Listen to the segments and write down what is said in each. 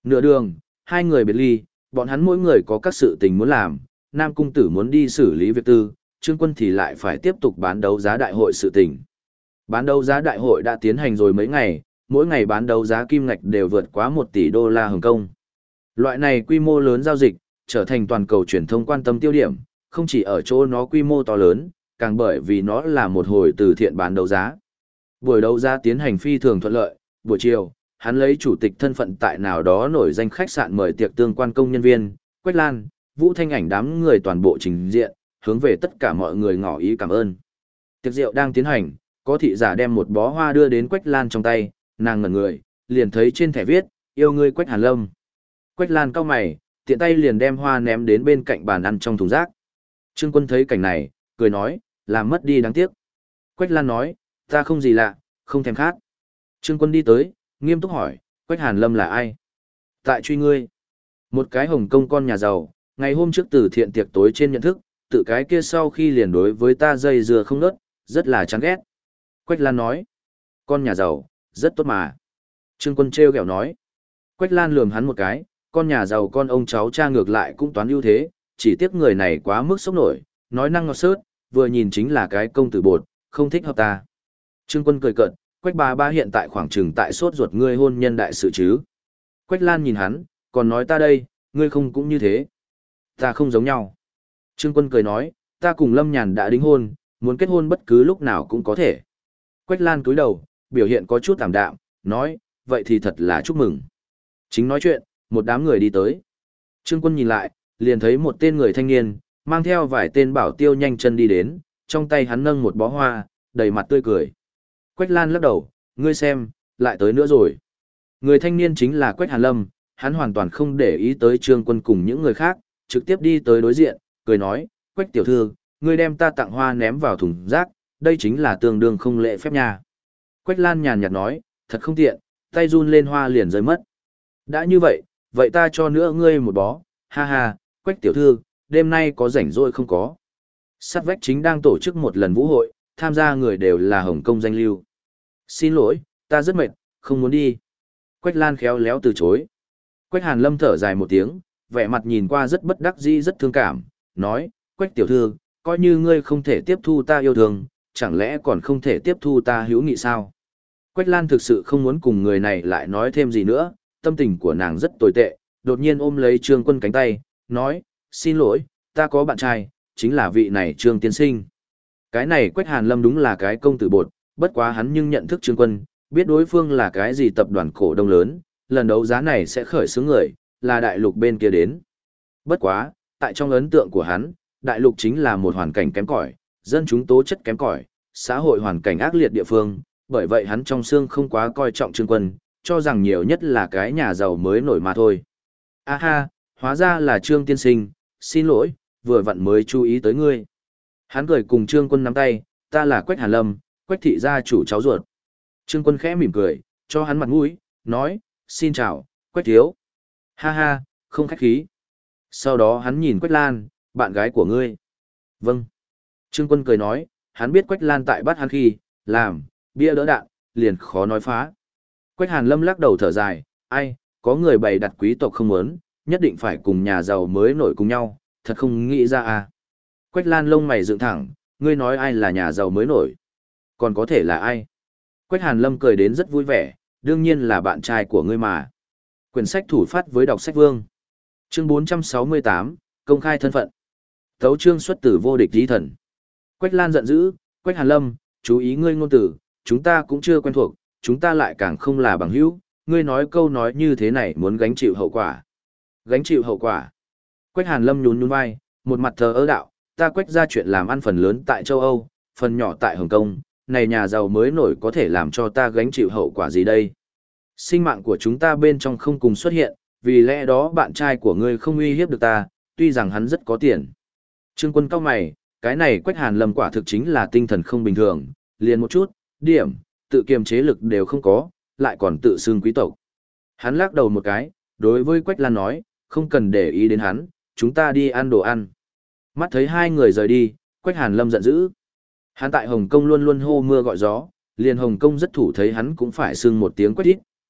Nửa đường, hai người biệt ly, bọn hắn mỗi người có các sự tình muốn làm, Nam Cung Tử muốn đi xử lý việc tư, Trương Quân thì lại phải tiếp tục bán đấu giá đại hội sự tình. Bán đấu giá đại hội đã tiến hành rồi mấy ngày, mỗi ngày bán đấu giá kim ngạch đều vượt quá 1 tỷ đô la Hồng Kông. Loại này quy mô lớn giao dịch, trở thành toàn cầu truyền thông quan tâm tiêu điểm, không chỉ ở chỗ nó quy mô to lớn, càng bởi vì nó là một hồi từ thiện bán đấu giá. Buổi đấu giá tiến hành phi thường thuận lợi, buổi chiều, hắn lấy chủ tịch thân phận tại nào đó nổi danh khách sạn mời tiệc tương quan công nhân viên, Quách Lan, Vũ Thanh Ảnh đám người toàn bộ trình diện, hướng về tất cả mọi người ngỏ ý cảm ơn. Tiệc rượu đang tiến hành, có thị giả đem một bó hoa đưa đến Quách Lan trong tay, nàng ngẩn người, liền thấy trên thẻ viết, yêu ngươi Quách Hàn Lâm. Quách Lan cau mày, tiện tay liền đem hoa ném đến bên cạnh bàn ăn trong thùng rác. Trương Quân thấy cảnh này, cười nói, làm mất đi đáng tiếc. Quách Lan nói, ta không gì lạ, không thèm khát. Trương Quân đi tới, nghiêm túc hỏi, Quách Hàn Lâm là ai? Tại truy ngươi. Một cái Hồng Kông con nhà giàu, ngày hôm trước từ thiện tiệc tối trên nhận thức, tự cái kia sau khi liền đối với ta dây dưa không nớt, rất là chán ghét. Quách Lan nói, con nhà giàu, rất tốt mà. Trương Quân trêu ghẹo nói. Quách Lan lườm hắn một cái, con nhà giàu con ông cháu cha ngược lại cũng toán ưu thế, chỉ tiếc người này quá mức sốc nổi, nói năng ngọt sớt, vừa nhìn chính là cái công tử bột, không thích hợp ta. Trương Quân cười cợt, Quách ba hiện tại khoảng chừng tại sốt ruột ngươi hôn nhân đại sự chứ. Quách Lan nhìn hắn, còn nói ta đây, ngươi không cũng như thế. Ta không giống nhau. Trương Quân cười nói, ta cùng Lâm Nhàn đã đính hôn, muốn kết hôn bất cứ lúc nào cũng có thể. Quách Lan cúi đầu, biểu hiện có chút tạm đạm, nói, vậy thì thật là chúc mừng. Chính nói chuyện, một đám người đi tới. Trương Quân nhìn lại, liền thấy một tên người thanh niên, mang theo vài tên bảo tiêu nhanh chân đi đến, trong tay hắn nâng một bó hoa, đầy mặt tươi cười. Quách Lan lắc đầu, ngươi xem, lại tới nữa rồi. Người thanh niên chính là Quách Hàn Lâm, hắn hoàn toàn không để ý tới Trương Quân cùng những người khác, trực tiếp đi tới đối diện, cười nói, Quách tiểu thư, ngươi đem ta tặng hoa ném vào thùng rác, đây chính là tương đương không lễ phép nha. Quách Lan nhàn nhạt nói, thật không tiện, tay run lên hoa liền rơi mất. Đã như vậy, vậy ta cho nữa ngươi một bó, ha ha, Quách tiểu thư, đêm nay có rảnh rỗi không có. Sát vách chính đang tổ chức một lần vũ hội, tham gia người đều là Hồng Kông danh lưu. Xin lỗi, ta rất mệt, không muốn đi. Quách Lan khéo léo từ chối. Quách Hàn Lâm thở dài một tiếng, vẻ mặt nhìn qua rất bất đắc dĩ rất thương cảm, nói, Quách tiểu thư, coi như ngươi không thể tiếp thu ta yêu thương, chẳng lẽ còn không thể tiếp thu ta hữu nghị sao? Quách Lan thực sự không muốn cùng người này lại nói thêm gì nữa, tâm tình của nàng rất tồi tệ, đột nhiên ôm lấy Trương Quân cánh tay, nói, xin lỗi, ta có bạn trai, chính là vị này Trương tiên sinh. Cái này Quách Hàn Lâm đúng là cái công tử bột, bất quá hắn nhưng nhận thức Trương Quân, biết đối phương là cái gì tập đoàn cổ đông lớn, lần đấu giá này sẽ khởi xướng người, là đại lục bên kia đến. Bất quá, tại trong ấn tượng của hắn, đại lục chính là một hoàn cảnh kém cỏi, dân chúng tố chất kém cỏi, xã hội hoàn cảnh ác liệt địa phương, bởi vậy hắn trong xương không quá coi trọng Trương Quân, cho rằng nhiều nhất là cái nhà giàu mới nổi mà thôi. A ha, hóa ra là Trương tiên sinh, xin lỗi, vừa vặn mới chú ý tới ngươi. Hắn cười cùng Trương Quân nắm tay, ta là Quách Hàn Lâm, Quách thị gia chủ cháu ruột. Trương Quân khẽ mỉm cười, cho hắn mặt mũi, nói, xin chào, Quách thiếu. Ha ha, không khách khí. Sau đó hắn nhìn Quách Lan, bạn gái của ngươi. Vâng. Trương Quân cười nói, hắn biết Quách Lan tại bắt hắn khi, làm, bia đỡ đạn, liền khó nói phá. Quách Hàn Lâm lắc đầu thở dài, ai, có người bày đặt quý tộc không muốn, nhất định phải cùng nhà giàu mới nổi cùng nhau, thật không nghĩ ra à. Quách Lan lông mày dựng thẳng, ngươi nói ai là nhà giàu mới nổi? Còn có thể là ai? Quách Hàn Lâm cười đến rất vui vẻ, đương nhiên là bạn trai của ngươi mà. Quyển sách thủ phát với đọc sách vương. Chương 468, công khai thân phận. Tấu chương xuất từ vô địch lý thần. Quách Lan giận dữ, Quách Hàn Lâm, chú ý ngươi ngôn từ, chúng ta cũng chưa quen thuộc, chúng ta lại càng không là bằng hữu, ngươi nói câu nói như thế này muốn gánh chịu hậu quả. Gánh chịu hậu quả. Quách Hàn Lâm nhún nhún vai, một mặt thờ ơ đạo, ta Quách ra chuyện làm ăn phần lớn tại châu Âu, phần nhỏ tại Hồng Kông, này nhà giàu mới nổi có thể làm cho ta gánh chịu hậu quả gì đây? Sinh mạng của chúng ta bên trong không cùng xuất hiện, vì lẽ đó bạn trai của ngươi không uy hiếp được ta, tuy rằng hắn rất có tiền. Trương Quân cao mày, cái này Quách Hàn Lâm quả thực chính là tinh thần không bình thường, liền một chút, điểm, tự kiềm chế lực đều không có, lại còn tự xưng quý tộc. Hắn lắc đầu một cái, đối với Quách Lan nói, không cần để ý đến hắn, chúng ta đi ăn đồ ăn. Mắt thấy hai người rời đi, Quách Hàn Lâm giận dữ. Hắn tại Hồng Kông luôn luôn hô mưa gọi gió, liền Hồng Kông rất thủ thấy hắn cũng phải xưng một tiếng Quách ít,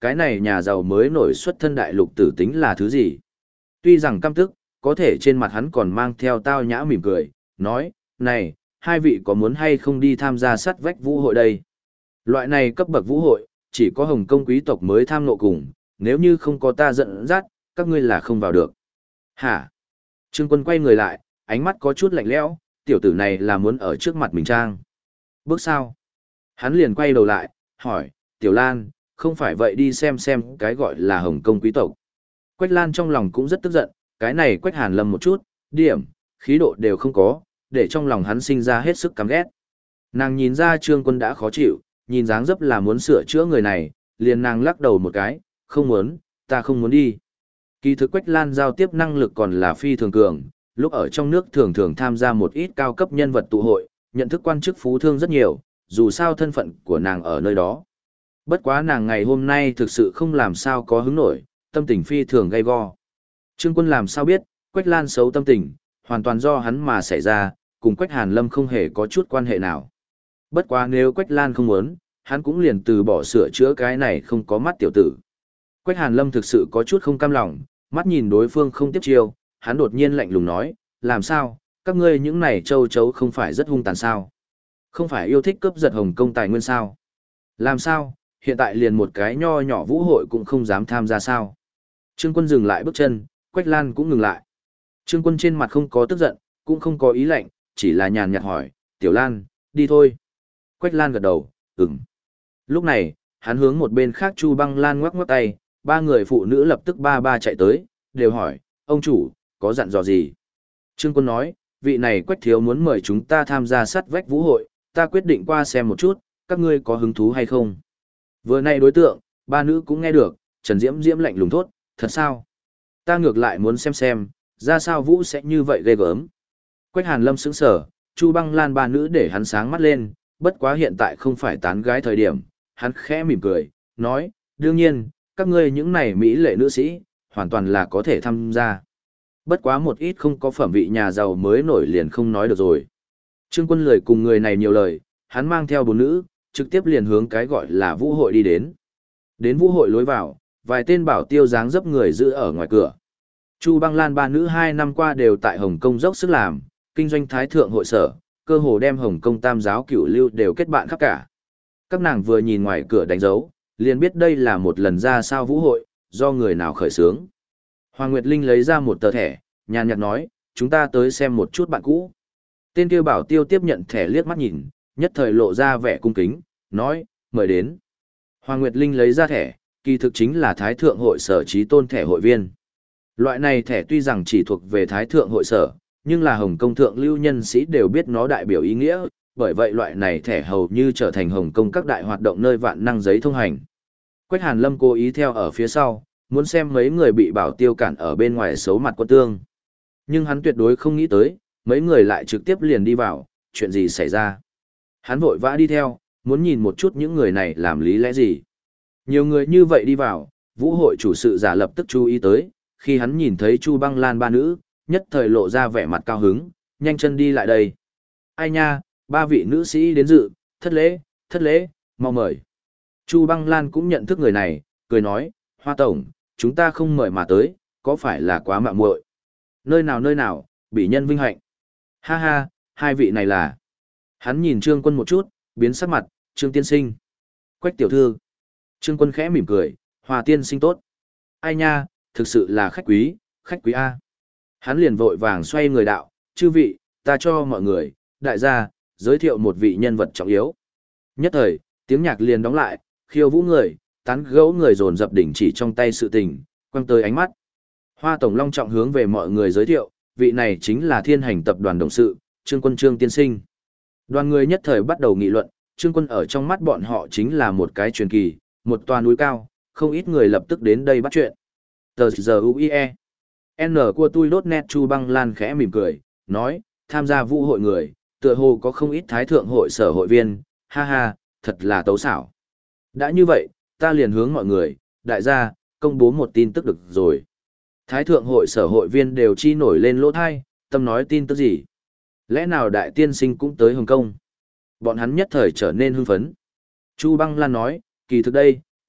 cái này nhà giàu mới nổi xuất thân đại lục tử tính là thứ gì. Tuy rằng căm tức, có thể trên mặt hắn còn mang theo tao nhã mỉm cười, nói, này, hai vị có muốn hay không đi tham gia sắt vách vũ hội đây? Loại này cấp bậc vũ hội, chỉ có Hồng Kông quý tộc mới tham nộ cùng, nếu như không có ta dẫn dắt, các ngươi là không vào được. Hả? Trương Quân quay người lại, ánh mắt có chút lạnh lẽo, tiểu tử này là muốn ở trước mặt mình trang. Bước sao? Hắn liền quay đầu lại, hỏi, Tiểu Lan, không phải vậy đi xem cái gọi là Hồng Kông quý tộc. Quách Lan trong lòng cũng rất tức giận, cái này Quách Hàn Lâm một chút, điểm, khí độ đều không có, để trong lòng hắn sinh ra hết sức căm ghét. Nàng nhìn ra Trương Quân đã khó chịu, nhìn dáng dấp là muốn sửa chữa người này, liền nàng lắc đầu một cái, không muốn, ta không muốn đi. Kỳ thực Quách Lan giao tiếp năng lực còn là phi thường cường, lúc ở trong nước thường thường tham gia một ít cao cấp nhân vật tụ hội, nhận thức quan chức phú thương rất nhiều, dù sao thân phận của nàng ở nơi đó. Bất quá nàng ngày hôm nay thực sự không làm sao có hứng nổi, tâm tình phi thường gay go. Trương Quân làm sao biết, Quách Lan xấu tâm tình, hoàn toàn do hắn mà xảy ra, cùng Quách Hàn Lâm không hề có chút quan hệ nào. Bất quá nếu Quách Lan không muốn, hắn cũng liền từ bỏ sửa chữa cái này không có mắt tiểu tử. Quách Hàn Lâm thực sự có chút không cam lòng, mắt nhìn đối phương không tiếp chiêu, hắn đột nhiên lạnh lùng nói, làm sao, các ngươi những này châu chấu không phải rất hung tàn sao? Không phải yêu thích cướp giật Hồng Kông tài nguyên sao? Làm sao, hiện tại liền một cái nho nhỏ vũ hội cũng không dám tham gia sao? Trương Quân dừng lại bước chân, Quách Lan cũng ngừng lại. Trương Quân trên mặt không có tức giận, cũng không có ý lạnh, chỉ là nhàn nhạt hỏi, Tiểu Lan, đi thôi. Quách Lan gật đầu, ừm. Lúc này, hắn hướng một bên khác Chu Băng Lan ngoắc ngoắc tay, ba người phụ nữ lập tức ba chạy tới, đều hỏi, ông chủ, có dặn dò gì? Trương Quân nói, vị này Quách thiếu muốn mời chúng ta tham gia sắt vách vũ hội, ta quyết định qua xem một chút, các ngươi có hứng thú hay không? Vừa nay đối tượng, ba nữ cũng nghe được, Trần Diễm Diễm lạnh lùng thốt, thật sao? Ta ngược lại muốn xem, ra sao vũ sẽ như vậy ghê gớm. Quách Hàn Lâm sững sờ, Chu Băng Lan ba nữ để hắn sáng mắt lên, bất quá hiện tại không phải tán gái thời điểm, hắn khẽ mỉm cười, nói, đương nhiên, các ngươi những này mỹ lệ nữ sĩ, hoàn toàn là có thể tham gia. Bất quá một ít không có phẩm vị nhà giàu mới nổi liền không nói được rồi. Trương Quân lười cùng người này nhiều lời, hắn mang theo bốn nữ, trực tiếp liền hướng cái gọi là vũ hội đi đến. Đến vũ hội lối vào, vài tên bảo tiêu dáng dấp người giữ ở ngoài cửa. Chu Băng Lan ba nữ 2 năm qua đều tại Hồng Kông dốc sức làm, kinh doanh thái thượng hội sở, cơ hồ đem Hồng Kông tam giáo cửu lưu đều kết bạn khắp cả. Các nàng vừa nhìn ngoài cửa đánh dấu, liền biết đây là một lần ra sao vũ hội, do người nào khởi xướng. Hoàng Nguyệt Linh lấy ra một tờ thẻ, nhàn nhạt nói, chúng ta tới xem một chút bạn cũ. Tên kia bảo tiêu tiếp nhận thẻ liếc mắt nhìn, nhất thời lộ ra vẻ cung kính, nói, mời đến. Hoàng Nguyệt Linh lấy ra thẻ, kỳ thực chính là Thái Thượng Hội Sở Chí Tôn thẻ hội viên. Loại này thẻ tuy rằng chỉ thuộc về Thái Thượng Hội Sở, nhưng là Hồng Kông thượng lưu nhân sĩ đều biết nó đại biểu ý nghĩa, bởi vậy loại này thẻ hầu như trở thành Hồng Kông các đại hoạt động nơi vạn năng giấy thông hành. Quách Hàn Lâm cố ý theo ở phía sau, muốn xem mấy người bị bảo tiêu cản ở bên ngoài xấu mặt quân tương. Nhưng hắn tuyệt đối không nghĩ tới, mấy người lại trực tiếp liền đi vào, chuyện gì xảy ra. Hắn vội vã đi theo, muốn nhìn một chút những người này làm lý lẽ gì. Nhiều người như vậy đi vào, vũ hội chủ sự giả lập tức chú ý tới, khi hắn nhìn thấy Chu Băng Lan ba nữ, nhất thời lộ ra vẻ mặt cao hứng, nhanh chân đi lại đây. Ai nha, ba vị nữ sĩ đến dự, thất lễ, mau mời. Chu Băng Lan cũng nhận thức người này, cười nói, Hoa Tổng, chúng ta không mời mà tới, có phải là quá mạo muội? Nơi nào, bị nhân vinh hạnh. Ha ha, hai vị này là. Hắn nhìn Trương Quân một chút, biến sắc mặt, Trương tiên sinh. Quách tiểu thư. Trương Quân khẽ mỉm cười, Hoa tiên sinh tốt. Ai nha, thực sự là khách quý A. Hắn liền vội vàng xoay người đạo, chư vị, ta cho mọi người, đại gia, giới thiệu một vị nhân vật trọng yếu. Nhất thời, tiếng nhạc liền đóng lại, khiêu vũ người, tán gẫu người dồn dập đỉnh chỉ trong tay sự tình, quăng tới ánh mắt. Hoa Tổng long trọng hướng về mọi người giới thiệu, vị này chính là Thiên Hành tập đoàn đồng sự, Trương Quân Trương tiên sinh. Đoàn người nhất thời bắt đầu nghị luận, Trương Quân ở trong mắt bọn họ chính là một cái truyền kỳ, một tòa núi cao, không ít người lập tức đến đây bắt chuyện. Tờ giờ UIE. N của tôi đốt nét Chu Băng Lan khẽ mỉm cười, nói, tham gia vũ hội người, tựa hồ có không ít thái thượng hội sở hội viên, ha ha, thật là tấu xảo. Đã như vậy, ta liền hướng mọi người, đại gia, công bố một tin tức được rồi. Thái thượng hội sở hội viên đều chi nổi lên lỗ thai, tâm nói tin tức gì. Lẽ nào đại tiên sinh cũng tới Hồng Kông? Bọn hắn nhất thời trở nên hưng phấn. Chu Băng Lan nói, kỳ thực đây,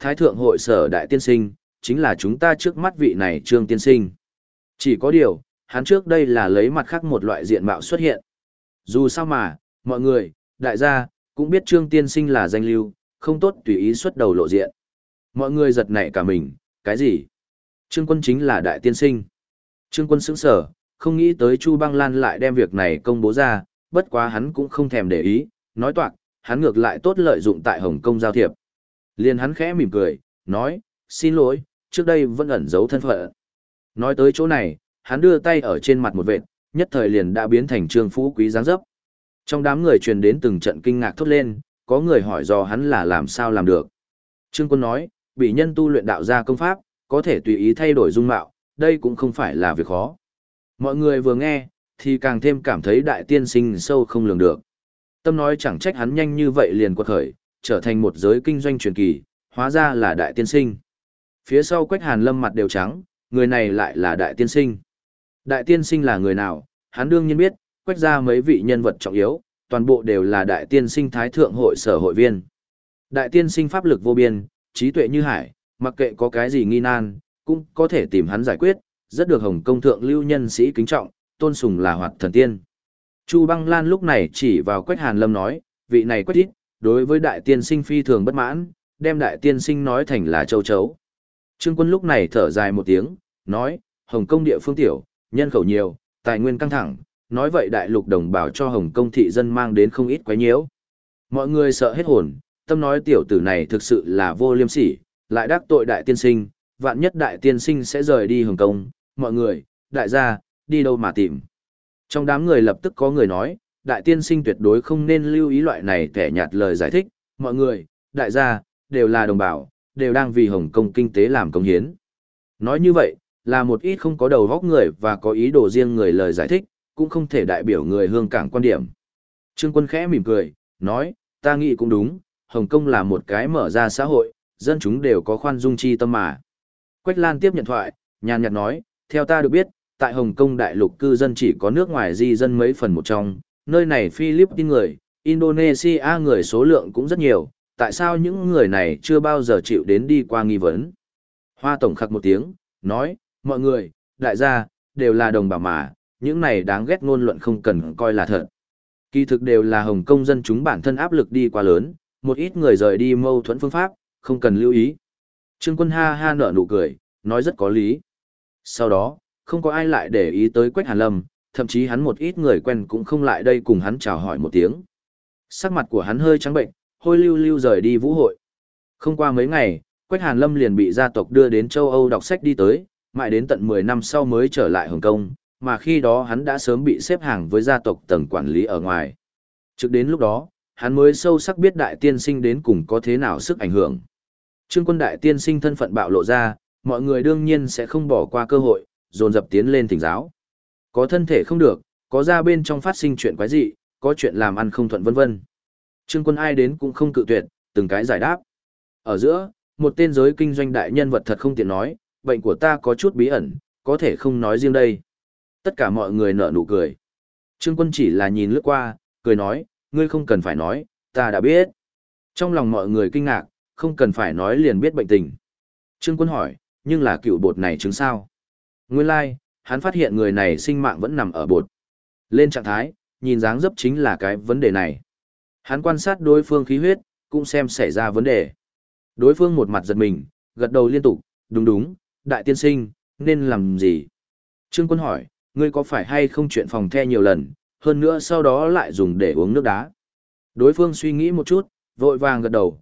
Thái thượng hội sở đại tiên sinh, chính là chúng ta trước mắt vị này Trương tiên sinh. Chỉ có điều, hắn trước đây là lấy mặt khác một loại diện mạo xuất hiện. Dù sao mà, mọi người, đại gia, cũng biết Trương tiên sinh là danh lưu, không tốt tùy ý xuất đầu lộ diện. Mọi người giật nảy cả mình, cái gì? Trương Quân chính là đại tiên sinh. Trương Quân sững sờ, không nghĩ tới Chu Băng Lan lại đem việc này công bố ra, bất quá hắn cũng không thèm để ý, nói toạc, hắn ngược lại tốt lợi dụng tại Hồng Kông giao thiệp. Liền hắn khẽ mỉm cười, nói, xin lỗi, trước đây vẫn ẩn giấu thân phận. Nói tới chỗ này, hắn đưa tay ở trên mặt một vệt, nhất thời liền đã biến thành Trương Phú Quý dáng dấp. Trong đám người truyền đến từng trận kinh ngạc thốt lên, có người hỏi do hắn là làm sao làm được. Trương Quân nói, bị nhân tu luyện đạo gia công pháp, có thể tùy ý thay đổi dung mạo, đây cũng không phải là việc khó. Mọi người vừa nghe, thì càng thêm cảm thấy đại tiên sinh sâu không lường được. Tâm nói chẳng trách hắn nhanh như vậy liền quật khởi, trở thành một giới kinh doanh truyền kỳ, hóa ra là đại tiên sinh. Phía sau Quách Hàn Lâm mặt đều trắng, người này lại là đại tiên sinh. Đại tiên sinh là người nào, hắn đương nhiên biết, Quách ra mấy vị nhân vật trọng yếu, toàn bộ đều là đại tiên sinh Thái thượng hội sở hội viên. Đại tiên sinh pháp lực vô biên, trí tuệ như hải, mặc kệ có cái gì nghi nan, cũng có thể tìm hắn giải quyết, rất được Hồng Công thượng lưu nhân sĩ kính trọng, tôn sùng là hoạt thần tiên. Chu Băng Lan lúc này chỉ vào Quách Hàn Lâm nói, vị này Quách Ít, đối với đại tiên sinh phi thường bất mãn, đem đại tiên sinh nói thành là châu chấu. Trương Quân lúc này thở dài một tiếng, nói, Hồng Kông địa phương tiểu, nhân khẩu nhiều, tài nguyên căng thẳng, nói vậy đại lục đồng bào cho Hồng Kông thị dân mang đến không ít quái nhiễu. Mọi người sợ hết hồn, tâm nói tiểu tử này thực sự là vô liêm sỉ, lại đắc tội đại tiên sinh, vạn nhất đại tiên sinh sẽ rời đi Hồng Kông, mọi người, đại gia, đi đâu mà tìm. Trong đám người lập tức có người nói, đại tiên sinh tuyệt đối không nên lưu ý loại này kẻ nhạt lời giải thích, mọi người, đại gia, đều là đồng bào, đều đang vì Hồng Kông kinh tế làm công hiến. Nói như vậy, là một ít không có đầu óc người và có ý đồ riêng người lời giải thích, cũng không thể đại biểu người hương cảng quan điểm. Trương Quân khẽ mỉm cười, nói, ta nghĩ cũng đúng, Hồng Kông là một cái mở ra xã hội, dân chúng đều có khoan dung chi tâm mà. Quách Lan tiếp nhận thoại, nhàn nhạt nói, theo ta được biết, tại Hồng Kông đại lục cư dân chỉ có nước ngoài di dân mấy phần một trong, nơi này Philippines người, Indonesia người số lượng cũng rất nhiều, tại sao những người này chưa bao giờ chịu đến đi qua nghi vấn. Hoa Tổng khắc một tiếng, nói, mọi người, đại gia, đều là đồng bào mà, những này đáng ghét ngôn luận không cần coi là thật. Kỳ thực đều là Hồng Kông dân chúng bản thân áp lực đi quá lớn, một ít người rời đi mâu thuẫn phương pháp, không cần lưu ý. Trương Quân ha ha nở nụ cười, nói rất có lý. Sau đó, không có ai lại để ý tới Quách Hàn Lâm, thậm chí hắn một ít người quen cũng không lại đây cùng hắn chào hỏi một tiếng. Sắc mặt của hắn hơi trắng bệnh, hôi lưu lưu rời đi vũ hội. Không qua mấy ngày, Quách Hàn Lâm liền bị gia tộc đưa đến châu Âu đọc sách đi tới, mãi đến tận 10 năm sau mới trở lại Hồng Kông, mà khi đó hắn đã sớm bị xếp hàng với gia tộc tầng quản lý ở ngoài. Trước đến lúc đó, hắn mới sâu sắc biết đại tiên sinh đến cùng có thế nào sức ảnh hưởng. Trương Quân đại tiên sinh thân phận bạo lộ ra, mọi người đương nhiên sẽ không bỏ qua cơ hội, dồn dập tiến lên thỉnh giáo. Có thân thể không được, có ra bên trong phát sinh chuyện quái dị, có chuyện làm ăn không thuận vân vân. Trương Quân ai đến cũng không cự tuyệt, từng cái giải đáp. Ở giữa, một tên giới kinh doanh đại nhân vật thật không tiện nói, bệnh của ta có chút bí ẩn, có thể không nói riêng đây. Tất cả mọi người nở nụ cười. Trương Quân chỉ là nhìn lướt qua, cười nói, ngươi không cần phải nói, ta đã biết. Trong lòng mọi người kinh ngạc, không cần phải nói liền biết bệnh tình. Trương Quân hỏi, nhưng là cựu bột này chứng sao? Nguyên lai, hắn phát hiện người này sinh mạng vẫn nằm ở bột. Lên trạng thái, nhìn dáng dấp chính là cái vấn đề này. Hắn quan sát đối phương khí huyết, cũng xem xảy ra vấn đề. Đối phương một mặt giật mình, gật đầu liên tục, đúng đúng, đại tiên sinh, nên làm gì? Trương Quân hỏi, ngươi có phải hay không chuyện phòng the nhiều lần, hơn nữa sau đó lại dùng để uống nước đá? Đối phương suy nghĩ một chút, vội vàng gật đầu,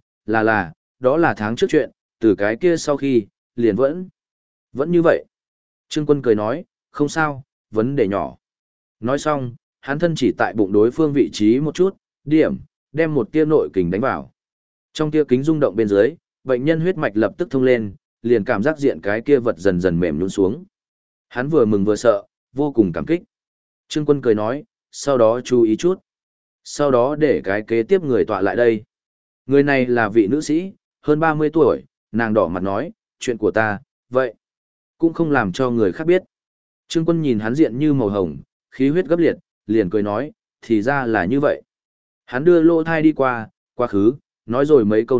đó là tháng trước chuyện, từ cái kia sau khi, liền vẫn như vậy. Trương Quân cười nói, không sao, vấn đề nhỏ. Nói xong, hắn thân chỉ tại bụng đối phương vị trí một chút, đem một tia nội kình đánh vào. Trong tia kính rung động bên dưới, bệnh nhân huyết mạch lập tức thông lên, liền cảm giác diện cái kia vật dần dần mềm nhũn xuống. Hắn vừa mừng vừa sợ, vô cùng cảm kích. Trương Quân cười nói, sau đó chú ý chút. Sau đó để cái kế tiếp người tọa lại đây. Người này là vị nữ sĩ, hơn 30 tuổi, nàng đỏ mặt nói, chuyện của ta, vậy. Cũng không làm cho người khác biết. Trương Quân nhìn hắn diện như màu hồng, khí huyết gấp liệt, liền cười nói, thì ra là như vậy. Hắn đưa lô thai đi qua, quá khứ, nói rồi mấy câu nói,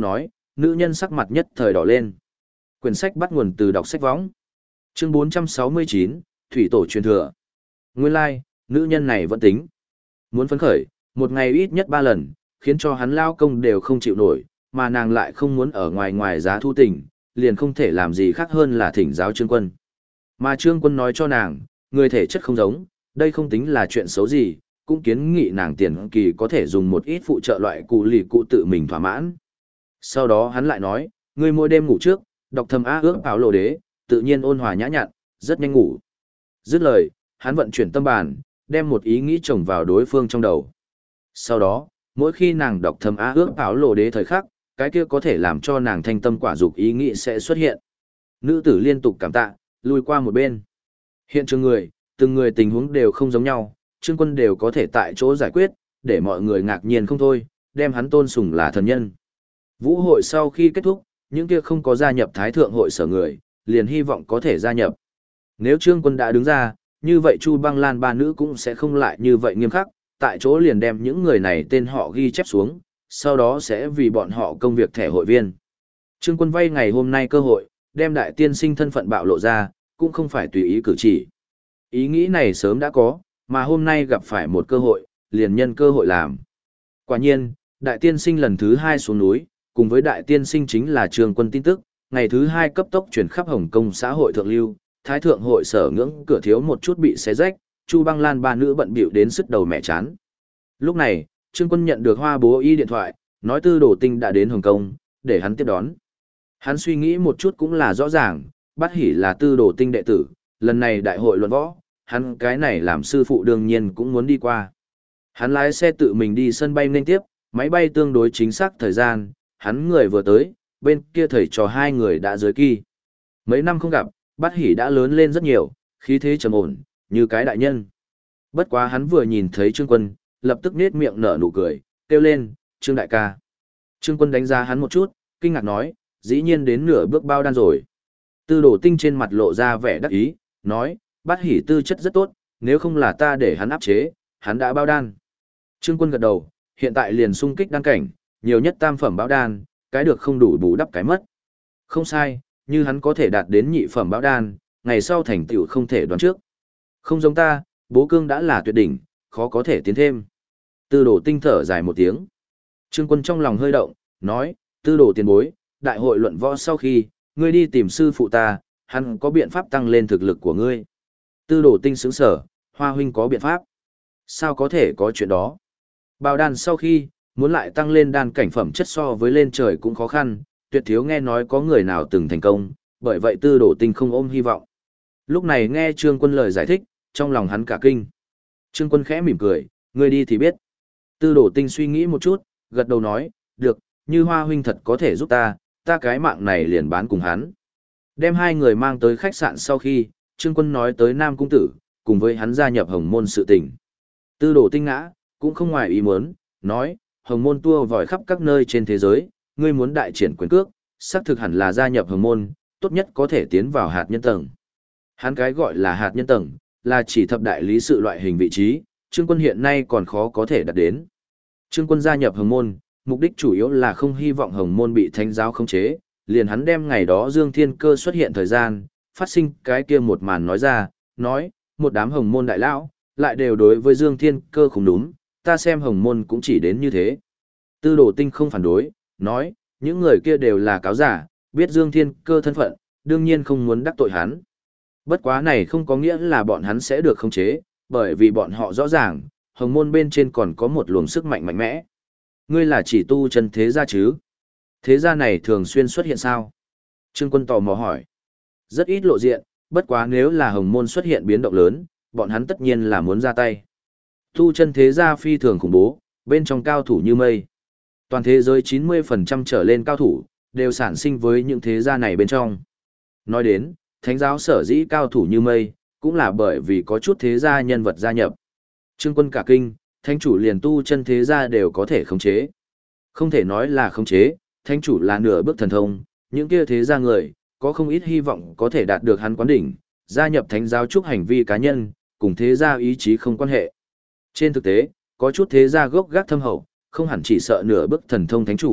nữ nhân sắc mặt nhất thời đỏ lên. Quyển sách bắt nguồn từ đọc sách võng. Chương 469, Thủy tổ truyền thừa. Nguyên lai, nữ nhân này vẫn tính. Muốn phấn khởi, một ngày ít nhất 3 lần, khiến cho hắn lao công đều không chịu nổi, mà nàng lại không muốn ở ngoài giá thu tình, liền không thể làm gì khác hơn là thỉnh giáo Trương Quân. Mà Trương Quân nói cho nàng, người thể chất không giống, đây không tính là chuyện xấu gì, cũng kiến nghị nàng tiền kỳ có thể dùng một ít phụ trợ loại cụ lì cụ tự mình thỏa mãn. Sau đó hắn lại nói, người mỗi đêm ngủ trước, đọc thầm á ước áo lộ đế, tự nhiên ôn hòa nhã nhặn, rất nhanh ngủ. Dứt lời, hắn vận chuyển tâm bàn, đem một ý nghĩ trồng vào đối phương trong đầu. Sau đó, mỗi khi nàng đọc thầm á ước áo lộ đế thời khắc, cái kia có thể làm cho nàng thanh tâm quả dục ý nghĩ sẽ xuất hiện. Nữ tử liên tục cảm tạ, lùi qua một bên. Hiện trường từng người tình huống đều không giống nhau, Trương Quân đều có thể tại chỗ giải quyết, để mọi người ngạc nhiên không thôi, đem hắn tôn sùng là thần nhân. Vũ hội sau khi kết thúc, những kia không có gia nhập Thái Thượng hội sở người, liền hy vọng có thể gia nhập. Nếu Trương Quân đã đứng ra, như vậy Chu Băng Lan ba nữ cũng sẽ không lại như vậy nghiêm khắc, tại chỗ liền đem những người này tên họ ghi chép xuống, sau đó sẽ vì bọn họ công việc thẻ hội viên. Trương Quân vay ngày hôm nay cơ hội, đem đại tiên sinh thân phận bạo lộ ra, cũng không phải tùy ý cử chỉ. Ý nghĩ này sớm đã có, mà hôm nay gặp phải một cơ hội, liền nhân cơ hội làm. Quả nhiên, đại tiên sinh lần thứ 2 xuống núi, cùng với đại tiên sinh chính là Trương Quân tin tức, ngày thứ 2 cấp tốc chuyển khắp Hồng Kông xã hội thượng lưu, Thái Thượng hội sở ngưỡng cửa thiếu một chút bị xé rách, Chu Băng Lan ba nữ bận bịu đến sứt đầu mẹ chán. Lúc này, Trương Quân nhận được Hoa Bố Y điện thoại, nói Tư Đồ Tinh đã đến Hồng Kông, để hắn tiếp đón. Hắn suy nghĩ một chút cũng là rõ ràng, Bát Hỷ là Tư Đồ Tinh đệ tử, lần này đại hội luận võ, hắn cái này làm sư phụ đương nhiên cũng muốn đi qua. Hắn lái xe tự mình đi sân bay nên tiếp, máy bay tương đối chính xác thời gian, hắn người vừa tới, bên kia thầy trò hai người đã dưới kỳ. Mấy năm không gặp, Bát Hỷ đã lớn lên rất nhiều, khí thế trầm ổn, như cái đại nhân. Bất quá hắn vừa nhìn thấy Trương Quân, lập tức nết miệng nở nụ cười, kêu lên, Trương đại ca. Trương Quân đánh giá hắn một chút, kinh ngạc nói, dĩ nhiên đến nửa bước bao đan rồi. Tư Đồ Tinh trên mặt lộ ra vẻ đắc ý, nói, Bát Hỷ tư chất rất tốt, nếu không là ta để hắn áp chế, hắn đã bao đan. Trương Quân gật đầu, hiện tại liền xung kích đan cảnh, nhiều nhất tam phẩm bao đan, cái được không đủ bù đắp cái mất. Không sai, như hắn có thể đạt đến nhị phẩm bao đan, ngày sau thành tựu không thể đoán trước. Không giống ta, bố cương đã là tuyệt đỉnh, khó có thể tiến thêm. Tư Đồ Tinh thở dài một tiếng. Trương Quân trong lòng hơi động, nói, Tư Đồ tiền bối, đại hội luận võ sau khi, ngươi đi tìm sư phụ ta, hắn có biện pháp tăng lên thực lực của ngươi. Tư Đồ Tinh sững sở, Hoa huynh có biện pháp. Sao có thể có chuyện đó? Bao đan sau khi, muốn lại tăng lên đan cảnh phẩm chất so với lên trời cũng khó khăn, tuyệt thiếu nghe nói có người nào từng thành công, bởi vậy Tư Đồ Tinh không ôm hy vọng. Lúc này nghe Trương Quân lời giải thích, trong lòng hắn cả kinh. Trương Quân khẽ mỉm cười, ngươi đi thì biết. Tư Đồ Tinh suy nghĩ một chút, gật đầu nói, được, như Hoa huynh thật có thể giúp ta, ta cái mạng này liền bán cùng hắn. Đem hai người mang tới khách sạn sau khi, Trương Quân nói tới Nam Cung Tử, cùng với hắn gia nhập Hồng Môn sự tình. Tư Đồ Tinh ngã, cũng không ngoài ý muốn, nói, Hồng Môn tua vòi khắp các nơi trên thế giới, ngươi muốn đại triển quyền cước, xác thực hẳn là gia nhập Hồng Môn, tốt nhất có thể tiến vào hạt nhân tầng. Hắn cái gọi là hạt nhân tầng, là chỉ thập đại lý sự loại hình vị trí, Trương Quân hiện nay còn khó có thể đạt đến. Trương Quân gia nhập Hồng Môn, mục đích chủ yếu là không hy vọng Hồng Môn bị thánh giáo khống chế, liền hắn đem ngày đó Dương Thiên Cơ xuất hiện thời gian, phát sinh cái kia một màn nói ra, nói, một đám Hồng Môn đại lão, lại đều đối với Dương Thiên Cơ không đúng, ta xem Hồng Môn cũng chỉ đến như thế. Tư Đồ Tinh không phản đối, nói, những người kia đều là cáo giả, biết Dương Thiên Cơ thân phận, đương nhiên không muốn đắc tội hắn. Bất quá này không có nghĩa là bọn hắn sẽ được khống chế, bởi vì bọn họ rõ ràng, Hồng Môn bên trên còn có một luồng sức mạnh mạnh mẽ. Ngươi là chỉ tu chân thế gia chứ? Thế gia này thường xuyên xuất hiện sao? Trương Quân tò mò hỏi. Rất ít lộ diện, bất quá nếu là Hồng Môn xuất hiện biến động lớn, bọn hắn tất nhiên là muốn ra tay. Tu chân thế gia phi thường khủng bố, bên trong cao thủ như mây. Toàn thế giới 90% trở lên cao thủ, đều sản sinh với những thế gia này bên trong. Nói đến, thánh giáo sở dĩ cao thủ như mây, cũng là bởi vì có chút thế gia nhân vật gia nhập. Trương Quân cả kinh, thánh chủ liền tu chân thế gia đều có thể khống chế. Không thể nói là khống chế, thánh chủ là nửa bước thần thông, những kia thế gia người, có không ít hy vọng có thể đạt được hắn quán đỉnh, gia nhập thánh giáo chúc hành vi cá nhân, cùng thế gia ý chí không quan hệ. Trên thực tế, có chút thế gia gốc gác thâm hậu, không hẳn chỉ sợ nửa bước thần thông thánh chủ,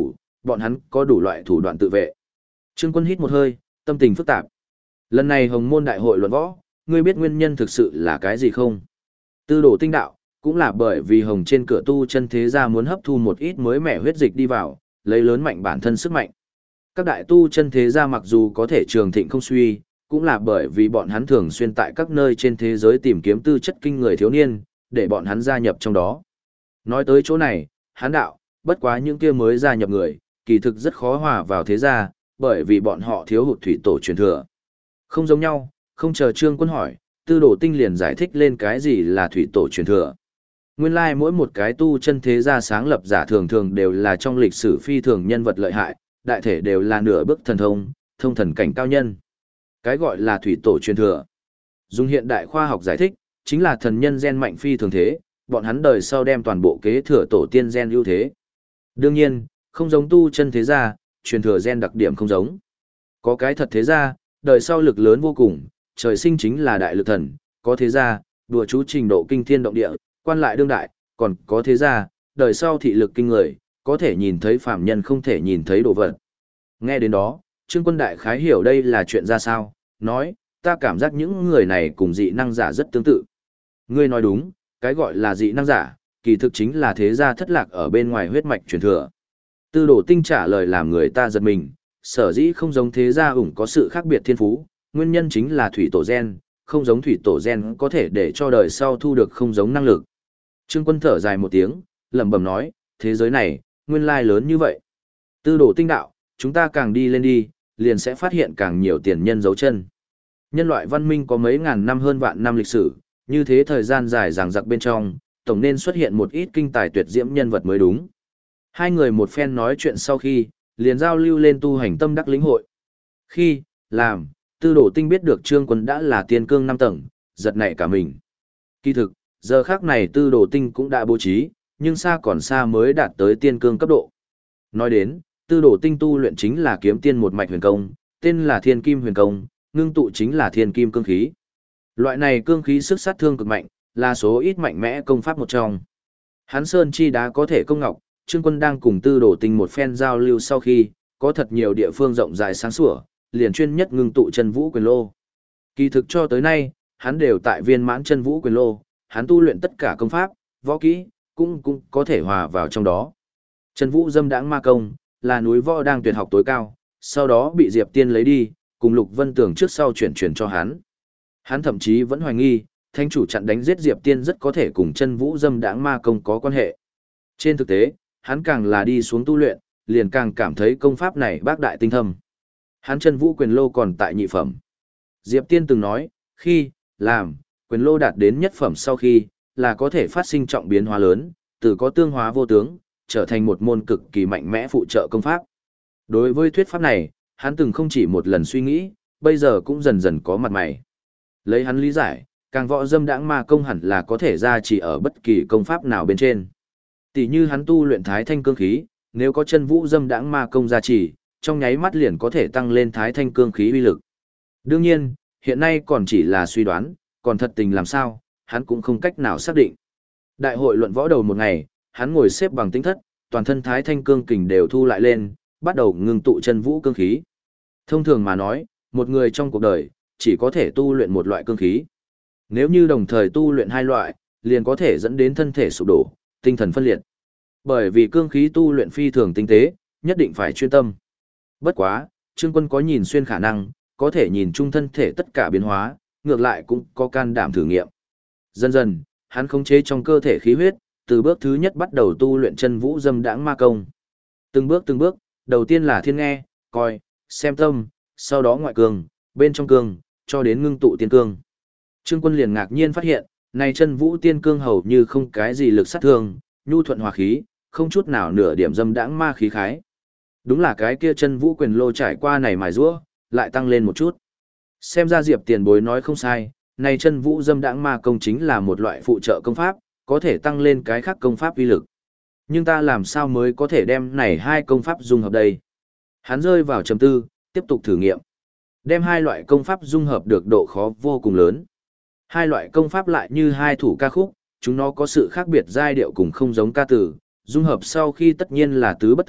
bọn hắn có đủ loại thủ đoạn tự vệ. Trương Quân hít một hơi, tâm tình phức tạp. Lần này Hồng Môn Đại hội luận võ, ngươi biết nguyên nhân thực sự là cái gì không? Tư đồ tinh đạo, cũng là bởi vì Hồng trên cửa tu chân thế gia muốn hấp thu một ít mới mẻ huyết dịch đi vào, lấy lớn mạnh bản thân sức mạnh. Các đại tu chân thế gia mặc dù có thể trường thịnh không suy, cũng là bởi vì bọn hắn thường xuyên tại các nơi trên thế giới tìm kiếm tư chất kinh người thiếu niên, để bọn hắn gia nhập trong đó. Nói tới chỗ này, hắn đạo, bất quá những kia mới gia nhập người, kỳ thực rất khó hòa vào thế gia, bởi vì bọn họ thiếu hụt thủy tổ truyền thừa. Không giống nhau, không chờ Trương Quân hỏi, Tư Đồ Tinh liền giải thích lên cái gì là thủy tổ truyền thừa. Nguyên lai mỗi một cái tu chân thế gia sáng lập giả thường thường đều là trong lịch sử phi thường nhân vật lợi hại, đại thể đều là nửa bước thần thông, thông thần cảnh cao nhân. Cái gọi là thủy tổ truyền thừa. Dùng hiện đại khoa học giải thích, chính là thần nhân gen mạnh phi thường thế, bọn hắn đời sau đem toàn bộ kế thừa tổ tiên gen ưu thế. Đương nhiên, không giống tu chân thế gia, truyền thừa gen đặc điểm không giống. Có cái thật thế gia, đời sau lực lớn vô cùng, trời sinh chính là đại lực thần, có thế gia, đùa chú trình độ kinh thiên động địa, quan lại đương đại, còn có thế gia, đời sau thị lực kinh người, có thể nhìn thấy phàm nhân không thể nhìn thấy đồ vật. Nghe đến đó, Trương Quân đại khái hiểu đây là chuyện ra sao, nói, ta cảm giác những người này cùng dị năng giả rất tương tự. Ngươi nói đúng, cái gọi là dị năng giả, kỳ thực chính là thế gia thất lạc ở bên ngoài huyết mạch truyền thừa. Tư Đồ Tinh trả lời làm người ta giật mình, sở dĩ không giống thế gia ủng có sự khác biệt thiên phú, nguyên nhân chính là thủy tổ gen, không giống thủy tổ gen có thể để cho đời sau thu được không giống năng lực. Trương Quân thở dài một tiếng, lẩm bẩm nói, thế giới này, nguyên lai lớn như vậy. Tư Đồ Tinh đạo, chúng ta càng đi lên đi, liền sẽ phát hiện càng nhiều tiền nhân dấu chân. Nhân loại văn minh có mấy ngàn năm hơn vạn năm lịch sử, như thế thời gian dài dằng dặc bên trong, tổng nên xuất hiện một ít kinh tài tuyệt diễm nhân vật mới đúng. Hai người một phen nói chuyện sau khi, liền giao lưu lên tu hành tâm đắc lĩnh hội. Khi, làm, Tư Đồ Tinh biết được Trương Quân đã là tiên cương 5 tầng, giật nảy cả mình. Kỳ thực, giờ khác này Tư Đồ Tinh cũng đã bố trí, nhưng xa còn xa mới đạt tới tiên cương cấp độ. Nói đến, Tư Đồ Tinh tu luyện chính là kiếm tiên một mạch huyền công, tên là Thiên Kim Huyền Công, ngưng tụ chính là Thiên Kim cương khí. Loại này cương khí sức sát thương cực mạnh, là số ít mạnh mẽ công pháp một trong. Hắn sơn chi đá có thể công ngọc, Trương Quân đang cùng Tư Đồ Tinh một phen giao lưu sau khi, có thật nhiều địa phương rộng rãi sáng sủa, liền chuyên nhất ngưng tụ chân vũ quyền lô. Kỳ thực cho tới nay, hắn đều tại viên mãn chân vũ quyền lô, hắn tu luyện tất cả công pháp, võ kỹ, cũng có thể hòa vào trong đó. Chân vũ dâm đãng ma công, là núi võ đang tuyệt học tối cao, sau đó bị Diệp Tiên lấy đi, cùng Lục Vân Tường trước sau chuyển cho hắn. Hắn thậm chí vẫn hoài nghi, thanh chủ chặn đánh giết Diệp Tiên rất có thể cùng chân vũ dâm đãng ma công có quan hệ. Trên thực tế, hắn càng là đi xuống tu luyện, liền càng cảm thấy công pháp này bác đại tinh thâm. Hắn chân vũ quyền lô còn tại nhị phẩm. Diệp Tiên từng nói, khi, làm, quyền lô đạt đến nhất phẩm sau khi, là có thể phát sinh trọng biến hóa lớn, từ có tương hóa vô tướng, trở thành một môn cực kỳ mạnh mẽ phụ trợ công pháp. Đối với thuyết pháp này, hắn từng không chỉ một lần suy nghĩ, bây giờ cũng dần dần có mặt mày. Lấy hắn lý giải, càng võ dâm đãng ma công hẳn là có thể ra chỉ ở bất kỳ công pháp nào bên trên. Tỷ như hắn tu luyện thái thanh cương khí, nếu có chân vũ dâm đãng ma công gia trì, trong nháy mắt liền có thể tăng lên thái thanh cương khí uy lực. Đương nhiên, hiện nay còn chỉ là suy đoán, còn thật tình làm sao, hắn cũng không cách nào xác định. Đại hội luận võ đầu một ngày, hắn ngồi xếp bằng tinh thất, toàn thân thái thanh cương kình đều thu lại lên, bắt đầu ngưng tụ chân vũ cương khí. Thông thường mà nói, một người trong cuộc đời, chỉ có thể tu luyện một loại cương khí. Nếu như đồng thời tu luyện hai loại, liền có thể dẫn đến thân thể sụp đổ, tinh thần phân liệt. Bởi vì cương khí tu luyện phi thường tinh tế, nhất định phải chuyên tâm. Bất quá, Trương Quân có nhìn xuyên khả năng, có thể nhìn chung thân thể tất cả biến hóa, ngược lại cũng có can đảm thử nghiệm. Dần dần, hắn khống chế trong cơ thể khí huyết, từ bước thứ nhất bắt đầu tu luyện chân vũ dâm đãng ma công. Từng bước, đầu tiên là thiên nghe, coi, xem tâm, sau đó ngoại cương, bên trong cương, cho đến ngưng tụ tiên cương. Trương Quân liền ngạc nhiên phát hiện, này chân vũ tiên cương hầu như không cái gì lực sát thương, nhu thuận hòa khí, không chút nào nửa điểm dâm đãng ma khí khái. Đúng là cái kia chân vũ quyền lô trải qua này mài giũa, lại tăng lên một chút. Xem ra Diệp tiền bối nói không sai, này chân vũ dâm đãng ma công chính là một loại phụ trợ công pháp, có thể tăng lên cái khác công pháp uy lực. Nhưng ta làm sao mới có thể đem này hai công pháp dung hợp đây? Hắn rơi vào trầm tư, tiếp tục thử nghiệm. Đem hai loại công pháp dung hợp được độ khó vô cùng lớn. Hai loại công pháp lại như hai thủ ca khúc, chúng nó có sự khác biệt giai điệu cùng không giống ca từ, dung hợp sau khi tất nhiên là tứ bất tượng,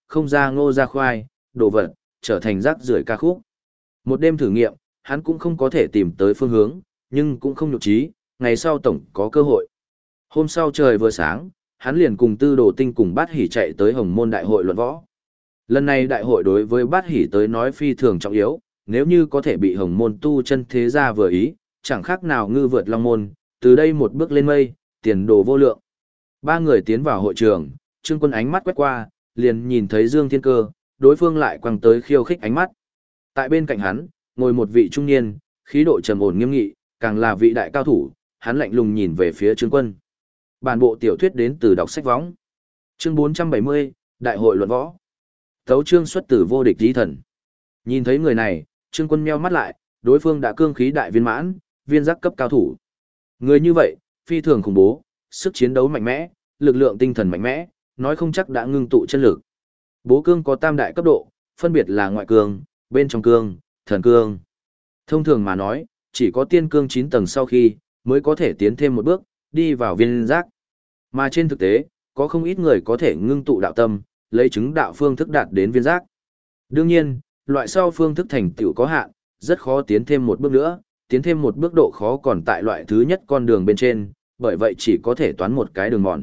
không ra ngô ra khoai, đồ vật, trở thành rác rưởi ca khúc. Một đêm thử nghiệm, hắn cũng không có thể tìm tới phương hướng, nhưng cũng không nhục trí, ngày sau tổng có cơ hội. Hôm sau trời vừa sáng, hắn liền cùng Tư Đồ Tinh cùng Bát Hỷ chạy tới Hồng Môn đại hội luận võ. Lần này đại hội đối với Bát Hỷ tới nói phi thường trọng yếu, nếu như có thể bị Hồng Môn tu chân thế gia vừa ý, chẳng khác nào ngư vượt long môn, từ đây một bước lên mây, tiền đồ vô lượng. Ba người tiến vào hội trường, Trương Quân ánh mắt quét qua, liền nhìn thấy Dương Thiên Cơ, đối phương lại quăng tới khiêu khích ánh mắt. Tại bên cạnh hắn, ngồi một vị trung niên, khí độ trầm ổn nghiêm nghị, càng là vị đại cao thủ, hắn lạnh lùng nhìn về phía Trương Quân. Bản bộ tiểu thuyết đến từ đọc sách võng. Chương 470, Đại hội luận võ. Tấu chương xuất từ vô địch chí thần. Nhìn thấy người này, Trương Quân meo mắt lại, đối phương đã cương khí đại viên mãn, viên giác cấp cao thủ. Người như vậy, phi thường khủng bố, sức chiến đấu mạnh mẽ, lực lượng tinh thần mạnh mẽ, nói không chắc đã ngưng tụ chân lực. Bố cương có tam đại cấp độ, phân biệt là ngoại cương, bên trong cương, thần cương. Thông thường mà nói, chỉ có tiên cương 9 tầng sau khi, mới có thể tiến thêm một bước, đi vào viên giác. Mà trên thực tế, có không ít người có thể ngưng tụ đạo tâm, lấy chứng đạo phương thức đạt đến viên giác. Đương nhiên, loại sau phương thức thành tựu có hạn, rất khó tiến thêm một bước nữa, tiến thêm một bước độ khó còn tại loại thứ nhất con đường bên trên, bởi vậy chỉ có thể toán một cái đường mòn.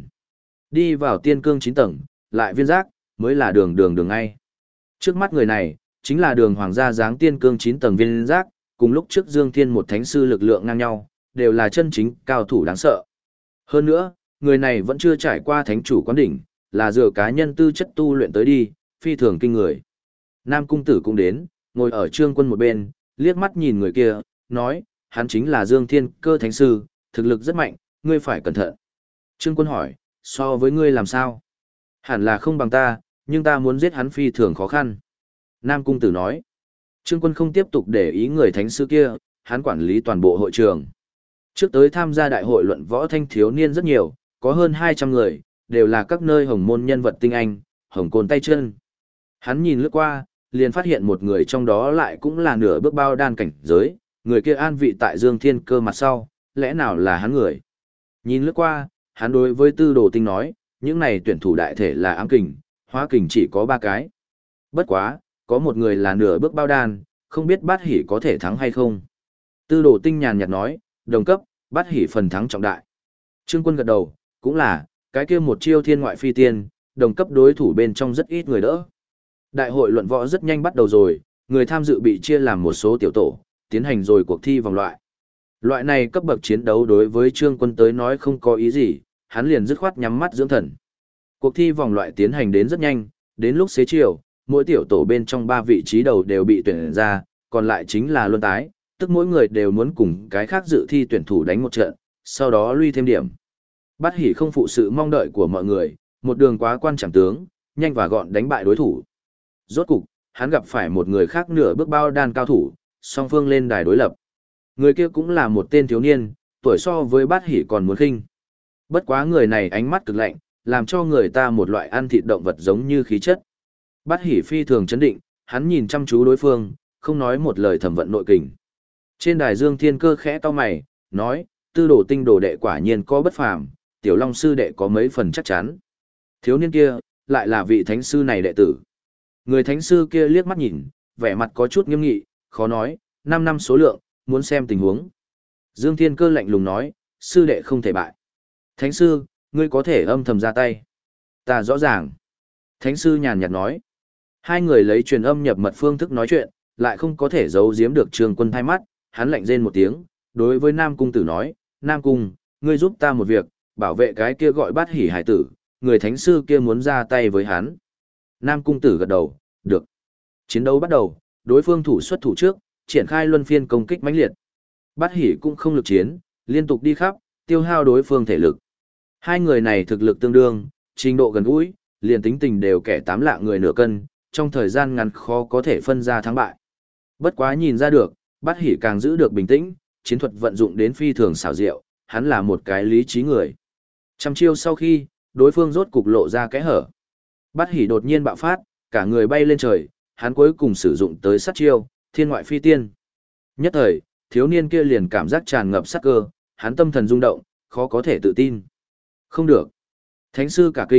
Đi vào tiên cương 9 tầng, lại viên giác, mới là đường ngay. Trước mắt người này, chính là đường hoàng gia dáng tiên cương 9 tầng viên giác, cùng lúc trước Dương Thiên một thánh sư lực lượng ngang nhau, đều là chân chính cao thủ đáng sợ. Hơn nữa, người này vẫn chưa trải qua thánh chủ quán đỉnh, là dựa cá nhân tư chất tu luyện tới đi, phi thường kinh người. Nam cung tử cũng đến, ngồi ở Trương Quân một bên, liếc mắt nhìn người kia, nói, hắn chính là Dương Thiên Cơ thánh sư, thực lực rất mạnh, ngươi phải cẩn thận. Trương Quân hỏi, so với ngươi làm sao? Hẳn là không bằng ta, nhưng ta muốn giết hắn phi thường khó khăn. Nam cung tử nói, Trương Quân không tiếp tục để ý người thánh sư kia, hắn quản lý toàn bộ hội trường. Trước tới tham gia đại hội luận võ thanh thiếu niên rất nhiều, có hơn 200 người, đều là các nơi hồng môn nhân vật tinh anh, hồng côn tay chân. Hắn nhìn lướt qua, liền phát hiện một người trong đó lại cũng là nửa bước bao đan cảnh giới, người kia an vị tại Dương Thiên Cơ mặt sau, lẽ nào là hắn người. Nhìn lướt qua, hắn đối với Tư Đồ Tinh nói, những này tuyển thủ đại thể là ám kình, hóa kình chỉ có 3 cái. Bất quá, có một người là nửa bước bao đan, không biết Bát Hỷ có thể thắng hay không. Tư Đồ Tinh nhàn nhạt nói, đồng cấp, Bát Hỷ phần thắng trọng đại. Trương Quân gật đầu, cũng là, cái kia một chiêu thiên ngoại phi tiên, đồng cấp đối thủ bên trong rất ít người đỡ. Đại hội luận võ rất nhanh bắt đầu rồi, người tham dự bị chia làm một số tiểu tổ, tiến hành rồi cuộc thi vòng loại. Loại này cấp bậc chiến đấu đối với Trương Quân tới nói không có ý gì, hắn liền dứt khoát nhắm mắt dưỡng thần. Cuộc thi vòng loại tiến hành đến rất nhanh, đến lúc xế chiều, mỗi tiểu tổ bên trong 3 vị trí đầu đều bị tuyển ra, còn lại chính là luân tái, tức mỗi người đều muốn cùng cái khác dự thi tuyển thủ đánh một trận, sau đó luy thêm điểm. Bát Hỷ không phụ sự mong đợi của mọi người, một đường quá quan trọng tướng, nhanh và gọn đánh bại đối thủ. Rốt cục, hắn gặp phải một người khác nửa bước bao đan cao thủ, song phương lên đài đối lập. Người kia cũng là một tên thiếu niên, tuổi so với Bát Hỷ còn muốn khinh. Bất quá người này ánh mắt cực lạnh, làm cho người ta một loại ăn thịt động vật giống như khí chất. Bát Hỷ phi thường chấn định, hắn nhìn chăm chú đối phương, không nói một lời thẩm vận nội kình. Trên đài Dương Thiên Cơ khẽ cau mày, nói, Tư Đồ Tinh đồ đệ quả nhiên có bất phàm, Tiểu Long sư đệ có mấy phần chắc chắn. Thiếu niên kia, lại là vị thánh sư này đệ tử. Người thánh sư kia liếc mắt nhìn, vẻ mặt có chút nghiêm nghị, khó nói, 5 năm số lượng, muốn xem tình huống. Dương Thiên Cơ lạnh lùng nói, sư đệ không thể bại. Thánh sư, ngươi có thể âm thầm ra tay. Ta rõ ràng. Thánh sư nhàn nhạt nói. Hai người lấy truyền âm nhập mật phương thức nói chuyện, lại không có thể giấu giếm được Trương Quân thay mắt, hắn lạnh rên một tiếng, đối với Nam Cung Tử nói, Nam Cung, ngươi giúp ta một việc, bảo vệ cái kia gọi Bát Hỷ hải tử, người thánh sư kia muốn ra tay với hắn. Nam Cung Tử gật đầu, được. Chiến đấu bắt đầu, đối phương thủ xuất thủ trước, triển khai luân phiên công kích mãnh liệt. Bát Hỷ cũng không lực chiến, liên tục đi khắp, tiêu hao đối phương thể lực. Hai người này thực lực tương đương, trình độ gần gũi, liền tính tình đều kẻ 8 lạ người nửa cân, trong thời gian ngắn khó có thể phân ra thắng bại. Bất quá nhìn ra được, Bát Hỷ càng giữ được bình tĩnh, chiến thuật vận dụng đến phi thường xảo diệu, hắn là một cái lý trí người. Trăm chiêu sau khi, đối phương rốt cục lộ ra kẽ hở. Bát Hỷ đột nhiên bạo phát, cả người bay lên trời, hắn cuối cùng sử dụng tới sát chiêu, thiên ngoại phi tiên. Nhất thời, thiếu niên kia liền cảm giác tràn ngập sát cơ, hắn tâm thần rung động, khó có thể tự tin. Không được. Thánh sư cả kinh,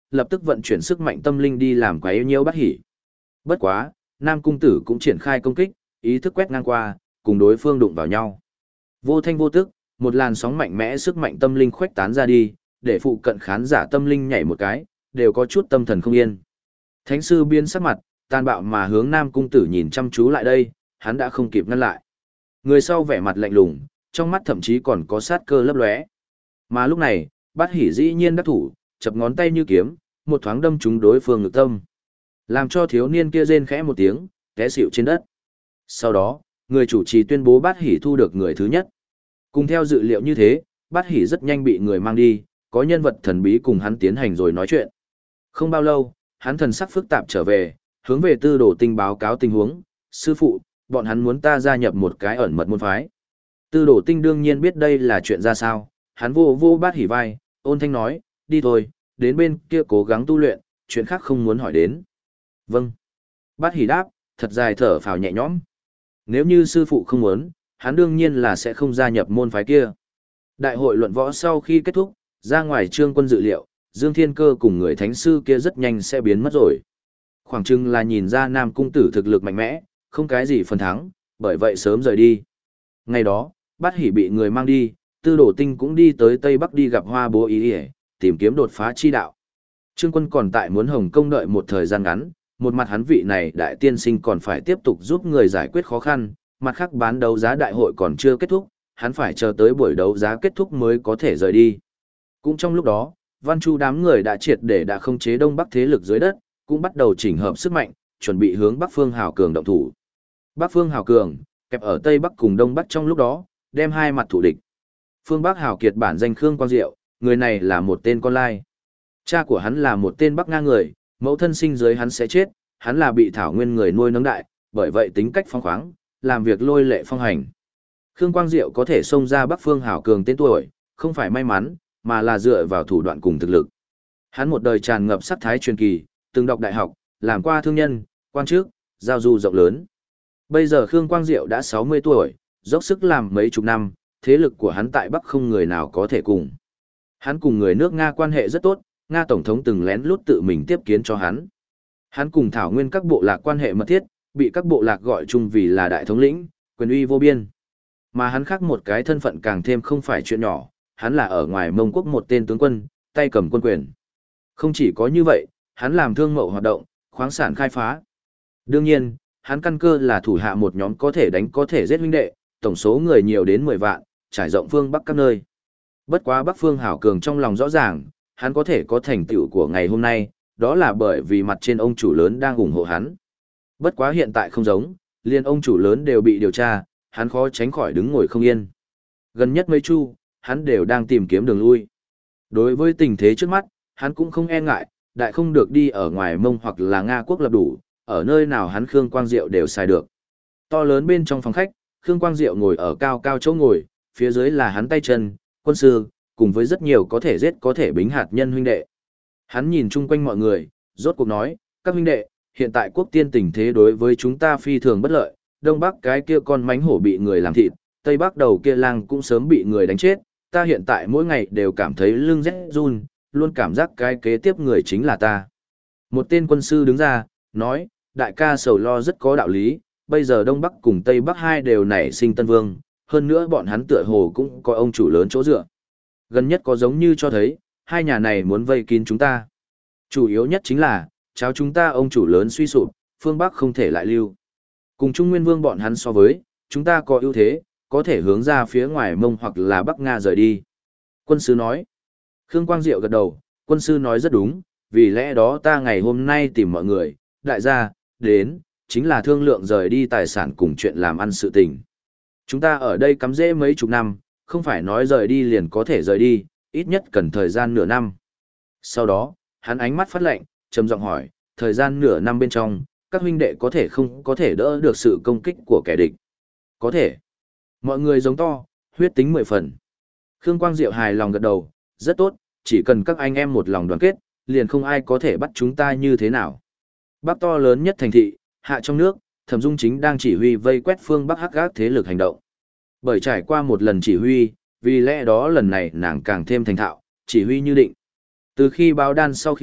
lập tức vận chuyển sức mạnh tâm linh đi làm quấy nhiễu Bát Hỉ. Bất quá, Nam Cung Tử cũng triển khai công kích, ý thức quét ngang qua, cùng đối phương đụng vào nhau. Vô thanh vô tức, một làn sóng mạnh mẽ sức mạnh tâm linh khuếch tán ra đi, để phụ cận khán giả tâm linh nhảy một cái, đều có chút tâm thần không yên. Thánh sư biến sắc mặt, tàn bạo mà hướng Nam Cung Tử nhìn chăm chú lại đây, hắn đã không kịp ngăn lại. Người sau vẻ mặt lạnh lùng, trong mắt thậm chí còn có sát cơ lấp lóe. Mà lúc này, Bát Hỉ dĩ nhiên đắc thủ, chập ngón tay như kiếm, một thoáng đâm trúng đối phương ngực tâm. Làm cho thiếu niên kia rên khẽ một tiếng, té xỉu trên đất. Sau đó, người chủ trì tuyên bố Bát Hỉ thu được người thứ nhất. Cùng theo dự liệu như thế, Bát Hỉ rất nhanh bị người mang đi, có nhân vật thần bí cùng hắn tiến hành rồi nói chuyện. Không bao lâu, hắn thần sắc phức tạp trở về, hướng về Tư Đồ Tinh báo cáo tình huống, sư phụ, bọn hắn muốn ta gia nhập một cái ẩn mật môn phái. Tư Đồ Tinh đương nhiên biết đây là chuyện ra sao, hắn vô vô Bát Hỉ vai, ôn thanh nói, đi thôi, đến bên kia cố gắng tu luyện, chuyện khác không muốn hỏi đến. Vâng. Bát Hỉ đáp, thật dài thở phào nhẹ nhõm. Nếu như sư phụ không muốn, hắn đương nhiên là sẽ không gia nhập môn phái kia. Đại hội luận võ sau khi kết thúc, ra ngoài Trương Quân dự liệu, Dương Thiên Cơ cùng người thánh sư kia rất nhanh sẽ biến mất rồi. Khoảng chừng là nhìn ra Nam Cung Tử thực lực mạnh mẽ, không cái gì phần thắng, bởi vậy sớm rời đi. Ngày đó, Bát Hỉ bị người mang đi, Tư Đồ Tinh cũng đi tới Tây Bắc đi gặp Hoa Bố Ý Ý, tìm kiếm đột phá chi đạo. Trương Quân còn tại muốn Hồng Công đợi một thời gian ngắn, một mặt hắn vị này đại tiên sinh còn phải tiếp tục giúp người giải quyết khó khăn, mặt khác bán đấu giá đại hội còn chưa kết thúc, hắn phải chờ tới buổi đấu giá kết thúc mới có thể rời đi. Cũng trong lúc đó, Văn Chu đám người đã triệt để đã khống chế Đông Bắc thế lực dưới đất, cũng bắt đầu chỉnh hợp sức mạnh, chuẩn bị hướng Bắc Phương Hào Cường động thủ. Bắc Phương Hào Cường, kẹp ở Tây Bắc cùng Đông Bắc trong lúc đó, đem hai mặt thủ địch. Phương Bắc Hào Kiệt bản danh Khương Quang Diệu, người này là một tên con lai. Cha của hắn là một tên Bắc Nga người, mẫu thân sinh dưới hắn sẽ chết, hắn là bị Thảo Nguyên người nuôi nấng đại, bởi vậy tính cách phóng khoáng, làm việc lôi lệ phong hành. Khương Quang Diệu có thể xông ra Bắc Phương Hào Cường tên tuổi, không phải may mắn, mà là dựa vào thủ đoạn cùng thực lực. Hắn một đời tràn ngập sắc thái truyền kỳ, từng đọc đại học, làm qua thương nhân, quan chức, giao du rộng lớn. Bây giờ Khương Quang Diệu đã 60 tuổi, dốc sức làm mấy chục năm, thế lực của hắn tại Bắc không người nào có thể cùng. Hắn cùng người nước Nga quan hệ rất tốt, Nga Tổng thống từng lén lút tự mình tiếp kiến cho hắn. Hắn cùng Thảo Nguyên các bộ lạc quan hệ mật thiết, bị các bộ lạc gọi chung vì là đại thống lĩnh, quyền uy vô biên. Mà hắn khác một cái thân phận càng thêm không phải chuyện nhỏ, hắn là ở ngoài Mông Quốc một tên tướng quân, tay cầm quân quyền. Không chỉ có như vậy, hắn làm thương mậu hoạt động, khoáng sản khai phá. Đương nhiên, hắn căn cơ là thủ hạ một nhóm có thể đánh có thể giết huynh đệ, tổng số người nhiều đến 10 vạn, trải rộng phương Bắc các nơi. Bất quá Bắc Phương Hảo Cường trong lòng rõ ràng, hắn có thể có thành tựu của ngày hôm nay, đó là bởi vì mặt trên ông chủ lớn đang ủng hộ hắn. Bất quá hiện tại không giống, liền ông chủ lớn đều bị điều tra, hắn khó tránh khỏi đứng ngồi không yên. Gần nhất mấy chu, hắn đều đang tìm kiếm đường lui. Đối với tình thế trước mắt, hắn cũng không e ngại, đại không được đi ở ngoài Mông hoặc là Nga quốc lập đủ, ở nơi nào hắn Khương Quang Diệu đều xài được. To lớn bên trong phòng khách, Khương Quang Diệu ngồi ở cao cao chỗ ngồi, phía dưới là hắn tay chân, quân sư, cùng với rất nhiều có thể giết có thể bính hạt nhân huynh đệ. Hắn nhìn chung quanh mọi người, rốt cuộc nói, các huynh đệ, hiện tại quốc tiên tình thế đối với chúng ta phi thường bất lợi, Đông Bắc cái kia con mánh hổ bị người làm thịt, Tây Bắc đầu kia lang cũng sớm bị người đánh chết, ta hiện tại mỗi ngày đều cảm thấy lưng rét run, luôn cảm giác cái kế tiếp người chính là ta. Một tên quân sư đứng ra, nói, đại ca sầu lo rất có đạo lý, bây giờ Đông Bắc cùng Tây Bắc hai đều nảy sinh tân vương, hơn nữa bọn hắn tựa hồ cũng có ông chủ lớn chỗ dựa. Gần nhất có giống như cho thấy, hai nhà này muốn vây kín chúng ta. Chủ yếu nhất chính là, cháu chúng ta ông chủ lớn suy sụp, phương Bắc không thể lại lưu. Cùng Trung Nguyên Vương bọn hắn so với, chúng ta có ưu thế, có thể hướng ra phía ngoài Mông hoặc là Bắc Nga rời đi. Quân sư nói. Khương Quang Diệu gật đầu, quân sư nói rất đúng, vì lẽ đó ta ngày hôm nay tìm mọi người, đại gia, đến, chính là thương lượng rời đi tài sản cùng chuyện làm ăn sự tình. Chúng ta ở đây cắm rễ mấy chục năm, không phải nói rời đi liền có thể rời đi, ít nhất cần thời gian nửa năm. Sau đó, hắn ánh mắt phát lạnh, trầm giọng hỏi, thời gian nửa năm bên trong, các huynh đệ có thể không có thể đỡ được sự công kích của kẻ địch? Có thể. Mọi người giống to, huyết tính 10 phần. Khương Quang Diệu hài lòng gật đầu, rất tốt, chỉ cần các anh em một lòng đoàn kết, liền không ai có thể bắt chúng ta như thế nào. Bắc to lớn nhất thành thị, hạ trong nước, Thẩm Dung chính đang chỉ huy vây quét phương Bắc hắc ác thế lực hành động. Bởi trải qua một lần chỉ huy, vì lẽ đó lần này nàng càng thêm thành thạo, chỉ huy như định. Từ khi báo đan sau khi,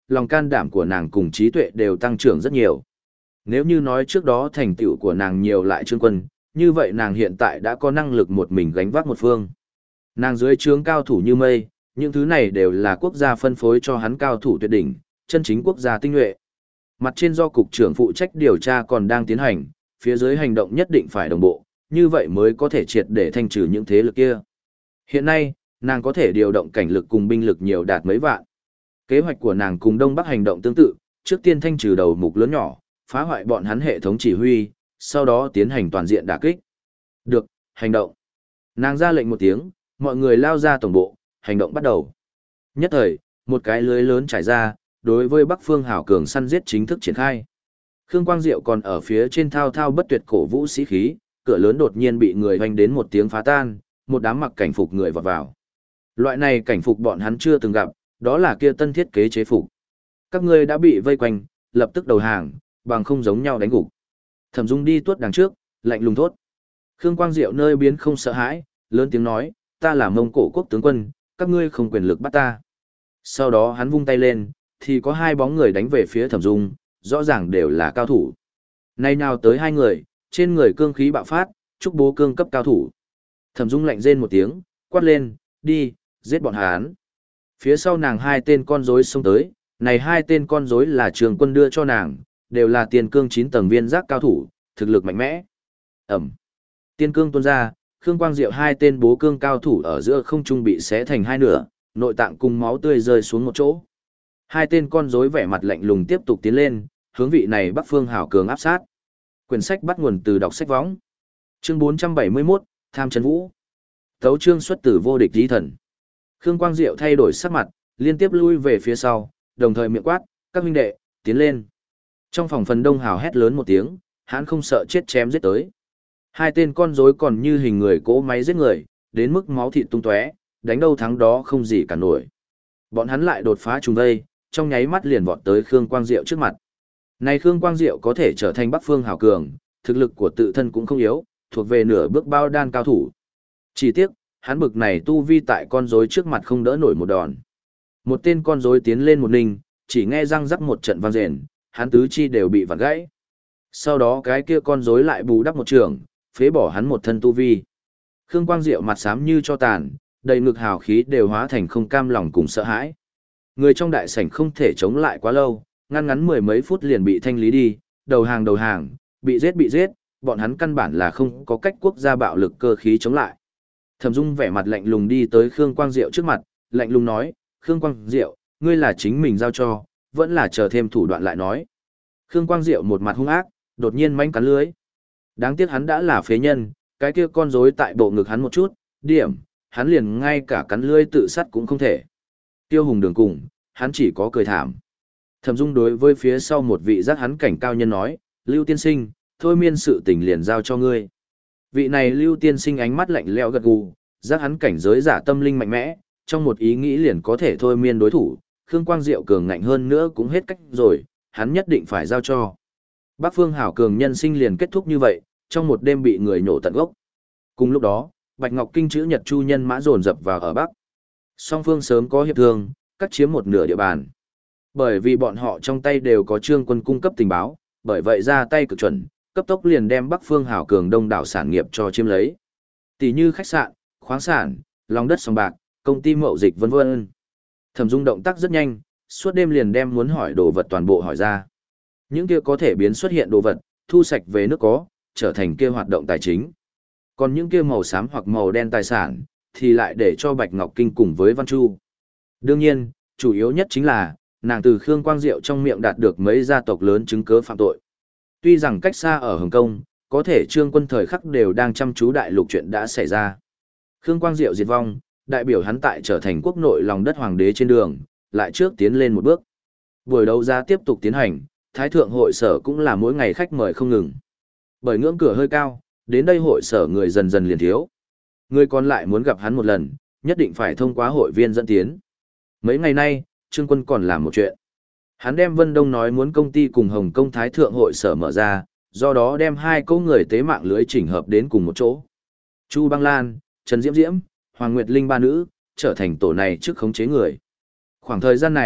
lòng can đảm của nàng cùng trí tuệ đều tăng trưởng rất nhiều. Nếu như nói trước đó thành tựu của nàng nhiều lại Trương Quân, như vậy nàng hiện tại đã có năng lực một mình gánh vác một phương. Nàng dưới trướng cao thủ như mây, những thứ này đều là quốc gia phân phối cho hắn cao thủ tuyệt đỉnh, chân chính quốc gia tinh nhuệ. Mặt trên do cục trưởng phụ trách điều tra còn đang tiến hành, phía dưới hành động nhất định phải đồng bộ, như vậy mới có thể triệt để thanh trừ những thế lực kia. Hiện nay, nàng có thể điều động cảnh lực cùng binh lực nhiều đạt mấy vạn. Kế hoạch của nàng cùng Đông Bắc hành động tương tự, trước tiên thanh trừ đầu mục lớn nhỏ, phá hoại bọn hắn hệ thống chỉ huy, sau đó tiến hành toàn diện đả kích. Được, hành động. Nàng ra lệnh một tiếng, mọi người lao ra tổng bộ, hành động bắt đầu. Nhất thời, một cái lưới lớn trải ra, đối với Bắc Phương Hảo Cường săn giết chính thức triển khai. Khương Quang Diệu còn ở phía trên thao thao bất tuyệt cổ vũ sĩ khí, cửa lớn đột nhiên bị người hoành đến một tiếng phá tan, một đám mặc cảnh phục người vọt vào. Loại này cảnh phục bọn hắn chưa từng gặp, đó là kia tân thiết kế chế phục. Các ngươi đã bị vây quanh, lập tức đầu hàng, bằng không giống nhau đánh gục. Thẩm Dung đi tuốt đằng trước, lạnh lùng thốt. Khương Quang Diệu nơi biến không sợ hãi, lớn tiếng nói, ta là Mông Cổ quốc tướng quân, các ngươi không quyền lực bắt ta. Sau đó hắn vung tay lên, thì có hai bóng người đánh về phía Thẩm Dung, rõ ràng đều là cao thủ. Nay nào tới hai người, trên người cương khí bạo phát, chúc bố cương cấp cao thủ. Thẩm Dung lạnh rên một tiếng, quát lên, đi, giết bọn hắn. Phía sau nàng hai tên con rối xông tới, này hai tên con rối là Trường Quân đưa cho nàng, đều là tiền cương 9 tầng viên giác cao thủ, thực lực mạnh mẽ. Ẩm. Tiên cương tuôn ra, Khương Quang Diệu hai tên bố cương cao thủ ở giữa không trung bị xé thành hai nửa, nội tạng cùng máu tươi rơi xuống một chỗ. Hai tên con rối vẻ mặt lạnh lùng tiếp tục tiến lên, hướng vị này Bắc Phương Hảo Cường áp sát. Quyển sách bắt nguồn từ đọc sách võng. Chương 471, Tham Trấn Vũ. Tấu chương xuất từ Vô Địch Chí Thần. Khương Quang Diệu thay đổi sắc mặt, liên tiếp lui về phía sau, đồng thời miệng quát, các huynh đệ, tiến lên. Trong phòng phần đông hào hét lớn một tiếng, hắn không sợ chết chém giết tới. Hai tên con rối còn như hình người cỗ máy giết người, đến mức máu thịt tung tóe, đánh đâu thắng đó không gì cả nổi. Bọn hắn lại đột phá trùng vây, trong nháy mắt liền vọt tới Khương Quang Diệu trước mặt. Này Khương Quang Diệu có thể trở thành Bắc Phương Hảo Cường, thực lực của tự thân cũng không yếu, thuộc về nửa bước bao đan cao thủ. Chỉ tiếc, hắn bực này tu vi tại con rối trước mặt không đỡ nổi một đòn. Một tên con rối tiến lên một ninh, chỉ nghe răng rắc một trận vang rền, hắn tứ chi đều bị vặn gãy. Sau đó cái kia con rối lại bù đắp một trường, phế bỏ hắn một thân tu vi. Khương Quang Diệu mặt xám như cho tàn, đầy ngực hào khí đều hóa thành không cam lòng cùng sợ hãi. Người trong đại sảnh không thể chống lại quá lâu, ngăn ngắn mười mấy phút liền bị thanh lý đi, đầu hàng, bị giết, bọn hắn căn bản là không có cách quốc gia bạo lực cơ khí chống lại. Thẩm Dung vẻ mặt lạnh lùng đi tới Khương Quang Diệu trước mặt, lạnh lùng nói, Khương Quang Diệu, ngươi là chính mình giao cho, vẫn là chờ thêm thủ đoạn lại nói. Khương Quang Diệu một mặt hung ác, đột nhiên manh cắn lưới. Đáng tiếc hắn đã là phế nhân, cái kia con rối tại bộ ngực hắn một chút, điểm, hắn liền ngay cả cắn lưới tự sát cũng không thể. Tiêu hùng đường cùng, hắn chỉ có cười thảm. Thẩm Dung đối với phía sau một vị giác hắn cảnh cao nhân nói, Lưu tiên sinh, thôi miên sự tình liền giao cho ngươi. Vị này Lưu tiên sinh ánh mắt lạnh lẽo gật gù, giác hắn cảnh giới giả tâm linh mạnh mẽ, trong một ý nghĩ liền có thể thôi miên đối thủ, Khương Quang Diệu cường ngạnh hơn nữa cũng hết cách rồi, hắn nhất định phải giao cho. Bắc Phương Hảo Cường nhân sinh liền kết thúc như vậy, trong một đêm bị người nổ tận gốc. Cùng lúc đó, Bạch Ngọc Kinh chữ Nhật Chu nhân mã dồn dập vào ở Bắc. Song phương sớm có hiệp thương, cắt chiếm một nửa địa bàn. Bởi vì bọn họ trong tay đều có Trương Quân cung cấp tình báo, bởi vậy ra tay cực chuẩn, cấp tốc liền đem Bắc Phương Hảo Cường đông đảo sản nghiệp cho chiếm lấy. Tỷ như khách sạn, khoáng sản, lòng đất sòng bạc, công ty mậu dịch vân vân. Thẩm Dung động tác rất nhanh, suốt đêm liền đem muốn hỏi đồ vật toàn bộ hỏi ra. Những kia có thể biến xuất hiện đồ vật, thu sạch về nước có, trở thành kia hoạt động tài chính. Còn những kia màu xám hoặc màu đen tài sản, thì lại để cho Bạch Ngọc Kinh cùng với Văn Chu. Đương nhiên, chủ yếu nhất chính là, nàng từ Khương Quang Diệu trong miệng đạt được mấy gia tộc lớn chứng cứ phạm tội. Tuy rằng cách xa ở Hồng Kông, có thể Trương Quân thời khắc đều đang chăm chú đại lục chuyện đã xảy ra. Khương Quang Diệu diệt vong, đại biểu hắn tại trở thành quốc nội lòng đất hoàng đế trên đường, lại trước tiến lên một bước. Buổi đấu giá tiếp tục tiến hành, Thái Thượng hội sở cũng là mỗi ngày khách mời không ngừng. Bởi ngưỡng cửa hơi cao, đến đây hội sở người dần dần liền thiếu. Người còn lại muốn gặp hắn một lần, nhất định phải thông qua hội viên dẫn tiến. Mấy ngày nay, Trương Quân còn làm một chuyện. Hắn đem Vân Đông nói muốn công ty cùng Hồng Kông Thái Thượng hội sở mở ra, do đó đem hai cỗ người tế mạng lưới chỉnh hợp đến cùng một chỗ. Chu Băng Lan, Trần Diễm Diễm, Hoàng Nguyệt Linh ba nữ, trở thành tổ này trước khống chế người. Khoảng thời gian này,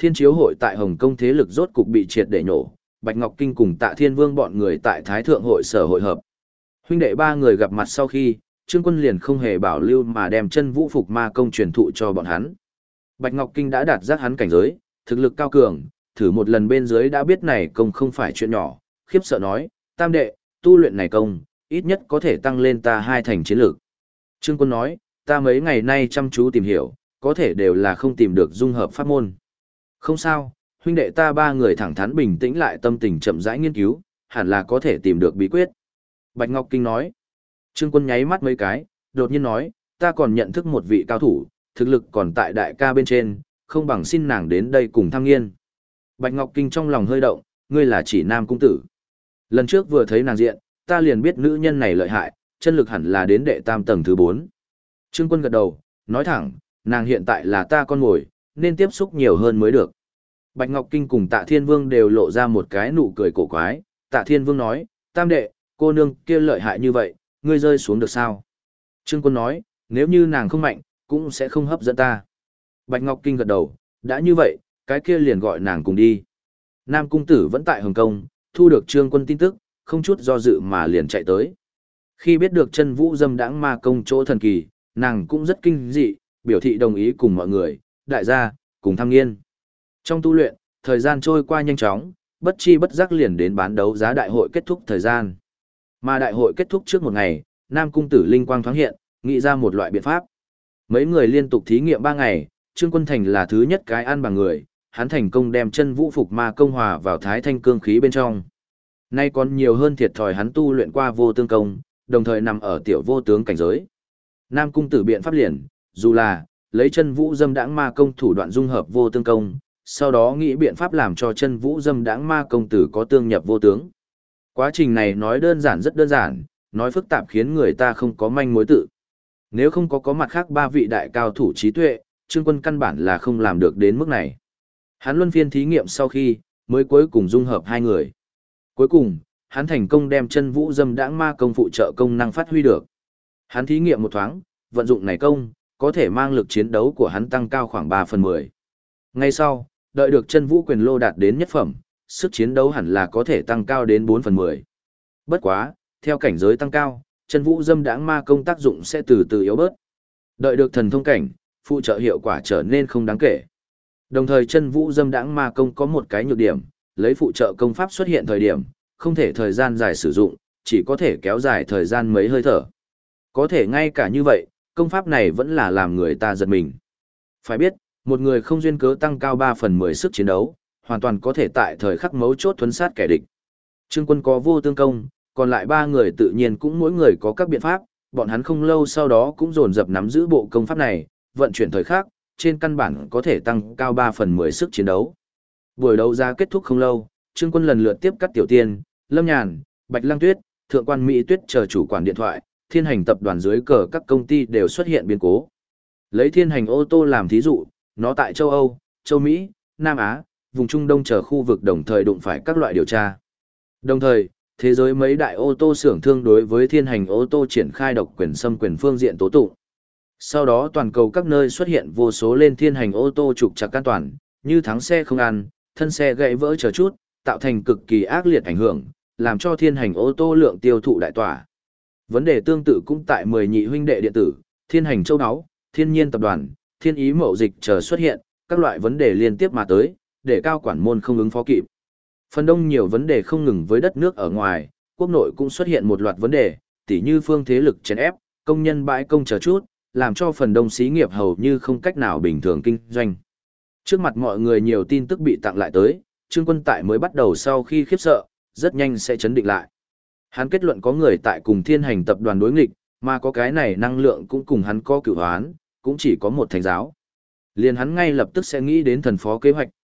Thiên chiếu hội tại Hồng Kông thế lực rốt cục bị triệt để nhổ, Bạch Ngọc Kinh cùng Tạ Thiên Vương bọn người tại Thái Thượng hội sở hội hợp. Huynh đệ ba người gặp mặt sau khi, Trương Quân liền không hề bảo lưu mà đem chân vũ phục ma công truyền thụ cho bọn hắn. Bạch Ngọc Kinh đã đạt giác hắn cảnh giới, thực lực cao cường, thử một lần bên dưới đã biết này công không phải chuyện nhỏ, khiếp sợ nói, tam đệ, tu luyện này công, ít nhất có thể tăng lên ta 2 thành chiến lược. Trương Quân nói, ta mấy ngày nay chăm chú tìm hiểu, có thể đều là không tìm được dung hợp pháp môn. Không sao, huynh đệ ta 3 người thẳng thắn bình tĩnh lại tâm tình chậm rãi nghiên cứu, hẳn là có thể tìm được bí quyết. Bạch Ngọc Kinh nói, Trương Quân nháy mắt mấy cái, đột nhiên nói, ta còn nhận thức một vị cao thủ, thực lực còn tại đại ca bên trên, không bằng xin nàng đến đây cùng tham nghiên. Bạch Ngọc Kinh trong lòng hơi động, ngươi là chỉ Nam Cung Tử. Lần trước vừa thấy nàng diện, ta liền biết nữ nhân này lợi hại, chân lực hẳn là đến đệ tam tầng thứ 4. Trương Quân gật đầu, nói thẳng, nàng hiện tại là ta con ngồi, nên tiếp xúc nhiều hơn mới được. Bạch Ngọc Kinh cùng Tạ Thiên Vương đều lộ ra một cái nụ cười cổ quái, Tạ Thiên Vương nói, tam đệ, cô nương kia lợi hại như vậy, ngươi rơi xuống được sao? Trương Quân nói, nếu như nàng không mạnh, cũng sẽ không hấp dẫn ta. Bạch Ngọc Kinh gật đầu, đã như vậy, cái kia liền gọi nàng cùng đi. Nam Cung Tử vẫn tại Hồng Kông, thu được Trương Quân tin tức, không chút do dự mà liền chạy tới. Khi biết được chân vũ dâm đãng ma công chỗ thần kỳ, nàng cũng rất kinh dị, biểu thị đồng ý cùng mọi người, đại gia, cùng tham nghiên. Trong tu luyện, thời gian trôi qua nhanh chóng, bất chi bất giác liền đến bán đấu giá đại hội kết thúc thời gian. Mà đại hội kết thúc trước một ngày, Nam Cung Tử linh quang thoáng hiện, nghĩ ra một loại biện pháp. Mấy người liên tục thí nghiệm 3 ngày, Trương Quân Thành là thứ nhất cái ăn bằng người, hắn thành công đem chân vũ phục ma công hòa vào thái thanh cương khí bên trong. Nay còn nhiều hơn thiệt thòi hắn tu luyện qua vô tương công, đồng thời nằm ở tiểu vô tướng cảnh giới. Nam Cung Tử biện pháp liền, dù là lấy chân vũ dâm đãng ma công thủ đoạn dung hợp vô tương công, sau đó nghĩ biện pháp làm cho chân vũ dâm đãng ma công tử có tương nhập vô tướng. Quá trình này nói đơn giản rất đơn giản, nói phức tạp khiến người ta không có manh mối tự. Nếu không có mặt khác 3 vị đại cao thủ trí tuệ, Trương Quân căn bản là không làm được đến mức này. Hắn luân phiên thí nghiệm sau khi, mới cuối cùng dung hợp 2 người. Cuối cùng, hắn thành công đem chân vũ dâm đãng ma công phụ trợ công năng phát huy được. Hắn thí nghiệm một thoáng, vận dụng này công, có thể mang lực chiến đấu của hắn tăng cao khoảng 3/10. Ngay sau, đợi được chân vũ quyền lô đạt đến nhất phẩm, sức chiến đấu hẳn là có thể tăng cao đến 4/10. Bất quá, theo cảnh giới tăng cao, chân vũ dâm đãng ma công tác dụng sẽ từ từ yếu bớt. Đợi được thần thông cảnh, phụ trợ hiệu quả trở nên không đáng kể. Đồng thời chân vũ dâm đãng ma công có một cái nhược điểm, lấy phụ trợ công pháp xuất hiện thời điểm, không thể thời gian dài sử dụng, chỉ có thể kéo dài thời gian mấy hơi thở. Có thể ngay cả như vậy, công pháp này vẫn là làm người ta giật mình. Phải biết, một người không duyên cớ tăng cao 3/10 sức chiến đấu, hoàn toàn có thể tại thời khắc mấu chốt thuấn sát kẻ địch. Trương Quân có vô tương công, còn lại 3 người tự nhiên cũng mỗi người có các biện pháp, bọn hắn không lâu sau đó cũng dồn dập nắm giữ bộ công pháp này, vận chuyển thời khắc, trên căn bản có thể tăng cao 3/10 sức chiến đấu. Buổi đấu giá kết thúc không lâu, Trương Quân lần lượt tiếp cắt Tiểu Tiên, Lâm Nhàn, Bạch Lăng Tuyết, Thượng quan Mỹ Tuyết chờ chủ quản điện thoại, Thiên Hành tập đoàn dưới cờ các công ty đều xuất hiện biến cố. Lấy Thiên Hành ô tô làm thí dụ, nó tại châu Âu, châu Mỹ, Nam Á, vùng Trung Đông chờ khu vực đồng thời đụng phải các loại điều tra. Đồng thời, thế giới mấy đại ô tô xưởng thương đối với Thiên Hành ô tô triển khai độc quyền xâm quyền phương diện tố tụng. Sau đó toàn cầu các nơi xuất hiện vô số lên Thiên Hành ô tô trục trặc an toàn, như thắng xe không ăn, thân xe gãy vỡ chờ chút, tạo thành cực kỳ ác liệt ảnh hưởng, làm cho Thiên Hành ô tô lượng tiêu thụ đại tỏa. Vấn đề tương tự cũng tại 10 nhị huynh đệ điện tử, Thiên Hành châu áo, Thiên Nhiên tập đoàn, Thiên Ý mậu dịch chờ xuất hiện, các loại vấn đề liên tiếp mà tới, để cao quản môn không ứng phó kịp. Phần đông nhiều vấn đề không ngừng với đất nước ở ngoài, quốc nội cũng xuất hiện một loạt vấn đề, tỉ như phương thế lực chèn ép, công nhân bãi công chờ chút, làm cho phần đông xí nghiệp hầu như không cách nào bình thường kinh doanh. Trước mặt mọi người nhiều tin tức bị tặng lại tới, Trương Quân tại mới bắt đầu sau khi khiếp sợ, rất nhanh sẽ chấn định lại. Hắn kết luận có người tại cùng Thiên Hành tập đoàn đối nghịch, mà có cái này năng lượng cũng cùng hắn có cửu hoán, cũng chỉ có một thánh giáo. Liền hắn ngay lập tức sẽ nghĩ đến thần phó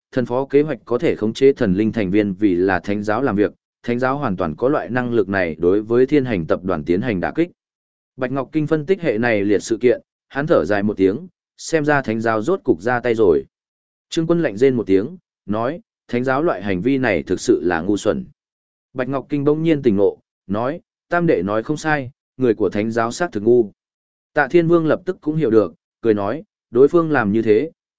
kế hoạch có thể khống chế thần linh thành viên vì là thánh giáo làm việc, thánh giáo hoàn toàn có loại năng lực này đối với Thiên Hành tập đoàn tiến hành đả kích. Bạch Ngọc Kinh phân tích hệ này liệt sự kiện, hắn thở dài một tiếng, xem ra thánh giáo rốt cục ra tay rồi. Trương Quân lạnh rên một tiếng, nói, thánh giáo loại hành vi này thực sự là ngu xuẩn. Bạch Ngọc Kinh bỗng nhiên tỉnh ngộ, nói, tam đệ nói không sai, người của thánh giáo xác thực ngu. Tạ Thiên Vương lập tức cũng hiểu được, cười nói, đối phương làm như thế,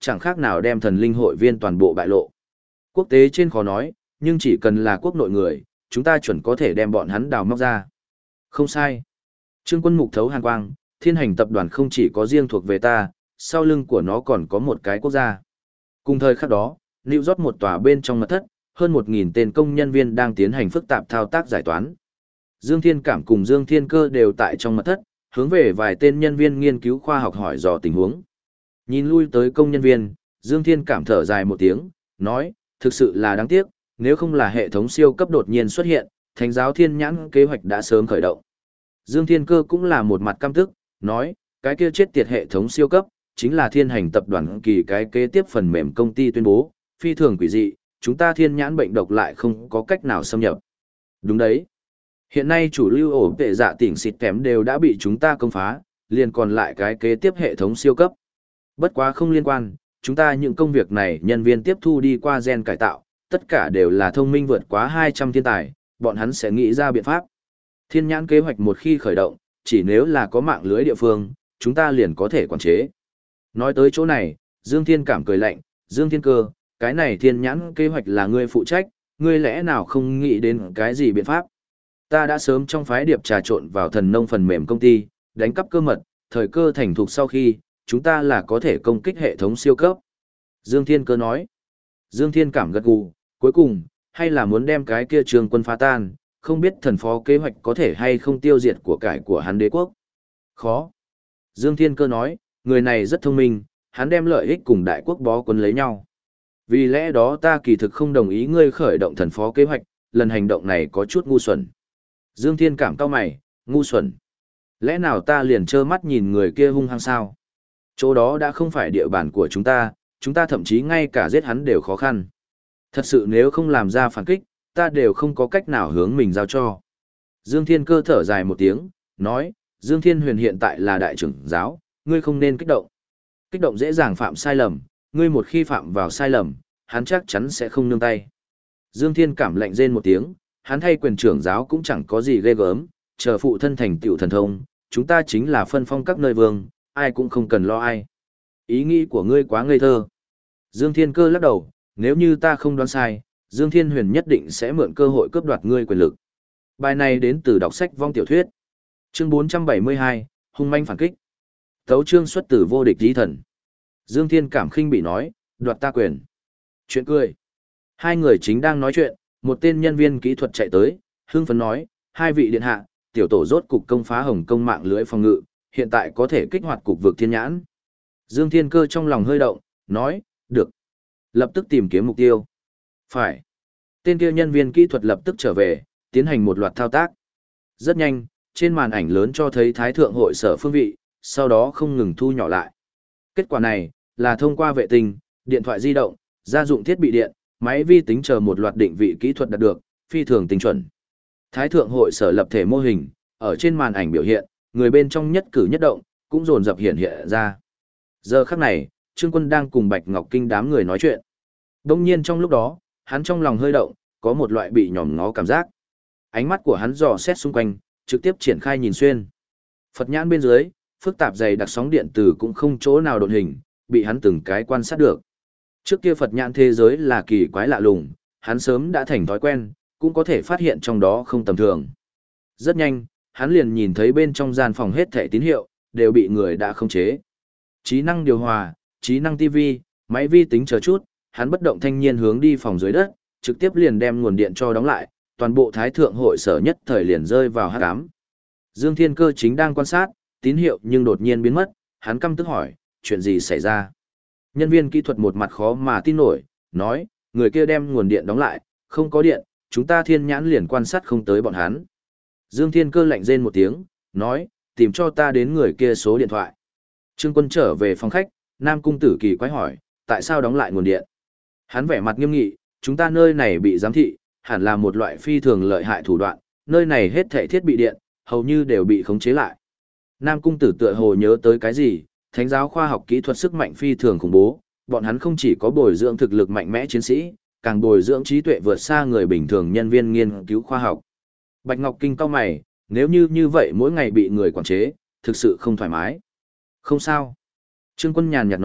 chẳng khác nào đem thần linh hội viên toàn bộ bại lộ. Quốc tế trên khó nói, nhưng chỉ cần là quốc nội người, chúng ta chuẩn có thể đem bọn hắn đào móc ra. Không sai. Trương Quân mục thấu hàn quang, Thiên Hành tập đoàn không chỉ có riêng thuộc về ta, sau lưng của nó còn có một cái quốc gia. Cùng thời khắc đó, New York một tòa bên trong mật thất, hơn 1.000 tên công nhân viên đang tiến hành phức tạp thao tác giải toán. Dương Thiên Cảm cùng Dương Thiên Cơ đều tại trong mật thất, hướng về vài tên nhân viên nghiên cứu khoa học hỏi dò tình huống. Nhìn lui tới công nhân viên, Dương Thiên Cảm thở dài một tiếng, nói, thực sự là đáng tiếc, nếu không là hệ thống siêu cấp đột nhiên xuất hiện, Thánh giáo Thiên Nhãn kế hoạch đã sớm khởi động. Dương Thiên Cơ cũng là một mặt căm tức, nói, cái kia chết tiệt hệ thống siêu cấp, chính là Thiên Hành tập đoàn kỳ cái kế tiếp phần mềm công ty tuyên bố, phi thường quỷ dị, chúng ta Thiên Nhãn bệnh độc lại không có cách nào xâm nhập. Đúng đấy. Hiện nay chủ lưu ổ tệ dạ tỉnh xịt kém đều đã bị chúng ta công phá, liền còn lại cái kế tiếp hệ thống siêu cấp. Bất quá không liên quan, chúng ta những công việc này nhân viên tiếp thu đi qua gen cải tạo, tất cả đều là thông minh vượt quá 200 thiên tài, bọn hắn sẽ nghĩ ra biện pháp. Thiên Nhãn kế hoạch một khi khởi động, chỉ nếu là có mạng lưới địa phương, chúng ta liền có thể quản chế. Nói tới chỗ này, Dương Thiên Cảm cười lạnh, Dương Thiên Cơ, cái này Thiên Nhãn kế hoạch là ngươi phụ trách, ngươi lẽ nào không nghĩ đến cái gì biện pháp? Ta đã sớm trong phái điệp trà trộn vào thần nông phần mềm công ty, đánh cắp cơ mật, thời cơ thành thục sau khi, chúng ta là có thể công kích hệ thống siêu cấp. Dương Thiên Cơ nói. Dương Thiên Cảm gật gù, cuối cùng, hay là muốn đem cái kia Trương Quân phá tan, không biết thần phó kế hoạch có thể hay không tiêu diệt của cải của hắn đế quốc. Khó. Dương Thiên Cơ nói, người này rất thông minh, hắn đem lợi ích cùng đại quốc bó quân lấy nhau. Vì lẽ đó ta kỳ thực không đồng ý ngươi khởi động thần phó kế hoạch, lần hành động này có chút ngu xuẩn. Dương Thiên Cảm cau mày, ngu xuẩn. Lẽ nào ta liền trơ mắt nhìn người kia hung hăng sao? Chỗ đó đã không phải địa bàn của chúng ta thậm chí ngay cả giết hắn đều khó khăn. Thật sự nếu không làm ra phản kích, ta đều không có cách nào hướng mình giao cho. Dương Thiên Cơ thở dài một tiếng, nói, Dương Thiên Huyền hiện tại là đại trưởng giáo, ngươi không nên kích động. Kích động dễ dàng phạm sai lầm, ngươi một khi phạm vào sai lầm, hắn chắc chắn sẽ không nương tay. Dương Thiên Cảm lạnh rên một tiếng, hắn thay quyền trưởng giáo cũng chẳng có gì ghê gớm, chờ phụ thân thành tựu thần thông, chúng ta chính là phân phong các nơi vương, ai cũng không cần lo ai. Ý nghĩ của ngươi quá ngây thơ. Dương Thiên Cơ lắc đầu, nếu như ta không đoán sai, Dương Thiên Huyền nhất định sẽ mượn cơ hội cướp đoạt ngươi quyền lực. Bài này đến từ đọc sách vong tiểu thuyết. Chương 472, hung manh phản kích. Tấu chương xuất từ vô địch tí thần. Dương Thiên Cảm khinh bị nói, đoạt ta quyền. Chuyện cười. Hai người chính đang nói chuyện, một tên nhân viên kỹ thuật chạy tới, hưng phấn nói, hai vị điện hạ, tiểu tổ rốt cục công phá Hồng Công mạng lưới phòng ngự, hiện tại có thể kích hoạt cục vực Thiên Nhãn. Dương Thiên Cơ trong lòng hơi động, nói, được. Lập tức tìm kiếm mục tiêu. Phải. Tên kia nhân viên kỹ thuật lập tức trở về, tiến hành một loạt thao tác. Rất nhanh, trên màn ảnh lớn cho thấy Thái Thượng hội sở phương vị, sau đó không ngừng thu nhỏ lại. Kết quả này, là thông qua vệ tinh, điện thoại di động, gia dụng thiết bị điện, máy vi tính chờ một loạt định vị kỹ thuật đạt được, phi thường tinh chuẩn. Thái Thượng hội sở lập thể mô hình, ở trên màn ảnh biểu hiện, người bên trong nhất cử nhất động, cũng dồn dập hiện hiện ra. Giờ khắc này, Trương Quân đang cùng Bạch Ngọc Kinh đám người nói chuyện. Đông nhiên trong lúc đó, hắn trong lòng hơi động, có một loại bị nhòm ngó cảm giác. Ánh mắt của hắn dò xét xung quanh, trực tiếp triển khai nhìn xuyên. Phật nhãn bên dưới, phức tạp dày đặc sóng điện từ cũng không chỗ nào độn hình, bị hắn từng cái quan sát được. Trước kia Phật nhãn thế giới là kỳ quái lạ lùng, hắn sớm đã thành thói quen, cũng có thể phát hiện trong đó không tầm thường. Rất nhanh, hắn liền nhìn thấy bên trong gian phòng hết thảy tín hiệu, đều bị người đã khống chế. Trí năng điều hòa, trí năng TV, máy vi tính chờ chút, hắn bất động thanh nhiên hướng đi phòng dưới đất, trực tiếp liền đem nguồn điện cho đóng lại, toàn bộ Thái Thượng hội sở nhất thời liền rơi vào hắc ám. Dương Thiên Cơ chính đang quan sát, tín hiệu nhưng đột nhiên biến mất, hắn căm tức hỏi, chuyện gì xảy ra? Nhân viên kỹ thuật một mặt khó mà tin nổi, nói, người kia đem nguồn điện đóng lại, không có điện, chúng ta Thiên Nhãn liền quan sát không tới bọn hắn. Dương Thiên Cơ lạnh rên một tiếng, nói, tìm cho ta đến người kia số điện thoại. Trương Quân trở về phòng khách, Nam Cung Tử kỳ quái hỏi, tại sao đóng lại nguồn điện? Hắn vẻ mặt nghiêm nghị, chúng ta nơi này bị giám thị, hẳn là một loại phi thường lợi hại thủ đoạn, nơi này hết thảy thiết bị điện, hầu như đều bị khống chế lại. Nam Cung Tử tựa hồ nhớ tới cái gì, Thánh giáo khoa học kỹ thuật sức mạnh phi thường khủng bố, bọn hắn không chỉ có bồi dưỡng thực lực mạnh mẽ chiến sĩ, càng bồi dưỡng trí tuệ vượt xa người bình thường nhân viên nghiên cứu khoa học. Bạch Ngọc Kinh cau mày, nếu như vậy mỗi ngày bị người quản chế, thực sự không thoải mái. Không sao. Trương Quân nhàn nhạt nói,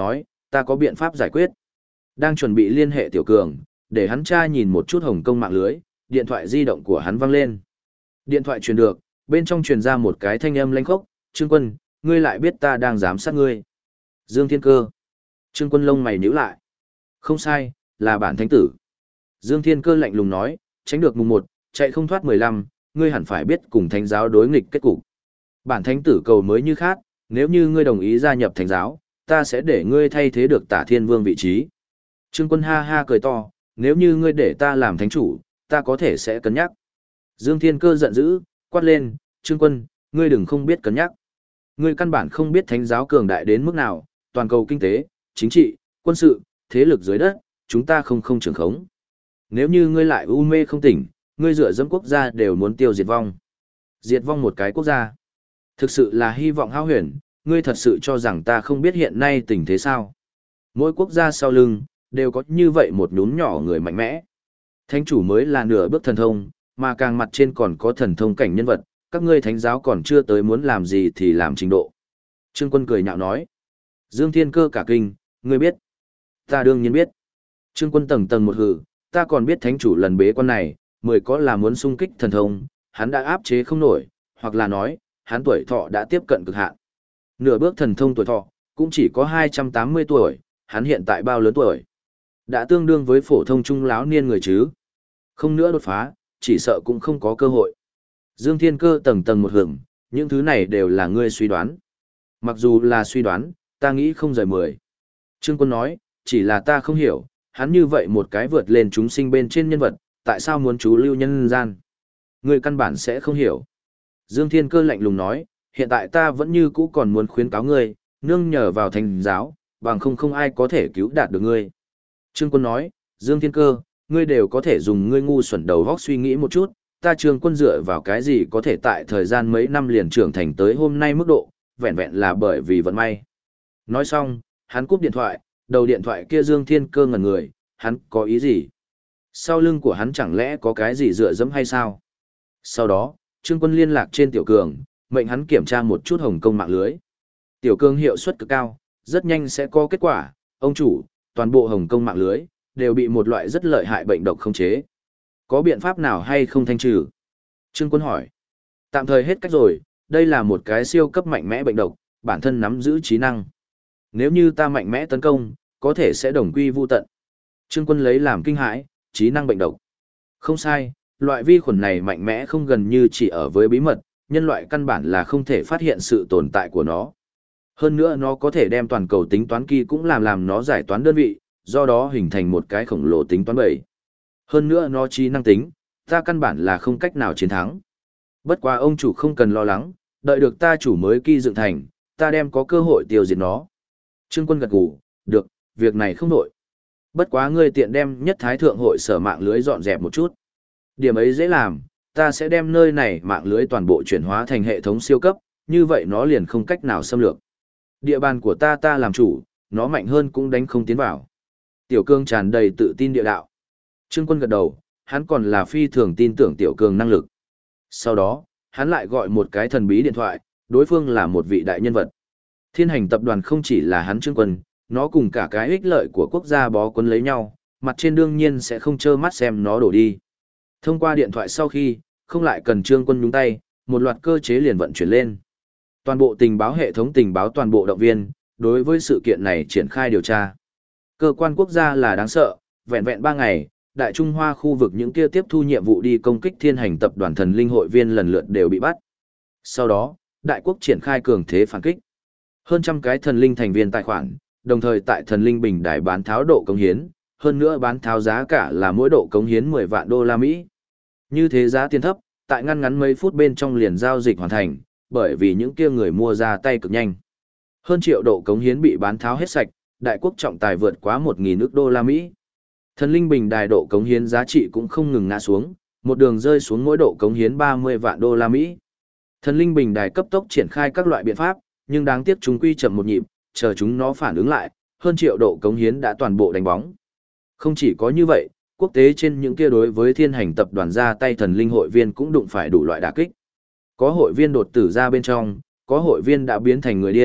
Ta có biện pháp giải quyết. Đang chuẩn bị liên hệ Tiểu Cường, để hắn tra nhìn một chút Hồng Kông mạng lưới, điện thoại di động của hắn vang lên. Điện thoại truyền được, bên trong truyền ra một cái thanh âm lãnh khốc, Trương Quân, ngươi lại biết ta đang giám sát ngươi. Dương Thiên Cơ. Trương Quân lông mày nhíu lại. Không sai, là bản thánh tử. Dương Thiên Cơ lạnh lùng nói, tránh được mùng 1, chạy không thoát 15, ngươi hẳn phải biết cùng thánh giáo đối nghịch kết cục. Bản thánh tử cầu mới như khác, nếu như ngươi đồng ý gia nhập thánh giáo, ta sẽ để ngươi thay thế được Tả Thiên Vương vị trí. Trương Quân ha ha cười to, nếu như ngươi để ta làm thánh chủ, ta có thể sẽ cân nhắc. Dương Thiên Cơ giận dữ, quát lên, Trương Quân, ngươi đừng không biết cân nhắc. Ngươi căn bản không biết thánh giáo cường đại đến mức nào, toàn cầu kinh tế, chính trị, quân sự, thế lực dưới đất, chúng ta không trưởng khống. Nếu như ngươi lại u mê không tỉnh, ngươi dựa dẫm quốc gia đều muốn tiêu diệt vong. Diệt vong một cái quốc gia. Thực sự là hy vọng hão huyền, ngươi thật sự cho rằng ta không biết hiện nay tình thế sao. Mỗi quốc gia sau lưng, đều có như vậy một nhún nhỏ người mạnh mẽ. Thánh chủ mới là nửa bước thần thông, mà càng mặt trên còn có thần thông cảnh nhân vật, các ngươi thánh giáo còn chưa tới muốn làm gì thì làm trình độ. Trương Quân cười nhạo nói. Dương Thiên Cơ cả kinh, ngươi biết. Ta đương nhiên biết. Trương Quân tầng tầng một hừ, ta còn biết thánh chủ lần bế quan này, 10 có là muốn xung kích thần thông, hắn đã áp chế không nổi, hoặc là nói, hắn tuổi thọ đã tiếp cận cực hạn. Nửa bước thần thông tuổi thọ, cũng chỉ có 280 tuổi, hắn hiện tại bao lớn tuổi? Đã tương đương với phổ thông trung lão niên người chứ. Không nữa đột phá, chỉ sợ cũng không có cơ hội. Dương Thiên Cơ tầng tầng một hưởng, những thứ này đều là ngươi suy đoán. Mặc dù là suy đoán, ta nghĩ không rời 10. Trương Quân nói, chỉ là ta không hiểu, hắn như vậy một cái vượt lên chúng sinh bên trên nhân vật, tại sao muốn chú lưu nhân gian? Ngươi căn bản sẽ không hiểu. Dương Thiên Cơ lạnh lùng nói, hiện tại ta vẫn như cũ còn muốn khuyến cáo ngươi, nương nhờ vào thánh giáo, bằng không ai có thể cứu đạt được ngươi. Trương Quân nói, Dương Thiên Cơ, ngươi đều có thể dùng ngươi ngu xuẩn đầu óc suy nghĩ một chút, ta Trương Quân dựa vào cái gì có thể tại thời gian mấy năm liền trưởng thành tới hôm nay mức độ, vẹn vẹn là bởi vì vận may. Nói xong, hắn cúp điện thoại, đầu điện thoại kia Dương Thiên Cơ ngẩn người, hắn có ý gì? Sau lưng của hắn chẳng lẽ có cái gì dựa dẫm hay sao? Sau đó, Trương Quân liên lạc trên Tiểu Cường, mệnh hắn kiểm tra một chút Hồng Kông mạng lưới. Tiểu Cường hiệu suất cực cao, rất nhanh sẽ có kết quả, ông chủ, toàn bộ Hồng Kông mạng lưới, đều bị một loại rất lợi hại bệnh độc khống chế. Có biện pháp nào hay không thanh trừ? Trương Quân hỏi. Tạm thời hết cách rồi, đây là một cái siêu cấp mạnh mẽ bệnh độc, bản thân nắm giữ trí năng. Nếu như ta mạnh mẽ tấn công, có thể sẽ đồng quy vu tận. Trương Quân lấy làm kinh hãi, trí năng bệnh độc. Không sai, loại vi khuẩn này mạnh mẽ không gần như chỉ ở với bí mật, nhân loại căn bản là không thể phát hiện sự tồn tại của nó. Hơn nữa nó có thể đem toàn cầu tính toán kỳ cũng làm nó giải toán đơn vị, do đó hình thành một cái khổng lồ tính toán bầy. Hơn nữa nó trí năng tính, ta căn bản là không cách nào chiến thắng. Bất quá ông chủ không cần lo lắng, đợi được ta chủ mới kỳ dựng thành, ta đem có cơ hội tiêu diệt nó. Trương Quân gật gù, được, việc này không nổi. Bất quá ngươi tiện đem nhất thái thượng hội sở mạng lưới dọn dẹp một chút. Điểm ấy dễ làm, ta sẽ đem nơi này mạng lưới toàn bộ chuyển hóa thành hệ thống siêu cấp, như vậy nó liền không cách nào xâm lược. Địa bàn của ta làm chủ, nó mạnh hơn cũng đánh không tiến vào. Tiểu Cường tràn đầy tự tin địa đạo. Trương Quân gật đầu, hắn còn là phi thường tin tưởng Tiểu Cường năng lực. Sau đó, hắn lại gọi một cái thần bí điện thoại, đối phương là một vị đại nhân vật. Thiên Hành tập đoàn không chỉ là hắn Trương Quân, nó cùng cả cái ích lợi của quốc gia bó quân lấy nhau, mặt trên đương nhiên sẽ không trơ mắt xem nó đổ đi. Thông qua điện thoại sau khi, không lại cần Trương Quân nhúng tay, một loạt cơ chế liền vận chuyển lên. Toàn bộ tình báo hệ thống tình báo toàn bộ động viên, đối với sự kiện này triển khai điều tra. Cơ quan quốc gia là đáng sợ, vẹn vẹn 3 ngày, Đại Trung Hoa khu vực những kia tiếp thu nhiệm vụ đi công kích Thiên Hành tập đoàn thần linh hội viên lần lượt đều bị bắt. Sau đó, Đại quốc triển khai cường thế phản kích. Hơn trăm cái thần linh thành viên tài khoản, đồng thời tại thần linh bình đài bán tháo độ cống hiến, hơn nữa bán tháo giá cả là mỗi độ cống hiến 10 vạn đô la Mỹ. Như thế giá tiền thấp, tại ngăn ngắn mấy phút bên trong liền giao dịch hoàn thành, bởi vì những kia người mua ra tay cực nhanh. Hơn triệu độ cống hiến bị bán tháo hết sạch, đại quốc trọng tài vượt quá 1.000 ức đô la Mỹ. Thần linh bình đài độ cống hiến giá trị cũng không ngừng ngã xuống, một đường rơi xuống mỗi độ cống hiến 30 vạn đô la Mỹ. Thần linh bình đài cấp tốc triển khai các loại biện pháp, nhưng đáng tiếc chúng quy chậm một nhịp, chờ chúng nó phản ứng lại, hơn triệu độ cống hiến đã toàn bộ đánh bóng. Không chỉ có như vậy, quốc tế trên những kia đối với Thiên Hành tập đoàn ra tay thần linh hội viên cũng đụng phải đủ loại đả kích. Có hội viên đột tử ra bên trong, có hội viên đã biến thành người điên,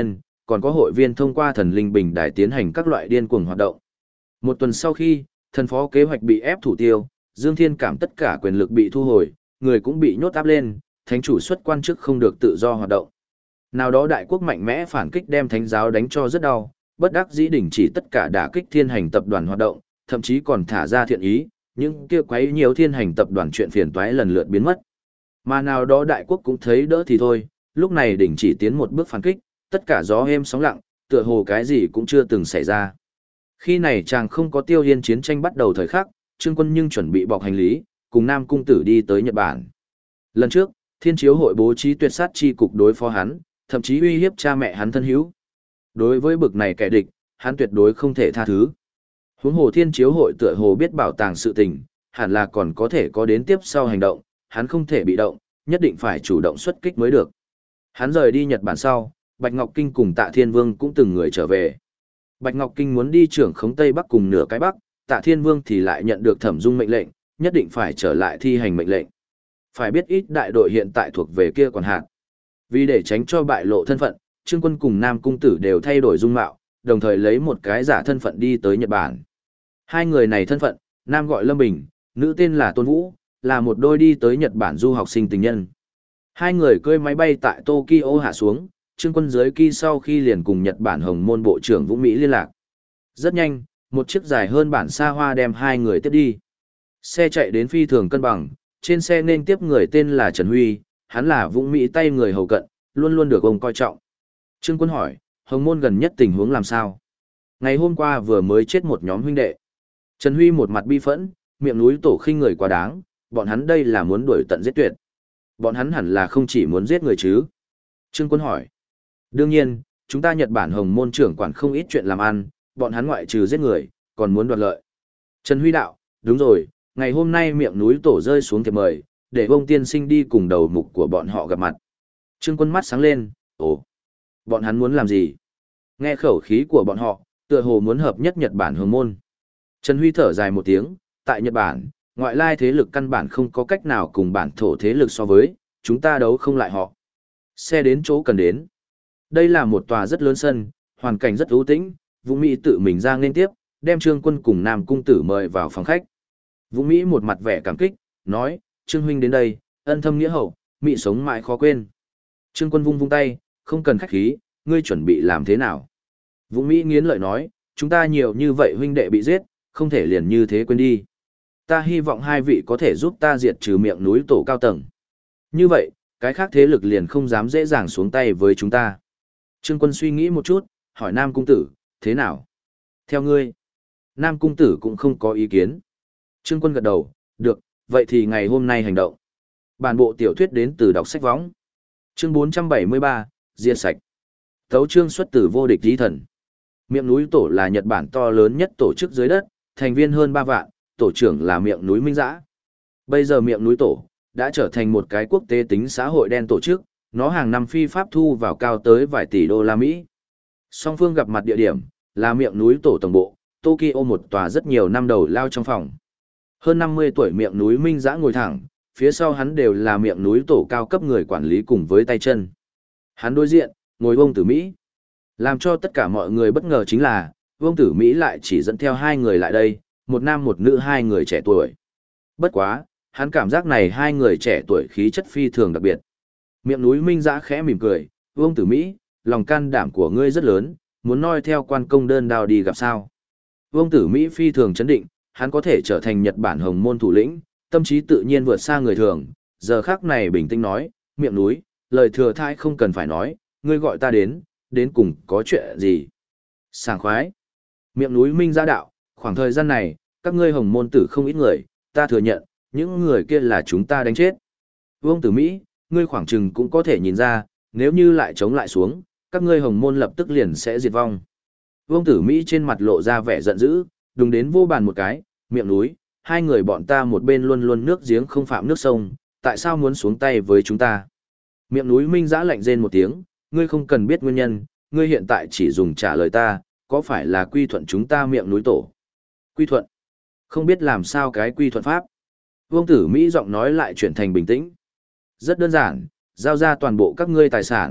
còn có hội viên thông qua thần linh bình đài tiến hành các loại điên cuồng hoạt động. Một tuần sau khi, thần phó kế hoạch bị ép thủ tiêu, Dương Thiên Cảm tất cả quyền lực bị thu hồi, người cũng bị nhốt áp lên, thánh chủ xuất quan chức không được tự do hoạt động. Nào đó đại quốc mạnh mẽ phản kích đem thánh giáo đánh cho rất đau, bất đắc dĩ đình chỉ tất cả đả kích thiên hành tập đoàn hoạt động, thậm chí còn thả ra thiện ý, những kia quấy nhiều thiên hành tập đoàn chuyện phiền toái lần lượt biến mất. Mà nào đó đại quốc cũng thấy đỡ thì thôi, lúc này đình chỉ tiến một bước phản kích, tất cả gió êm sóng lặng, tựa hồ cái gì cũng chưa từng xảy ra. Khi này chàng không có Tiêu Yên chiến tranh bắt đầu thời khắc, Trương Quân nhưng chuẩn bị bọc hành lý, cùng Nam Cung Tử đi tới Nhật Bản. Lần trước, Thiên Chiếu hội bố trí tuyệt sát chi cục đối phó hắn, thậm chí uy hiếp cha mẹ hắn thân hữu. Đối với bực này kẻ địch, hắn tuyệt đối không thể tha thứ. Huống hồ Thiên Chiếu hội tựa hồ biết bảo tàng sự tình, hẳn là còn có thể có đến tiếp sau hành động, hắn không thể bị động, nhất định phải chủ động xuất kích mới được. Hắn rời đi Nhật Bản sau, Bạch Ngọc Kinh cùng Tạ Thiên Vương cũng từng người trở về. Bạch Ngọc Kinh muốn đi trưởng khống Tây Bắc cùng nửa cái Bắc, Tạ Thiên Vương thì lại nhận được Thẩm Dung mệnh lệnh, nhất định phải trở lại thi hành mệnh lệnh. Phải biết ít đại đội hiện tại thuộc về kia còn hạn. Vì để tránh cho bại lộ thân phận, Trương Quân cùng Nam Cung Tử đều thay đổi dung mạo, đồng thời lấy một cái giả thân phận đi tới Nhật Bản. Hai người này thân phận, nam gọi Lâm Bình, nữ tên là Tôn Vũ, là một đôi đi tới Nhật Bản du học sinh tình nhân. Hai người cưỡi máy bay tại Tokyo hạ xuống, Trương Quân dưới kỳ sau khi liền cùng Nhật Bản Hồng Môn Bộ trưởng Vũ Mỹ liên lạc. Rất nhanh, một chiếc dài hơn bản xa hoa đem hai người tiếp đi. Xe chạy đến phi thường cân bằng, trên xe nên tiếp người tên là Trần Huy, hắn là Vũ Mỹ tay người hầu cận, luôn luôn được ông coi trọng. Trương Quân hỏi, Hồng Môn gần nhất tình huống làm sao? Ngày hôm qua vừa mới chết một nhóm huynh đệ. Trần Huy một mặt bi phẫn, miệng núi tổ khinh người quá đáng, bọn hắn đây là muốn đuổi tận giết tuyệt. Bọn hắn hẳn là không chỉ muốn giết người chứ? Trương Quân hỏi. Đương nhiên, chúng ta Nhật Bản Hồng Môn trưởng quản không ít chuyện làm ăn, bọn hắn ngoại trừ giết người, còn muốn đoạt lợi. Trần Huy đạo, đúng rồi, ngày hôm nay miệng núi tổ rơi xuống thiệp mời, để vông tiên sinh đi cùng đầu mục của bọn họ gặp mặt. Trương Quân mắt sáng lên, ồ, bọn hắn muốn làm gì? Nghe khẩu khí của bọn họ, tựa hồ muốn hợp nhất Nhật Bản Hồng Môn. Trần Huy thở dài một tiếng, tại Nhật Bản, ngoại lai thế lực căn bản không có cách nào cùng bản thổ thế lực so với, chúng ta đấu không lại họ. Xe đến chỗ cần đến. Đây là một tòa rất lớn sân, hoàn cảnh rất ưu tĩnh, Vũ Mỹ tự mình ra nên tiếp, đem Trương Quân cùng Nam Cung Tử mời vào phòng khách. Vũ Mỹ một mặt vẻ cảm kích, nói, Trương huynh đến đây, ân thâm nghĩa hậu, Mỹ sống mãi khó quên. Trương Quân vung vung tay, không cần khách khí, ngươi chuẩn bị làm thế nào? Vũ Mỹ nghiến lợi nói, chúng ta nhiều như vậy huynh đệ bị giết, không thể liền như thế quên đi. Ta hy vọng hai vị có thể giúp ta diệt trừ miệng núi tổ cao tầng. Như vậy, cái khác thế lực liền không dám dễ dàng xuống tay với chúng ta. Trương Quân suy nghĩ một chút, hỏi Nam Cung Tử, thế nào? Theo ngươi, Nam Cung Tử cũng không có ý kiến. Trương Quân gật đầu, được, vậy thì ngày hôm nay hành động. Bản bộ tiểu thuyết đến từ đọc sách võng. Chương 473, diệt sạch. Tấu chương xuất từ vô địch lý thần. Miệng núi tổ là Nhật Bản to lớn nhất tổ chức dưới đất, thành viên hơn 3 vạn, tổ trưởng là miệng núi Minh Dã. Bây giờ miệng núi tổ đã trở thành một cái quốc tế tính xã hội đen tổ chức, nó hàng năm phi pháp thu vào cao tới vài tỷ đô la Mỹ. Song phương gặp mặt địa điểm là miệng núi tổ tổng bộ, Tokyo một tòa rất nhiều năm đầu lao trong phòng. Hơn 50 tuổi miệng núi Minh Dã ngồi thẳng, phía sau hắn đều là miệng núi tổ cao cấp người quản lý cùng với tay chân. Hắn đối diện, ngồi Vương Tử Mỹ. Làm cho tất cả mọi người bất ngờ chính là, Vương Tử Mỹ lại chỉ dẫn theo hai người lại đây, một nam một nữ hai người trẻ tuổi. Bất quá, hắn cảm giác này hai người trẻ tuổi khí chất phi thường đặc biệt. Miệng núi Minh Dã khẽ mỉm cười, Vương Tử Mỹ, lòng can đảm của ngươi rất lớn, muốn noi theo quan công đơn đao đi gặp sao. Vương Tử Mỹ phi thường chấn định, hắn có thể trở thành Nhật Bản Hồng Môn thủ lĩnh, tâm trí tự nhiên vượt xa người thường, giờ khắc này bình tĩnh nói, miệng núi, lời thừa thai không cần phải nói, ngươi gọi ta đến cùng có chuyện gì. Sảng khoái. Miệng núi Minh Dã đạo, khoảng thời gian này, các ngươi Hồng Môn tử không ít người, ta thừa nhận, những người kia là chúng ta đánh chết. Vương Tử Mỹ, ngươi khoảng chừng cũng có thể nhìn ra, nếu như lại chống lại xuống, các ngươi Hồng Môn lập tức liền sẽ diệt vong. Vương Tử Mỹ trên mặt lộ ra vẻ giận dữ, đùng đến vô bàn một cái, miệng núi, hai người bọn ta một bên luôn luôn nước giếng không phạm nước sông, tại sao muốn xuống tay với chúng ta? Miệng núi Minh Dã lạnh rên một tiếng, ngươi không cần biết nguyên nhân, ngươi hiện tại chỉ dùng trả lời ta, có phải là quy thuận chúng ta miệng núi tổ? Quy thuận? Không biết làm sao cái quy thuận pháp? Vương Tử Mỹ giọng nói lại chuyển thành bình tĩnh. Rất đơn giản, giao ra toàn bộ các ngươi tài sản,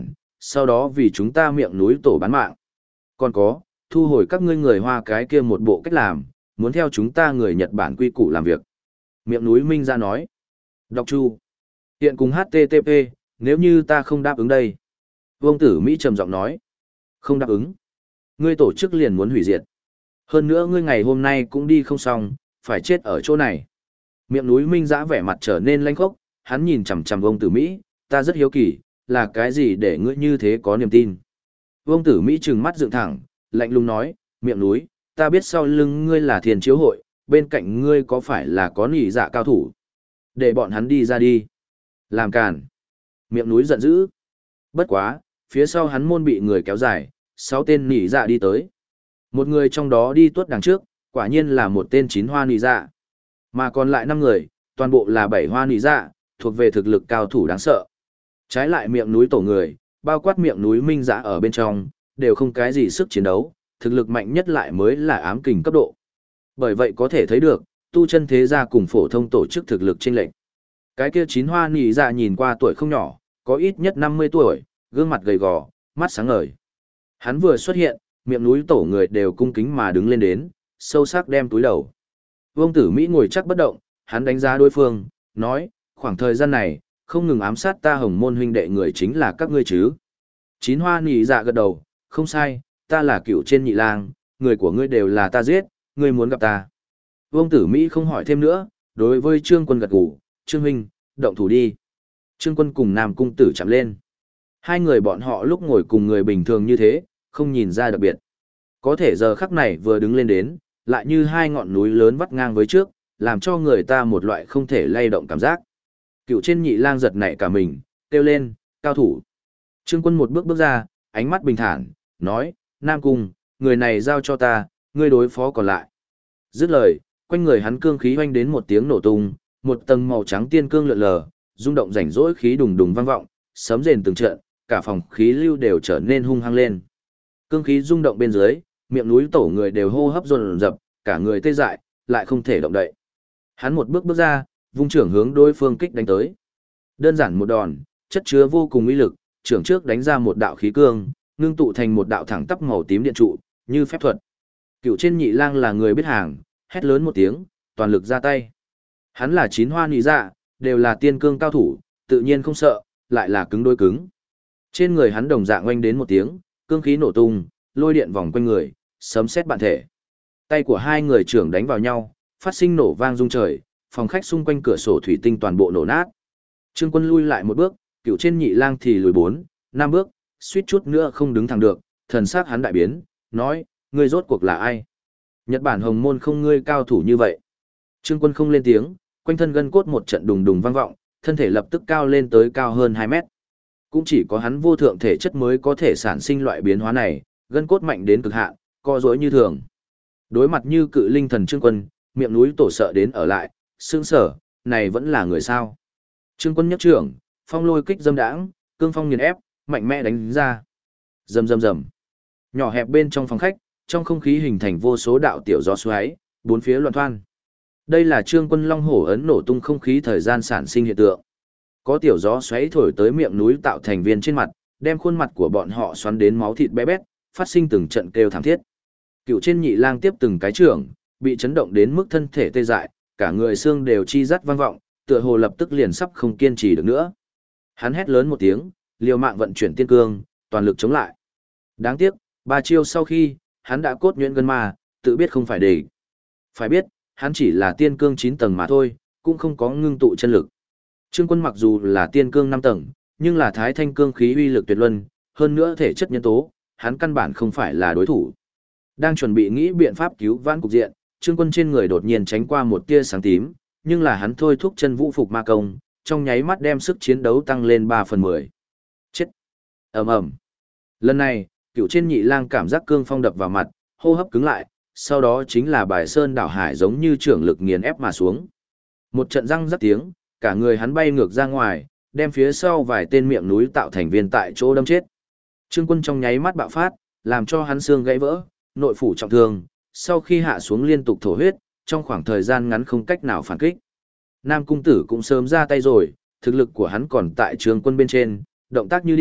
sau đó vì chúng ta miệng núi tổ bán mạng. Còn có, thu hồi các ngươi người Hoa cái kia một bộ cách làm, muốn theo chúng ta người Nhật Bản quy củ làm việc. Miệng núi Minh ra nói. Đọc chu. Hiện cùng HTTP, nếu như ta không đáp ứng đây. Vương Tử Mỹ trầm giọng nói. Không đáp ứng. Ngươi tổ chức liền muốn hủy diệt. Hơn nữa ngươi ngày hôm nay cũng đi không xong, phải chết ở chỗ này. Miệng núi Minh giã vẻ mặt trở nên lanh khốc, hắn nhìn chằm chằm Vương Tử Mỹ, ta rất hiếu kỳ, là cái gì để ngươi như thế có niềm tin. Vương Tử Mỹ trừng mắt dựng thẳng, lạnh lùng nói, miệng núi, ta biết sau lưng ngươi là Thiên Chiếu hội, bên cạnh ngươi có phải là có nỉ dạ cao thủ. Để bọn hắn đi ra đi. Làm càn. Miệng núi giận dữ. Bất quá, phía sau hắn môn bị người kéo dài, 6 tên nỉ dạ đi tới. Một người trong đó đi tuốt đằng trước, quả nhiên là một tên 9 hoa nỉ dạ. Mà còn lại 5 người, toàn bộ là 7 hoa nỉ dạ, thuộc về thực lực cao thủ đáng sợ. Trái lại miệng núi tổ người, bao quát miệng núi Minh Dã ở bên trong, đều không cái gì sức chiến đấu, thực lực mạnh nhất lại mới là ám kình cấp độ. Bởi vậy có thể thấy được, tu chân thế gia cùng phổ thông tổ chức thực lực chênh lệch. Cái kia 9 hoa nỉ dạ nhìn qua tuổi không nhỏ, có ít nhất 50 tuổi, gương mặt gầy gò, mắt sáng ngời. Hắn vừa xuất hiện, miệng núi tổ người đều cung kính mà đứng lên đến, sâu sắc đem túi đầu. Vương Tử Mỹ ngồi chắc bất động, hắn đánh giá đối phương, nói, khoảng thời gian này, không ngừng ám sát ta Hồng Môn huynh đệ người chính là các ngươi chứ. 9 hoa nỉ dạ gật đầu, không sai, ta là cựu trên nhị lang, người của ngươi đều là ta giết, ngươi muốn gặp ta. Vương Tử Mỹ không hỏi thêm nữa, đối với Trương Quân gật gù, Trương huynh, động thủ đi. Trương Quân cùng Nam Cung Tử chạm lên. Hai người bọn họ lúc ngồi cùng người bình thường như thế, không nhìn ra đặc biệt. Có thể giờ khắc này vừa đứng lên đến, lại như hai ngọn núi lớn vắt ngang với trước, làm cho người ta một loại không thể lay động cảm giác. Cựu trên nhị lang giật nảy cả mình, kêu lên, cao thủ. Trương Quân một bước bước ra, ánh mắt bình thản, nói, Nam Cung, người này giao cho ta, ngươi đối phó còn lại. Dứt lời, quanh người hắn cương khí hoanh đến một tiếng nổ tung, một tầng màu trắng tiên cương lượn lờ, rung động rảnh rỗi khí đùng đùng vang vọng, sấm rền từng trận, cả phòng khí lưu đều trở nên hung hăng lên. Cương khí rung động bên dưới, miệng núi tổ người đều hô hấp dồn dập, cả người tê dại, lại không thể động đậy. Hắn một bước bước ra, vung trưởng hướng đối phương kích đánh tới. Đơn giản một đòn, chất chứa vô cùng uy lực, trưởng trước đánh ra một đạo khí cương, ngưng tụ thành một đạo thẳng tắp màu tím điện trụ, như phép thuật. Cựu trên nhị lang là người biết hàng, hét lớn một tiếng, toàn lực ra tay. Hắn là 9 hoa nỉ dạ, đều là tiên cương cao thủ, tự nhiên không sợ, lại là cứng đối cứng. Trên người hắn đồng dạng oanh đến một tiếng, cương khí nổ tung, lôi điện vòng quanh người, sấm sét bản thể. Tay của hai người trưởng đánh vào nhau, phát sinh nổ vang rung trời, phòng khách xung quanh cửa sổ thủy tinh toàn bộ nổ nát. Trương Quân lui lại một bước, cựu trên nhị lang thì lùi 4, 5 bước, suýt chút nữa không đứng thẳng được, thần sắc hắn đại biến, nói, ngươi rốt cuộc là ai? Nhật Bản Hồng Môn không ngươi cao thủ như vậy. Trương Quân không lên tiếng, quanh thân gân cốt một trận đùng đùng vang vọng, thân thể lập tức cao lên tới cao hơn 2 mét. Cũng chỉ có hắn vô thượng thể chất mới có thể sản sinh loại biến hóa này, gân cốt mạnh đến cực hạn, co duỗi như thường. Đối mặt như cự linh thần Trương Quân, miệng núi tổ sợ đến ở lại, sững sở, này vẫn là người sao? Trương Quân nhấc trưởng, phong lôi kích dâm đãng, cương phong nghiền ép, mạnh mẽ đánh ra. Rầm rầm rầm. Nhỏ hẹp bên trong phòng khách, trong không khí hình thành vô số đạo tiểu gió xoáy, bốn phía loạn thoan. Đây là Trương Quân Long Hổ ấn nổ tung không khí thời gian sản sinh hiện tượng. Có tiểu gió xoáy thổi tới miệng núi tạo thành viên trên mặt, đem khuôn mặt của bọn họ xoắn đến máu thịt bé bét, phát sinh từng trận kêu thảm thiết. Cựu trên nhị lang tiếp từng cái trưởng, bị chấn động đến mức thân thể tê dại, cả người xương đều chi rắt vang vọng, tựa hồ lập tức liền sắp không kiên trì được nữa. Hắn hét lớn một tiếng, liều mạng vận chuyển tiên cương, toàn lực chống lại. Đáng tiếc, 3 chiêu sau khi, hắn đã cốt nhuyễn gân ma, tự biết không phải địch. Phải biết, hắn chỉ là tiên cương 9 tầng mà thôi, cũng không có ngưng tụ chân lực. Trương Quân mặc dù là tiên cương 5 tầng, nhưng là thái thanh cương khí uy lực tuyệt luân, hơn nữa thể chất nhân tố, hắn căn bản không phải là đối thủ. Đang chuẩn bị nghĩ biện pháp cứu vãn cục diện, Trương Quân trên người đột nhiên tránh qua một tia sáng tím, nhưng là hắn thôi thúc chân vũ phục ma công, trong nháy mắt đem sức chiến đấu tăng lên 3/10. Chết! Ầm ầm. Lần này, cựu trên nhị lang cảm giác cương phong đập vào mặt, hô hấp cứng lại, sau đó chính là bài sơn đảo hải giống như trưởng lực nghiền ép mà xuống. Một trận răng rắc tiếng, cả người hắn bay ngược ra ngoài, đem phía sau vài tên miệng núi tạo thành viên tại chỗ đâm chết. Trương Quân trong nháy mắt bạo phát, làm cho hắn xương gãy vỡ, nội phủ trọng thương, sau khi hạ xuống liên tục thổ huyết, trong khoảng thời gian ngắn không cách nào phản kích. Nam Cung Tử cũng sớm ra tay rồi, thực lực của hắn còn tại Trương Quân bên trên, động tác như điện,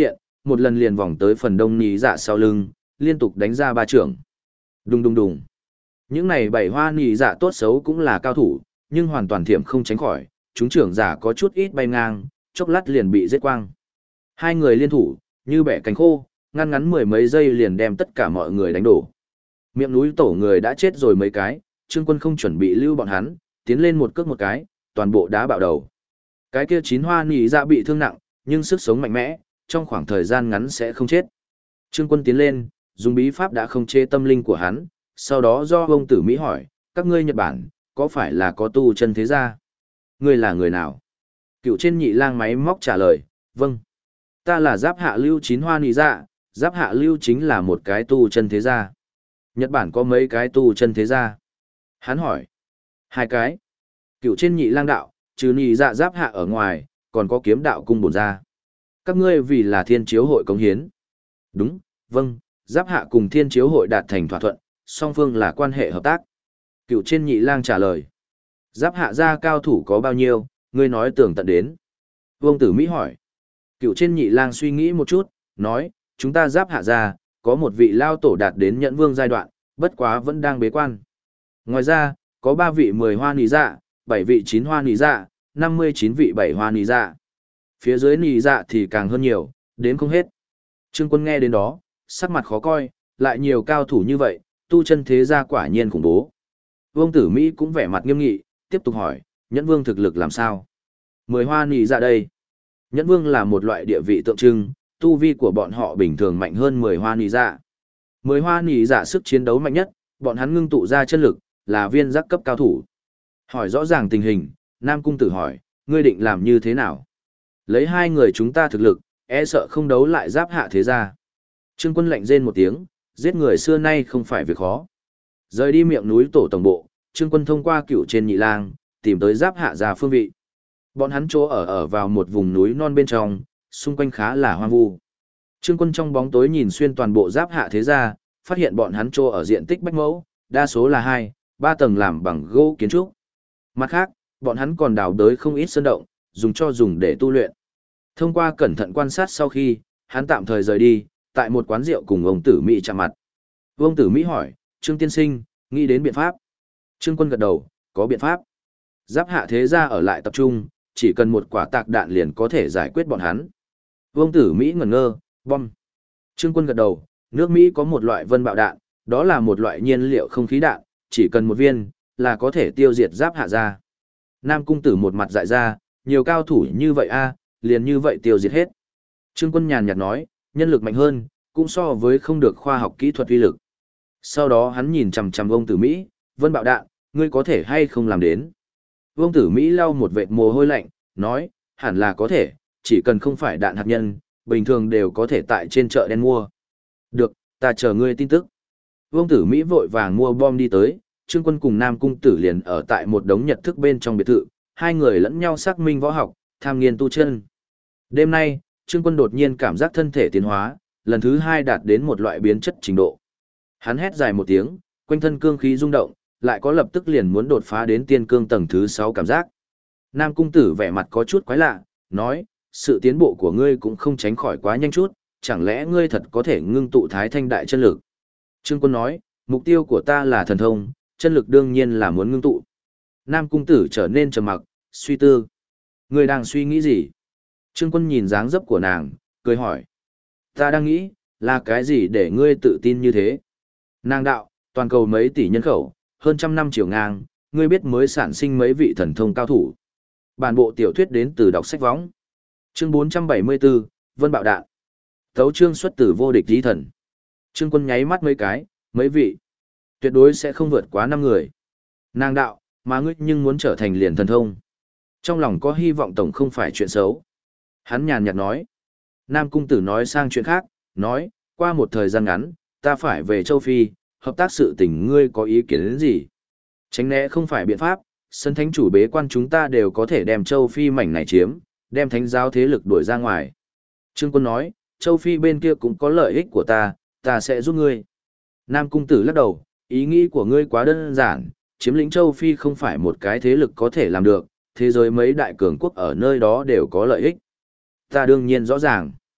một lần liền vòng tới phần đông nhị dạ sau lưng, liên tục đánh ra ba trưởng. Đùng đùng đùng. Những này bảy hoa nhị dạ tốt xấu cũng là cao thủ, nhưng hoàn toàn thiểm không tránh khỏi, chúng trưởng giả có chút ít bay ngang, chốc lát liền bị giết quang. Hai người liên thủ, như bẻ cánh khô, ngăn ngắn mười mấy giây liền đem tất cả mọi người đánh đổ. Miệng núi tổ người đã chết rồi mấy cái, Trương Quân không chuẩn bị lưu bọn hắn, tiến lên một cước một cái, toàn bộ đá bạo đầu. Cái kia chín hoa nhị dạ bị thương nặng, nhưng sức sống mạnh mẽ, trong khoảng thời gian ngắn sẽ không chết. Trương Quân tiến lên, dùng bí pháp đã không chế tâm linh của hắn, sau đó do ông tử Mỹ hỏi, các ngươi Nhật Bản, có phải là có tu chân thế gia? Ngươi là người nào? Cựu trên nhị lang máy móc trả lời, vâng. Ta là Giáp Hạ Lưu chín hoa nhị dạ, Giáp Hạ Lưu chính là một cái tu chân thế gia. Nhật Bản có mấy cái tu chân thế gia? Hắn hỏi. Hai cái. Cựu trên nhị lang đạo, trừ nhị dạ Giáp Hạ ở ngoài, còn có kiếm đạo cung bổn gia. Các ngươi vì là thiên chiếu hội cống hiến. Đúng, vâng, Giáp Hạ cùng thiên chiếu hội đạt thành thỏa thuận, song phương là quan hệ hợp tác. Cựu trên nhị lang trả lời. Giáp Hạ gia cao thủ có bao nhiêu, ngươi nói tường tận đến. Vương Tử Mỹ hỏi. Cựu trên nhị lang suy nghĩ một chút, nói, chúng ta Giáp Hạ gia, có một vị lao tổ đạt đến nhẫn vương giai đoạn, bất quá vẫn đang bế quan. Ngoài ra, có 3 vị 10 hoa nì dạ, 7 vị 9 hoa nì dạ, 59 vị 7 hoa nì dạ. Phía dưới nì dạ thì càng hơn nhiều, đến không hết. Trương Quân nghe đến đó, sắc mặt khó coi, lại nhiều cao thủ như vậy, tu chân thế gia quả nhiên khủng bố. Vương Tử Mỹ cũng vẻ mặt nghiêm nghị, tiếp tục hỏi, nhẫn vương thực lực làm sao? 10 hoa nì dạ đây. Nhẫn vương là một loại địa vị tượng trưng, tu vi của bọn họ bình thường mạnh hơn 10 hoa nì dạ. 10 hoa nì dạ sức chiến đấu mạnh nhất, bọn hắn ngưng tụ ra chân lực, là viên giác cấp cao thủ. Hỏi rõ ràng tình hình, Nam Cung Tử hỏi, ngươi định làm như thế nào? Lấy hai người chúng ta thực lực, e sợ không đấu lại Giáp Hạ thế gia. Trương Quân lạnh rên một tiếng, giết người xưa nay không phải việc khó. Rời đi miệng núi tổ tổng bộ, Trương Quân thông qua cựu trên nhị lang, tìm tới Giáp Hạ gia phương vị. Bọn hắn chỗ ở vào một vùng núi non bên trong, xung quanh khá là hoang vu. Trương Quân trong bóng tối nhìn xuyên toàn bộ Giáp Hạ thế gia, phát hiện bọn hắn chỗ ở diện tích bách mẫu, đa số là 2, 3 tầng làm bằng gỗ kiến trúc. Mặt khác, bọn hắn còn đào đới không ít sơn động, dùng để tu luyện. Thông qua cẩn thận quan sát sau khi, hắn tạm thời rời đi, tại một quán rượu cùng ông Tử Mỹ chạm mặt. Ông Tử Mỹ hỏi, Trương tiên sinh, nghĩ đến biện pháp. Trương Quân gật đầu, có biện pháp. Giáp Hạ thế gia ở lại tập trung, chỉ cần một quả tạc đạn liền có thể giải quyết bọn hắn. Vương Tử Mỹ ngẩn ngơ, bom. Trương Quân gật đầu, nước Mỹ có một loại vân bạo đạn, đó là một loại nhiên liệu không khí đạn, chỉ cần một viên, là có thể tiêu diệt Giáp Hạ gia. Nam Cung Tử một mặt dại ra, nhiều cao thủ như vậy a, liền như vậy tiêu diệt hết. Trương Quân nhàn nhạt nói, nhân lực mạnh hơn, cũng so với không được khoa học kỹ thuật uy lực. Sau đó hắn nhìn chằm chằm Vương Tử Mỹ, vân bạo đạn, ngươi có thể hay không làm đến. Vương Tử Mỹ lau một vệt mồ hôi lạnh, nói, hẳn là có thể, chỉ cần không phải đạn hạt nhân, bình thường đều có thể tại trên chợ đen mua. Được, ta chờ ngươi tin tức. Vương Tử Mỹ vội vàng mua bom đi tới, Trương Quân cùng Nam Cung Tử liền ở tại một đống nhật thức bên trong biệt thự, hai người lẫn nhau xác minh võ học, tham nghiên tu chân. Đêm nay, Trương Quân đột nhiên cảm giác thân thể tiến hóa, lần thứ 2 đạt đến một loại biến chất trình độ. Hắn hét dài một tiếng, quanh thân cương khí rung động, lại có lập tức liền muốn đột phá đến tiên cương tầng thứ 6 cảm giác. Nam Cung Tử vẻ mặt có chút quái lạ, nói, sự tiến bộ của ngươi cũng không tránh khỏi quá nhanh chút, chẳng lẽ ngươi thật có thể ngưng tụ thái thanh đại chân lực. Trương Quân nói, mục tiêu của ta là thần thông, chân lực đương nhiên là muốn ngưng tụ. Nam Cung Tử trở nên trầm mặc, suy tư. Ngươi đang suy nghĩ gì? Trương Quân nhìn dáng dấp của nàng, cười hỏi. Ta đang nghĩ, là cái gì để ngươi tự tin như thế? Nàng đạo, toàn cầu mấy tỷ nhân khẩu, hơn trăm năm chiều ngang, ngươi biết mới sản sinh mấy vị thần thông cao thủ. Bản bộ tiểu thuyết đến từ đọc sách võng. Chương 474, Vân Bạo Đạn. Tấu chương xuất từ vô địch tí thần. Trương Quân nháy mắt mấy cái, mấy vị. Tuyệt đối sẽ không vượt quá 5 người. Nàng đạo, mà ngươi nhưng muốn trở thành liền thần thông. Trong lòng có hy vọng tổng không phải chuyện xấu. Hắn nhàn nhạt nói. Nam Cung Tử nói sang chuyện khác, nói, qua một thời gian ngắn, ta phải về châu Phi, hợp tác sự tình ngươi có ý kiến đến gì? Tránh né không phải biện pháp, sân thánh chủ bế quan chúng ta đều có thể đem châu Phi mảnh này chiếm, đem thánh giáo thế lực đuổi ra ngoài. Trương Quân nói, châu Phi bên kia cũng có lợi ích của ta sẽ giúp ngươi. Nam Cung Tử lắc đầu, ý nghĩ của ngươi quá đơn giản, chiếm lĩnh châu Phi không phải một cái thế lực có thể làm được, thế giới mấy đại cường quốc ở nơi đó đều có lợi ích. Ta đương nhiên rõ ràng.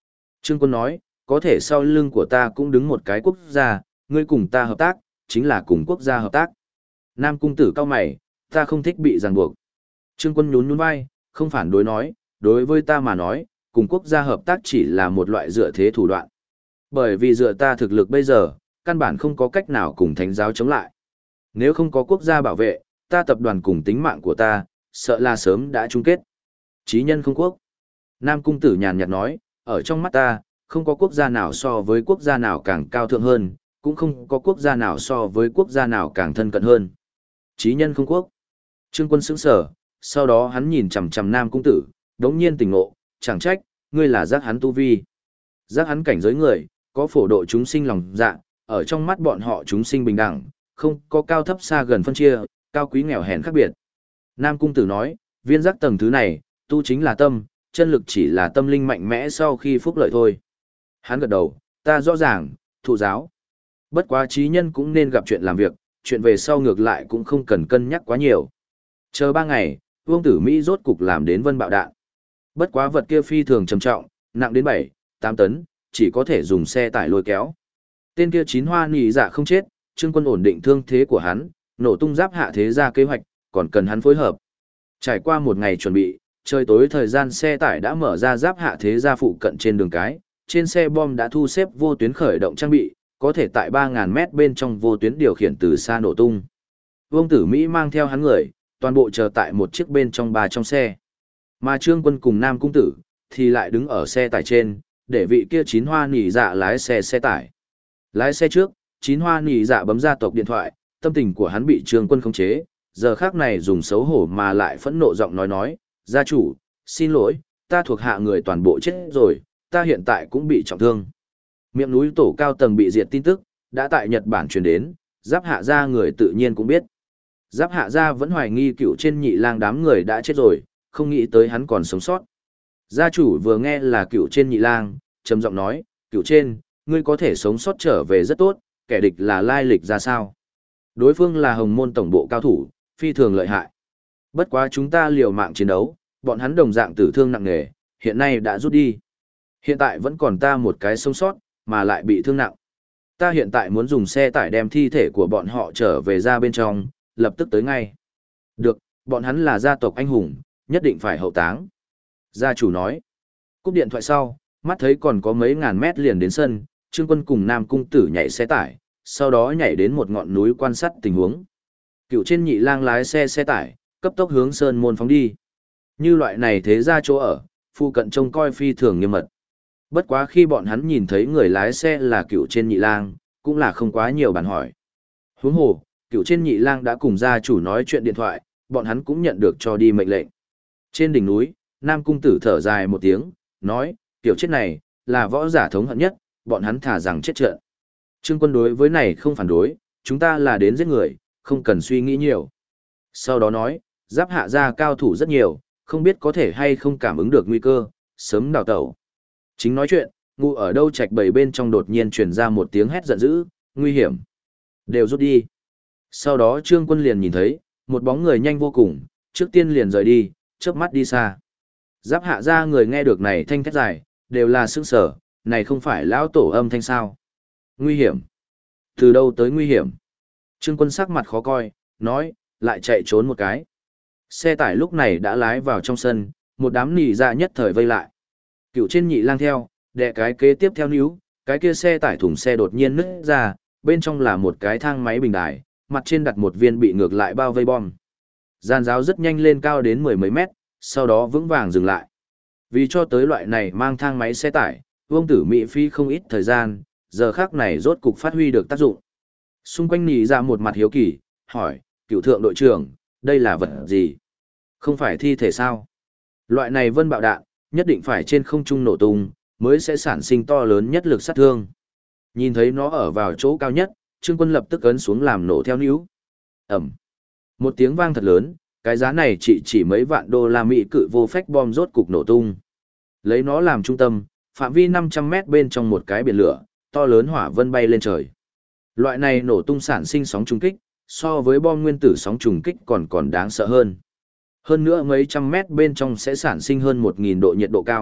Trương Quân nói, có thể sau lưng của ta cũng đứng một cái quốc gia, ngươi cùng ta hợp tác, chính là cùng quốc gia hợp tác. Nam Cung Tử cao mày, ta không thích bị ràng buộc. Trương Quân nhún nhún vai, không phản đối nói, đối với ta mà nói, cùng quốc gia hợp tác chỉ là một loại dựa thế thủ đoạn. Bởi vì dựa ta thực lực bây giờ, căn bản không có cách nào cùng thánh giáo chống lại. Nếu không có quốc gia bảo vệ, ta tập đoàn cùng tính mạng của ta, sợ là sớm đã chung kết. Chí nhân không quốc. Nam Cung Tử nhàn nhạt nói, ở trong mắt ta, không có quốc gia nào so với quốc gia nào càng cao thượng hơn, cũng không có quốc gia nào so với quốc gia nào càng thân cận hơn. Chí nhân không quốc. Trương Quân sững sờ, sau đó hắn nhìn chằm chằm Nam Cung Tử, đống nhiên tỉnh ngộ, chẳng trách, ngươi là giác hắn tu vi. Giác hắn cảnh giới người, có phổ độ chúng sinh lòng dạ, ở trong mắt bọn họ chúng sinh bình đẳng, không có cao thấp xa gần phân chia, cao quý nghèo hèn khác biệt. Nam Cung Tử nói, viên giác tầng thứ này, tu chính là tâm, chân lực chỉ là tâm linh mạnh mẽ sau khi phúc lợi thôi. Hắn gật đầu, ta rõ ràng, thụ giáo. Bất quá trí nhân cũng nên gặp chuyện làm việc, chuyện về sau ngược lại cũng không cần cân nhắc quá nhiều. Chờ 3 ngày, Vương Tử Mỹ rốt cục làm đến vân bạo đạn. Bất quá vật kia phi thường trầm trọng, nặng đến 7-8 tấn, chỉ có thể dùng xe tải lôi kéo. Tên kia chín hoa nỉ dạ không chết, Trương Quân ổn định thương thế của hắn, nổ tung giáp hạ thế ra kế hoạch, còn cần hắn phối hợp. Trải qua một ngày chuẩn bị, trời tối thời gian xe tải đã mở ra giáp hạ thế gia phụ cận trên đường cái, trên xe bom đã thu xếp vô tuyến khởi động trang bị, có thể tại 3.000 mét bên trong vô tuyến điều khiển từ xa nổ tung. Vương Tử Mỹ mang theo hắn người, toàn bộ chờ tại một chiếc bên trong trong xe. Mà Trương Quân cùng Nam Cung Tử, thì lại đứng ở xe tải trên, để vị kia chín hoa nỉ dạ lái xe tải. Lái xe trước, chín hoa nỉ dạ bấm ra tộc điện thoại, tâm tình của hắn bị Trương Quân khống chế, giờ khác này dùng xấu hổ mà lại phẫn nộ giọng nói, gia chủ, xin lỗi, ta thuộc hạ người toàn bộ chết rồi, ta hiện tại cũng bị trọng thương. Miệng núi tổ cao tầng bị diệt tin tức, đã tại Nhật Bản truyền đến, giáp hạ gia người tự nhiên cũng biết. Giáp hạ gia vẫn hoài nghi cựu trên nhị lang đám người đã chết rồi, không nghĩ tới hắn còn sống sót. Gia chủ vừa nghe là cựu trên nhị lang, trầm giọng nói, cựu trên, ngươi có thể sống sót trở về rất tốt, kẻ địch là lai lịch ra sao? Đối phương là hồng môn tổng bộ cao thủ, phi thường lợi hại. Bất quá chúng ta liều mạng chiến đấu, bọn hắn đồng dạng tử thương nặng nề, hiện nay đã rút đi. Hiện tại vẫn còn ta một cái sống sót, mà lại bị thương nặng. Ta hiện tại muốn dùng xe tải đem thi thể của bọn họ trở về ra bên trong, lập tức tới ngay. Được, bọn hắn là gia tộc anh hùng, nhất định phải hậu táng. Gia chủ nói. Cúp điện thoại sau, mắt thấy còn có mấy ngàn mét liền đến sân, Trương Quân cùng Nam Cung Tử nhảy xe tải, sau đó nhảy đến một ngọn núi quan sát tình huống. Cựu trên nhị lang lái xe tải, cấp tốc hướng sơn môn phóng đi. Như loại này thế ra chỗ ở, phụ cận trông coi phi thường nghiêm mật. Bất quá khi bọn hắn nhìn thấy người lái xe là cựu trên nhị lang, cũng là không quá nhiều bàn hỏi. Huống hồ, cựu trên nhị lang đã cùng gia chủ nói chuyện điện thoại, bọn hắn cũng nhận được cho đi mệnh lệnh. Trên đỉnh núi, Nam Cung Tử thở dài một tiếng, nói, tiểu chết này, là võ giả thống hận nhất, bọn hắn thả rằng chết trận. Trương Quân đối với này không phản đối, chúng ta là đến giết người, không cần suy nghĩ nhiều. Sau đó nói, giáp hạ gia cao thủ rất nhiều, không biết có thể hay không cảm ứng được nguy cơ, sớm đào tẩu. Chính nói chuyện, ngủ ở đâu trạch bầy bên trong đột nhiên truyền ra một tiếng hét giận dữ, nguy hiểm. Đều rút đi. Sau đó Trương Quân liền nhìn thấy, một bóng người nhanh vô cùng, trước tiên liền rời đi, chớp mắt đi xa. Giáp hạ gia người nghe được này thanh thét dài, đều là sững sở, này không phải lão tổ âm thanh sao. Nguy hiểm. Từ đâu tới nguy hiểm? Trương Quân sắc mặt khó coi, nói, lại chạy trốn một cái. Xe tải lúc này đã lái vào trong sân, một đám nỉ dạ nhất thời vây lại. Cựu trên nhị lang theo, đè cái kế tiếp theo níu, cái kia xe tải thùng xe đột nhiên nứt ra, bên trong là một cái thang máy bình đài, mặt trên đặt một viên bị ngược lại bao vây bom. Giàn giáo rất nhanh lên cao đến 10 mấy mét, sau đó vững vàng dừng lại. Vì cho tới loại này mang thang máy xe tải, Vương Tử Mỹ phi không ít thời gian, giờ khắc này rốt cục phát huy được tác dụng. Xung quanh nỉ ra một mặt hiếu kỳ, hỏi, cựu thượng đội trưởng, đây là vật gì? Không phải thi thể sao? Loại này vân bạo đạn, nhất định phải trên không trung nổ tung, mới sẽ sản sinh to lớn nhất lực sát thương. Nhìn thấy nó ở vào chỗ cao nhất, Trương Quân lập tức ấn xuống làm nổ theo níu. Ẩm. Một tiếng vang thật lớn, cái giá này chỉ mấy vạn đô la Mỹ cự vô phách bom rốt cục nổ tung. Lấy nó làm trung tâm, phạm vi 500 mét bên trong một cái biển lửa, to lớn hỏa vân bay lên trời. Loại này nổ tung sản sinh sóng trùng kích, so với bom nguyên tử sóng trùng kích còn đáng sợ hơn. Hơn nữa mấy trăm mét bên trong sẽ sản sinh hơn 1.000 độ nhiệt độ cao,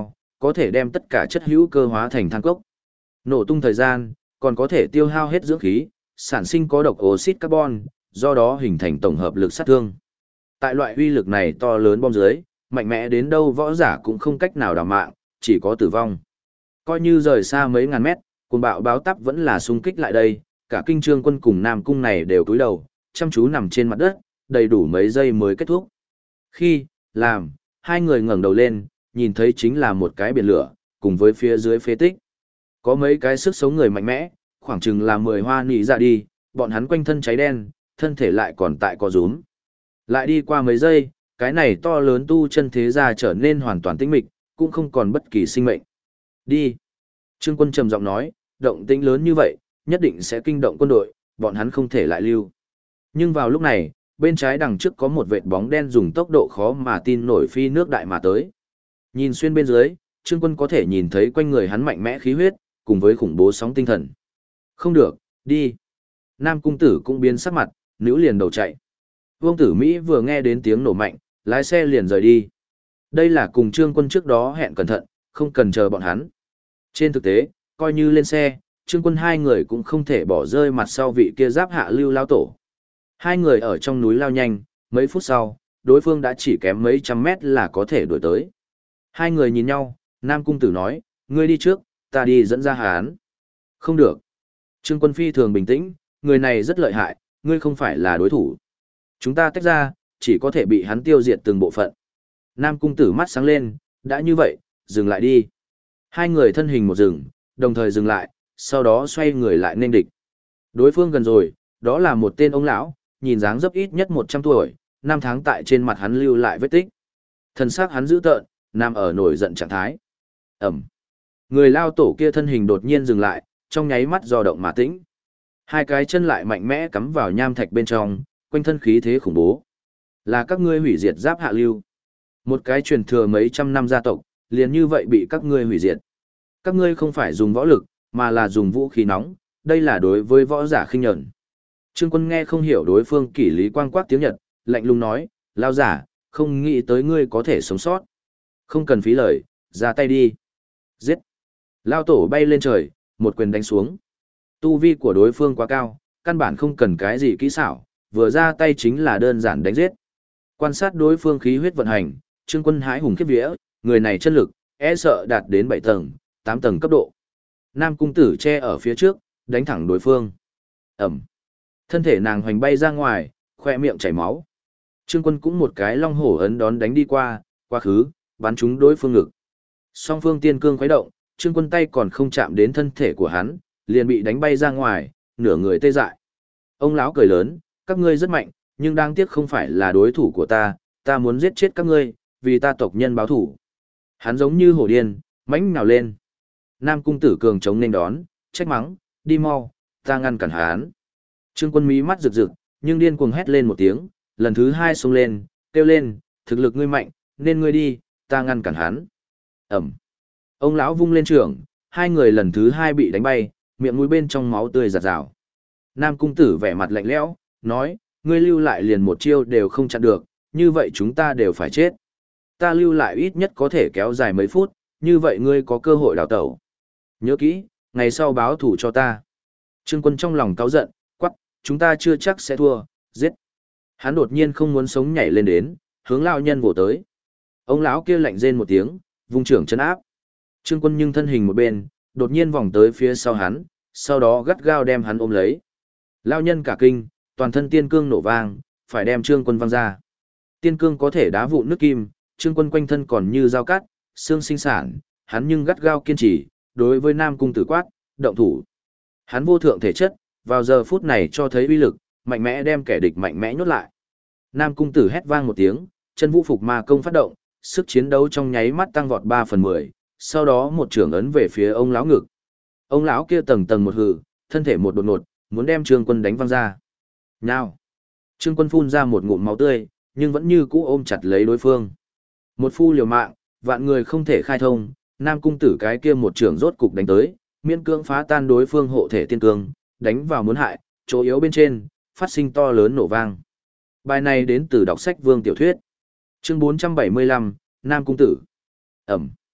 có thể đem tất cả chất hữu cơ hóa thành than cốc. Nổ tung thời gian, còn có thể tiêu hao hết dưỡng khí, sản sinh có độc oxit carbon, do đó hình thành tổng hợp lực sát thương. Tại loại uy lực này to lớn bom dưới, mạnh mẽ đến đâu võ giả cũng không cách nào đảm mạng, chỉ có tử vong. Coi như rời xa mấy ngàn mét, cuồng bạo báo táp vẫn là xung kích lại đây, cả kinh Trương Quân cùng Nam Cung này đều cúi đầu, chăm chú nằm trên mặt đất, đầy đủ mấy giây mới kết thúc. Khi, làm, hai người ngẩng đầu lên, nhìn thấy chính là một cái biển lửa, cùng với phía dưới phế tích. Có mấy cái sức sống người mạnh mẽ, khoảng chừng là 10 hoa nị ra đi, bọn hắn quanh thân cháy đen, thân thể lại còn tại co rúm. Lại đi qua mấy giây, cái này to lớn tu chân thế gia trở nên hoàn toàn tĩnh mịch, cũng không còn bất kỳ sinh mệnh. Đi. Trương Quân trầm giọng nói, động tĩnh lớn như vậy, nhất định sẽ kinh động quân đội, bọn hắn không thể lại lưu. Nhưng vào lúc này, bên trái đằng trước có một vệt bóng đen dùng tốc độ khó mà tin nổi phi nước đại mà tới. Nhìn xuyên bên dưới, Trương Quân có thể nhìn thấy quanh người hắn mạnh mẽ khí huyết, cùng với khủng bố sóng tinh thần. Không được, đi. Nam Cung Tử cũng biến sắc mặt, níu liền đầu chạy. Vương Tử Mỹ vừa nghe đến tiếng nổ mạnh, lái xe liền rời đi. Đây là cùng Trương Quân trước đó hẹn cẩn thận, không cần chờ bọn hắn. Trên thực tế, coi như lên xe, Trương Quân hai người cũng không thể bỏ rơi mặt sau vị kia giáp hạ lưu lao tổ. Hai người ở trong núi lao nhanh, mấy phút sau, đối phương đã chỉ kém mấy trăm mét là có thể đuổi tới. Hai người nhìn nhau, Nam Cung Tử nói, ngươi đi trước, ta đi dẫn ra Hán. Không được. Trương Quân phi thường bình tĩnh, người này rất lợi hại, ngươi không phải là đối thủ. Chúng ta tách ra, chỉ có thể bị hắn tiêu diệt từng bộ phận. Nam Cung Tử mắt sáng lên, đã như vậy, dừng lại đi. Hai người thân hình một dừng, đồng thời dừng lại, sau đó xoay người lại nên địch. Đối phương gần rồi, đó là một tên ông lão, nhìn dáng dấp ít nhất 100 tuổi, năm tháng tại trên mặt hắn lưu lại vết tích. Thần sắc hắn dữ tợn, nằm ở nổi giận trạng thái. Ẩm. Người lao tổ kia thân hình đột nhiên dừng lại, trong nháy mắt dao động mà tĩnh. Hai cái chân lại mạnh mẽ cắm vào nham thạch bên trong, quanh thân khí thế khủng bố. Là các ngươi hủy diệt giáp hạ lưu. Một cái truyền thừa mấy trăm năm gia tộc, liền như vậy bị các ngươi hủy diệt. Các ngươi không phải dùng võ lực, mà là dùng vũ khí nóng, đây là đối với võ giả khinh nhẫn. Trương Quân nghe không hiểu đối phương kỷ lý quang quát tiếng Nhật, lạnh lùng nói, lao giả, không nghĩ tới ngươi có thể sống sót. Không cần phí lời, ra tay đi. Giết. Lao tổ bay lên trời, một quyền đánh xuống. Tu vi của đối phương quá cao, căn bản không cần cái gì kỹ xảo, vừa ra tay chính là đơn giản đánh giết. Quan sát đối phương khí huyết vận hành, Trương Quân hãi hùng khiếp vía, người này chân lực, e sợ đạt đến 7 tầng, 8 tầng cấp độ. Nam Cung Tử che ở phía trước, đánh thẳng đối phương. Ẩm. Thân thể nàng hoành bay ra ngoài, khoe miệng chảy máu. Trương Quân cũng một cái long hổ ấn đón đánh đi qua, quá khứ, bắn trúng đối phương ngực. Song phương tiên cương khuấy động, Trương Quân tay còn không chạm đến thân thể của hắn, liền bị đánh bay ra ngoài, nửa người tê dại. Ông lão cười lớn, các ngươi rất mạnh, nhưng đáng tiếc không phải là đối thủ của ta muốn giết chết các ngươi, vì ta tộc nhân báo thủ. Hắn giống như hổ điên, mãnh nào lên. Nam Cung Tử cường chống nên đón, trách mắng, đi mau, ta ngăn cản hắn. Trương Quân mí mắt rực rực, nhưng điên cuồng hét lên một tiếng, lần thứ hai xông lên, kêu lên, thực lực ngươi mạnh, nên ngươi đi, ta ngăn cản hắn. Ẩm. Ông lão vung lên trường, hai người lần thứ hai bị đánh bay, miệng mũi bên trong máu tươi giạt rào. Nam Cung Tử vẻ mặt lạnh lẽo, nói, ngươi lưu lại liền một chiêu đều không chặn được, như vậy chúng ta đều phải chết. Ta lưu lại ít nhất có thể kéo dài mấy phút, như vậy ngươi có cơ hội đào tẩu. Nhớ kỹ, ngày sau báo thủ cho ta. Trương Quân trong lòng cáu giận, quắc, chúng ta chưa chắc sẽ thua, giết. Hắn đột nhiên không muốn sống nhảy lên đến, hướng lão nhân vồ tới. Ông lão kia lạnh rên một tiếng, vung trưởng chân áp. Trương Quân nhưng thân hình một bên, đột nhiên vòng tới phía sau hắn, sau đó gắt gao đem hắn ôm lấy. Lão nhân cả kinh, toàn thân tiên cương nổ vang, phải đem Trương Quân văng ra. Tiên cương có thể đá vụn nước kim, Trương Quân quanh thân còn như dao cắt, xương sinh sản, hắn nhưng gắt gao kiên trì, đối với Nam Cung Tử quát, động thủ. Hắn vô thượng thể chất, vào giờ phút này cho thấy uy lực, mạnh mẽ đem kẻ địch mạnh mẽ nhốt lại. Nam Cung Tử hét vang một tiếng, chân vũ phục ma công phát động, sức chiến đấu trong nháy mắt tăng vọt 3/10, sau đó một trường ấn về phía ông lão ngực. Ông lão kia tầng tầng một hừ, thân thể một đột ngột, muốn đem Trương Quân đánh văng ra. Nào! Trương Quân phun ra một ngụm máu tươi, nhưng vẫn như cũ ôm chặt lấy đối phương. Một phu liều mạng, vạn người không thể khai thông, Nam Cung Tử cái kia một trường rốt cục đánh tới, miễn cưỡng phá tan đối phương hộ thể tiên cương, đánh vào muốn hại, chỗ yếu bên trên, phát sinh to lớn nổ vang. Bài này đến từ đọc sách Vương tiểu thuyết. Chương 475, Nam Cung Tử. Ẩm.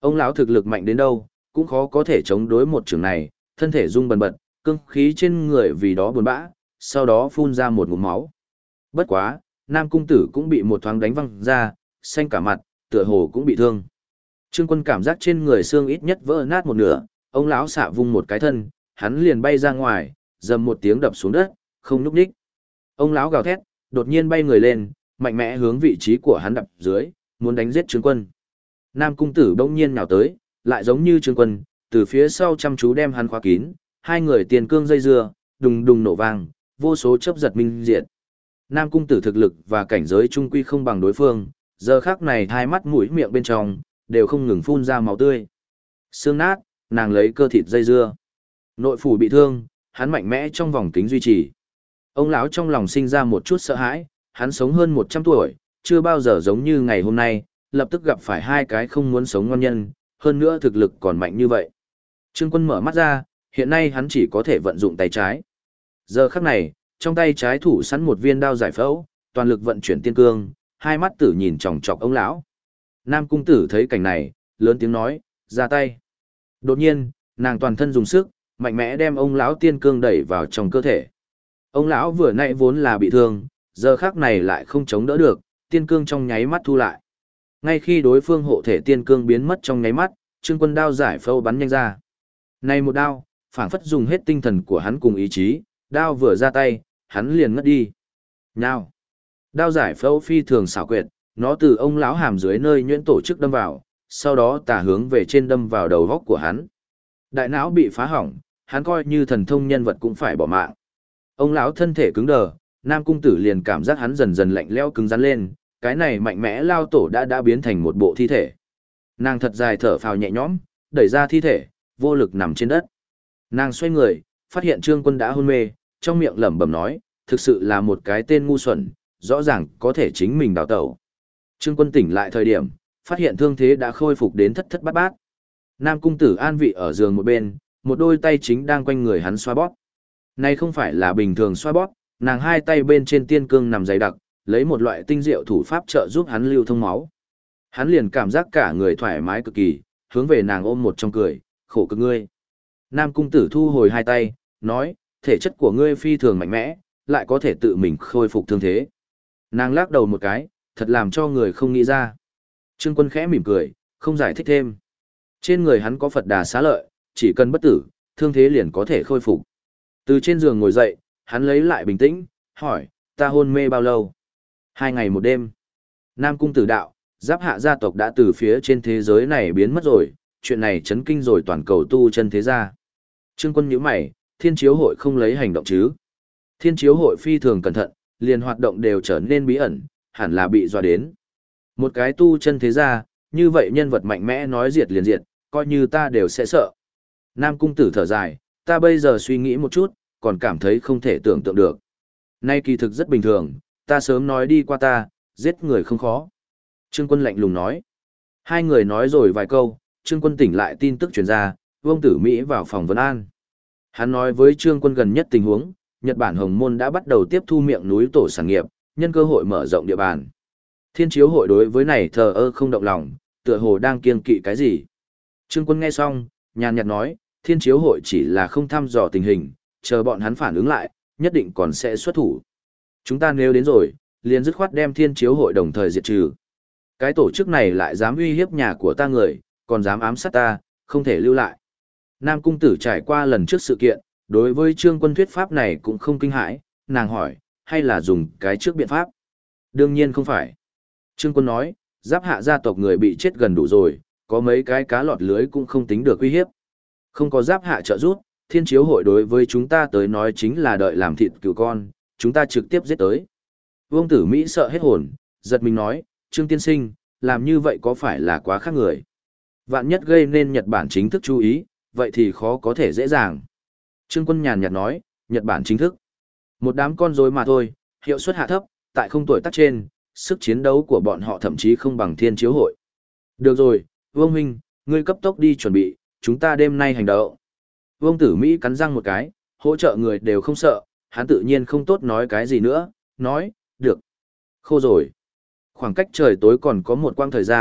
Ông lão thực lực mạnh đến đâu, cũng khó có thể chống đối một trường này, thân thể rung bần bật, cương khí trên người vì đó buồn bã, sau đó phun ra một ngụm máu. Bất quá, Nam Cung Tử cũng bị một thoáng đánh văng ra, xanh cả mặt, tựa hồ cũng bị thương. Trương Quân cảm giác trên người xương ít nhất vỡ nát một nửa, ông lão xạ vung một cái thân, hắn liền bay ra ngoài, dầm một tiếng đập xuống đất, không nhúc nhích. Ông lão gào thét, đột nhiên bay người lên, mạnh mẽ hướng vị trí của hắn đập dưới, muốn đánh giết Trương Quân. Nam Cung Tử bỗng nhiên nhào tới, lại giống như Trương Quân, từ phía sau chăm chú đem hắn khóa kín, hai người tiền cương dây dưa, đùng đùng nổ vang, vô số chớp giật minh diệt. Nam Cung Tử thực lực và cảnh giới trung quy không bằng đối phương, giờ khắc này hai mắt mũi miệng bên trong đều không ngừng phun ra máu tươi. Xương nát, nàng lấy cơ thịt dây dưa. Nội phủ bị thương, hắn mạnh mẽ trong vòng kính duy trì. Ông lão trong lòng sinh ra một chút sợ hãi, hắn sống hơn 100 tuổi, chưa bao giờ giống như ngày hôm nay, lập tức gặp phải hai cái không muốn sống ngon nhân, hơn nữa thực lực còn mạnh như vậy. Trương Quân mở mắt ra, hiện nay hắn chỉ có thể vận dụng tay trái. Giờ khắc này, trong tay trái thủ sẵn một viên đao giải phẫu, toàn lực vận chuyển tiên cương, hai mắt tử nhìn chòng chọc ông lão. Nam Cung Tử thấy cảnh này, lớn tiếng nói, ra tay. Đột nhiên, nàng toàn thân dùng sức, mạnh mẽ đem ông lão tiên cương đẩy vào trong cơ thể. Ông lão vừa nãy vốn là bị thương, giờ khắc này lại không chống đỡ được, tiên cương trong nháy mắt thu lại. Ngay khi đối phương hộ thể tiên cương biến mất trong nháy mắt, Trương Quân đao giải phẫu bắn nhanh ra. Này một đao, phảng phất dùng hết tinh thần của hắn cùng ý chí, đao vừa ra tay, hắn liền ngất đi. Nhao. Đao giải phẫu phi thường xảo quyệt, nó từ ông lão hàm dưới nơi nhuyễn tổ chức đâm vào, sau đó tả hướng về trên đâm vào đầu góc của hắn. Đại não bị phá hỏng, hắn coi như thần thông nhân vật cũng phải bỏ mạng. Ông lão thân thể cứng đờ, Nam Cung Tử liền cảm giác hắn dần dần lạnh lẽo cứng rắn lên, cái này mạnh mẽ lao tổ đã biến thành một bộ thi thể. Nàng thật dài thở phào nhẹ nhõm, đẩy ra thi thể, vô lực nằm trên đất. Nàng xoay người, phát hiện Trương Quân đã hôn mê, trong miệng lẩm bẩm nói, thực sự là một cái tên ngu xuẩn, rõ ràng có thể chính mình đào tẩu. Trương Quân tỉnh lại thời điểm, phát hiện thương thế đã khôi phục đến thất thất bát bát. Nam Cung Tử an vị ở giường một bên, một đôi tay chính đang quanh người hắn xoa bóp. Này không phải là bình thường xoa bóp, nàng hai tay bên trên tiên cương nằm dày đặc, lấy một loại tinh diệu thủ pháp trợ giúp hắn lưu thông máu. Hắn liền cảm giác cả người thoải mái cực kỳ, hướng về nàng ôm một trong cười, khổ cực ngươi. Nam Cung Tử thu hồi hai tay, nói, thể chất của ngươi phi thường mạnh mẽ, lại có thể tự mình khôi phục thương thế. Nàng lắc đầu một cái, thật làm cho người không nghĩ ra. Trương Quân khẽ mỉm cười, không giải thích thêm. Trên người hắn có Phật Đà xá lợi, chỉ cần bất tử, thương thế liền có thể khôi phục. Từ trên giường ngồi dậy, hắn lấy lại bình tĩnh, hỏi, ta hôn mê bao lâu? 2 ngày 1 đêm. Nam Cung Tử đạo, Giáp Hạ gia tộc đã từ phía trên thế giới này biến mất rồi, chuyện này chấn kinh rồi toàn cầu tu chân thế gia. Trương Quân nhíu mày, Thiên Chiếu hội không lấy hành động chứ? Thiên Chiếu hội phi thường cẩn thận, liền hoạt động đều trở nên bí ẩn, hẳn là bị dọa đến. Một cái tu chân thế gia, như vậy nhân vật mạnh mẽ nói diệt liền diệt, coi như ta đều sẽ sợ. Nam Cung Tử thở dài, ta bây giờ suy nghĩ một chút, còn cảm thấy không thể tưởng tượng được. Nay kỳ thực rất bình thường, ta sớm nói đi qua ta, giết người không khó. Trương Quân lạnh lùng nói. Hai người nói rồi vài câu, Trương Quân tỉnh lại tin tức truyền ra, Vương Tử Mỹ vào phòng vấn an. Hắn nói với Trương Quân gần nhất tình huống, Nhật Bản Hồng Môn đã bắt đầu tiếp thu miệng núi tổ sản nghiệp, nhân cơ hội mở rộng địa bàn. Thiên Chiếu hội đối với này thờ ơ không động lòng, tựa hồ đang kiêng kỵ cái gì. Trương Quân nghe xong, nhàn nhạt nói, Thiên Chiếu hội chỉ là không thăm dò tình hình, chờ bọn hắn phản ứng lại, nhất định còn sẽ xuất thủ. Chúng ta nếu đến rồi, liền dứt khoát đem Thiên Chiếu hội đồng thời diệt trừ. Cái tổ chức này lại dám uy hiếp nhà của ta người, còn dám ám sát ta, không thể lưu lại. Nam Cung Tử trải qua lần trước sự kiện, đối với Trương Quân thuyết pháp này cũng không kinh hãi, nàng hỏi, hay là dùng cái trước biện pháp? Đương nhiên không phải. Trương Quân nói, Giáp Hạ gia tộc người bị chết gần đủ rồi, có mấy cái cá lọt lưới cũng không tính được uy hiếp. Không có Giáp Hạ trợ giúp, Thiên Chiếu hội đối với chúng ta tới nói chính là đợi làm thịt cừu con, chúng ta trực tiếp giết tới. Vương Tử Mỹ sợ hết hồn, giật mình nói, Trương tiên sinh, làm như vậy có phải là quá khác người? Vạn nhất gây nên Nhật Bản chính thức chú ý, vậy thì khó có thể dễ dàng. Trương Quân nhàn nhạt nói, Nhật Bản chính thức. Một đám con rối mà thôi, hiệu suất hạ thấp, tại không tuổi tác trên, sức chiến đấu của bọn họ thậm chí không bằng Thiên Chiếu hội. Được rồi, Vương Huynh, ngươi cấp tốc đi chuẩn bị, chúng ta đêm nay hành động. Vương Tử Mỹ cắn răng một cái, hỗ trợ người đều không sợ, hắn tự nhiên không tốt nói cái gì nữa, nói, được. Khô rồi. Khoảng cách trời tối còn có một quãng thời gian,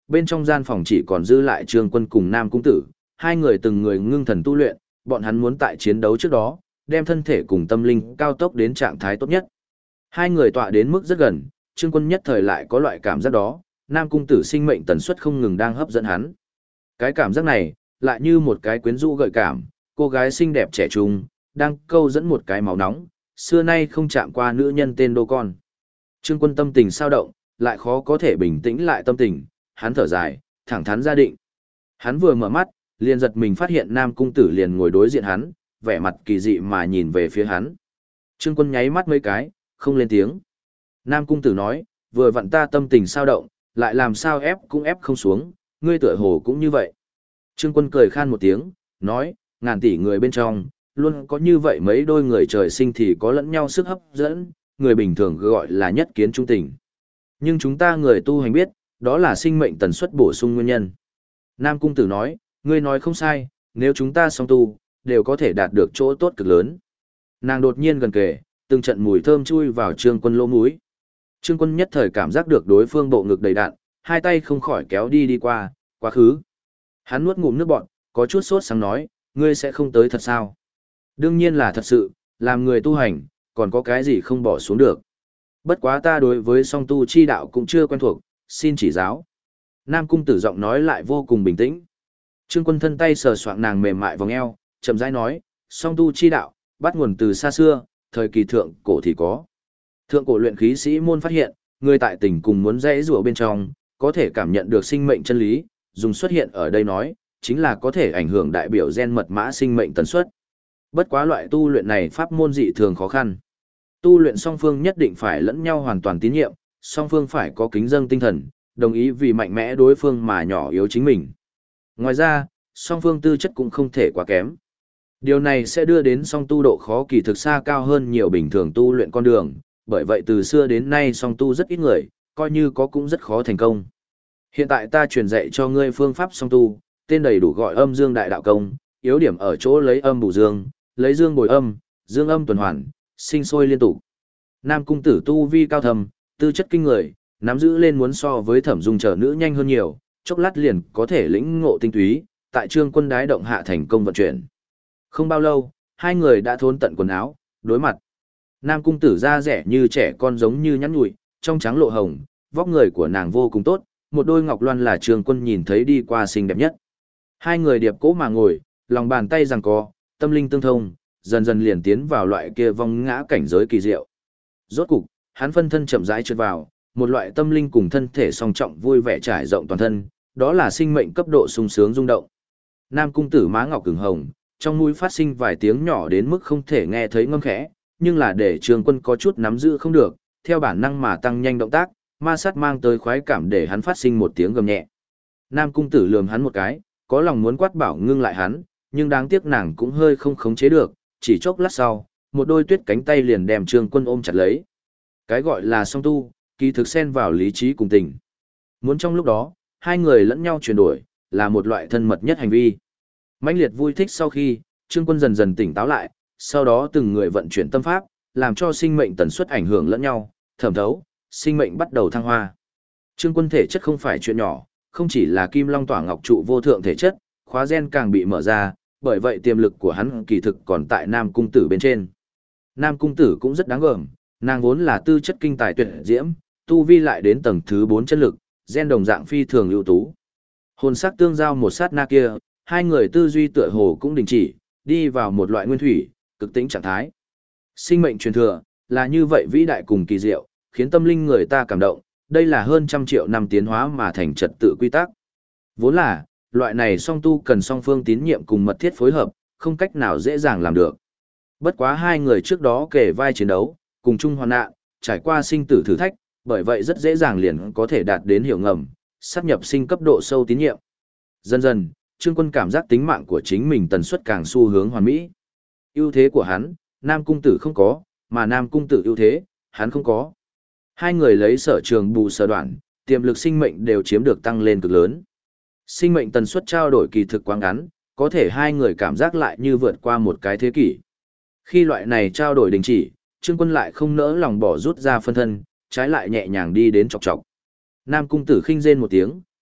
bên trong gian phòng chỉ còn dư lại Trương Quân cùng Nam Cung Tử, hai người từng người ngưng thần tu luyện, bọn hắn muốn tại chiến đấu trước đó, đem thân thể cùng tâm linh cao tốc đến trạng thái tốt nhất. Hai người tọa đến mức rất gần, Trương Quân nhất thời lại có loại cảm giác đó, Nam Cung Tử sinh mệnh tần suất không ngừng đang hấp dẫn hắn. Cái cảm giác này, lại như một cái quyến rũ gợi cảm, cô gái xinh đẹp trẻ trung, đang câu dẫn một cái máu nóng, xưa nay không chạm qua nữ nhân tên đô con. Trương Quân tâm tình sao động, lại khó có thể bình tĩnh lại tâm tình, hắn thở dài, thẳng thắn ra định. Hắn vừa mở mắt, liền giật mình phát hiện Nam Cung Tử liền ngồi đối diện hắn, vẻ mặt kỳ dị mà nhìn về phía hắn. Trương Quân nháy mắt mấy cái, không lên tiếng. Nam Cung Tử nói, vừa vặn ta tâm tình sao động, lại làm sao ép cũng ép không xuống, ngươi tựa hồ cũng như vậy. Trương Quân cười khan một tiếng, nói, ngàn tỷ người bên trong, luôn có như vậy mấy đôi người trời sinh thì có lẫn nhau sức hấp dẫn, người bình thường gọi là nhất kiến trung tình. Nhưng chúng ta người tu hành biết, đó là sinh mệnh tần suất bổ sung nguyên nhân. Nam Cung Tử nói, ngươi nói không sai, nếu chúng ta song tu, đều có thể đạt được chỗ tốt cực lớn. Nàng đột nhiên gần kề, từng trận mùi thơm chui vào Trương Quân lỗ mũi. Trương Quân nhất thời cảm giác được đối phương bộ ngực đầy đạn, hai tay không khỏi kéo đi qua, quá khứ. Hắn nuốt ngụm nước bọt, có chút sốt sáng nói, ngươi sẽ không tới thật sao? Đương nhiên là thật sự, làm người tu hành, còn có cái gì không bỏ xuống được. Bất quá ta đối với song tu chi đạo cũng chưa quen thuộc, xin chỉ giáo. Nam Cung Tử giọng nói lại vô cùng bình tĩnh. Trương Quân thân tay sờ soạng nàng mềm mại vòng eo, chậm rãi nói, song tu chi đạo, bắt nguồn từ xa xưa, thời kỳ thượng cổ thì có. Thượng cổ luyện khí sĩ môn phát hiện, người tại tình cùng muốn dãy rủa bên trong, có thể cảm nhận được sinh mệnh chân lý, dùng xuất hiện ở đây nói, chính là có thể ảnh hưởng đại biểu gen mật mã sinh mệnh tần suất. Bất quá loại tu luyện này pháp môn dị thường khó khăn. Tu luyện song phương nhất định phải lẫn nhau hoàn toàn tín nhiệm, song phương phải có kính dâng tinh thần, đồng ý vì mạnh mẽ đối phương mà nhỏ yếu chính mình. Ngoài ra, song phương tư chất cũng không thể quá kém. Điều này sẽ đưa đến song tu độ khó kỳ thực xa cao hơn nhiều bình thường tu luyện con đường, bởi vậy từ xưa đến nay song tu rất ít người, coi như có cũng rất khó thành công. Hiện tại ta truyền dạy cho ngươi phương pháp song tu, tên đầy đủ gọi âm dương đại đạo công, yếu điểm ở chỗ lấy âm bù dương, lấy dương bồi âm, dương âm tuần hoàn, sinh sôi liên tục. Nam Cung Tử tu vi cao thầm, tư chất kinh người, nắm giữ lên muốn so với Thẩm Dung trở nữ nhanh hơn nhiều, chốc lát liền có thể lĩnh ngộ tinh túy, tại Trương Quân đái động hạ thành công vận chuyển. Không bao lâu, hai người đã thốn tận quần áo, đối mặt. Nam Cung Tử da rẻ như trẻ con giống như nhắn nhủi, trong trắng lộ hồng, vóc người của nàng vô cùng tốt, một đôi ngọc loan là Trương Quân nhìn thấy đi qua xinh đẹp nhất. Hai người điệp cố mà ngồi, lòng bàn tay giằng co, tâm linh tương thông, dần dần liền tiến vào loại kia vong ngã cảnh giới kỳ diệu. Rốt cục, hắn phân thân chậm rãi trượt vào, một loại tâm linh cùng thân thể song trọng vui vẻ trải rộng toàn thân, đó là sinh mệnh cấp độ sung sướng rung động. Nam Cung Tử má ngọc cứng hồng, trong mũi phát sinh vài tiếng nhỏ đến mức không thể nghe thấy ngâm khẽ, nhưng là để Trương Quân có chút nắm giữ không được, theo bản năng mà tăng nhanh động tác, ma sát mang tới khoái cảm để hắn phát sinh một tiếng gầm nhẹ. Nam Cung Tử lườm hắn một cái, có lòng muốn quát bảo ngưng lại hắn, nhưng đáng tiếc nàng cũng hơi không khống chế được, chỉ chốc lát sau, một đôi tuyết cánh tay liền đem Trương Quân ôm chặt lấy. Cái gọi là song tu, kỳ thực xen vào lý trí cùng tình. Muốn trong lúc đó, hai người lẫn nhau chuyển đổi, là một loại thân mật nhất hành vi. Mãnh liệt vui thích sau khi, Trương Quân dần dần tỉnh táo lại, sau đó từng người vận chuyển tâm pháp, làm cho sinh mệnh tần suất ảnh hưởng lẫn nhau, thẩm thấu, sinh mệnh bắt đầu thăng hoa. Trương Quân thể chất không phải chuyện nhỏ, không chỉ là kim long tỏa ngọc trụ vô thượng thể chất, khóa gen càng bị mở ra, bởi vậy tiềm lực của hắn kỳ thực còn tại Nam Cung Tử bên trên. Nam Cung Tử cũng rất đáng gờm, nàng vốn là tư chất kinh tài tuyệt diễm, tu vi lại đến tầng thứ 4 chân lực, gen đồng dạng phi thường ưu tú. Hồn sắc tương giao một sát na kia, hai người tư duy tựa hồ cũng đình chỉ, đi vào một loại nguyên thủy, cực tĩnh trạng thái. Sinh mệnh truyền thừa, là như vậy vĩ đại cùng kỳ diệu, khiến tâm linh người ta cảm động, đây là hơn trăm triệu năm tiến hóa mà thành trật tự quy tắc. Vốn là, loại này song tu cần song phương tín nhiệm cùng mật thiết phối hợp, không cách nào dễ dàng làm được. Bất quá hai người trước đó kề vai chiến đấu, cùng chung hoạn nạn, trải qua sinh tử thử thách, bởi vậy rất dễ dàng liền có thể đạt đến hiểu ngầm, sáp nhập sinh cấp độ sâu tín nhiệm. Dần dần, Trương Quân cảm giác tính mạng của chính mình tần suất càng xu hướng hoàn mỹ. Ưu thế của hắn, Nam Cung Tử không có, mà Nam Cung Tử ưu thế, hắn không có. Hai người lấy sở trường bù sở đoạn, tiềm lực sinh mệnh đều chiếm được tăng lên cực lớn. Sinh mệnh tần suất trao đổi kỳ thực quá ngắn, có thể hai người cảm giác lại như vượt qua một cái thế kỷ. Khi loại này trao đổi đình chỉ, Trương Quân lại không nỡ lòng bỏ rút ra phân thân, trái lại nhẹ nhàng đi đến chọc chọc. Nam Cung Tử khinh rên một tiếng,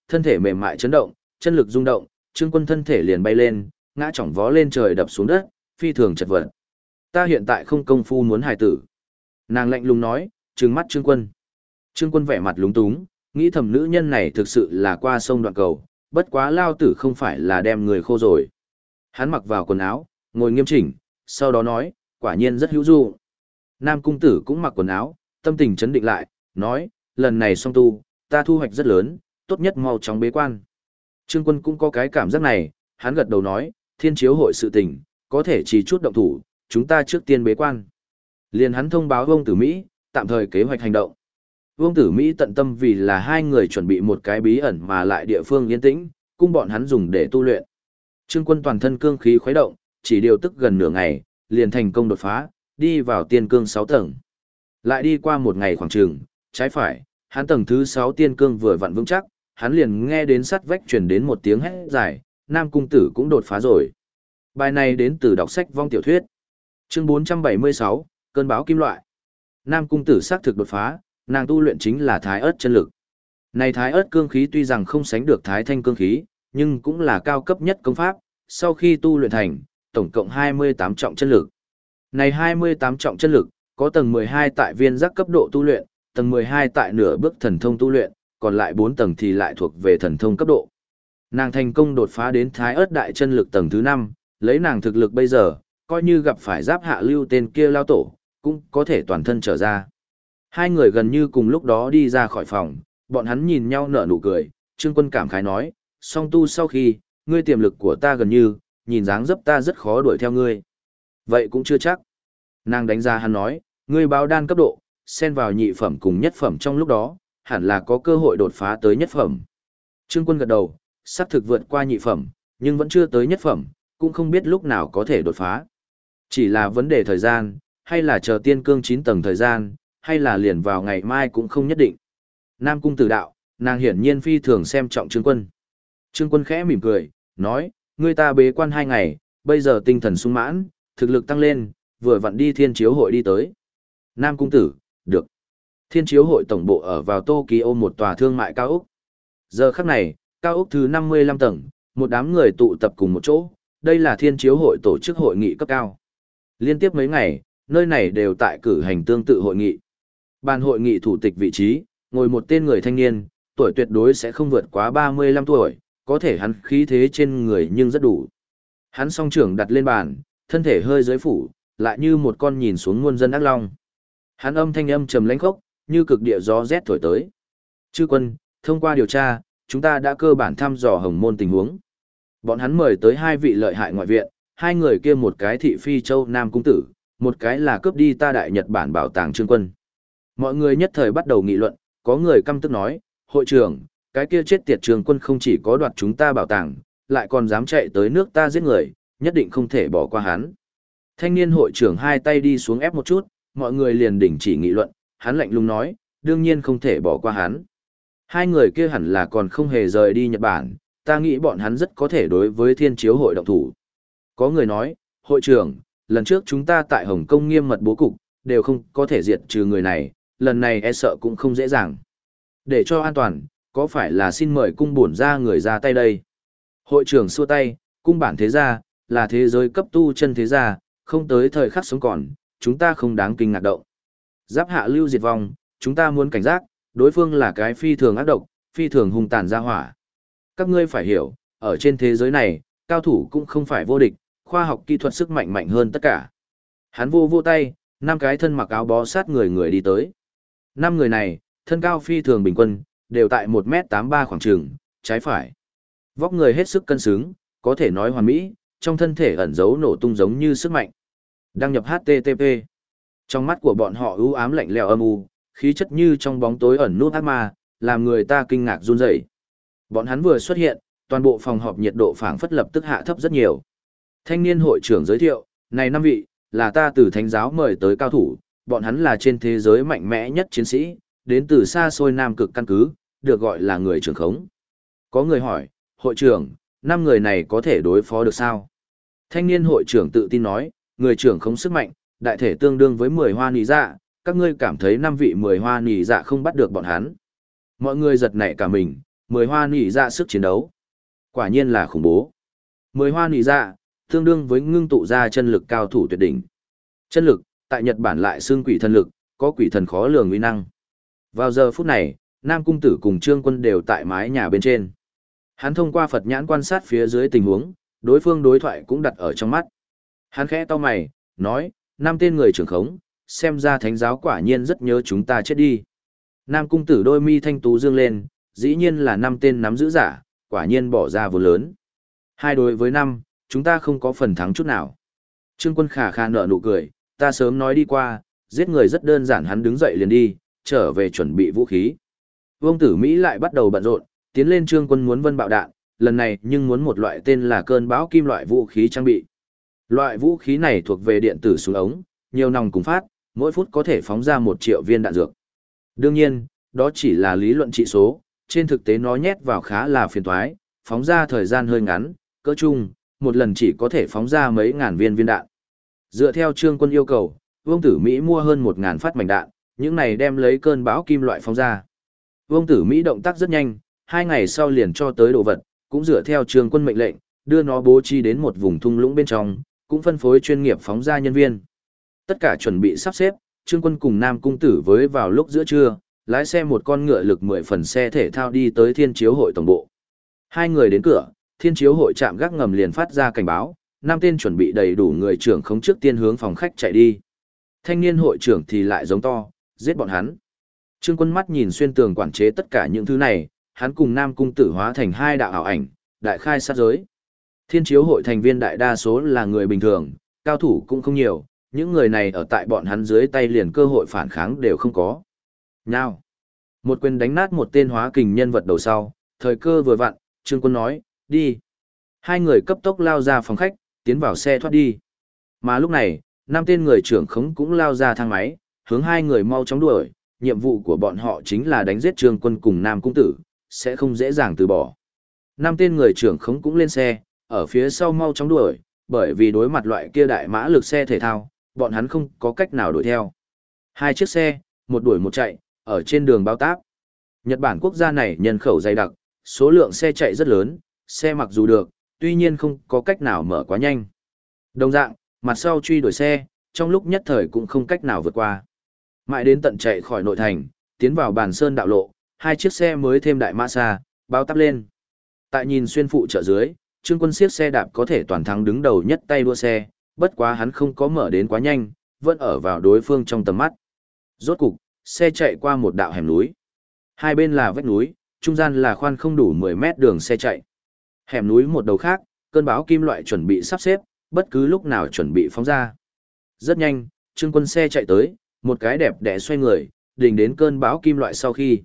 thân thể mềm mại chấn động, chân lực rung động, Trương Quân thân thể liền bay lên, ngã chỏng vó lên trời đập xuống đất, phi thường chật vật. Ta hiện tại không công phu muốn hài tử. Nàng lạnh lùng nói, trừng mắt Trương Quân. Trương Quân vẻ mặt lúng túng, nghĩ thầm nữ nhân này thực sự là qua sông đoạn cầu, bất quá lao tử không phải là đem người khô rồi. Hắn mặc vào quần áo, ngồi nghiêm chỉnh, sau đó nói, quả nhiên rất hữu dụng. Nam cung tử cũng mặc quần áo, tâm tình chấn định lại, nói, lần này song tu, ta thu hoạch rất lớn, tốt nhất mau chóng bế quan. Trương Quân cũng có cái cảm giác này, hắn gật đầu nói, thiên chiếu hội sự tình, có thể chỉ chút động thủ, chúng ta trước tiên bế quan. Liền hắn thông báo Vương Tử Mỹ, tạm thời kế hoạch hành động. Vương Tử Mỹ tận tâm vì là hai người chuẩn bị một cái bí ẩn mà lại địa phương yên tĩnh, cung bọn hắn dùng để tu luyện. Trương Quân toàn thân cương khí khuấy động, chỉ điều tức gần nửa ngày, liền thành công đột phá, đi vào tiên cương 6 tầng. Lại đi qua một ngày khoảng chừng, trái phải, hắn tầng thứ 6 tiên cương vừa vặn vững chắc, hắn liền nghe đến sắt vách truyền đến một tiếng hét dài, Nam cung tử cũng đột phá rồi. Bài này đến từ đọc sách vong tiểu thuyết. Chương 476, cơn báo kim loại. Nam cung tử xác thực đột phá, nàng tu luyện chính là thái ớt chân lực. Này thái ớt cương khí tuy rằng không sánh được thái thanh cương khí, nhưng cũng là cao cấp nhất công pháp, sau khi tu luyện thành, tổng cộng 28 trọng chân lực. Này 28 trọng chân lực, có tầng 12 tại viên giác cấp độ tu luyện, tầng 12 tại nửa bước thần thông tu luyện, còn lại 4 tầng thì lại thuộc về thần thông cấp độ. Nàng thành công đột phá đến thái ớt đại chân lực tầng thứ 5, lấy nàng thực lực bây giờ, coi như gặp phải giáp hạ lưu tên kia lao tổ, cũng có thể toàn thân trở ra. Hai người gần như cùng lúc đó đi ra khỏi phòng, bọn hắn nhìn nhau nở nụ cười, Trương Quân cảm khái nói, song tu sau khi, ngươi tiềm lực của ta gần như, nhìn dáng dấp ta rất khó đuổi theo ngươi. Vậy cũng chưa chắc. Nàng đánh giá hắn nói, ngươi báo đan cấp độ, xen vào nhị phẩm cùng nhất phẩm trong lúc đó, hẳn là có cơ hội đột phá tới nhất phẩm. Trương Quân gật đầu, sắp thực vượt qua nhị phẩm, nhưng vẫn chưa tới nhất phẩm, cũng không biết lúc nào có thể đột phá. Chỉ là vấn đề thời gian, hay là chờ tiên cương 9 tầng thời gian, hay là liền vào ngày mai cũng không nhất định. Nam cung tử đạo, nàng hiển nhiên phi thường xem trọng Trương Quân. Trương Quân khẽ mỉm cười, nói, ngươi ta bế quan 2 ngày, bây giờ tinh thần sung mãn, thực lực tăng lên, vừa vặn đi thiên chiếu hội đi tới. Nam cung tử, được. Thiên chiếu hội tổng bộ ở vào Tokyo một tòa thương mại cao ốc. Giờ khắc này, cao ốc thứ 55 tầng, một đám người tụ tập cùng một chỗ, đây là thiên chiếu hội tổ chức hội nghị cấp cao. Liên tiếp mấy ngày, nơi này đều tại cử hành tương tự hội nghị. Ban hội nghị thủ tịch vị trí, ngồi một tên người thanh niên, tuổi tuyệt đối sẽ không vượt quá 35 tuổi, có thể hắn khí thế trên người nhưng rất đủ. Hắn song trưởng đặt lên bàn, thân thể hơi dưới phủ, lại như một con nhìn xuống muôn dân ác long. Hắn âm thanh âm trầm lãnh khốc, như cực địa gió rét thổi tới. Chư quân, thông qua điều tra, chúng ta đã cơ bản thăm dò Hồng Môn tình huống. Bọn hắn mời tới 2 vị lợi hại ngoại viện, 2 người kia một cái thị phi châu Nam cung tử, một cái là cướp đi ta Đại Nhật Bản bảo tàng Trương Quân. Mọi người nhất thời bắt đầu nghị luận, có người căm tức nói, hội trưởng, cái kia chết tiệt Trương Quân không chỉ có đoạt chúng ta bảo tàng, lại còn dám chạy tới nước ta giết người, nhất định không thể bỏ qua hắn. Thanh niên hội trưởng 2 tay đi xuống ép một chút, mọi người liền đình chỉ nghị luận, hắn lạnh lùng nói, đương nhiên không thể bỏ qua hắn. 2 người kia hẳn là còn không hề rời đi Nhật Bản, ta nghĩ bọn hắn rất có thể đối với thiên chiếu hội động thủ. Có người nói, hội trưởng, lần trước chúng ta tại Hồng Kông nghiêm mật bố cục, đều không có thể diệt trừ người này, lần này e sợ cũng không dễ dàng. Để cho an toàn, có phải là xin mời cung bổn ra người ra tay đây? Hội trưởng xua tay, cung bản thế gia, là thế giới cấp tu chân thế gia, không tới thời khắc sống còn, chúng ta không đáng kinh ngạc động. Giáp hạ lưu diệt vong, chúng ta muốn cảnh giác, đối phương là cái phi thường ác độc, phi thường hung tàn ra hỏa. Các ngươi phải hiểu, ở trên thế giới này, cao thủ cũng không phải vô địch, khoa học kỹ thuật sức mạnh mạnh hơn tất cả. Hắn vô tay, 5 cái thân mặc áo bó sát người đi tới. 5 người này, thân cao phi thường bình quân, đều tại 1m83 khoảng trường, trái phải. Vóc người hết sức cân xứng, có thể nói hoàn mỹ, trong thân thể ẩn giấu nổ tung giống như sức mạnh. Đăng nhập HTTP. Trong mắt của bọn họ u ám lạnh lẽo âm u, khí chất như trong bóng tối ẩn nút ác ma, làm người ta kinh ngạc run rẩy. Bọn hắn vừa xuất hiện, toàn bộ phòng họp nhiệt độ phảng phất lập tức hạ thấp rất nhiều. Thanh niên hội trưởng giới thiệu, này 5 vị, là ta từ thánh giáo mời tới cao thủ, bọn hắn là trên thế giới mạnh mẽ nhất chiến sĩ, đến từ xa xôi Nam Cực căn cứ, được gọi là người trưởng khống. Có người hỏi, hội trưởng, 5 người này có thể đối phó được sao? Thanh niên hội trưởng tự tin nói, người trưởng khống sức mạnh, đại thể tương đương với 10 hoa nỉ dạ, các ngươi cảm thấy 5 vị 10 hoa nỉ dạ không bắt được bọn hắn. Mọi người giật nảy cả mình, 10 hoa nỉ dạ sức chiến đấu. Quả nhiên là khủng bố. 10 hoa nỉ dạ, tương đương với ngưng tụ ra chân lực cao thủ tuyệt đỉnh. Chân lực, tại Nhật Bản lại xưng quỷ thần lực, có quỷ thần khó lường uy năng. Vào giờ phút này, Nam Cung Tử cùng Trương Quân đều tại mái nhà bên trên. Hắn thông qua Phật nhãn quan sát phía dưới tình huống, đối phương đối thoại cũng đặt ở trong mắt. Hắn khẽ cau mày, nói, 5 tên người trưởng khống, xem ra thánh giáo quả nhiên rất nhớ chúng ta chết đi. Nam Cung Tử đôi mi thanh tú dương lên, dĩ nhiên là 5 tên nắm giữ giả, quả nhiên bỏ ra vô lớn. 2 đối với 5, chúng ta không có phần thắng chút nào. Trương Quân khà khà nở nụ cười, ta sớm nói đi qua, giết người rất đơn giản. Hắn đứng dậy liền đi, trở về chuẩn bị vũ khí. Vương Tử Mỹ lại bắt đầu bận rộn, tiến lên Trương Quân muốn vân bạo đạn, lần này nhưng muốn một loại tên là cơn bão kim loại vũ khí trang bị. Loại vũ khí này thuộc về điện tử súng ống, nhiều nòng cùng phát, mỗi phút có thể phóng ra 1 triệu viên đạn dược. Đương nhiên, đó chỉ là lý luận trị số, trên thực tế nó nhét vào khá là phiền toái, phóng ra thời gian hơi ngắn, cỡ chung, một lần chỉ có thể phóng ra mấy ngàn viên đạn. Dựa theo Trương Quân yêu cầu, Vương Tử Mỹ mua hơn 1000 phát mảnh đạn, những này đem lấy cơn bão kim loại phóng ra. Vương Tử Mỹ động tác rất nhanh, 2 ngày sau liền cho tới đồ vật, cũng dựa theo Trương Quân mệnh lệnh, đưa nó bố trí đến một vùng thung lũng bên trong, cũng phân phối chuyên nghiệp phóng ra nhân viên. Tất cả chuẩn bị sắp xếp, Trương Quân cùng Nam Cung Tử với vào lúc giữa trưa, lái xe một con ngựa lực 10 phần xe thể thao đi tới Thiên Chiếu hội tổng bộ. 2 người đến cửa, Thiên Chiếu hội trạm gác ngầm liền phát ra cảnh báo, 5 tên chuẩn bị đầy đủ người trưởng khống trước tiên hướng phòng khách chạy đi. Thanh niên hội trưởng thì lại giống to, giết bọn hắn. Trương Quân mắt nhìn xuyên tường quản chế tất cả những thứ này, hắn cùng Nam Cung Tử hóa thành 2 đạo ảo ảnh, đại khai sát giới. Thiên Chiếu hội thành viên đại đa số là người bình thường, cao thủ cũng không nhiều, những người này ở tại bọn hắn dưới tay liền cơ hội phản kháng đều không có. Nào! Một quyền đánh nát một tên hóa kình nhân vật đầu sau, thời cơ vừa vặn, Trương Quân nói, đi. 2 người cấp tốc lao ra phòng khách, tiến vào xe thoát đi. Mà lúc này, 5 tên người trưởng khống cũng lao ra thang máy, hướng 2 người mau chóng đuổi, nhiệm vụ của bọn họ chính là đánh giết Trương Quân cùng Nam Cung Tử, sẽ không dễ dàng từ bỏ. 5 tên người trưởng khống cũng lên xe, ở phía sau mau chóng đuổi, bởi vì đối mặt loại kia đại mã lực xe thể thao, bọn hắn không có cách nào đuổi theo. 2 chiếc xe, một đuổi một chạy, ở trên đường bao táp. Nhật Bản quốc gia này nhân khẩu dày đặc, số lượng xe chạy rất lớn, xe mặc dù được, tuy nhiên không có cách nào mở quá nhanh. Đồng dạng, mặt sau truy đuổi xe, trong lúc nhất thời cũng không cách nào vượt qua. Mãi đến tận chạy khỏi nội thành, tiến vào Bàn Sơn đạo lộ, 2 chiếc xe mới thêm đại mã xa, bao táp lên. Tại nhìn xuyên phụ trợ dưới, Trương Quân siết xe đạp có thể toàn thắng đứng đầu nhất tay đua xe, bất quá hắn không có mở đến quá nhanh, vẫn ở vào đối phương trong tầm mắt. Rốt cục, xe chạy qua một đạo hẻm núi. 2 bên là vách núi, trung gian là khoan không đủ 10 mét đường xe chạy. Hẻm núi một đầu khác, cơn bão kim loại chuẩn bị sắp xếp, bất cứ lúc nào chuẩn bị phóng ra. Rất nhanh, Trương Quân xe chạy tới, một cái đẹp đẽ xoay người, đình đến cơn bão kim loại sau khi.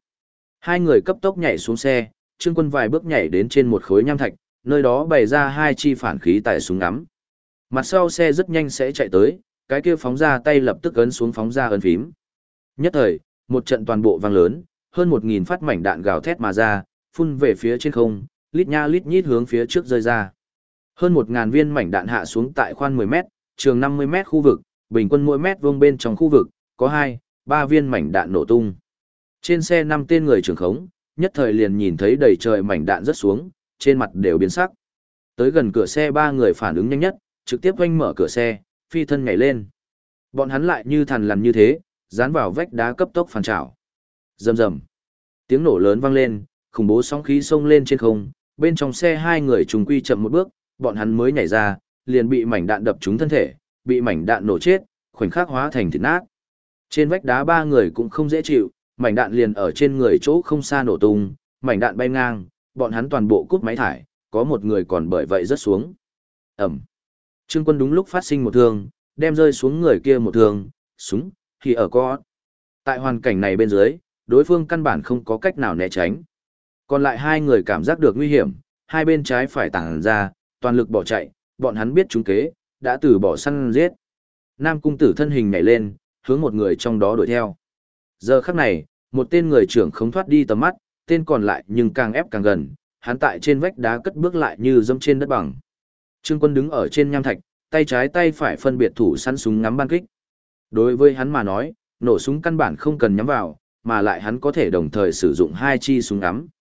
2 người cấp tốc nhảy xuống xe, Trương Quân vài bước nhảy đến trên một khối nham thạch, nơi đó bày ra 2 chi phản khí tại súng ngắm. Mặt sau xe rất nhanh sẽ chạy tới, cái kia phóng ra tay lập tức ấn xuống phóng ra ấn phím. Nhất thời, một trận toàn bộ vang lớn, hơn 1000 phát mảnh đạn gào thét mà ra, phun về phía trên không, lít nha lít nhít hướng phía trước rơi ra. Hơn 1000 viên mảnh đạn hạ xuống tại khoan 10 mét, trường 50 mét khu vực, bình quân mỗi mét vuông bên trong khu vực, có 2-3 viên mảnh đạn nổ tung. Trên xe 5 tên người trưởng khống, nhất thời liền nhìn thấy đầy trời mảnh đạn rớt xuống, trên mặt đều biến sắc. Tới gần cửa xe 3 người phản ứng nhanh nhất, trực tiếp oanh mở cửa xe, phi thân nhảy lên. Bọn hắn lại như thằn lằn như thế, dán vào vách đá cấp tốc phản trảo. Rầm rầm. Tiếng nổ lớn vang lên, khủng bố sóng khí xông lên trên không, bên trong xe 2 người trùng quy chậm một bước, bọn hắn mới nhảy ra, liền bị mảnh đạn đập trúng thân thể, bị mảnh đạn nổ chết, khoảnh khắc hóa thành thịt nát. Trên vách đá 3 người cũng không dễ chịu, mảnh đạn liền ở trên người chỗ không xa nổ tung, mảnh đạn bay ngang, bọn hắn toàn bộ cút máy thải, có một người còn bởi vậy rớt xuống. Ẩm. Trương Quân đúng lúc phát sinh một thương, đem rơi xuống người kia một thương, súng, thì ở có. Tại hoàn cảnh này bên dưới, đối phương căn bản không có cách nào né tránh. Còn lại 2 người cảm giác được nguy hiểm, hai bên trái phải tản ra, toàn lực bỏ chạy, bọn hắn biết trúng kế, đã từ bỏ săn giết. Nam Cung Tử thân hình nhảy lên, hướng một người trong đó đuổi theo. Giờ khắc này, một tên người trưởng không thoát đi tầm mắt, tên còn lại nhưng càng ép càng gần, hắn tại trên vách đá cất bước lại như dẫm trên đất bằng. Trương Quân đứng ở trên nham thạch, tay trái tay phải phân biệt thủ săn súng ngắm ban kích. Đối với hắn mà nói, nổ súng căn bản không cần nhắm vào, mà lại hắn có thể đồng thời sử dụng 2 chi súng ngắm.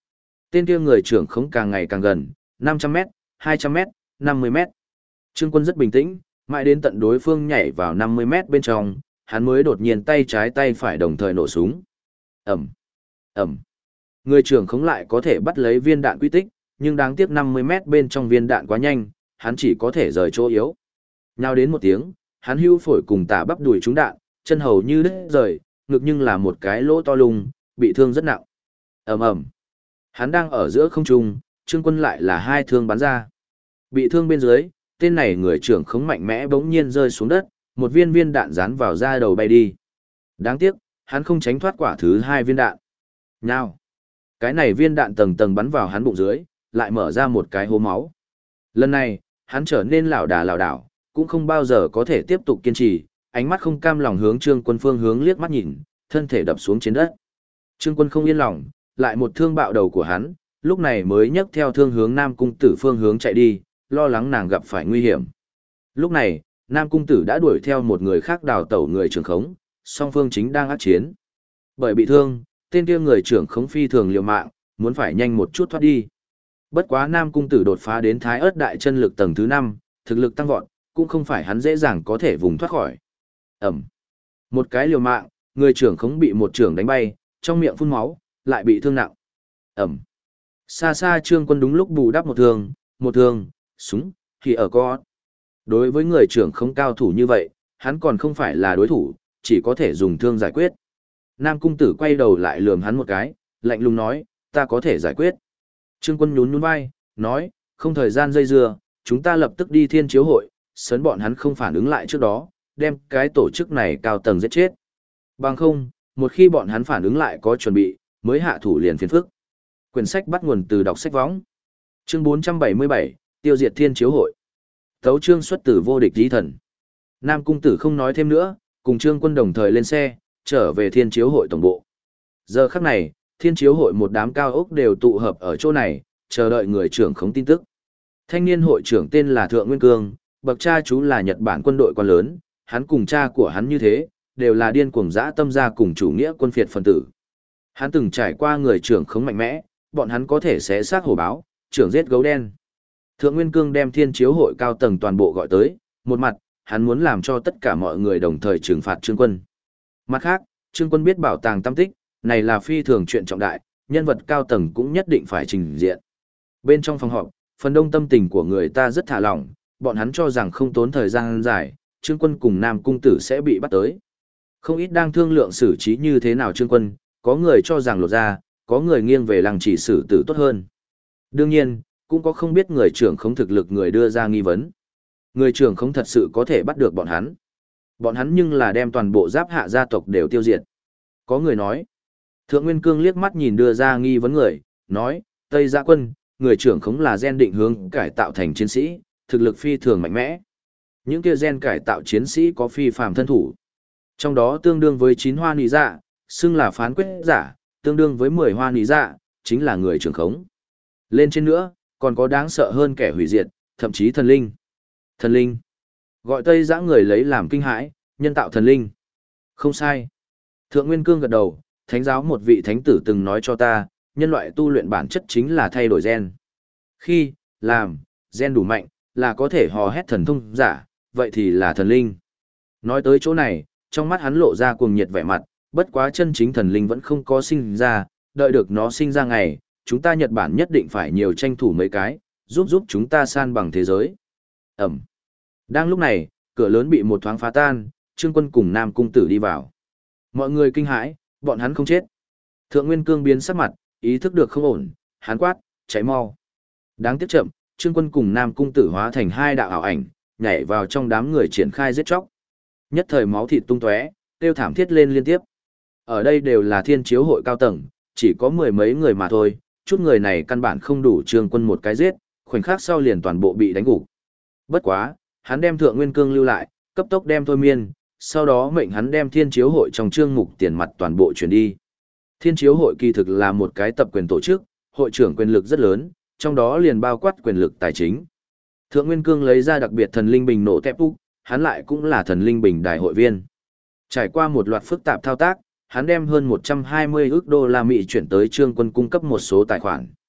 Tên kia người trưởng khống càng ngày càng gần, 500m, 200m, 50m. Trương Quân rất bình tĩnh, mãi đến tận đối phương nhảy vào 50m bên trong, hắn mới đột nhiên tay trái tay phải đồng thời nổ súng. Ẩm, Ẩm. Người trưởng khống lại có thể bắt lấy viên đạn quy tích, nhưng đáng tiếc 50m bên trong viên đạn quá nhanh, hắn chỉ có thể rời chỗ yếu. Nhào đến một tiếng, hắn hưu phổi cùng tả bắp đùi trúng đạn, chân hầu như đứt rời, ngực nhưng là một cái lỗ to lùng, bị thương rất nặng. Ầm ầm. Hắn đang ở giữa không trung, Trương Quân lại là hai thương bắn ra. Bị thương bên dưới, tên này người trưởng khống mạnh mẽ bỗng nhiên rơi xuống đất, một viên viên đạn dán vào da đầu bay đi. Đáng tiếc, hắn không tránh thoát quả thứ hai viên đạn. Nhào. Cái này viên đạn tầng tầng bắn vào hắn bụng dưới, lại mở ra một cái hố máu. Lần này, hắn trở nên lảo đảo, cũng không bao giờ có thể tiếp tục kiên trì, ánh mắt không cam lòng hướng Trương Quân phương hướng liếc mắt nhìn, thân thể đập xuống trên đất. Trương Quân không yên lòng, lại một thương bạo đầu của hắn, lúc này mới nhấc theo thương hướng Nam Cung Tử phương hướng chạy đi, lo lắng nàng gặp phải nguy hiểm. Lúc này, Nam Cung Tử đã đuổi theo một người khác đào tẩu người trưởng khống, song phương chính đang ác chiến. Bởi bị thương, tên kia người trưởng khống phi thường liều mạng, muốn phải nhanh một chút thoát đi. Bất quá Nam Cung Tử đột phá đến Thái Ức đại chân lực tầng thứ 5, thực lực tăng vọt, cũng không phải hắn dễ dàng có thể vùng thoát khỏi. Ẩm. Một cái liều mạng, người trưởng khống bị một trưởng đánh bay, trong miệng phun máu, lại bị thương nặng. Ẩm. Xa xa Trương Quân đúng lúc bù đắp một thương, súng, thì ở có. Đối với người trưởng khống cao thủ như vậy, hắn còn không phải là đối thủ, chỉ có thể dùng thương giải quyết. Nam Cung Tử quay đầu lại lườm hắn một cái, lạnh lùng nói, ta có thể giải quyết. Trương Quân nhún vai, nói, không thời gian dây dưa, chúng ta lập tức đi Thiên Chiếu hội, sấn bọn hắn không phản ứng lại trước đó, đem cái tổ chức này cao tầng giết chết. Bằng không, một khi bọn hắn phản ứng lại có chuẩn bị, mới hạ thủ liền phiền phức. Quyển sách bắt nguồn từ đọc sách võng. Chương 477, tiêu diệt Thiên Chiếu hội. Tấu chương xuất từ Vô Địch Chí Thần. Nam Cung Tử không nói thêm nữa, cùng Trương Quân đồng thời lên xe, trở về Thiên Chiếu hội tổng bộ. Giờ khắc này, Thiên Chiếu hội một đám cao ốc đều tụ hợp ở chỗ này, chờ đợi người trưởng khống tin tức. Thanh niên hội trưởng tên là Thượng Nguyên Cương, bậc cha chú là Nhật Bản quân đội quan lớn, hắn cùng cha của hắn như thế, đều là điên cuồng dã tâm gia cùng chủ nghĩa quân phiệt phân tử. Hắn từng trải qua người trưởng khống mạnh mẽ, bọn hắn có thể xé xác hổ báo, trưởng giết gấu đen. Thượng Nguyên Cương đem Thiên Chiếu hội cao tầng toàn bộ gọi tới, một mặt, hắn muốn làm cho tất cả mọi người đồng thời trừng phạt Trương Quân. Mặt khác, Trương Quân biết bảo tàng tâm tích, này là phi thường chuyện trọng đại, nhân vật cao tầng cũng nhất định phải trình diện. Bên trong phòng họp, phần đông tâm tình của người ta rất thả lỏng, bọn hắn cho rằng không tốn thời gian dài, Trương Quân cùng Nam Cung Tử sẽ bị bắt tới. Không ít đang thương lượng xử trí như thế nào Trương Quân, có người cho rằng lột ra, có người nghiêng về lăng chỉ xử tử tốt hơn. Đương nhiên, cũng có không biết người trưởng không thực lực người đưa ra nghi vấn. Người trưởng không thật sự có thể bắt được bọn hắn. Bọn hắn nhưng là đem toàn bộ giáp hạ gia tộc đều tiêu diệt. Có người nói, Thượng Nguyên Cương liếc mắt nhìn đưa ra nghi vấn người, nói, Tây Gia Quân, người trưởng khống là gen định hướng cải tạo thành chiến sĩ, thực lực phi thường mạnh mẽ. Những kia gen cải tạo chiến sĩ có phi phàm thân thủ. Trong đó tương đương với 9 hoa nị dạ, xưng là phán quyết giả, tương đương với 10 hoa nị dạ, chính là người trưởng khống. Lên trên nữa, còn có đáng sợ hơn kẻ hủy diệt, thậm chí thần linh. Thần linh. Gọi Tây Giã người lấy làm kinh hãi, nhân tạo thần linh. Không sai. Thượng Nguyên Cương gật đầu, thánh giáo một vị thánh tử từng nói cho ta, nhân loại tu luyện bản chất chính là thay đổi gen. Khi, làm, gen đủ mạnh, là có thể hò hét thần thông giả, vậy thì là thần linh. Nói tới chỗ này, trong mắt hắn lộ ra cuồng nhiệt vẻ mặt, bất quá chân chính thần linh vẫn không có sinh ra, đợi được nó sinh ra ngày, chúng ta Nhật Bản nhất định phải nhiều tranh thủ mấy cái, giúp chúng ta san bằng thế giới. Ẩm. Đang lúc này, cửa lớn bị một thoáng phá tan, Trương Quân cùng Nam Cung Tử đi vào. Mọi người kinh hãi, bọn hắn không chết. Thượng Nguyên Cương biến sắc mặt, ý thức được không ổn, hắn quát, cháy mau. Đáng tiếc chậm, Trương Quân cùng Nam Cung Tử hóa thành hai đạo ảo ảnh, nhảy vào trong đám người triển khai giết chóc. Nhất thời máu thịt tung tóe, kêu thảm thiết lên liên tiếp. Ở đây đều là Thiên Chiếu hội cao tầng, chỉ có mười mấy người mà thôi, chút người này căn bản không đủ Trương Quân một cái giết, khoảnh khắc sau liền toàn bộ bị đánh gục. Bất quá, hắn đem Thượng Nguyên Cương lưu lại, cấp tốc đem thôi miên, sau đó mệnh hắn đem Thiên Chiếu hội trong chương mục tiền mặt toàn bộ chuyển đi. Thiên Chiếu hội kỳ thực là một cái tập quyền tổ chức, hội trưởng quyền lực rất lớn, trong đó liền bao quát quyền lực tài chính. Thượng Nguyên Cương lấy ra đặc biệt thần linh bình nổ tép úc, hắn lại cũng là thần linh bình đại hội viên. Trải qua một loạt phức tạp thao tác, hắn đem hơn 120 ức đô la Mỹ chuyển tới Trương Quân cung cấp một số tài khoản.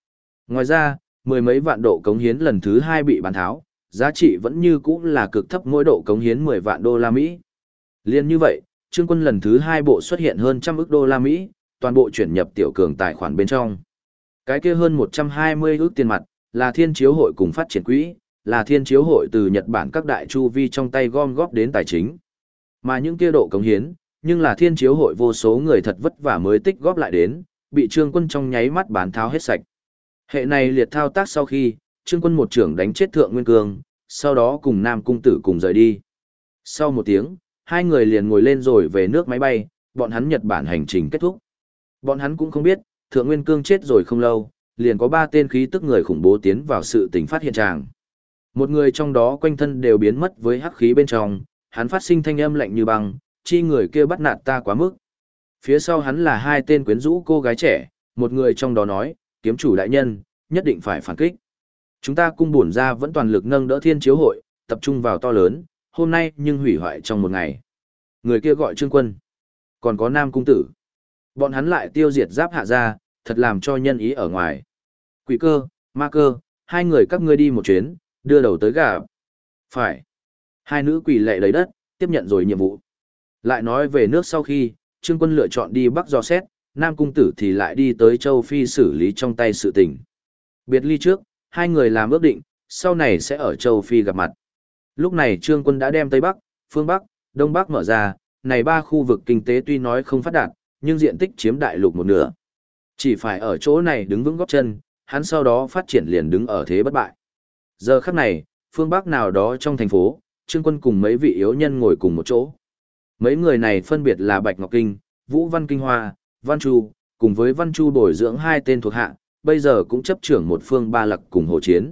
Ngoài ra, mười mấy vạn độ cống hiến lần thứ 2 bị bán tháo, giá trị vẫn như cũ là cực thấp, mỗi độ cống hiến 10 vạn đô la Mỹ. Liên như vậy, Trương Quân lần thứ 2 bộ xuất hiện hơn trăm ức đô la Mỹ, toàn bộ chuyển nhập Tiểu Cường tài khoản bên trong. Cái kia hơn 120 ức tiền mặt, là Thiên Chiếu hội cùng phát triển quỹ, là Thiên Chiếu hội từ Nhật Bản các đại chu vi trong tay gom góp đến tài chính. Mà những kia độ cống hiến, nhưng là Thiên Chiếu hội vô số người thật vất vả mới tích góp lại đến, bị Trương Quân trong nháy mắt bán tháo hết sạch. Hệ này liệt thao tác sau khi, Trương Quân một trưởng đánh chết Thượng Nguyên Cương, sau đó cùng Nam Cung Tử cùng rời đi. Sau một tiếng, hai người liền ngồi lên rồi về nước máy bay, bọn hắn Nhật Bản hành trình kết thúc. Bọn hắn cũng không biết, Thượng Nguyên Cương chết rồi không lâu, liền có 3 tên khí tức người khủng bố tiến vào sự tình phát hiện tràng. Một người trong đó quanh thân đều biến mất với hắc khí bên trong, hắn phát sinh thanh âm lạnh như băng, chi người kia bắt nạt ta quá mức. Phía sau hắn là 2 tên quyến rũ cô gái trẻ, một người trong đó nói, kiếm chủ đại nhân, nhất định phải phản kích. Chúng ta cung bổn ra vẫn toàn lực nâng đỡ Thiên Chiếu hội, tập trung vào to lớn, hôm nay nhưng hủy hoại trong một ngày. Người kia gọi Trương Quân, còn có Nam Cung Tử. Bọn hắn lại tiêu diệt Giáp Hạ gia, thật làm cho nhân ý ở ngoài. Quỷ Cơ, Ma Cơ, 2 người các ngươi đi một chuyến, đưa đầu tới gặp. Phải. 2 nữ quỷ lệ lấy đất, tiếp nhận rồi nhiệm vụ. Lại nói về nước sau khi, Trương Quân lựa chọn đi Bắc dò xét, Nam Cung Tử thì lại đi tới châu Phi xử lý trong tay sự tình. Biệt ly trước, 2 người làm ước định, sau này sẽ ở châu Phi gặp mặt. Lúc này Trương Quân đã đem Tây Bắc, Phương Bắc, Đông Bắc mở ra, này 3 khu vực kinh tế tuy nói không phát đạt, nhưng diện tích chiếm đại lục một nửa. Chỉ phải ở chỗ này đứng vững gót chân, hắn sau đó phát triển liền đứng ở thế bất bại. Giờ khắc này, phương Bắc nào đó trong thành phố, Trương Quân cùng mấy vị yếu nhân ngồi cùng một chỗ. Mấy người này phân biệt là Bạch Ngọc Kinh, Vũ Văn Kinh Hoa, Văn Chu, cùng với Văn Chu bồi dưỡng 2 tên thuộc hạ, bây giờ cũng chấp trưởng một phương Ba Lặc cùng Hồ Chiến.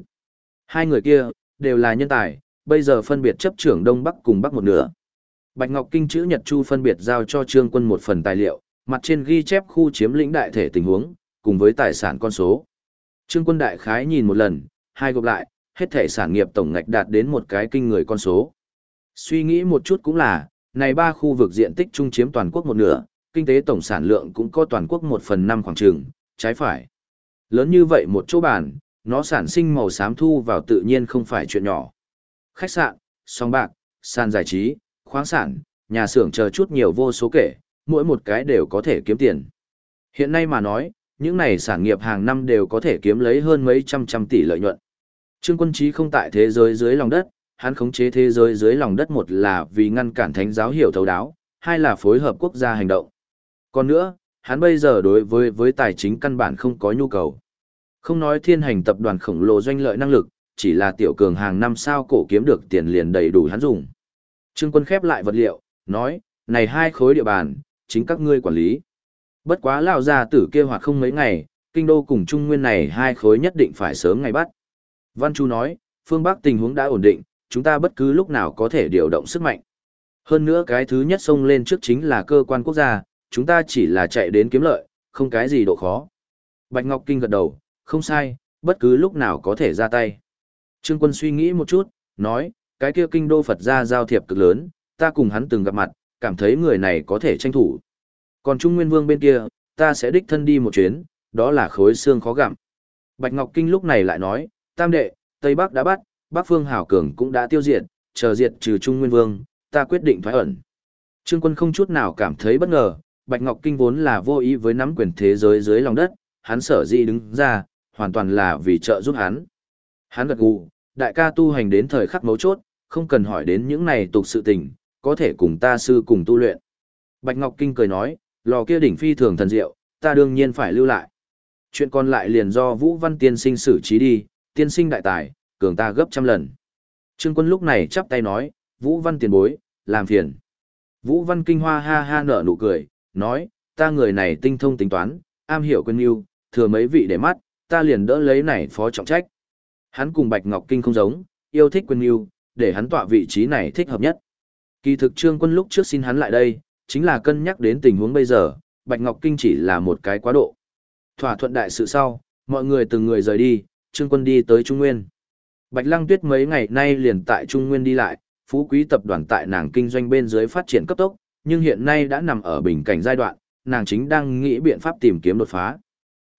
2 người kia, đều là nhân tài, bây giờ phân biệt chấp trưởng Đông Bắc cùng Bắc một nửa. Bạch Ngọc Kinh chữ Nhật Chu phân biệt giao cho Trương Quân một phần tài liệu, mặt trên ghi chép khu chiếm lĩnh đại thể tình huống, cùng với tài sản con số. Trương Quân đại khái nhìn một lần, 2 gộp lại, hết thể sản nghiệp tổng ngạch đạt đến một cái kinh người con số. Suy nghĩ một chút cũng là, này 3 khu vực diện tích chung chiếm toàn quốc một nửa, kinh tế tổng sản lượng cũng có toàn quốc 1/5 khoảng trường, trái phải. Lớn như vậy một chỗ bàn, nó sản sinh màu xám thu vào tự nhiên không phải chuyện nhỏ. Khách sạn, sòng bạc, sàn giải trí, khoáng sản, nhà xưởng chờ chút nhiều vô số kể, mỗi một cái đều có thể kiếm tiền. Hiện nay mà nói, những này sản nghiệp hàng năm đều có thể kiếm lấy hơn mấy trăm tỷ lợi nhuận. Trương Quân Chí không tại thế giới dưới lòng đất, hắn khống chế thế giới dưới lòng đất, một là vì ngăn cản thánh giáo hiểu thấu đáo, 2 là phối hợp quốc gia hành động. Còn nữa, hắn bây giờ đối với tài chính căn bản không có nhu cầu. Không nói Thiên Hành tập đoàn khổng lồ doanh lợi năng lực, chỉ là Tiểu Cường hàng năm sao cổ kiếm được tiền liền đầy đủ hắn dùng. Trương Quân khép lại vật liệu, nói, này 2 khối địa bàn, chính các ngươi quản lý. Bất quá lão gia tử kia hoạt không mấy ngày, kinh đô cùng Trung Nguyên này 2 khối nhất định phải sớm ngày bắt. Văn Chu nói, phương Bắc tình huống đã ổn định, chúng ta bất cứ lúc nào có thể điều động sức mạnh. Hơn nữa cái thứ nhất xông lên trước chính là cơ quan quốc gia, chúng ta chỉ là chạy đến kiếm lợi, không cái gì độ khó. Bạch Ngọc Kinh gật đầu, không sai, bất cứ lúc nào có thể ra tay. Trương Quân suy nghĩ một chút, nói, cái kia kinh đô Phật gia giao thiệp cực lớn, ta cùng hắn từng gặp mặt, cảm thấy người này có thể tranh thủ. Còn Trung Nguyên Vương bên kia, ta sẽ đích thân đi một chuyến, đó là khối xương khó gặm. Bạch Ngọc Kinh lúc này lại nói, tam đệ, Tây Bắc đã bắt, Bắc Phương Hảo Cường cũng đã tiêu diệt, chờ diệt trừ Trung Nguyên Vương, ta quyết định thoái ẩn. Trương Quân không chút nào cảm thấy bất ngờ, Bạch Ngọc Kinh vốn là vô ý với nắm quyền thế giới dưới lòng đất, hắn sở dĩ đứng ra, hoàn toàn là vì trợ giúp hắn. Hắn gật gù, đại ca tu hành đến thời khắc mấu chốt, không cần hỏi đến những này tục sự tình, có thể cùng ta sư cùng tu luyện. Bạch Ngọc Kinh cười nói, lò kia đỉnh phi thường thần diệu, ta đương nhiên phải lưu lại. Chuyện còn lại liền do Vũ Văn tiên sinh xử trí đi, tiên sinh đại tài, cường ta gấp trăm lần. Trương Quân lúc này chắp tay nói, Vũ Văn tiền bối, làm phiền. Vũ Văn Kinh Hoa ha ha nở nụ cười, nói, ta người này tinh thông tính toán, am hiểu quân mưu, thừa mấy vị để mắt, ta liền đỡ lấy này phó trọng trách. Hắn cùng Bạch Ngọc Kinh không giống, yêu thích quân mưu, để hắn tọa vị trí này thích hợp nhất. Kỳ thực Trương Quân lúc trước xin hắn lại đây, chính là cân nhắc đến tình huống bây giờ, Bạch Ngọc Kinh chỉ là một cái quá độ. Thỏa thuận đại sự sau, mọi người từng người rời đi, Trương Quân đi tới Trung Nguyên. Bạch Lăng Tuyết mấy ngày nay liền tại Trung Nguyên đi lại, Phú Quý tập đoàn tại nàng kinh doanh bên dưới phát triển cấp tốc, nhưng hiện nay đã nằm ở bình cảnh giai đoạn, nàng chính đang nghĩ biện pháp tìm kiếm đột phá.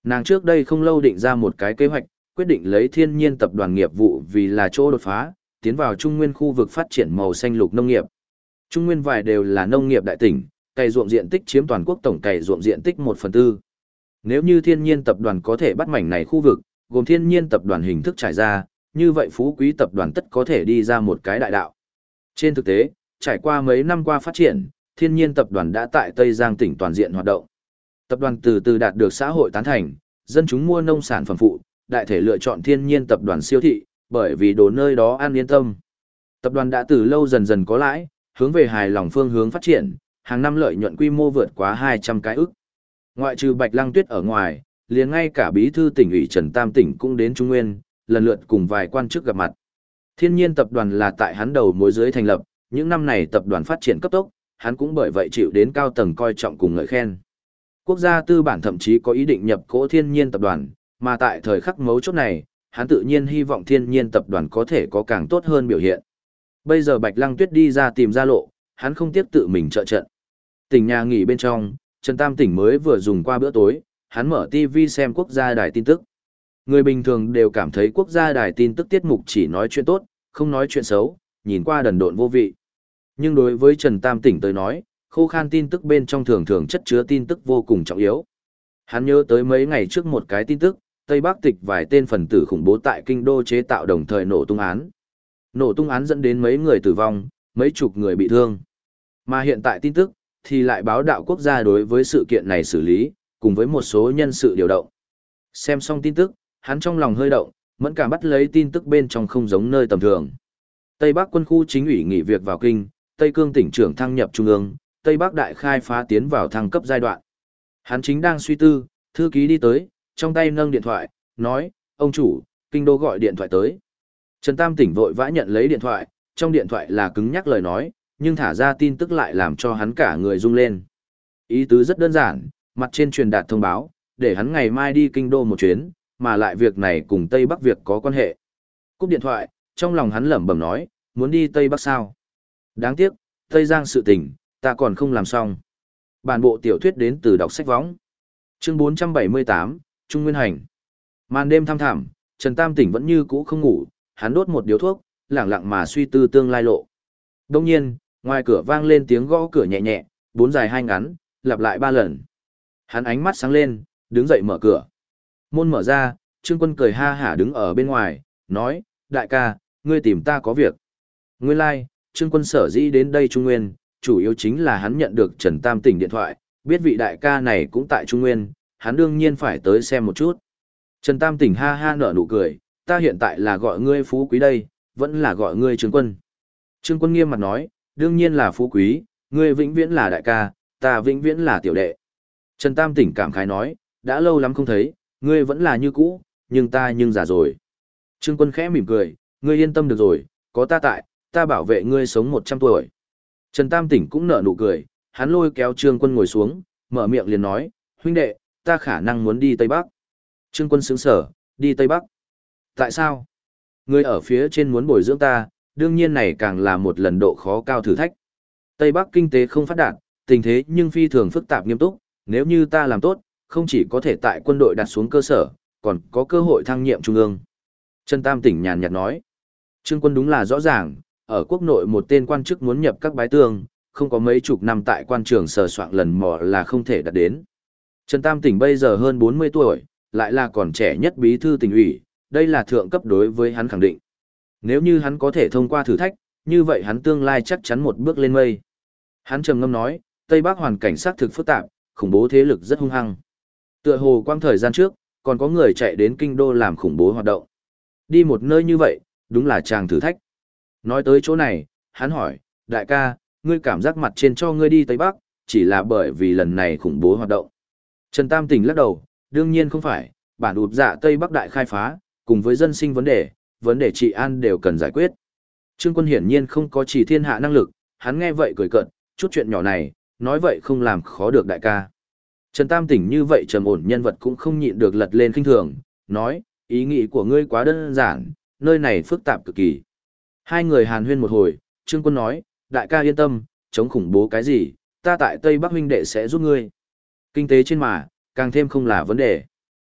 Nàng trước đây không lâu định ra một cái kế hoạch, quyết định lấy Thiên Nhiên tập đoàn nghiệp vụ vì là chỗ đột phá, tiến vào Trung Nguyên khu vực phát triển màu xanh lục nông nghiệp. Trung Nguyên vài đều là nông nghiệp đại tỉnh, cày ruộng diện tích chiếm toàn quốc tổng cày ruộng diện tích 1/4. Nếu như Thiên Nhiên tập đoàn có thể bắt mảnh này khu vực, gồm Thiên Nhiên tập đoàn hình thức trải ra, như vậy Phú Quý tập đoàn tất có thể đi ra một cái đại đạo. Trên thực tế, trải qua mấy năm qua phát triển, Thiên Nhiên tập đoàn đã tại Tây Giang tỉnh toàn diện hoạt động. Tập đoàn từ từ đạt được xã hội tán thành, dân chúng mua nông sản phẩm phụ, đại thể lựa chọn Thiên Nhiên tập đoàn siêu thị, bởi vì đồ nơi đó ăn yên tâm. Tập đoàn đã từ lâu dần dần có lãi, hướng về hài lòng phương hướng phát triển, hàng năm lợi nhuận quy mô vượt quá 200 cái ức. Ngoại trừ Bạch Lăng Tuyết ở ngoài, liền ngay cả bí thư tỉnh ủy Trần Tam Tỉnh cũng đến Trung Nguyên, lần lượt cùng vài quan chức gặp mặt. Thiên Nhiên tập đoàn là tại hắn đầu mối dưới thành lập, những năm này tập đoàn phát triển cấp tốc, hắn cũng bởi vậy chịu đến cao tầng coi trọng cùng ngợi khen. Quốc gia tư bản thậm chí có ý định nhập cỗ Thiên Nhiên tập đoàn, mà tại thời khắc mấu chốt này, hắn tự nhiên hy vọng Thiên Nhiên tập đoàn có thể có càng tốt hơn biểu hiện. Bây giờ Bạch Lăng Tuyết đi ra tìm ra lộ, hắn không tiếc tự mình trợ trận. Tỉnh nhà nghỉ bên trong, Trần Tam Tỉnh mới vừa dùng qua bữa tối, hắn mở TV xem quốc gia đài tin tức. Người bình thường đều cảm thấy quốc gia đài tin tức tiết mục chỉ nói chuyện tốt, không nói chuyện xấu, nhìn qua đần độn vô vị. Nhưng đối với Trần Tam Tỉnh tới nói, khô khan tin tức bên trong thường thường chất chứa tin tức vô cùng trọng yếu. Hắn nhớ tới mấy ngày trước một cái tin tức, Tây Bắc tịch vài tên phần tử khủng bố tại kinh đô chế tạo đồng thời nổ tung án. Nổ tung án dẫn đến mấy người tử vong, mấy chục người bị thương. Mà hiện tại tin tức, thì lại báo đạo quốc gia đối với sự kiện này xử lý, cùng với một số nhân sự điều động. Xem xong tin tức, hắn trong lòng hơi động, mẫn cảm bắt lấy tin tức bên trong không giống nơi tầm thường. Tây Bắc quân khu chính ủy nghỉ việc vào kinh, Tây Cương tỉnh trưởng thăng nhập trung ương, Tây Bắc đại khai phá tiến vào thăng cấp giai đoạn. Hắn chính đang suy tư, thư ký đi tới, trong tay nâng điện thoại, nói, ông chủ, kinh đô gọi điện thoại tới. Trần Tam Tỉnh vội vã nhận lấy điện thoại, trong điện thoại là cứng nhắc lời nói, nhưng thả ra tin tức lại làm cho hắn cả người rung lên. Ý tứ rất đơn giản, mặt trên truyền đạt thông báo, để hắn ngày mai đi kinh đô một chuyến, mà lại việc này cùng Tây Bắc việc có quan hệ. Cúp điện thoại, trong lòng hắn lẩm bẩm nói, muốn đi Tây Bắc sao? Đáng tiếc, Tây Giang sự tình, ta còn không làm xong. Bản bộ tiểu thuyết đến từ đọc sách võng. Chương 478, Trung Nguyên Hành. Màn đêm thăm thẳm, Trần Tam Tỉnh vẫn như cũ không ngủ, hắn đốt một điếu thuốc, lẳng lặng mà suy tư tương lai lộ. Đông nhiên, ngoài cửa vang lên tiếng gõ cửa nhẹ nhẹ, 4 dài 2 ngắn, lặp lại 3 lần. Hắn ánh mắt sáng lên, đứng dậy mở cửa. Môn mở ra, Trương Quân cười ha hả đứng ở bên ngoài, nói, đại ca, ngươi tìm ta có việc. Nguyên lai, like, Trương Quân sở dĩ đến đây Trung Nguyên, chủ yếu chính là hắn nhận được Trần Tam Tỉnh điện thoại, biết vị đại ca này cũng tại Trung Nguyên, hắn đương nhiên phải tới xem một chút. Trần Tam Tỉnh ha ha nở nụ cười, ta hiện tại là gọi ngươi phú quý đây, vẫn là gọi ngươi Trương Quân. Trương Quân nghiêm mặt nói, đương nhiên là phú quý, ngươi vĩnh viễn là đại ca, ta vĩnh viễn là tiểu đệ. Trần Tam Tỉnh cảm khái nói, đã lâu lắm không thấy, ngươi vẫn là như cũ, nhưng ta nhưng già rồi. Trương Quân khẽ mỉm cười, ngươi yên tâm được rồi, có ta tại, ta bảo vệ ngươi sống 100 tuổi. Trần Tam Tỉnh cũng nở nụ cười, hắn lôi kéo Trương Quân ngồi xuống, mở miệng liền nói, huynh đệ, ta khả năng muốn đi Tây Bắc. Trương Quân sững sờ, đi Tây Bắc. Tại sao? Ngươi ở phía trên muốn bồi dưỡng ta, đương nhiên này càng là một lần độ khó cao thử thách. Tây Bắc kinh tế không phát đạt, tình thế nhưng phi thường phức tạp nghiêm túc, nếu như ta làm tốt, không chỉ có thể tại quân đội đặt xuống cơ sở, còn có cơ hội thăng nhiệm trung ương. Trần Tam Tỉnh nhàn nhạt nói. Trương Quân đúng là rõ ràng, ở quốc nội một tên quan chức muốn nhập các bái tương, không có mấy chục năm tại quan trường sờ soạng lần mò là không thể đạt đến. Trần Tam Tỉnh bây giờ hơn 40 tuổi, lại là còn trẻ nhất bí thư tỉnh ủy, đây là thượng cấp đối với hắn khẳng định. Nếu như hắn có thể thông qua thử thách, như vậy hắn tương lai chắc chắn một bước lên mây. Hắn trầm ngâm nói, Tây Bắc hoàn cảnh xác thực phức tạp, khủng bố thế lực rất hung hăng. Tựa hồ quang thời gian trước, còn có người chạy đến kinh đô làm khủng bố hoạt động. Đi một nơi như vậy, đúng là chàng thử thách. Nói tới chỗ này, hắn hỏi, đại ca, ngươi cảm giác mặt trên cho ngươi đi Tây Bắc, chỉ là bởi vì lần này khủng bố hoạt động. Trần Tam Tỉnh lắc đầu, đương nhiên không phải, bản ụp dạ Tây Bắc đại khai phá, cùng với dân sinh vấn đề trị an đều cần giải quyết. Trương Quân hiển nhiên không có chỉ thiên hạ năng lực, hắn nghe vậy cười cợt, chút chuyện nhỏ này, nói vậy không làm khó được đại ca. Trần Tam Tỉnh như vậy trầm ổn nhân vật cũng không nhịn được lật lên khinh thường, nói, ý nghĩ của ngươi quá đơn giản, nơi này phức tạp cực kỳ. Hai người hàn huyên một hồi, Trương Quân nói, đại ca yên tâm, chống khủng bố cái gì, ta tại Tây Bắc huynh đệ sẽ giúp ngươi. Kinh tế trên mà, càng thêm không là vấn đề.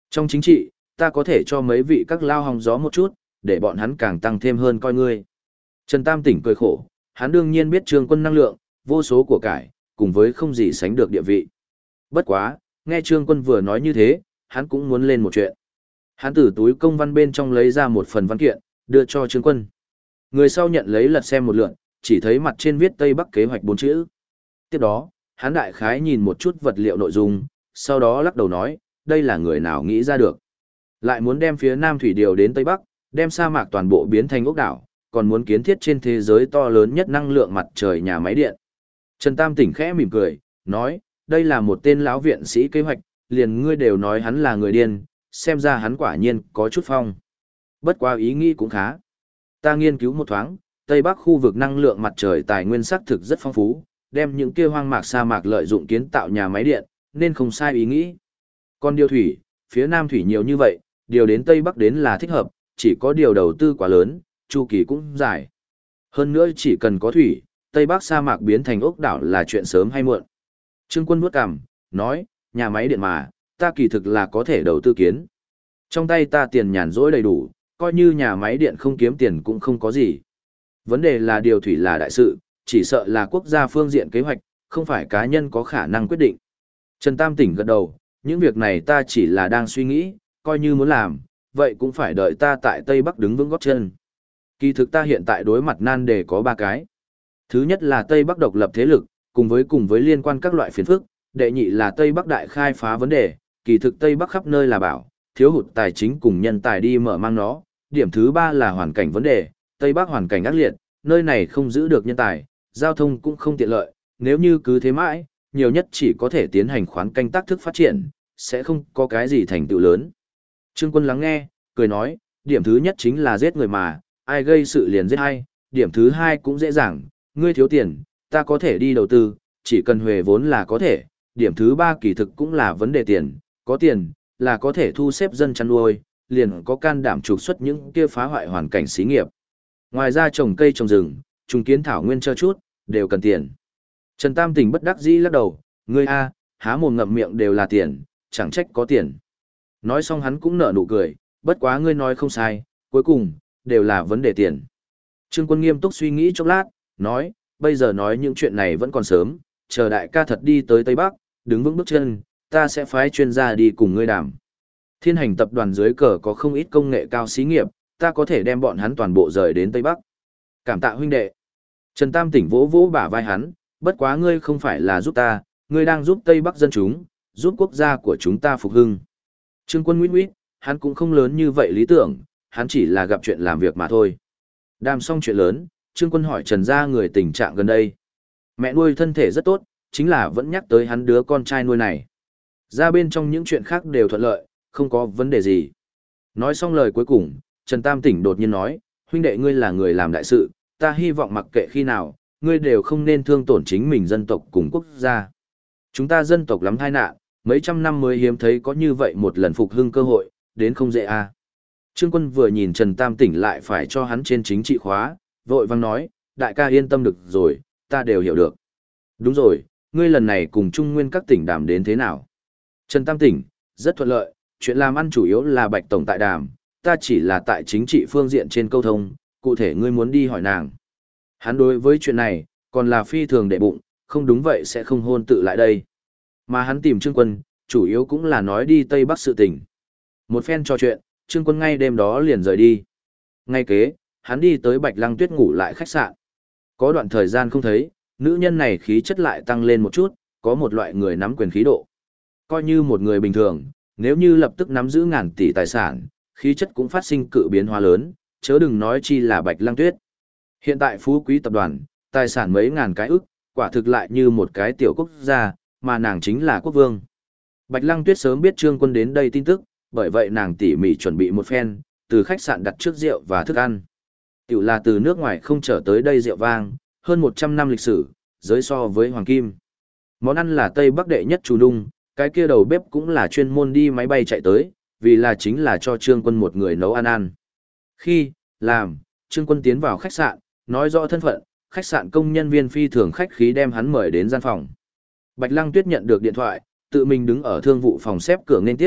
Trong chính trị, ta có thể cho mấy vị các lao hòng gió một chút, để bọn hắn càng tăng thêm hơn coi ngươi. Trần Tam Tỉnh cười khổ, hắn đương nhiên biết Trương Quân năng lượng, vô số của cải, cùng với không gì sánh được địa vị. Bất quá, nghe Trương Quân vừa nói như thế, hắn cũng muốn lên một chuyện. Hắn từ túi công văn bên trong lấy ra một phần văn kiện, đưa cho Trương Quân. Người sau nhận lấy lật xem một lượt, chỉ thấy mặt trên viết Tây Bắc kế hoạch 4 chữ. Tiếp đó, hắn đại khái nhìn một chút vật liệu nội dung, sau đó lắc đầu nói, đây là người nào nghĩ ra được. Lại muốn đem phía Nam Thủy điều đến Tây Bắc, đem sa mạc toàn bộ biến thành ốc đảo, còn muốn kiến thiết trên thế giới to lớn nhất năng lượng mặt trời nhà máy điện. Trần Tam Tỉnh khẽ mỉm cười, nói, đây là một tên lão viện sĩ kế hoạch, liền ngươi đều nói hắn là người điên, xem ra hắn quả nhiên có chút phong. Bất quá ý nghĩ cũng khá. Ta nghiên cứu một thoáng, Tây Bắc khu vực năng lượng mặt trời tài nguyên sắc thực rất phong phú, đem những kia hoang mạc sa mạc lợi dụng kiến tạo nhà máy điện, nên không sai ý nghĩ. Còn điều thủy, phía Nam thủy nhiều như vậy, điều đến Tây Bắc đến là thích hợp, chỉ có điều đầu tư quá lớn, chu kỳ cũng dài. Hơn nữa chỉ cần có thủy, Tây Bắc sa mạc biến thành ốc đảo là chuyện sớm hay muộn. Trương Quân vuốt cằm, nói, nhà máy điện mà, ta kỳ thực là có thể đầu tư kiến. Trong tay ta tiền nhàn rỗi đầy đủ, coi như nhà máy điện không kiếm tiền cũng không có gì. Vấn đề là điều thủy là đại sự, chỉ sợ là quốc gia phương diện kế hoạch, không phải cá nhân có khả năng quyết định. Trần Tam Tỉnh gật đầu, những việc này ta chỉ là đang suy nghĩ, coi như muốn làm, vậy cũng phải đợi ta tại Tây Bắc đứng vững gót chân. Kỳ thực ta hiện tại đối mặt nan đề có 3 cái. Thứ nhất là Tây Bắc độc lập thế lực, cùng với liên quan các loại phiền phức, đệ nhị là Tây Bắc đại khai phá vấn đề, kỳ thực Tây Bắc khắp nơi là bảo, thiếu hụt tài chính cùng nhân tài đi mở mang nó. Điểm thứ 3 là hoàn cảnh vấn đề, Tây Bắc hoàn cảnh ác liệt, nơi này không giữ được nhân tài, giao thông cũng không tiện lợi, nếu như cứ thế mãi, nhiều nhất chỉ có thể tiến hành khoán canh tác thức phát triển, sẽ không có cái gì thành tựu lớn. Trương Quân lắng nghe, cười nói, điểm thứ nhất chính là giết người mà, ai gây sự liền giết hay, điểm thứ 2 cũng dễ dàng, ngươi thiếu tiền, ta có thể đi đầu tư, chỉ cần huề vốn là có thể, điểm thứ 3 kỳ thực cũng là vấn đề tiền, có tiền, là có thể thu xếp dân chăn nuôi, liền có can đảm trục xuất những kia phá hoại hoàn cảnh xí nghiệp. Ngoài ra trồng cây trồng rừng, trùng kiến thảo nguyên cho chút, đều cần tiền. Trần Tam Tỉnh bất đắc dĩ lắc đầu, ngươi a, há mồm ngậm miệng đều là tiền, chẳng trách có tiền. Nói xong hắn cũng nở nụ cười, bất quá ngươi nói không sai, cuối cùng, đều là vấn đề tiền. Trương Quân nghiêm túc suy nghĩ chốc lát, nói, bây giờ nói những chuyện này vẫn còn sớm, chờ đại ca thật đi tới Tây Bắc, đứng vững bước chân, ta sẽ phái chuyên gia đi cùng ngươi đàm. Thiên Hành tập đoàn dưới cờ có không ít công nghệ cao xí nghiệp, ta có thể đem bọn hắn toàn bộ rời đến Tây Bắc. Cảm tạ huynh đệ. Trần Tam Tỉnh vỗ vỗ bả vai hắn, bất quá ngươi không phải là giúp ta, ngươi đang giúp Tây Bắc dân chúng, giúp quốc gia của chúng ta phục hưng. Trương Quân nguyết nguyết, hắn cũng không lớn như vậy lý tưởng, hắn chỉ là gặp chuyện làm việc mà thôi. Đàm xong chuyện lớn, Trương Quân hỏi Trần gia người tình trạng gần đây. Mẹ nuôi thân thể rất tốt, chính là vẫn nhắc tới hắn đứa con trai nuôi này. Ra bên trong những chuyện khác đều thuận lợi, không có vấn đề gì. Nói xong lời cuối cùng, Trần Tam Tỉnh đột nhiên nói, huynh đệ ngươi là người làm đại sự, ta hy vọng mặc kệ khi nào, ngươi đều không nên thương tổn chính mình dân tộc cùng quốc gia. Chúng ta dân tộc lắm tai nạn, mấy trăm năm mới hiếm thấy có như vậy một lần phục hưng cơ hội, đến không dễ à. Trương Quân vừa nhìn Trần Tam Tỉnh lại phải cho hắn trên chính trị khóa, vội vang nói, đại ca yên tâm được rồi, ta đều hiểu được. Đúng rồi, ngươi lần này cùng Trung Nguyên các tỉnh đàm đến thế nào? Trần Tam Tỉnh, rất thuận lợi, chuyện làm ăn chủ yếu là Bạch Tổng tại đàm, ta chỉ là tại chính trị phương diện trên câu thông, cụ thể ngươi muốn đi hỏi nàng. Hắn đối với chuyện này, còn là phi thường đệ bụng, không đúng vậy sẽ không hôn tự lại đây. Mà hắn tìm Trương Quân, chủ yếu cũng là nói đi Tây Bắc sự tình. Một phen trò chuyện, Trương Quân ngay đêm đó liền rời đi. Ngay kế, hắn đi tới Bạch Lăng Tuyết ngủ lại khách sạn. Có đoạn thời gian không thấy, nữ nhân này khí chất lại tăng lên một chút, có một loại người nắm quyền khí độ. Coi như một người bình thường, nếu như lập tức nắm giữ ngàn tỷ tài sản, khí chất cũng phát sinh cự biến hóa lớn, chớ đừng nói chi là Bạch Lăng Tuyết. Hiện tại phú quý tập đoàn, tài sản mấy ngàn cái ức, quả thực lại như một cái tiểu quốc gia, mà nàng chính là quốc vương. Bạch Lăng Tuyết sớm biết Trương Quân đến đây tin tức, bởi vậy nàng tỉ mỉ chuẩn bị một phen, từ khách sạn đặt trước rượu và thức ăn. Tiểu là từ nước ngoài không trở tới đây rượu vang, hơn 100 năm lịch sử, giới so với hoàng kim. Món ăn là Tây Bắc đệ nhất chủ nung, cái kia đầu bếp cũng là chuyên môn đi máy bay chạy tới, vì là chính là cho Trương Quân một người nấu ăn ăn. Khi, làm, Trương Quân tiến vào khách sạn, nói rõ thân phận, khách sạn công nhân viên phi thường khách khí đem hắn mời đến gian phòng. Bạch Lăng Tuyết nhận được điện thoại, tự mình đứng ở thương vụ phòng xếp cửa nghênh tiếp,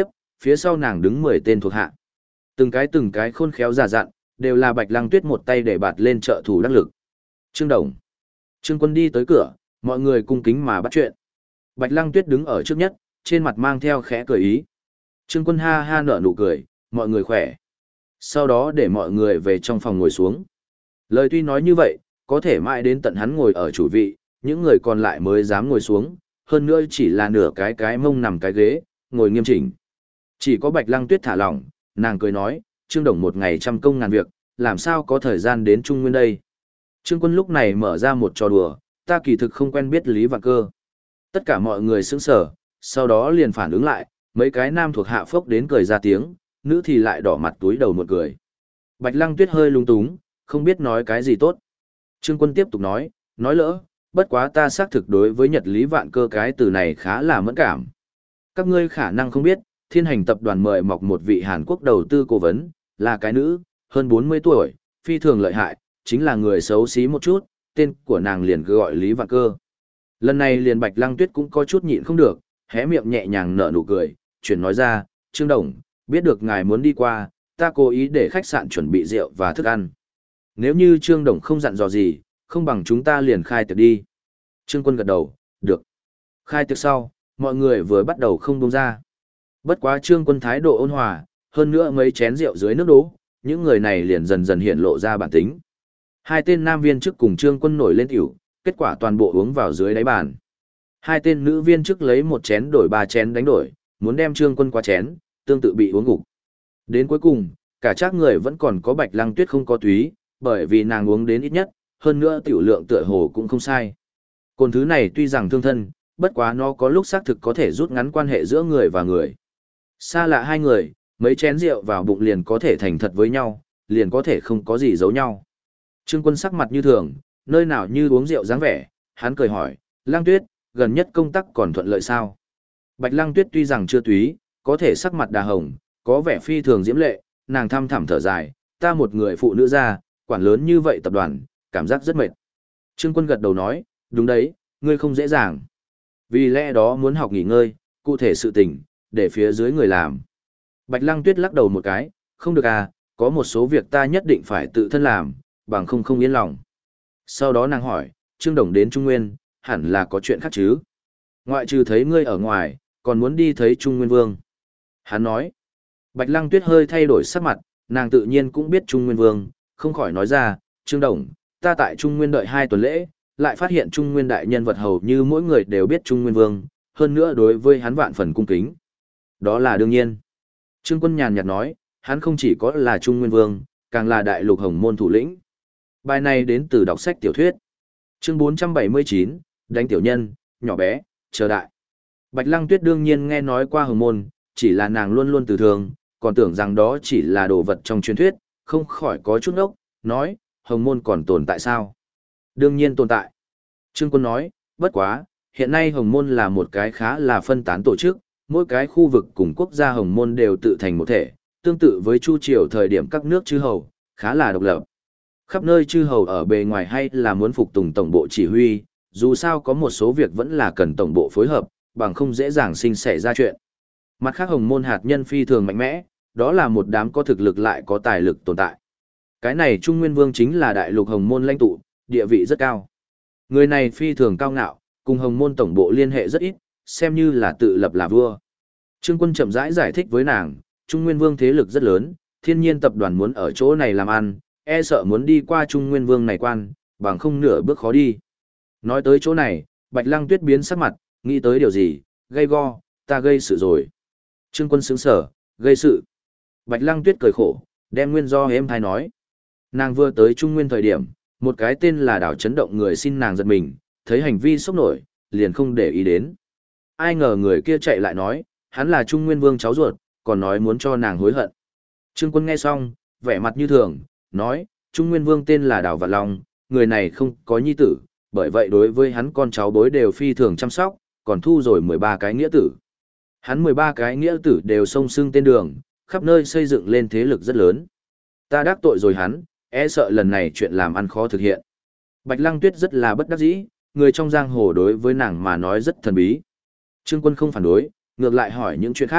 phía sau nàng đứng 10 tên thuộc hạ. Từng cái khôn khéo già dặn, đều là Bạch Lăng Tuyết một tay để bạt lên trợ thủ đắc lực. Trương Đồng. Trương Quân đi tới cửa, mọi người cung kính mà bắt chuyện. Bạch Lăng Tuyết đứng ở trước nhất, trên mặt mang theo khẽ cười ý. Trương Quân ha ha nở nụ cười, mọi người khỏe. Sau đó để mọi người về trong phòng ngồi xuống. Lời tuy nói như vậy, có thể mãi đến tận hắn ngồi ở chủ vị, những người còn lại mới dám ngồi xuống, hơn nữa chỉ là nửa cái mông nằm cái ghế, ngồi nghiêm chỉnh. Chỉ có Bạch Lăng Tuyết thả lỏng, nàng cười nói, Trương Đồng một ngày trăm công ngàn việc, làm sao có thời gian đến Trung Nguyên đây. Trương Quân lúc này mở ra một trò đùa, ta kỳ thực không quen biết Lý Vạn Cơ. Tất cả mọi người sững sờ, sau đó liền phản ứng lại, mấy cái nam thuộc hạ phốc đến cười ra tiếng, nữ thì lại đỏ mặt túi đầu một cười. Bạch Lăng Tuyết hơi lung túng, không biết nói cái gì tốt. Trương Quân tiếp tục nói lỡ, bất quá ta xác thực đối với Nhật Lý Vạn Cơ cái từ này khá là mẫn cảm. Các ngươi khả năng không biết, Thiên Hành tập đoàn mời mọc một vị Hàn Quốc đầu tư cố vấn, là cái nữ, hơn 40 tuổi, phi thường lợi hại, chính là người xấu xí một chút, tên của nàng liền gọi Lý Vạn Cơ. Lần này liền Bạch Lăng Tuyết cũng có chút nhịn không được, hé miệng nhẹ nhàng nở nụ cười, chuyển nói ra, Trương Đồng, biết được ngài muốn đi qua, ta cố ý để khách sạn chuẩn bị rượu và thức ăn. Nếu như Trương Đồng không dặn dò gì, không bằng chúng ta liền khai tiệc đi. Trương Quân gật đầu, được. Khai tiệc sau, mọi người vừa bắt đầu không buông ra. Bất quá Trương Quân thái độ ôn hòa, hơn nữa mấy chén rượu dưới nước đố, những người này liền dần dần hiện lộ ra bản tính. Hai tên nam viên chức cùng Trương Quân nổi lên tiểu, kết quả toàn bộ uống vào dưới đáy bàn. Hai tên nữ viên chức lấy một chén đổi ba chén đánh đổi, muốn đem Trương Quân qua chén, tương tự bị uống gục. Đến cuối cùng, cả trác người vẫn còn có Bạch Lăng Tuyết không có túy, bởi vì nàng uống đến ít nhất, hơn nữa tiểu lượng tựa hồ cũng không sai. Cồn thứ này tuy rằng thương thân, bất quá nó có lúc xác thực có thể rút ngắn quan hệ giữa người và người. Xa lạ hai người, mấy chén rượu vào bụng liền có thể thành thật với nhau, liền có thể không có gì giấu nhau. Trương Quân sắc mặt như thường, nơi nào như uống rượu dáng vẻ, hắn cười hỏi, Lăng Tuyết, gần nhất công tác còn thuận lợi sao? Bạch Lăng Tuyết tuy rằng chưa túy, có thể sắc mặt đà hồng, có vẻ phi thường diễm lệ, nàng thăm thẳm thở dài, ta một người phụ nữ ra, quản lớn như vậy tập đoàn, cảm giác rất mệt. Trương Quân gật đầu nói, đúng đấy, ngươi không dễ dàng. Vì lẽ đó muốn học nghỉ ngơi, cụ thể sự tình, để phía dưới người làm. Bạch Lăng Tuyết lắc đầu một cái, không được à, có một số việc ta nhất định phải tự thân làm, bằng không yên lòng. Sau đó nàng hỏi, Trương Đồng đến Trung Nguyên, hẳn là có chuyện khác chứ. Ngoại trừ thấy ngươi ở ngoài, còn muốn đi thấy Trung Nguyên Vương. Hắn nói, Bạch Lăng Tuyết hơi thay đổi sắc mặt, nàng tự nhiên cũng biết Trung Nguyên Vương, không khỏi nói ra, Trương Đồng, ta tại Trung Nguyên đợi 2 tuần lễ, lại phát hiện Trung Nguyên đại nhân vật hầu như mỗi người đều biết Trung Nguyên Vương, hơn nữa đối với hắn vạn phần cung kính. Đó là đương nhiên. Trương Quân nhàn nhạt nói, hắn không chỉ có là Trung Nguyên Vương, càng là đại lục hồng môn thủ lĩnh. Bài này đến từ đọc sách tiểu thuyết. Chương 479, đánh tiểu nhân, nhỏ bé, chờ đại. Bạch Lăng Tuyết đương nhiên nghe nói qua hồng môn, chỉ là nàng luôn luôn từ thường, còn tưởng rằng đó chỉ là đồ vật trong truyền thuyết, không khỏi có chút ngốc, nói, hồng môn còn tồn tại sao? Đương nhiên tồn tại. Trương Quân nói, bất quá, hiện nay hồng môn là một cái khá là phân tán tổ chức, mỗi cái khu vực cùng quốc gia hồng môn đều tự thành một thể, tương tự với chu triều thời điểm các nước chư hầu, khá là độc lập. Khắp nơi chư hầu ở bề ngoài hay là muốn phục tùng tổng bộ chỉ huy, dù sao có một số việc vẫn là cần tổng bộ phối hợp, bằng không dễ dàng sinh xảy ra chuyện. Mặt khác hồng môn hạt nhân phi thường mạnh mẽ, đó là một đám có thực lực lại có tài lực tồn tại. Cái này Trung Nguyên Vương chính là đại lục hồng môn lãnh tụ, địa vị rất cao. Người này phi thường cao ngạo, cùng hồng môn tổng bộ liên hệ rất ít, xem như là tự lập là vua. Trương Quân chậm rãi giải thích với nàng, Trung Nguyên Vương thế lực rất lớn, thiên nhiên tập đoàn muốn ở chỗ này làm ăn, e sợ muốn đi qua Trung Nguyên Vương này quan, bằng không nửa bước khó đi. Nói tới chỗ này, Bạch Lăng Tuyết biến sắc mặt, nghĩ tới điều gì, gây go, ta gây sự rồi. Trương Quân sững sở, gây sự. Bạch Lăng Tuyết cười khổ, đem nguyên do êm thai nói. Nàng vừa tới Trung Nguyên thời điểm, một cái tên là Đào Chấn Động người xin nàng giật mình, thấy hành vi sốc nổi, liền không để ý đến. Ai ngờ người kia chạy lại nói, hắn là Trung Nguyên Vương cháu ruột, còn nói muốn cho nàng hối hận. Trương Quân nghe xong, vẻ mặt như thường, nói, Trung Nguyên Vương tên là Đào Vạn Long, người này không có nhi tử, bởi vậy đối với hắn con cháu bối đều phi thường chăm sóc, còn thu rồi 13 cái nghĩa tử. Hắn 13 cái nghĩa tử đều xông xưng tên đường, khắp nơi xây dựng lên thế lực rất lớn. Ta đắc tội rồi hắn, e sợ lần này chuyện làm ăn khó thực hiện. Bạch Lăng Tuyết rất là bất đắc dĩ, người trong giang hồ đối với nàng mà nói rất thần bí. Trương Quân không phản đối, ngược lại hỏi những chuyện khác,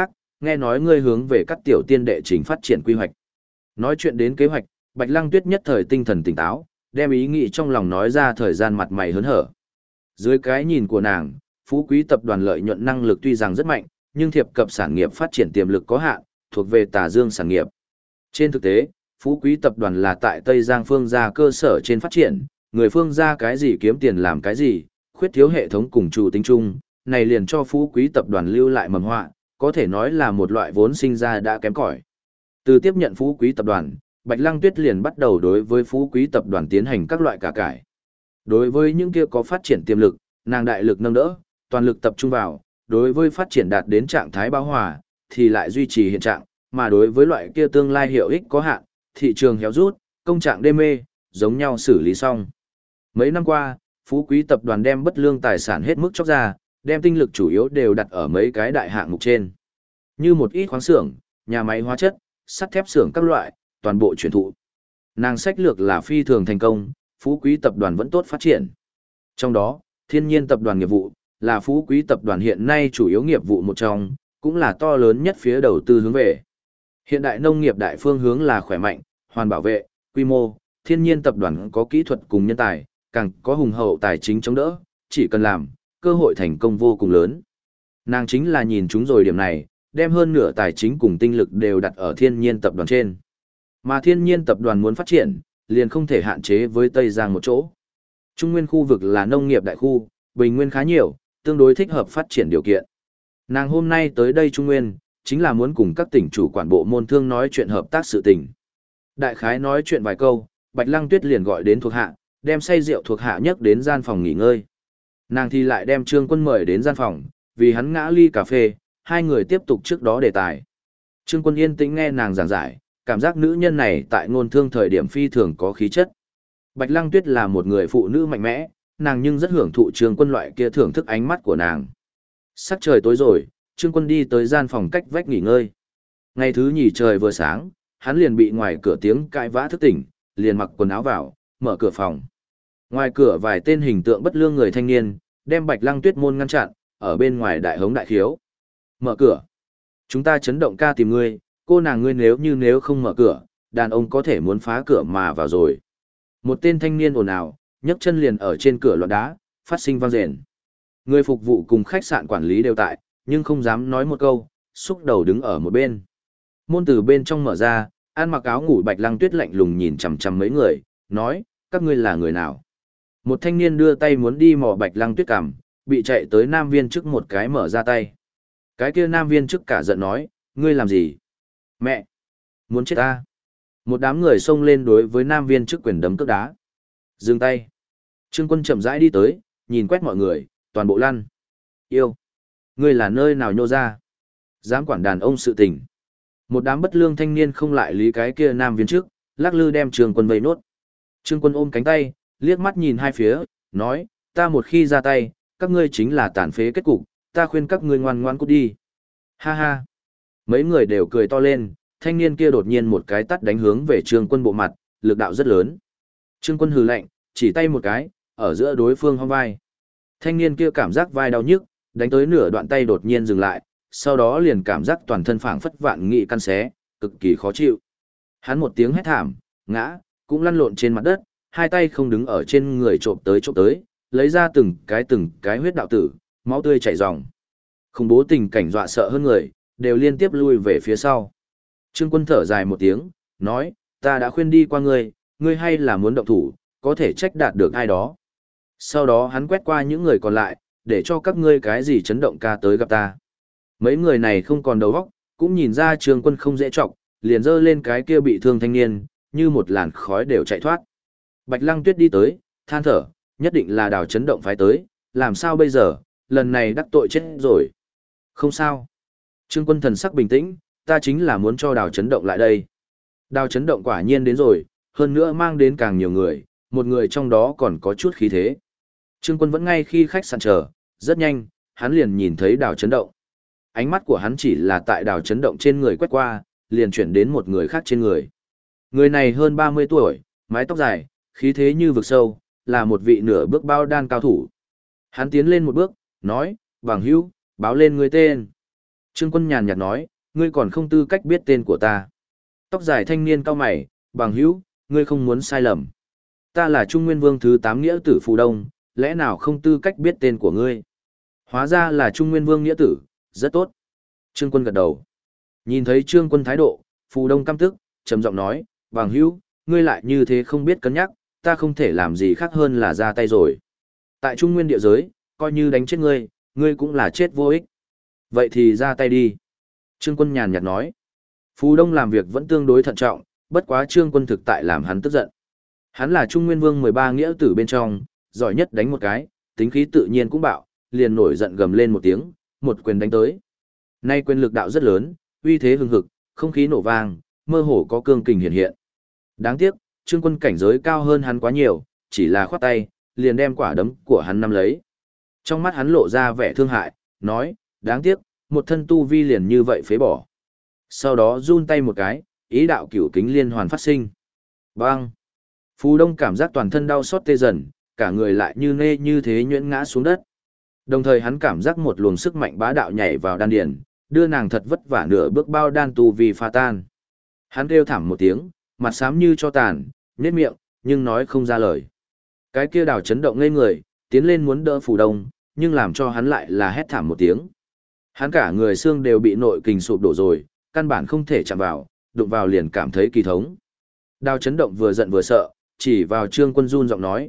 nghe nói ngươi hướng về các tiểu tiên đệ trình phát triển quy hoạch. Nói chuyện đến kế hoạch, Bạch Lăng Tuyết nhất thời tinh thần tỉnh táo, đem ý nghĩ trong lòng nói ra thời gian mặt mày hớn hở. Dưới cái nhìn của nàng, Phú Quý tập đoàn lợi nhuận năng lực tuy rằng rất mạnh, nhưng thiệp cập sản nghiệp phát triển tiềm lực có hạn, thuộc về tà dương sản nghiệp. Trên thực tế, Phú Quý tập đoàn là tại Tây Giang Phương gia cơ sở trên phát triển, người Phương gia cái gì kiếm tiền làm cái gì, khuyết thiếu hệ thống cùng chủ tính chung, này liền cho Phú Quý tập đoàn lưu lại mầm họa, có thể nói là một loại vốn sinh ra đã kém cỏi. Từ tiếp nhận Phú Quý tập đoàn, Bạch Lăng Tuyết liền bắt đầu đối với Phú Quý tập đoàn tiến hành các loại cải cải. Đối với những kia có phát triển tiềm lực, nàng đại lực nâng đỡ, toàn lực tập trung vào, đối với phát triển đạt đến trạng thái bão hòa, thì lại duy trì hiện trạng, mà đối với loại kia tương lai hiệu ích có hạn, thị trường héo rút, công trạng đê mê, giống nhau xử lý xong. Mấy năm qua, Phú Quý tập đoàn đem bất lương tài sản hết mức chóc ra, đem tinh lực chủ yếu đều đặt ở mấy cái đại hạng mục trên. Như một ít khoáng xưởng, nhà máy hóa chất, sắt thép xưởng các loại, toàn bộ chuyển thụ. Nàng sách lược là phi thường thành công, Phú Quý tập đoàn vẫn tốt phát triển. Trong đó, Thiên Nhiên tập đoàn nghiệp vụ là Phú Quý tập đoàn hiện nay chủ yếu nghiệp vụ một trong, cũng là to lớn nhất phía đầu tư hướng về. Hiện đại nông nghiệp đại phương hướng là khỏe mạnh, hoàn bảo vệ, quy mô, Thiên Nhiên tập đoàn có kỹ thuật cùng nhân tài, càng có hùng hậu tài chính chống đỡ, chỉ cần làm, cơ hội thành công vô cùng lớn. Nàng chính là nhìn chúng rồi điểm này, đem hơn nửa tài chính cùng tinh lực đều đặt ở Thiên Nhiên tập đoàn trên. Mà Thiên Nhiên tập đoàn muốn phát triển, liền không thể hạn chế với Tây Giang một chỗ. Trung Nguyên khu vực là nông nghiệp đại khu, bình nguyên khá nhiều, tương đối thích hợp phát triển điều kiện. Nàng hôm nay tới đây Trung Nguyên, chính là muốn cùng các tỉnh chủ quản bộ môn thương nói chuyện hợp tác sự tình. Đại khái nói chuyện vài câu, Bạch Lăng Tuyết liền gọi đến thuộc hạ, đem say rượu thuộc hạ nhấc đến gian phòng nghỉ ngơi. Nàng thì lại đem Trương Quân mời đến gian phòng, vì hắn ngã ly cà phê, hai người tiếp tục trước đó đề tài. Trương Quân yên tĩnh nghe nàng giảng giải, cảm giác nữ nhân này tại ngôn thương thời điểm phi thường có khí chất. Bạch Lăng Tuyết là một người phụ nữ mạnh mẽ, nàng nhưng rất hưởng thụ Trương Quân loại kia thưởng thức ánh mắt của nàng. Sắc trời tối rồi, Trương Quân đi tới gian phòng cách vách nghỉ ngơi. Ngày thứ nhì trời vừa sáng, hắn liền bị ngoài cửa tiếng cãi vã thức tỉnh, liền mặc quần áo vào, mở cửa phòng. Ngoài cửa vài tên hình tượng bất lương người thanh niên, đem Bạch Lăng Tuyết môn ngăn chặn, ở bên ngoài đại hống đại khiếu. Mở cửa. Chúng ta chấn động ca tìm ngươi, cô nàng ngươi nếu không mở cửa, đàn ông có thể muốn phá cửa mà vào rồi. Một tên thanh niên ồn ào, nhấc chân liền ở trên cửa loạn đá, phát sinh vang rền. Người phục vụ cùng khách sạn quản lý đều tại, nhưng không dám nói một câu, xúc đầu đứng ở một bên. Môn từ bên trong mở ra, ăn mặc áo ngủ Bạch Lăng Tuyết lạnh lùng nhìn chằm chằm mấy người, nói, các ngươi là người nào? Một thanh niên đưa tay muốn đi mò Bạch Lăng Tuyết cằm, bị chạy tới nam viên trước một cái mở ra tay. Cái kia nam viên trước cả giận nói, ngươi làm gì? Mẹ! Muốn chết ta! Một đám người xông lên đối với nam viên trước quyền đấm cước đá. Dừng tay! Trương Quân chậm rãi đi tới, nhìn quét mọi người, toàn bộ lăn. Yêu! Ngươi là nơi nào nhô ra? Dám quản đàn ông sự tình. Một đám bất lương thanh niên không lại lý cái kia nam viên trước, lắc lư đem Trương Quân vây nốt. Trương Quân ôm cánh tay, liếc mắt nhìn hai phía, nói, ta một khi ra tay, các ngươi chính là tàn phế kết cục, ta khuyên các ngươi ngoan ngoan cút đi. Ha ha. Mấy người đều cười to lên, thanh niên kia đột nhiên một cái tát đánh hướng về Trương Quân bộ mặt, lực đạo rất lớn. Trương Quân hừ lạnh, chỉ tay một cái, ở giữa đối phương hông vai. Thanh niên kia cảm giác vai đau nhức, đánh tới nửa đoạn tay đột nhiên dừng lại, sau đó liền cảm giác toàn thân phảng phất vạn nghị căn xé, cực kỳ khó chịu. Hắn một tiếng hét thảm, ngã, cũng lăn lộn trên mặt đất, hai tay không đứng ở trên người trộm tới, lấy ra từng cái huyết đạo tử, máu tươi chảy ròng. Khủng bố tình cảnh dọa sợ hơn người, đều liên tiếp lui về phía sau. Trương Quân thở dài một tiếng, nói, ta đã khuyên đi qua ngươi, ngươi hay là muốn động thủ, có thể trách đạt được ai đó. Sau đó hắn quét qua những người còn lại, để cho các ngươi cái gì chấn động ca tới gặp ta. Mấy người này không còn đầu óc, cũng nhìn ra Trương Quân không dễ trọng, liền giơ lên cái kia bị thương thanh niên, như một làn khói đều chạy thoát. Bạch Lăng Tuyết đi tới, than thở, nhất định là Đào Chấn Động phái tới, làm sao bây giờ, lần này đắc tội chết rồi. Không sao. Trương Quân thần sắc bình tĩnh, ta chính là muốn cho Đào Chấn Động lại đây. Đào Chấn Động quả nhiên đến rồi, hơn nữa mang đến càng nhiều người, một người trong đó còn có chút khí thế. Trương Quân vẫn ngay khi khách sạn chờ, rất nhanh, hắn liền nhìn thấy Đào Chấn Động. Ánh mắt của hắn chỉ là tại Đào Chấn Động trên người quét qua, liền chuyển đến một người khác trên người. Người này hơn 30 tuổi, mái tóc dài, khí thế như vực sâu, là một vị nửa bước bao đan cao thủ. Hắn tiến lên một bước, nói, bằng hữu, báo lên người tên. Trương Quân nhàn nhạt nói, ngươi còn không tư cách biết tên của ta. Tóc dài thanh niên cao mày, bằng hữu, ngươi không muốn sai lầm. Ta là Trung Nguyên Vương thứ 8 nghĩa tử Phù Đông, lẽ nào không tư cách biết tên của ngươi? Hóa ra là Trung Nguyên Vương nghĩa tử, rất tốt. Trương Quân gật đầu. Nhìn thấy Trương Quân thái độ, Phù Đông căm tức, trầm giọng nói, bằng hữu, ngươi lại như thế không biết cân nhắc, ta không thể làm gì khác hơn là ra tay rồi. Tại Trung Nguyên địa giới, coi như đánh chết ngươi, ngươi cũng là chết vô ích. Vậy thì ra tay đi. Trương Quân nhàn nhạt nói. Phù Đông làm việc vẫn tương đối thận trọng, bất quá Trương Quân thực tại làm hắn tức giận. Hắn là Trung Nguyên Vương 13 nghĩa tử bên trong, giỏi nhất đánh một cái, tính khí tự nhiên cũng bạo, liền nổi giận gầm lên một tiếng, một quyền đánh tới. Nay quyền lực đạo rất lớn, uy thế hừng hực, không khí nổ vang, mơ hồ có cương kình hiện hiện. Đáng tiếc, Trương Quân cảnh giới cao hơn hắn quá nhiều, chỉ là khoát tay, liền đem quả đấm của hắn nắm lấy. Trong mắt hắn lộ ra vẻ thương hại, nói, đáng tiếc, một thân tu vi liền như vậy phế bỏ. Sau đó run tay một cái, ý đạo cửu kính liên hoàn phát sinh. Bang! Phù Đông cảm giác toàn thân đau xót tê dần, cả người lại như nê như thế nhuyễn ngã xuống đất. Đồng thời hắn cảm giác một luồng sức mạnh bá đạo nhảy vào đan điền, đưa nàng thật vất vả nửa bước bao đan tu vi pha tan. Hắn kêu thảm một tiếng, mặt xám như cho tàn, nhếch miệng, nhưng nói không ra lời. Cái kia Đào chấn động ngây người, tiến lên muốn đỡ Phù Đông, nhưng làm cho hắn lại là hét thảm một tiếng. Hắn cả người xương đều bị nội kình sụp đổ rồi, căn bản không thể chạm vào, đụng vào liền cảm thấy kỳ thống. Đào chấn động vừa giận vừa sợ, chỉ vào Trương Quân run giọng nói,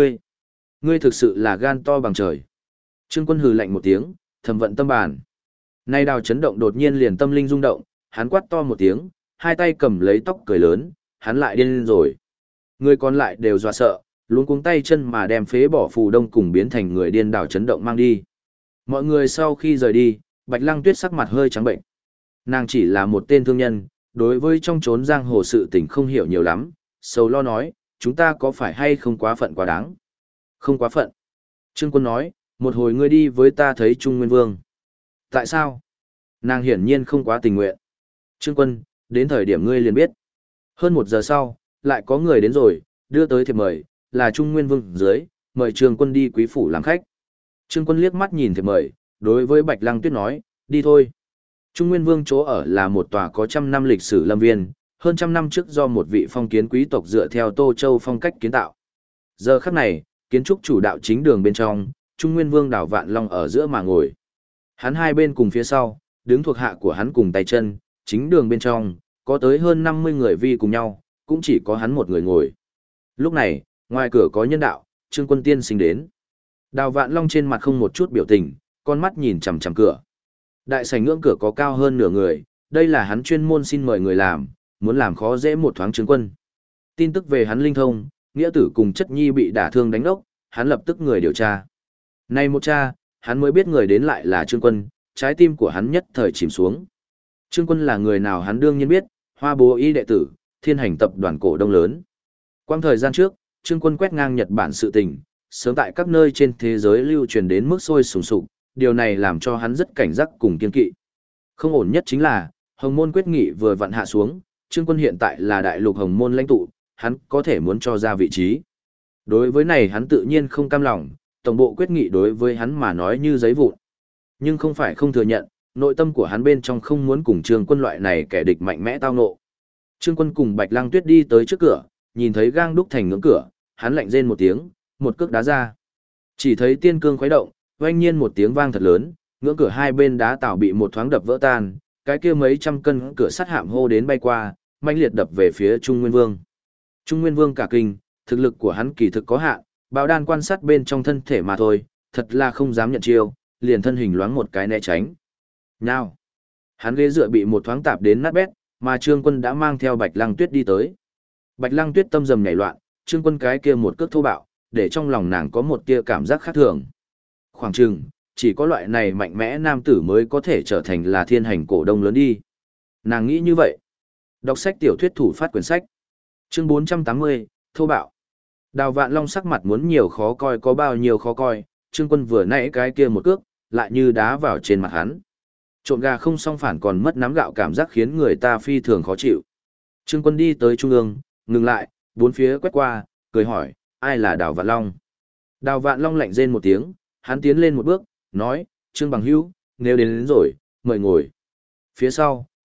ngươi thực sự là gan to bằng trời. Trương Quân hừ lạnh một tiếng, thầm vận tâm bàn. Nay Đào chấn động đột nhiên liền tâm linh rung động, hắn quát to một tiếng, hai tay cầm lấy tóc cười lớn, hắn lại điên lên rồi. Người còn lại đều dọa sợ, luống cuống tay chân mà đem phế bỏ Phù Đông cùng biến thành người điên Đào chấn động mang đi. Mọi người sau khi rời đi, Bạch Lăng Tuyết sắc mặt hơi trắng bệnh. Nàng chỉ là một tên thương nhân, đối với trong chốn giang hồ sự tình không hiểu nhiều lắm, sầu lo nói, chúng ta có phải hay không quá phận quá đáng? Không quá phận. Trương Quân nói, một hồi ngươi đi với ta thấy Trung Nguyên Vương. Tại sao? Nàng hiển nhiên không quá tình nguyện. Trương Quân, đến thời điểm ngươi liền biết. Hơn 1 giờ sau, lại có người đến rồi, đưa tới thiệp mời, là Trung Nguyên Vương dưới, mời Trương Quân đi quý phủ làm khách. Trương Quân liếc mắt nhìn thiệp mời, đối với Bạch Lăng Tuyết nói, đi thôi. Trung Nguyên Vương chỗ ở là một tòa có 100 năm lịch sử lâm viên, hơn 100 năm trước do một vị phong kiến quý tộc dựa theo Tô Châu phong cách kiến tạo. Giờ khắc này, kiến trúc chủ đạo chính đường bên trong, Trung Nguyên Vương Đào Vạn Long ở giữa mà ngồi. Hắn hai bên cùng phía sau, đứng thuộc hạ của hắn cùng tay chân, chính đường bên trong, có tới hơn 50 người vi cùng nhau, cũng chỉ có hắn một người ngồi. Lúc này, ngoài cửa có nhân đạo, Trương Quân tiên sinh đến. Đào Vạn Long trên mặt không một chút biểu tình, con mắt nhìn chằm chằm cửa. Đại sảnh ngưỡng cửa có cao hơn nửa người, đây là hắn chuyên môn xin mời người làm, muốn làm khó dễ một thoáng Trương Quân. Tin tức về hắn linh thông, nghĩa tử cùng chất nhi bị đả thương đánh đốc, hắn lập tức người điều tra. Nay một cha, hắn mới biết người đến lại là Trương Quân, trái tim của hắn nhất thời chìm xuống. Trương Quân là người nào hắn đương nhiên biết, Hoa Bố Y đệ tử, Thiên Hành tập đoàn cổ đông lớn. Quang thời gian trước, Trương Quân quét ngang Nhật Bản sự tình, sớm tại các nơi trên thế giới lưu truyền đến mức sôi sùng sục, điều này làm cho hắn rất cảnh giác cùng kiên kỵ. Không ổn nhất chính là, Hồng Môn quyết nghị vừa vặn hạ xuống, Trương Quân hiện tại là đại lục Hồng Môn lãnh tụ, hắn có thể muốn cho ra vị trí. Đối với này hắn tự nhiên không cam lòng, tổng bộ quyết nghị đối với hắn mà nói như giấy vụn. Nhưng không phải không thừa nhận, nội tâm của hắn bên trong không muốn cùng Trương Quân loại này kẻ địch mạnh mẽ tao ngộ. Trương Quân cùng Bạch Lăng Tuyết đi tới trước cửa, nhìn thấy gang đúc thành ngưỡng cửa, hắn lạnh rên một tiếng, một cước đá ra. Chỉ thấy tiên cương khuấy động, oanh nhiên một tiếng vang thật lớn, ngưỡng cửa hai bên đá tạo bị một thoáng đập vỡ tan, cái kia mấy trăm cân cửa sắt hạm hô đến bay qua, mãnh liệt đập về phía Trung Nguyên Vương. Trung Nguyên Vương cả kinh, thực lực của hắn kỳ thực có hạn, bào đan quan sát bên trong thân thể mà thôi, thật là không dám nhận chiêu, liền thân hình loáng một cái né tránh. Nào! Hắn ghế dựa bị một thoáng tạp đến nát bét, mà Trương Quân đã mang theo Bạch Lăng Tuyết đi tới. Bạch Lăng Tuyết tâm rầm nhảy loạn, Trương Quân cái kia một cước thô bạo, để trong lòng nàng có một tia cảm giác khác thường. Khoảng chừng, chỉ có loại này mạnh mẽ nam tử mới có thể trở thành là Thiên Hành cổ đông lớn đi. Nàng nghĩ như vậy. Đọc sách tiểu thuyết thủ phát quyển sách. Chương 480, thô bạo. Đào Vạn Long sắc mặt muốn nhiều khó coi có bao nhiêu khó coi, Trương Quân vừa nãy cái kia một cước, lại như đá vào trên mặt hắn. Trộn gà không xong phản còn mất nắm gạo cảm giác khiến người ta phi thường khó chịu. Trương Quân đi tới trung ương, ngừng lại, bốn phía quét qua, cười hỏi, ai là Đào Vạn Long? Đào Vạn Long lạnh rên một tiếng, hắn tiến lên một bước, nói, Trương Bằng Hữu, nếu đến rồi, mời ngồi. Phía sau,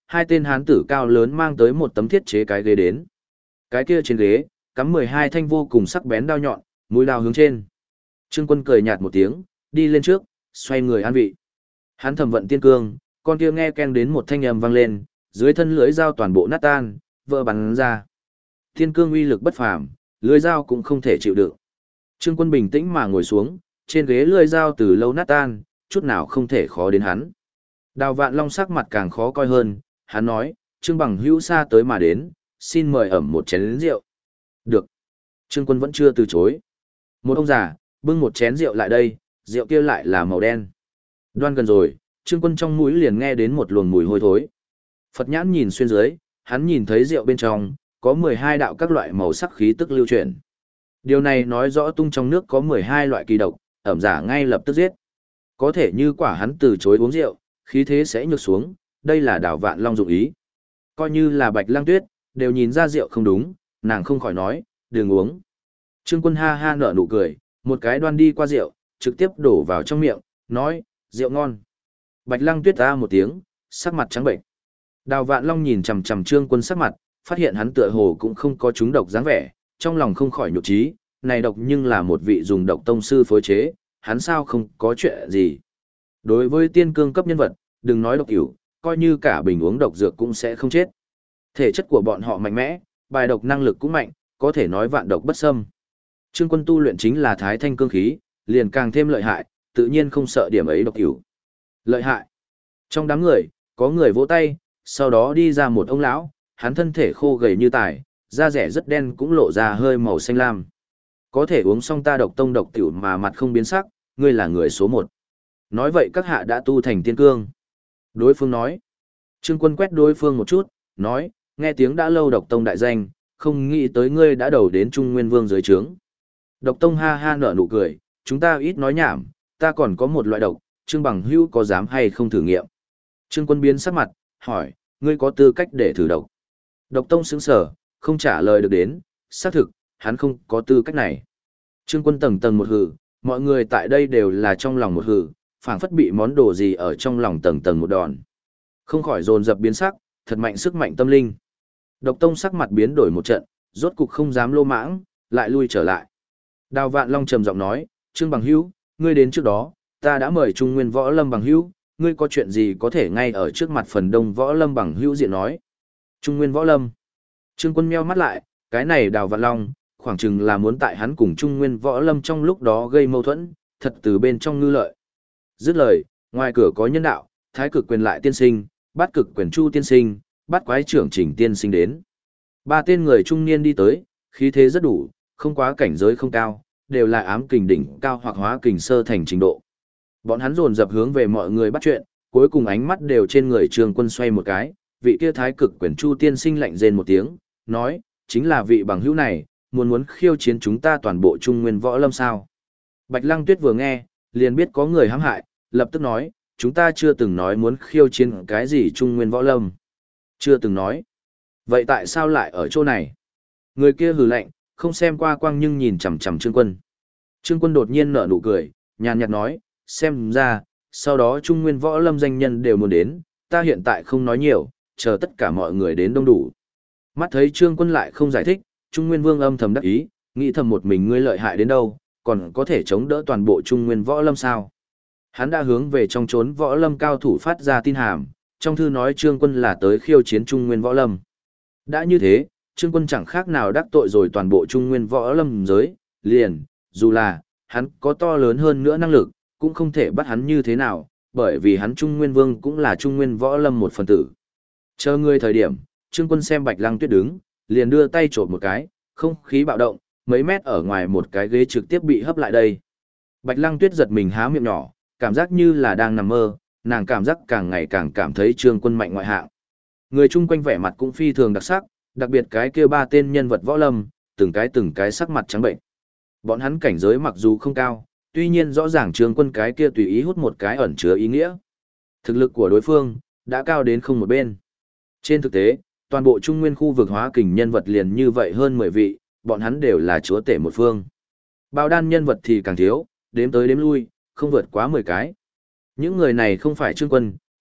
hai tên hán tử cao lớn mang tới một tấm thiết chế cái ghế đến. Cái kia trên ghế, cắm 12 thanh vô cùng sắc bén đao nhọn, mũi đao hướng trên. Trương Quân cười nhạt một tiếng, đi lên trước, xoay người an vị. Hắn thầm vận tiên cương, con kia nghe keng đến một thanh âm vang lên, dưới thân lưỡi dao toàn bộ nát tan, vỡ bắn ra. Tiên cương uy lực bất phàm, lưỡi dao cũng không thể chịu đựng. Trương Quân bình tĩnh mà ngồi xuống, trên ghế lưỡi dao từ lâu nát tan, chút nào không thể khó đến hắn. Đào Vạn Long sắc mặt càng khó coi hơn, hắn nói, Trương Bằng Hữu xa tới mà đến, xin mời ẩm một chén rượu. Được. Trương Quân vẫn chưa từ chối. Một ông già, bưng một chén rượu lại đây, rượu kia lại là màu đen. Đoan gần rồi, Trương Quân trong mũi liền nghe đến một luồng mùi hôi thối. Phật nhãn nhìn xuyên dưới, hắn nhìn thấy rượu bên trong, có 12 đạo các loại màu sắc khí tức lưu chuyển. Điều này nói rõ tung trong nước có 12 loại kỳ độc, ẩm giả ngay lập tức giết. Có thể như quả hắn từ chối uống rượu, khí thế sẽ nhược xuống, đây là Đào Vạn Long dụng ý. Coi như là Bạch Lang Tuyết, đều nhìn ra rượu không đúng, nàng không khỏi nói, đừng uống. Trương Quân ha ha nở nụ cười, một cái đoan đi qua rượu, trực tiếp đổ vào trong miệng, nói, rượu ngon. Bạch Lang Tuyết ta một tiếng, sắc mặt trắng bệnh. Đào Vạn Long nhìn chằm chằm Trương Quân sắc mặt, phát hiện hắn tựa hồ cũng không có trúng độc dáng vẻ, trong lòng không khỏi nhục trí, này độc nhưng là một vị dùng độc tông sư phối chế, hắn sao không có chuyện gì. Đối với tiên cương cấp nhân vật, đừng nói độc cửu, coi như cả bình uống độc dược cũng sẽ không chết. Thể chất của bọn họ mạnh mẽ, bài độc năng lực cũng mạnh, có thể nói vạn độc bất xâm. Trương Quân tu luyện chính là thái thanh cương khí, liền càng thêm lợi hại, tự nhiên không sợ điểm ấy độc cửu. Lợi hại. Trong đám người, có người vỗ tay, sau đó đi ra một ông lão, hắn thân thể khô gầy như tài, da rẻ rất đen cũng lộ ra hơi màu xanh lam. Có thể uống xong ta độc tông độc tiểu mà mặt không biến sắc, ngươi là người số 1. Nói vậy các hạ đã tu thành tiên cương. Đối phương nói. Trương Quân quét đối phương một chút, nói, nghe tiếng đã lâu độc tông đại danh, không nghĩ tới ngươi đã đầu đến Trung Nguyên Vương dưới trướng. Độc tông ha ha nở nụ cười, chúng ta ít nói nhảm, ta còn có một loại độc, Trương Bằng Hữu có dám hay không thử nghiệm. Trương Quân biến sắc mặt, hỏi, ngươi có tư cách để thử độc. Độc tông sững sờ, không trả lời được đến, xác thực, hắn không có tư cách này. Trương Quân tầng tầng một hừ, mọi người tại đây đều là trong lòng một hừ, phảng phất bị món đồ gì ở trong lòng tầng tầng một đòn. Không khỏi dồn dập biến sắc, thật mạnh sức mạnh tâm linh. Độc tông sắc mặt biến đổi một trận, rốt cục không dám lô mãng, lại lui trở lại. Đào Vạn Long trầm giọng nói, Trương Bằng Hữu, ngươi đến trước đó, ta đã mời Trung Nguyên Võ Lâm Bằng Hữu, ngươi có chuyện gì có thể ngay ở trước mặt phần đông Võ Lâm Bằng Hữu diện nói. Trung Nguyên Võ Lâm. Trương Quân meo mắt lại, cái này Đào Vạn Long, khoảng chừng là muốn tại hắn cùng Trung Nguyên Võ Lâm trong lúc đó gây mâu thuẫn, thật từ bên trong ngư lợi. Dứt lời, ngoài cửa có nhân đạo, thái cực quyền lại tiên sinh, bát cực quyền chu tiên sinh, bát quái trưởng chỉnh tiên sinh đến. 3 tên người trung niên đi tới, khí thế rất đủ, không quá cảnh giới không cao, đều là ám kình đỉnh cao hoặc hóa kình sơ thành trình độ. Bọn hắn dồn dập hướng về mọi người bắt chuyện, cuối cùng ánh mắt đều trên người Trương Quân xoay một cái, vị kia thái cực quyền chu tiên sinh lạnh rên một tiếng, nói, chính là vị bằng hữu này, muốn khiêu chiến chúng ta toàn bộ Trung Nguyên Võ Lâm sao. Bạch Lăng Tuyết vừa nghe, liền biết có người hãm hại, lập tức nói, chúng ta chưa từng nói muốn khiêu chiến cái gì Trung Nguyên Võ Lâm. Chưa từng nói. Vậy tại sao lại ở chỗ này? Người kia hừ lạnh, không xem qua quang nhưng nhìn chằm chằm Trương Quân. Trương Quân đột nhiên nở nụ cười, nhàn nhạt nói, xem ra, sau đó Trung Nguyên Võ Lâm danh nhân đều muốn đến, ta hiện tại không nói nhiều, chờ tất cả mọi người đến đông đủ. Mắt thấy Trương Quân lại không giải thích, Trung Nguyên Vương âm thầm đắc ý, nghĩ thầm một mình ngươi lợi hại đến đâu, còn có thể chống đỡ toàn bộ Trung Nguyên Võ Lâm sao? Hắn đã hướng về trong chốn Võ Lâm cao thủ phát ra tin hàm, trong thư nói Trương Quân là tới khiêu chiến Trung Nguyên Võ Lâm. Đã như thế, Trương Quân chẳng khác nào đắc tội rồi toàn bộ Trung Nguyên Võ Lâm giới, liền, dù là, hắn có to lớn hơn nữa năng lực, cũng không thể bắt hắn như thế nào, bởi vì hắn Trung Nguyên Vương cũng là Trung Nguyên Võ Lâm một phần tử. Chờ ngươi thời điểm, Trương Quân xem Bạch Lăng Tuyết đứng, liền đưa tay chộp một cái, không khí bạo động, mấy mét ở ngoài một cái ghế trực tiếp bị hấp lại đây. Bạch Lăng Tuyết giật mình há miệng nhỏ, cảm giác như là đang nằm mơ, nàng cảm giác càng ngày càng cảm thấy Trương Quân mạnh ngoại hạng. Người chung quanh vẻ mặt cũng phi thường đặc sắc, đặc biệt cái kia 3 tên nhân vật võ lâm, từng cái sắc mặt trắng bệnh. Bọn hắn cảnh giới mặc dù không cao, tuy nhiên rõ ràng Trương Quân cái kia tùy ý hút một cái ẩn chứa ý nghĩa. Thực lực của đối phương đã cao đến không một bên. Trên thực tế, toàn bộ Trung Nguyên khu vực hóa kình nhân vật liền như vậy hơn 10 vị, bọn hắn đều là chúa tể một phương. Bào đan nhân vật thì càng thiếu, đếm tới đếm lui, không vượt quá 10 cái. Những người này không phải Trương Quân,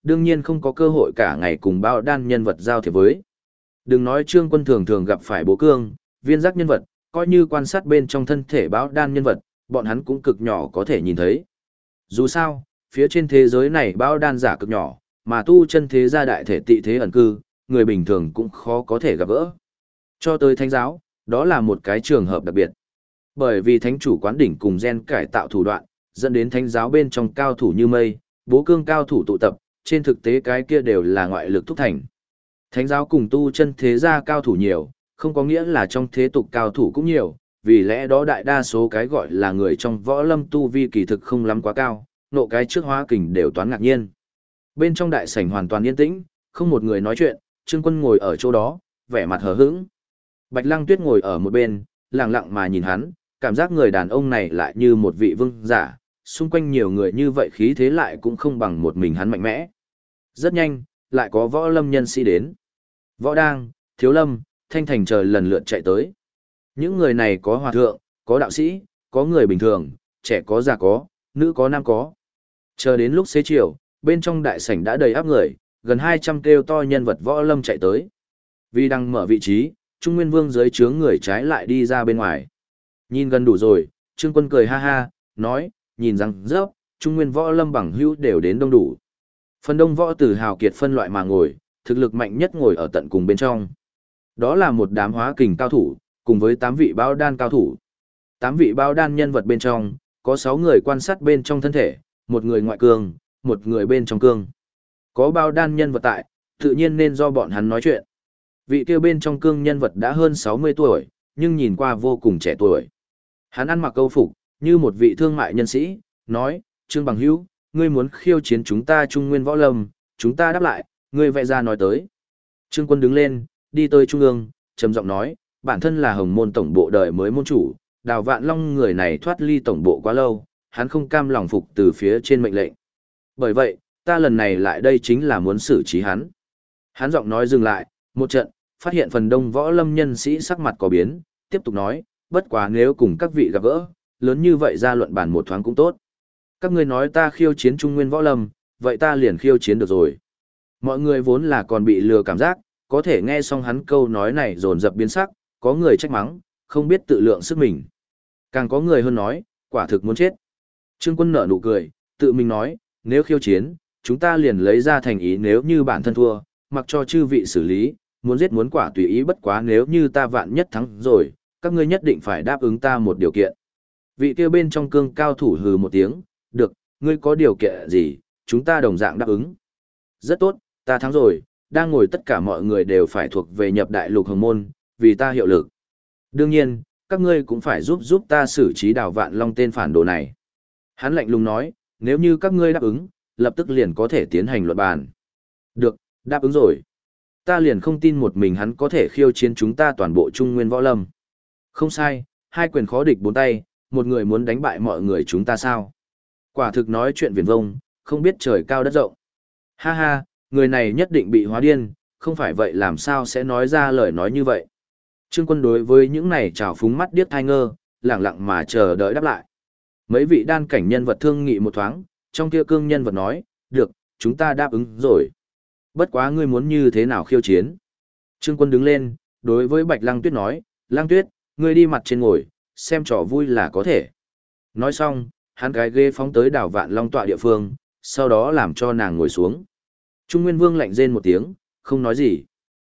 đương nhiên không có cơ hội cả ngày cùng bao đan nhân vật giao thiệp với. Đừng nói Trương Quân thường thường gặp phải bố cương, viên giác nhân vật, coi như quan sát bên trong thân thể bao đan nhân vật, bọn hắn cũng cực nhỏ có thể nhìn thấy. Dù sao, phía trên thế giới này bao đan giả cực nhỏ, mà tu chân thế gia đại thể tị thế ẩn cư, người bình thường cũng khó có thể gặp gỡ. Cho tới thánh giáo, đó là một cái trường hợp đặc biệt. Bởi vì thánh chủ quán đỉnh cùng gen cải tạo thủ đoạn, dẫn đến thánh giáo bên trong cao thủ như mây, bố cương cao thủ tụ tập, trên thực tế cái kia đều là ngoại lực thúc thành. Thánh giáo cùng tu chân thế gia cao thủ nhiều, không có nghĩa là trong thế tục cao thủ cũng nhiều, vì lẽ đó đại đa số cái gọi là người trong võ lâm tu vi kỳ thực không lắm quá cao, nộ cái trước hóa kình đều toán ngạc nhiên. Bên trong đại sảnh hoàn toàn yên tĩnh, không một người nói chuyện, Trương Quân ngồi ở chỗ đó, vẻ mặt hờ hững. Bạch Lăng Tuyết ngồi ở một bên, lặng lặng mà nhìn hắn, cảm giác người đàn ông này lại như một vị vương giả, xung quanh nhiều người như vậy khí thế lại cũng không bằng một mình hắn mạnh mẽ. Rất nhanh, lại có võ lâm nhân sĩ đến. Võ Đang, Thiếu Lâm, Thanh Thành chờ lần lượt chạy tới. Những người này có hòa thượng, có đạo sĩ, có người bình thường, trẻ có già có, nữ có nam có. Chờ đến lúc xế chiều, bên trong đại sảnh đã đầy áp người, gần 200 kêu to nhân vật võ lâm chạy tới. Vì đang mở vị trí, Trung Nguyên Vương dưới trướng người trái lại đi ra bên ngoài. Nhìn gần đủ rồi, Trương Quân cười ha ha, nói, nhìn rằng rớp, Trung Nguyên võ lâm bằng hữu đều đến đông đủ. Phần đông võ tử hào kiệt phân loại mà ngồi, thực lực mạnh nhất ngồi ở tận cùng bên trong. Đó là một đám hóa kình cao thủ, cùng với 8 vị bao đan cao thủ. 8 vị bao đan nhân vật bên trong, có 6 người quan sát bên trong thân thể, một người ngoại cương, một người bên trong cương. Có bao đan nhân vật tại, tự nhiên nên do bọn hắn nói chuyện. Vị kia bên trong cương nhân vật đã hơn 60 tuổi, nhưng nhìn qua vô cùng trẻ tuổi. Hắn ăn mặc câu phục, như một vị thương mại nhân sĩ, nói, Trương Bằng Hữu, ngươi muốn khiêu chiến chúng ta Trung Nguyên võ lâm, chúng ta đáp lại, ngươi vẽ ra nói tới. Trương Quân đứng lên, đi tới trung ương, trầm giọng nói, bản thân là Hồng Môn tổng bộ đời mới môn chủ, Đào Vạn Long người này thoát ly tổng bộ quá lâu, hắn không cam lòng phục từ phía trên mệnh lệnh. Bởi vậy, ta lần này lại đây chính là muốn xử trí hắn. Hắn giọng nói dừng lại, một trận, phát hiện phần đông võ lâm nhân sĩ sắc mặt có biến, tiếp tục nói, bất quá nếu cùng các vị gặp gỡ, lớn như vậy ra luận bàn một thoáng cũng tốt. Các ngươi nói ta khiêu chiến Trung Nguyên võ lâm, vậy ta liền khiêu chiến được rồi. Mọi người vốn là còn bị lừa cảm giác, có thể nghe xong hắn câu nói này dồn dập biến sắc, có người trách mắng, không biết tự lượng sức mình. Càng có người hơn nói, quả thực muốn chết. Trương Quân nở nụ cười, tự mình nói, nếu khiêu chiến, chúng ta liền lấy ra thành ý nếu như bản thân thua, mặc cho chư vị xử lý, muốn giết muốn quả tùy ý bất quá nếu như ta vạn nhất thắng rồi, các ngươi nhất định phải đáp ứng ta một điều kiện. Vị kia bên trong cương cao thủ hừ một tiếng, được, ngươi có điều kiện gì, chúng ta đồng dạng đáp ứng. Rất tốt, ta thắng rồi, đang ngồi tất cả mọi người đều phải thuộc về nhập đại lục Hồng Môn, vì ta hiệu lực. Đương nhiên, các ngươi cũng phải giúp ta xử trí Đào Vạn Long tên phản đồ này. Hắn lạnh lùng nói, nếu như các ngươi đáp ứng, lập tức liền có thể tiến hành luận bàn. Được, đáp ứng rồi. Ta liền không tin một mình hắn có thể khiêu chiến chúng ta toàn bộ Trung Nguyên võ lâm. Không sai, hai quyền khó địch bốn tay, một người muốn đánh bại mọi người chúng ta sao? Quả thực nói chuyện viển vông, không biết trời cao đất rộng. Ha ha, người này nhất định bị hóa điên, không phải vậy làm sao sẽ nói ra lời nói như vậy. Trương Quân đối với những này trào phúng mắt điếc thai ngơ, lẳng lặng mà chờ đợi đáp lại. Mấy vị đan cảnh nhân vật thương nghị một thoáng, trong kia cương nhân vật nói, được, chúng ta đáp ứng rồi. Bất quá ngươi muốn như thế nào khiêu chiến? Trương Quân đứng lên, đối với Bạch Lăng Tuyết nói, Lăng Tuyết, ngươi đi mặt trên ngồi, xem trò vui là có thể. Nói xong, hắn cái ghê phóng tới Đào Vạn Long tọa địa phương, sau đó làm cho nàng ngồi xuống. Trung Nguyên Vương lạnh rên một tiếng, không nói gì.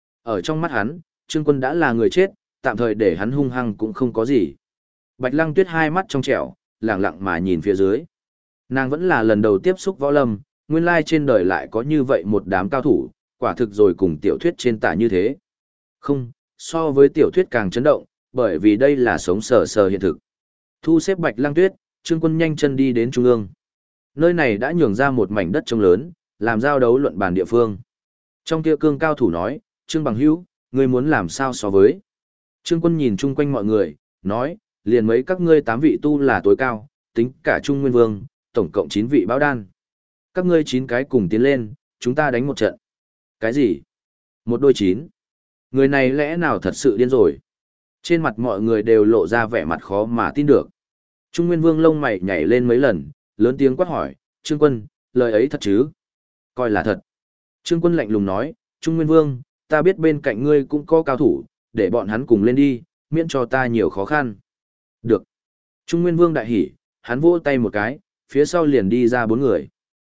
Ở trong mắt hắn, Trương Quân đã là người chết, tạm thời để hắn hung hăng cũng không có gì. Bạch Lăng Tuyết hai mắt trong trẻo, lẳng lặng mà nhìn phía dưới. Nàng vẫn là lần đầu tiếp xúc võ lâm, nguyên lai trên đời lại có như vậy một đám cao thủ, quả thực rồi cùng tiểu thuyết trên tả như thế. Không, so với tiểu thuyết càng chấn động, bởi vì đây là sống sờ sờ hiện thực. Thu xếp Bạch Lăng Tuyết, Trương Quân nhanh chân đi đến trung ương. Nơi này đã nhường ra một mảnh đất trống lớn, làm giao đấu luận bàn địa phương. Trong kia cương cao thủ nói, Trương Bằng Hữu, ngươi muốn làm sao so với? Trương Quân nhìn chung quanh mọi người, nói, liền mấy các ngươi 8 vị tu là tối cao, tính cả Trung Nguyên Vương, tổng cộng 9 vị báo đan. Các ngươi 9 cái cùng tiến lên, chúng ta đánh một trận. Cái gì? Một đôi 9. Người này lẽ nào thật sự điên rồi? Trên mặt mọi người đều lộ ra vẻ mặt khó mà tin được. Trung Nguyên Vương lông mày nhảy lên mấy lần, lớn tiếng quát hỏi, Trương Quân, lời ấy thật chứ? Coi là thật. Trương Quân lạnh lùng nói, Trung Nguyên Vương, ta biết bên cạnh ngươi cũng có cao thủ, để bọn hắn cùng lên đi, miễn cho ta nhiều khó khăn. Được. Trung Nguyên Vương đại hỉ, hắn vỗ tay một cái, phía sau liền đi ra 4 người.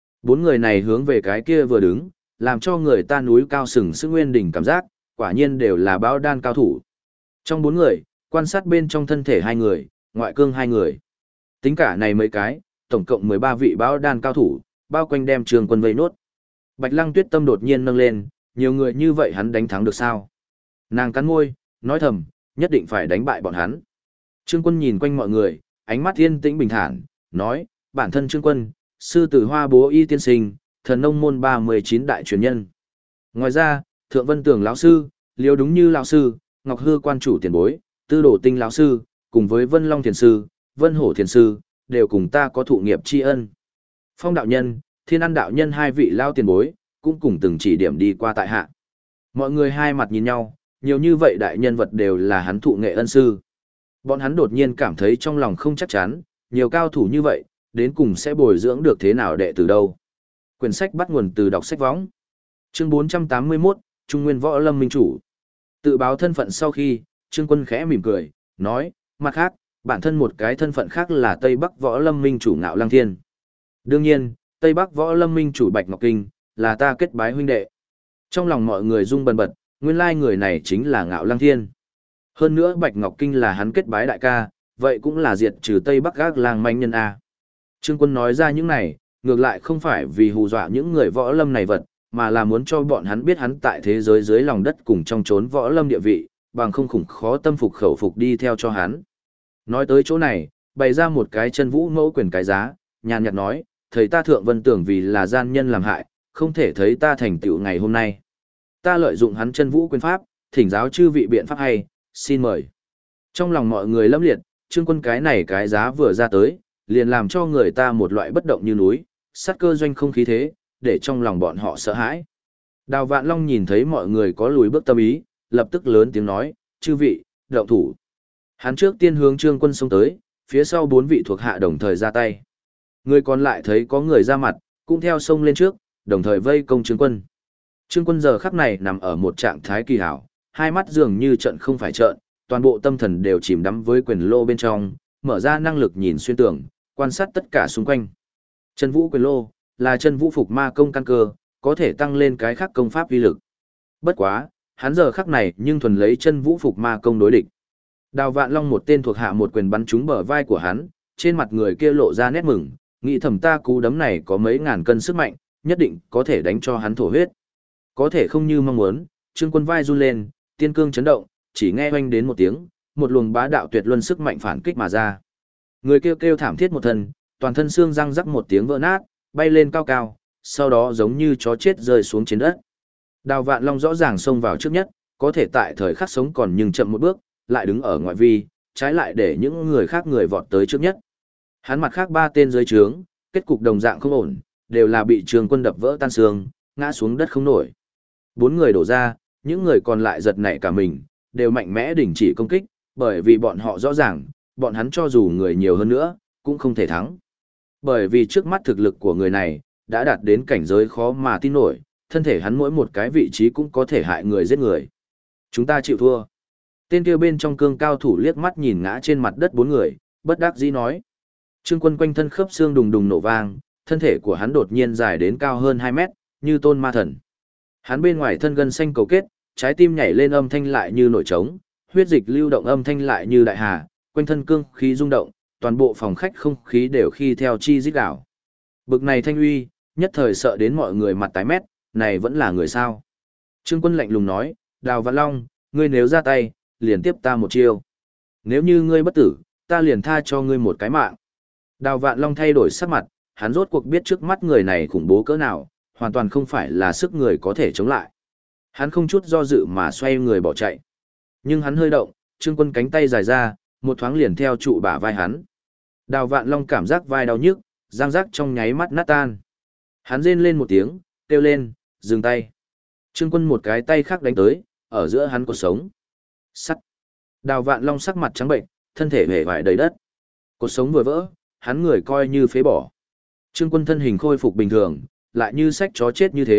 4 người này hướng về cái kia vừa đứng, làm cho người ta núi cao sừng sững nguyên đỉnh cảm giác, quả nhiên đều là bão đan cao thủ. Trong 4 người, quan sát bên trong thân thể 2 người, ngoại cương 2 người. Tính cả này mấy cái, tổng cộng 13 vị bão đan cao thủ, bao quanh đem Trương Quân vây nốt. Bạch Lăng Tuyết tâm đột nhiên nâng lên, nhiều người như vậy hắn đánh thắng được sao? Nàng cắn môi, nói thầm, nhất định phải đánh bại bọn hắn. Trương Quân nhìn quanh mọi người, ánh mắt yên tĩnh bình thản, nói, bản thân Trương Quân, sư tử Hoa Bố Y tiên sinh, thần nông môn 39 đại truyền nhân. Ngoài ra, Thượng Vân Tường lão sư, Liêu Đúng Như lão sư, Ngọc Hư quan chủ tiền bối, Tư Đồ Tinh lão sư, cùng với Vân Long thiền sư, Vân Hổ thiền sư, đều cùng ta có thụ nghiệp tri ân. Phong đạo nhân, Thiên An đạo nhân hai vị lao tiền bối, cũng cùng từng chỉ điểm đi qua tại hạ. Mọi người hai mặt nhìn nhau, nhiều như vậy đại nhân vật đều là hắn thụ nghệ ân sư. Bọn hắn đột nhiên cảm thấy trong lòng không chắc chắn, nhiều cao thủ như vậy, đến cùng sẽ bồi dưỡng được thế nào đệ từ đâu. Quyển sách bắt nguồn từ đọc sách võng. Chương 481, Trung Nguyên Võ Lâm Minh Chủ. Tự báo thân phận sau khi, Trương Quân khẽ mỉm cười, nói, mặt khác, bản thân một cái thân phận khác là Tây Bắc Võ Lâm Minh Chủ Ngạo Lăng Thiên. Đương nhiên, Tây Bắc Võ Lâm Minh Chủ Bạch Ngọc Kinh, là ta kết bái huynh đệ. Trong lòng mọi người rung bần bật, nguyên lai người này chính là Ngạo Lăng Thiên. Hơn nữa Bạch Ngọc Kinh là hắn kết bái đại ca, vậy cũng là diệt trừ Tây Bắc gác làng manh nhân A. Trương Quân nói ra những này, ngược lại không phải vì hù dọa những người võ lâm này vật, mà là muốn cho bọn hắn biết hắn tại thế giới dưới lòng đất cùng trong chốn võ lâm địa vị, bằng không khủng khó tâm phục khẩu phục đi theo cho hắn. Nói tới chỗ này, bày ra một cái chân vũ mẫu quyền cái giá, nhàn nhạt nói, thầy ta Thượng Vân tưởng vì là gian nhân làm hại, không thể thấy ta thành tựu ngày hôm nay. Ta lợi dụng hắn chân vũ quyền pháp, thỉnh giáo chư vị biện pháp hay, xin mời. Trong lòng mọi người lâm liệt, Trương Quân cái này cái giá vừa ra tới, liền làm cho người ta một loại bất động như núi, sát cơ doanh không khí thế, để trong lòng bọn họ sợ hãi. Đào Vạn Long nhìn thấy mọi người có lùi bước tâm ý, lập tức lớn tiếng nói, chư vị, động thủ. Hắn trước tiên hướng Trương Quân xông tới, phía sau 4 vị thuộc hạ đồng thời ra tay. Người còn lại thấy có người ra mặt, cũng theo xông lên trước, đồng thời vây công Trương Quân. Trương Quân giờ khắc này nằm ở một trạng thái kỳ hảo, hai mắt dường như trận không phải trận, toàn bộ tâm thần đều chìm đắm với quyền lô bên trong, mở ra năng lực nhìn xuyên tường, quan sát tất cả xung quanh. Chân vũ quyền lô là chân vũ phục ma công căn cơ, có thể tăng lên cái khác công pháp uy lực. Bất quá, hắn giờ khắc này nhưng thuần lấy chân vũ phục ma công đối địch. Đào Vạn Long một tên thuộc hạ một quyền bắn trúng bờ vai của hắn, trên mặt người kia lộ ra nét mừng, nghĩ thầm ta cú đấm này có mấy ngàn cân sức mạnh, nhất định có thể đánh cho hắn thổ huyết. Có thể không như mong muốn, Trương Quân vai run lên, tiên cương chấn động, chỉ nghe oanh đến một tiếng, một luồng bá đạo tuyệt luân sức mạnh phản kích mà ra. Người kêu kêu thảm thiết một thân, toàn thân xương răng rắc một tiếng vỡ nát, bay lên cao cao, sau đó giống như chó chết rơi xuống trên đất. Đào Vạn Long rõ ràng xông vào trước nhất, có thể tại thời khắc sống còn nhưng chậm một bước, lại đứng ở ngoại vi, trái lại để những người khác người vọt tới trước nhất. Hắn mặt khác 3 tên dưới trướng, kết cục đồng dạng không ổn, đều là bị Trương Quân đập vỡ tan xương, ngã xuống đất không nổi. 4 người đổ ra, những người còn lại giật nảy cả mình, đều mạnh mẽ đình chỉ công kích, bởi vì bọn họ rõ ràng, bọn hắn cho dù người nhiều hơn nữa, cũng không thể thắng. Bởi vì trước mắt thực lực của người này, đã đạt đến cảnh giới khó mà tin nổi, thân thể hắn mỗi một cái vị trí cũng có thể hại người giết người. Chúng ta chịu thua. Tên kia bên trong cương cao thủ liếc mắt nhìn ngã trên mặt đất 4 người, bất đắc dĩ nói. Trương Quân quanh thân khớp xương đùng đùng nổ vang, thân thể của hắn đột nhiên dài đến cao hơn 2 mét, như tôn ma thần. Hắn bên ngoài thân gân xanh cầu kết, trái tim nhảy lên âm thanh lại như nổi trống, huyết dịch lưu động âm thanh lại như đại hà, quanh thân cương khí rung động, toàn bộ phòng khách không khí đều khi theo chi rít đảo. Bực này thanh uy, nhất thời sợ đến mọi người mặt tái mét, này vẫn là người sao? Trương Quân lạnh lùng nói, Đào Vạn Long, ngươi nếu ra tay, liền tiếp ta một chiêu. Nếu như ngươi bất tử, ta liền tha cho ngươi một cái mạng. Đào Vạn Long thay đổi sắc mặt, hắn rốt cuộc biết trước mắt người này khủng bố cỡ nào, hoàn toàn không phải là sức người có thể chống lại. Hắn không chút do dự mà xoay người bỏ chạy. Nhưng hắn hơi động, Trương Quân cánh tay dài ra, một thoáng liền theo trụ bả vai hắn. Đào Vạn Long cảm giác vai đau nhức, răng rắc trong nháy mắt nát tan. Hắn rên lên một tiếng, kêu lên, dừng tay. Trương Quân một cái tay khác đánh tới, ở giữa hắn cột sống. Sắt. Đào Vạn Long sắc mặt trắng bệnh, thân thể hề vải đầy đất. Cột sống vừa vỡ, hắn người coi như phế bỏ. Trương Quân thân hình khôi phục bình thường, lại như sách chó chết như thế,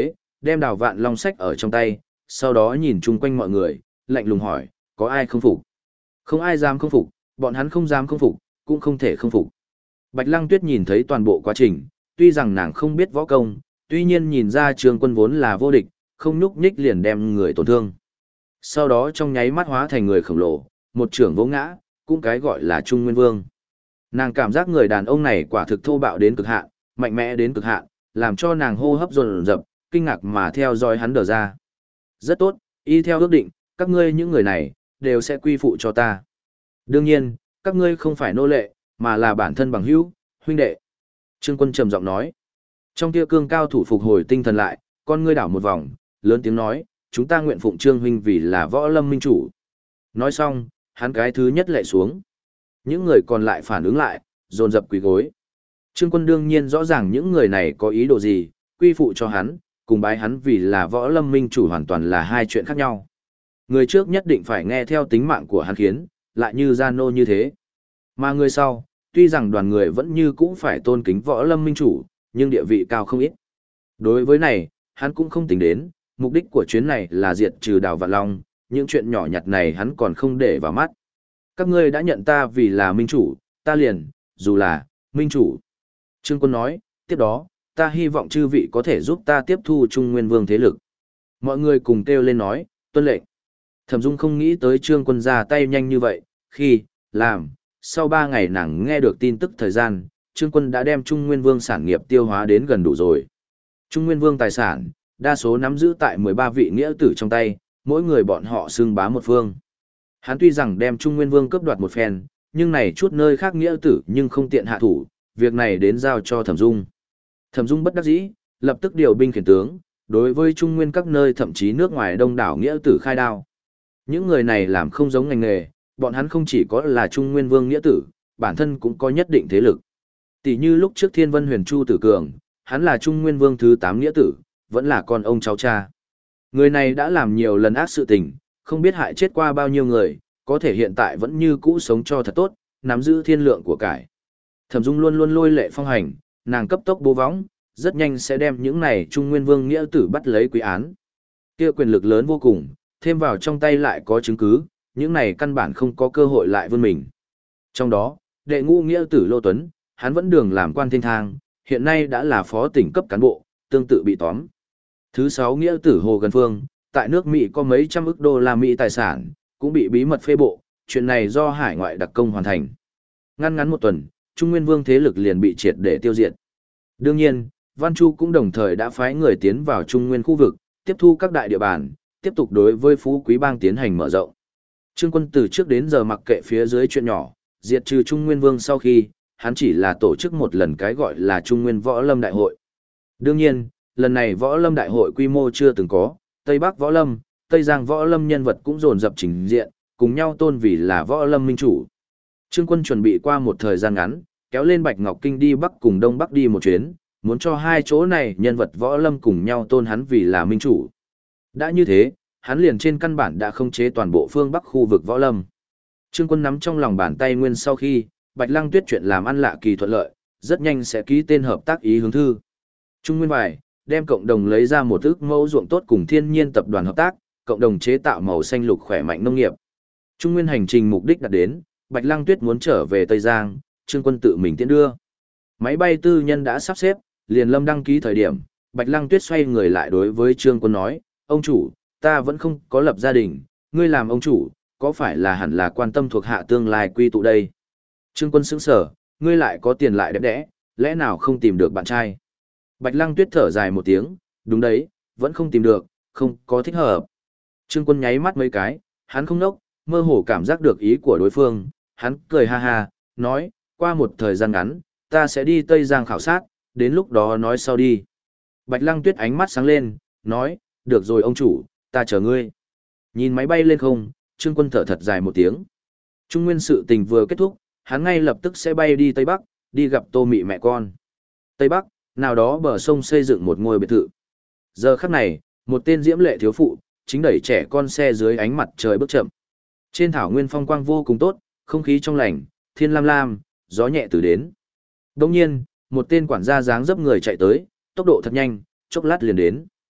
đem Đào Vạn Long sách ở trong tay, sau đó nhìn chung quanh mọi người, lạnh lùng hỏi, có ai không phục? Không ai dám không phục, bọn hắn không dám không phục, cũng không thể không phục. Bạch Lăng Tuyết nhìn thấy toàn bộ quá trình, tuy rằng nàng không biết võ công, tuy nhiên nhìn ra Trương Quân vốn là vô địch, không nhúc nhích liền đem người tổn thương. Sau đó trong nháy mắt hóa thành người khổng lồ, một trưởng vỗ ngã, cũng cái gọi là Trung Nguyên Vương. Nàng cảm giác người đàn ông này quả thực thô bạo đến cực hạn, mạnh mẽ đến cực hạn, làm cho nàng hô hấp dồn dập, kinh ngạc mà theo dõi hắn đờ ra. Rất tốt, y theo ước định, các ngươi những người này, đều sẽ quy phụ cho ta. Đương nhiên, các ngươi không phải nô lệ, mà là bản thân bằng hữu, huynh đệ. Trương Quân trầm giọng nói. Trong kia cương cao thủ phục hồi tinh thần lại, con ngươi đảo một vòng, lớn tiếng nói, chúng ta nguyện phụng Trương huynh vì là võ lâm minh chủ. Nói xong, hắn cái thứ nhất lệ xuống. Những người còn lại phản ứng lại, dồn dập quỳ gối. Trương Quân đương nhiên rõ ràng những người này có ý đồ gì, quy phụ cho hắn, cùng bái hắn vì là võ lâm minh chủ hoàn toàn là hai chuyện khác nhau. Người trước nhất định phải nghe theo tính mạng của hắn khiến, lại như Gia Nô như thế. Mà người sau, tuy rằng đoàn người vẫn như cũ phải tôn kính võ lâm minh chủ, nhưng địa vị cao không ít. Đối với này, hắn cũng không tính đến, mục đích của chuyến này là diệt trừ Đào Vạn Long, những chuyện nhỏ nhặt này hắn còn không để vào mắt. Các ngươi đã nhận ta vì là minh chủ, ta liền, dù là, minh chủ. Trương Quân nói, tiếp đó, ta hy vọng chư vị có thể giúp ta tiếp thu Trung Nguyên Vương thế lực. Mọi người cùng kêu lên nói, tuân lệnh. Thẩm Dung không nghĩ tới Trương Quân ra tay nhanh như vậy, khi, làm, sau 3 ngày nàng nghe được tin tức thời gian, Trương Quân đã đem Trung Nguyên Vương sản nghiệp tiêu hóa đến gần đủ rồi. Trung Nguyên Vương tài sản, đa số nắm giữ tại 13 vị nghĩa tử trong tay, mỗi người bọn họ xưng bá một phương. Hắn tuy rằng đem Trung Nguyên Vương cướp đoạt một phen, nhưng này chút nơi khác nghĩa tử nhưng không tiện hạ thủ, việc này đến giao cho Thẩm Dung. Thẩm Dung bất đắc dĩ, lập tức điều binh khiển tướng, đối với Trung Nguyên các nơi thậm chí nước ngoài đông đảo nghĩa tử khai đao. Những người này làm không giống ngành nghề, bọn hắn không chỉ có là Trung Nguyên Vương nghĩa tử, bản thân cũng có nhất định thế lực. Tỷ như lúc trước Thiên Vân Huyền Chu Tử Cường, hắn là Trung Nguyên Vương thứ 8 nghĩa tử, vẫn là con ông cháu cha. Người này đã làm nhiều lần ác sự tình, không biết hại chết qua bao nhiêu người, có thể hiện tại vẫn như cũ sống cho thật tốt, nắm giữ thiên lượng của cải. Thẩm Dung luôn luôn lôi lệ phong hành, nàng cấp tốc bố võng, rất nhanh sẽ đem những này Trung Nguyên Vương nghĩa tử bắt lấy quý án. Kia quyền lực lớn vô cùng, thêm vào trong tay lại có chứng cứ, những này căn bản không có cơ hội lại vươn mình. Trong đó, đệ ngũ nghĩa tử Lô Tuấn, hắn vẫn đường làm quan thiên thang, hiện nay đã là phó tỉnh cấp cán bộ, tương tự bị tóm. Thứ 6 nghĩa tử Hồ Gần Phương, tại nước Mỹ có mấy trăm ức đô la Mỹ tài sản, cũng bị bí mật phê bộ, chuyện này do hải ngoại đặc công hoàn thành. Ngăn ngắn một tuần, Trung Nguyên Vương thế lực liền bị triệt để tiêu diệt. Đương nhiên, Văn Chu cũng đồng thời đã phái người tiến vào Trung Nguyên khu vực, tiếp thu các đại địa bàn, tiếp tục đối với Phú Quý Bang tiến hành mở rộng. Trương Quân từ trước đến giờ mặc kệ phía dưới chuyện nhỏ, diệt trừ Trung Nguyên Vương sau khi, hắn chỉ là tổ chức một lần cái gọi là Trung Nguyên Võ Lâm Đại hội. Đương nhiên, lần này Võ Lâm Đại hội quy mô chưa từng có, Tây Bắc Võ Lâm, Tây Giang Võ Lâm nhân vật cũng dồn dập trình diện, cùng nhau tôn vì là Võ Lâm minh chủ. Trương Quân chuẩn bị qua một thời gian ngắn, kéo lên Bạch Ngọc Kinh đi Bắc cùng Đông Bắc đi một chuyến, muốn cho hai chỗ này nhân vật Võ Lâm cùng nhau tôn hắn vì là minh chủ. Đã như thế, hắn liền trên căn bản đã khống chế toàn bộ phương Bắc khu vực Võ Lâm. Trương Quân nắm trong lòng bàn tay nguyên sau khi, Bạch Lăng Tuyết chuyện làm ăn lạ kỳ thuận lợi, rất nhanh sẽ ký tên hợp tác ý hướng thư. Trung Nguyên Bài, đem cộng đồng lấy ra một ước mẫu ruộng tốt cùng Thiên Nhiên tập đoàn hợp tác, cộng đồng chế tạo màu xanh lục khỏe mạnh nông nghiệp. Trung Nguyên hành trình mục đích đạt đến, Bạch Lăng Tuyết muốn trở về Tây Giang, Trương Quân tự mình tiễn đưa. Máy bay tư nhân đã sắp xếp, liền lâm đăng ký thời điểm, Bạch Lăng Tuyết xoay người lại đối với Trương Quân nói, ông chủ, ta vẫn không có lập gia đình, ngươi làm ông chủ, có phải là hẳn là quan tâm thuộc hạ tương lai quy tụ đây? Trương Quân sững sờ, ngươi lại có tiền lại đẹp đẽ, lẽ nào không tìm được bạn trai? Bạch Lăng Tuyết thở dài một tiếng, đúng đấy, vẫn không tìm được, không có thích hợp. Trương Quân nháy mắt mấy cái, hắn không nốc, mơ hồ cảm giác được ý của đối phương, hắn cười ha ha, nói, qua một thời gian ngắn, ta sẽ đi Tây Giang khảo sát, đến lúc đó nói sau đi. Bạch Lăng Tuyết ánh mắt sáng lên, nói, được rồi ông chủ, ta chờ ngươi. Nhìn máy bay lên không, Trương Quân thở thật dài một tiếng. Trung Nguyên sự tình vừa kết thúc, hắn ngay lập tức sẽ bay đi Tây Bắc, đi gặp Tô Mị mẹ con. Tây Bắc, nào đó bờ sông xây dựng một ngôi biệt thự. Giờ khắc này, một tên diễm lệ thiếu phụ, chính đẩy trẻ con xe dưới ánh mặt trời bước chậm. Trên thảo nguyên phong quang vô cùng tốt, không khí trong lành, thiên lam lam, gió nhẹ từ đến. Đồng nhiên, một tên quản gia dáng dấp người chạy tới, tốc độ thật nhanh, chốc lát liền đến.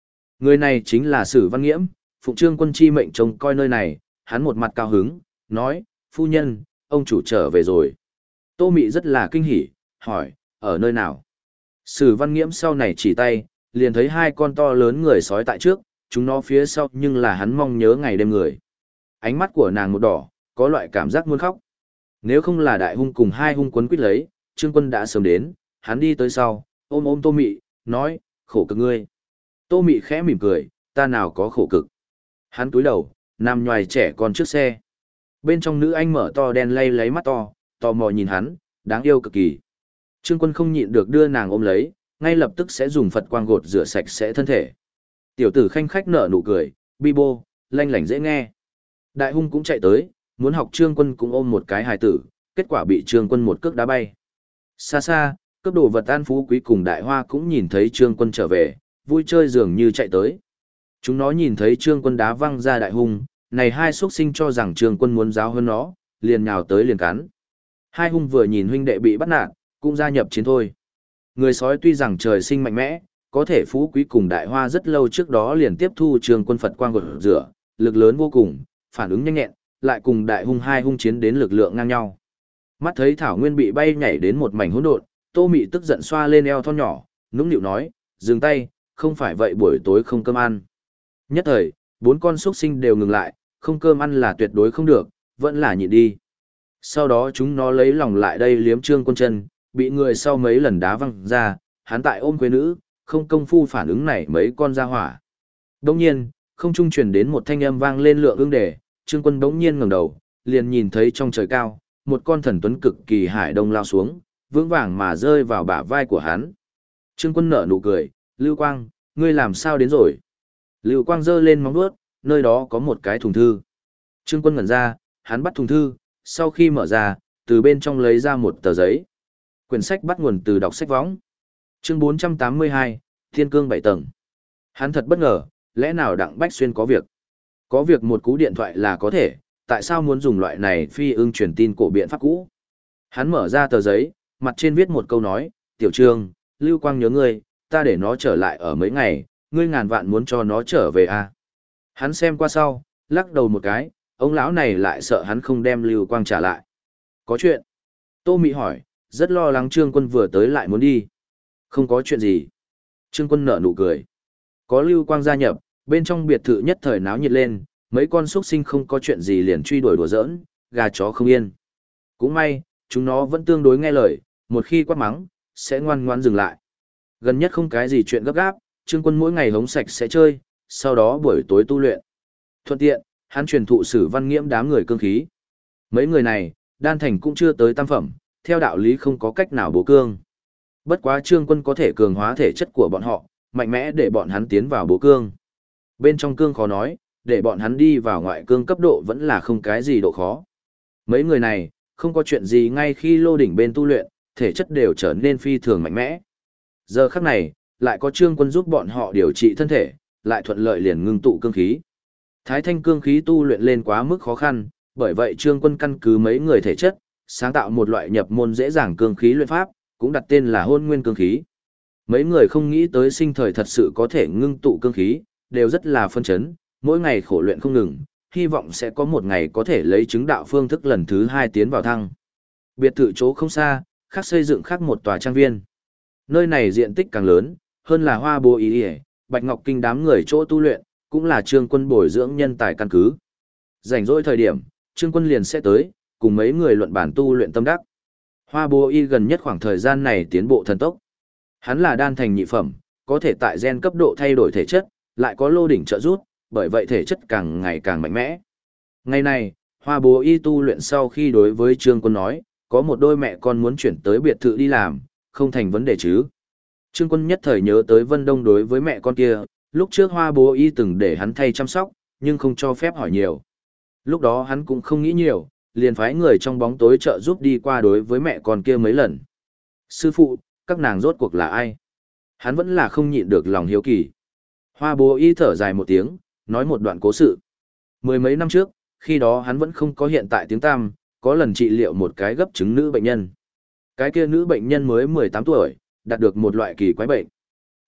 Người này chính là Sử Văn Nghiễm, phụng Trương Quân chi mệnh trông coi nơi này, hắn một mặt cao hứng, nói, phu nhân, ông chủ trở về rồi. Tô Mị rất là kinh hỉ, hỏi, ở nơi nào? Sử Văn Nghiễm sau này chỉ tay, liền thấy hai con to lớn người sói tại trước, chúng nó phía sau nhưng là hắn mong nhớ ngày đêm người. Ánh mắt của nàng một đỏ, có loại cảm giác muốn khóc. Nếu không là đại hung cùng hai hung quấn quýt lấy, Trương Quân đã sớm đến, hắn đi tới sau, ôm ôm Tô Mị, nói, khổ cực ngươi. Tô Mị khẽ mỉm cười, ta nào có khổ cực. Hắn túi đầu, nằm nhoài trẻ con trước xe. Bên trong nữ anh mở to đen lay lấy mắt to, tò mò nhìn hắn, đáng yêu cực kỳ. Trương Quân không nhịn được đưa nàng ôm lấy, ngay lập tức sẽ dùng Phật quang gột rửa sạch sẽ thân thể. Tiểu tử khanh khách nở nụ cười, bi bô, lanh lảnh dễ nghe. Đại hung cũng chạy tới, muốn học Trương Quân cũng ôm một cái hài tử, kết quả bị Trương Quân một cước đá bay. Xa xa, cướp đồ vật an phú quý cùng đại hoa cũng nhìn thấy Trương Quân trở về, vui chơi dường như chạy tới. Chúng nó nhìn thấy Trương Quân đá văng ra đại hung, này hai xuất sinh cho rằng Trương Quân muốn giáo hơn nó, liền nhào tới liền cắn. Hai hung vừa nhìn huynh đệ bị bắt nạt, cũng gia nhập chiến thôi. Người sói tuy rằng trời sinh mạnh mẽ, có thể phú quý cùng đại hoa rất lâu trước đó liền tiếp thu Trương Quân Phật quang gột rửa, lực lớn vô cùng, phản ứng nhanh nhẹn, lại cùng đại hung hai hung chiến đến lực lượng ngang nhau. Mắt thấy Thảo Nguyên bị bay nhảy đến một mảnh hỗn độn, Tô Mị tức giận xoa lên eo thon nhỏ, nũng nịu nói, dừng tay, không phải vậy buổi tối không cơm ăn. Nhất thời, bốn con xuất sinh đều ngừng lại, không cơm ăn là tuyệt đối không được, vẫn là nhịn đi. Sau đó chúng nó lấy lòng lại đây liếm Trương Quân chân, bị người sau mấy lần đá văng ra, hắn tại ôm quê nữ, không công phu phản ứng này mấy con ra hỏa. Đồng nhiên, không trung truyền đến một thanh âm vang lên lượng ương đề, Trương Quân đống nhiên ngẩng đầu, liền nhìn thấy trong trời cao, một con thần tuấn cực kỳ hải đông lao xuống, vững vàng mà rơi vào bả vai của hắn. Trương Quân nở nụ cười, Lưu Quang, ngươi làm sao đến rồi? Lưu Quang giơ lên móng vuốt, nơi đó có một cái thùng thư. Trương Quân ngẩn ra, hắn bắt thùng thư, sau khi mở ra, từ bên trong lấy ra một tờ giấy. Quyển sách bắt nguồn từ đọc sách võng. Chương 482, Thiên Cương 7 tầng. Hắn thật bất ngờ, lẽ nào Đặng Bách Xuyên có việc? Có việc một cú điện thoại là có thể, tại sao muốn dùng loại này phi ưng truyền tin cổ biện pháp cũ? Hắn mở ra tờ giấy, mặt trên viết một câu nói, Tiểu Trương, Lưu Quang nhớ ngươi, ta để nó trở lại ở mấy ngày, ngươi ngàn vạn muốn cho nó trở về à? Hắn xem qua sau, lắc đầu một cái, ông lão này lại sợ hắn không đem Lưu Quang trả lại. Có chuyện? Tô Mị hỏi, rất lo lắng Trương Quân vừa tới lại muốn đi. Không có chuyện gì. Trương Quân nở nụ cười. Có Lưu Quang gia nhập, bên trong biệt thự nhất thời náo nhiệt lên, mấy con xuất sinh không có chuyện gì liền truy đuổi đùa giỡn, gà chó không yên. Cũng may, chúng nó vẫn tương đối nghe lời, một khi quát mắng, sẽ ngoan ngoãn dừng lại. Gần nhất không cái gì chuyện gấp gáp, Trương Quân mỗi ngày hống sạch sẽ chơi, sau đó buổi tối tu luyện. Thuận tiện, hắn truyền thụ Sử Văn Nghiễm đám người cương khí. Mấy người này, đan thành cũng chưa tới tam phẩm, theo đạo lý không có cách nào bố cương. Bất quá Trương Quân có thể cường hóa thể chất của bọn họ, mạnh mẽ để bọn hắn tiến vào bố cương. Bên trong cương khó nói, để bọn hắn đi vào ngoại cương cấp độ vẫn là không cái gì độ khó. Mấy người này, không có chuyện gì ngay khi lô đỉnh bên tu luyện, thể chất đều trở nên phi thường mạnh mẽ. Giờ khắc này, lại có Trương Quân giúp bọn họ điều trị thân thể, lại thuận lợi liền ngưng tụ cương khí. Thái thanh cương khí tu luyện lên quá mức khó khăn, bởi vậy Trương Quân căn cứ mấy người thể chất, sáng tạo một loại nhập môn dễ dàng cương khí luyện pháp, cũng đặt tên là Hôn Nguyên cương khí. Mấy người không nghĩ tới sinh thời thật sự có thể ngưng tụ cương khí, đều rất là phân chấn, mỗi ngày khổ luyện không ngừng, hy vọng sẽ có một ngày có thể lấy chứng đạo phương thức lần thứ 2 tiến vào thăng. Biệt thự chỗ không xa, khác xây dựng khác một tòa trang viên. Nơi này diện tích càng lớn, hơn là Hoa Bố Ý, Bạch Ngọc Kinh đám người chỗ tu luyện, cũng là Trương Quân bồi dưỡng nhân tài căn cứ. Rảnh rỗi thời điểm, Trương Quân liền sẽ tới, cùng mấy người luận bản tu luyện tâm đắc. Hoa Bố Y gần nhất khoảng thời gian này tiến bộ thần tốc. Hắn là đan thành nhị phẩm, có thể tại gen cấp độ thay đổi thể chất, lại có lô đỉnh trợ giúp, bởi vậy thể chất càng ngày càng mạnh mẽ. Ngày này, Hoa Bố Y tu luyện sau khi đối với Trương Quân nói, có một đôi mẹ con muốn chuyển tới biệt thự đi làm, không thành vấn đề chứ. Trương Quân nhất thời nhớ tới Vân Đông đối với mẹ con kia, lúc trước Hoa Bố Y từng để hắn thay chăm sóc, nhưng không cho phép hỏi nhiều. Lúc đó hắn cũng không nghĩ nhiều, liền phái người trong bóng tối trợ giúp đi qua đối với mẹ con kia mấy lần. Sư phụ, các nàng rốt cuộc là ai? Hắn vẫn là không nhịn được lòng hiếu kỳ. Hoa Bố Y thở dài một tiếng, nói một đoạn cố sự. Mười mấy năm trước, khi đó hắn vẫn không có hiện tại tiếng tăm, có lần trị liệu một cái gấp trứng nữ bệnh nhân. Cái kia nữ bệnh nhân mới 18 tuổi, đạt được một loại kỳ quái bệnh.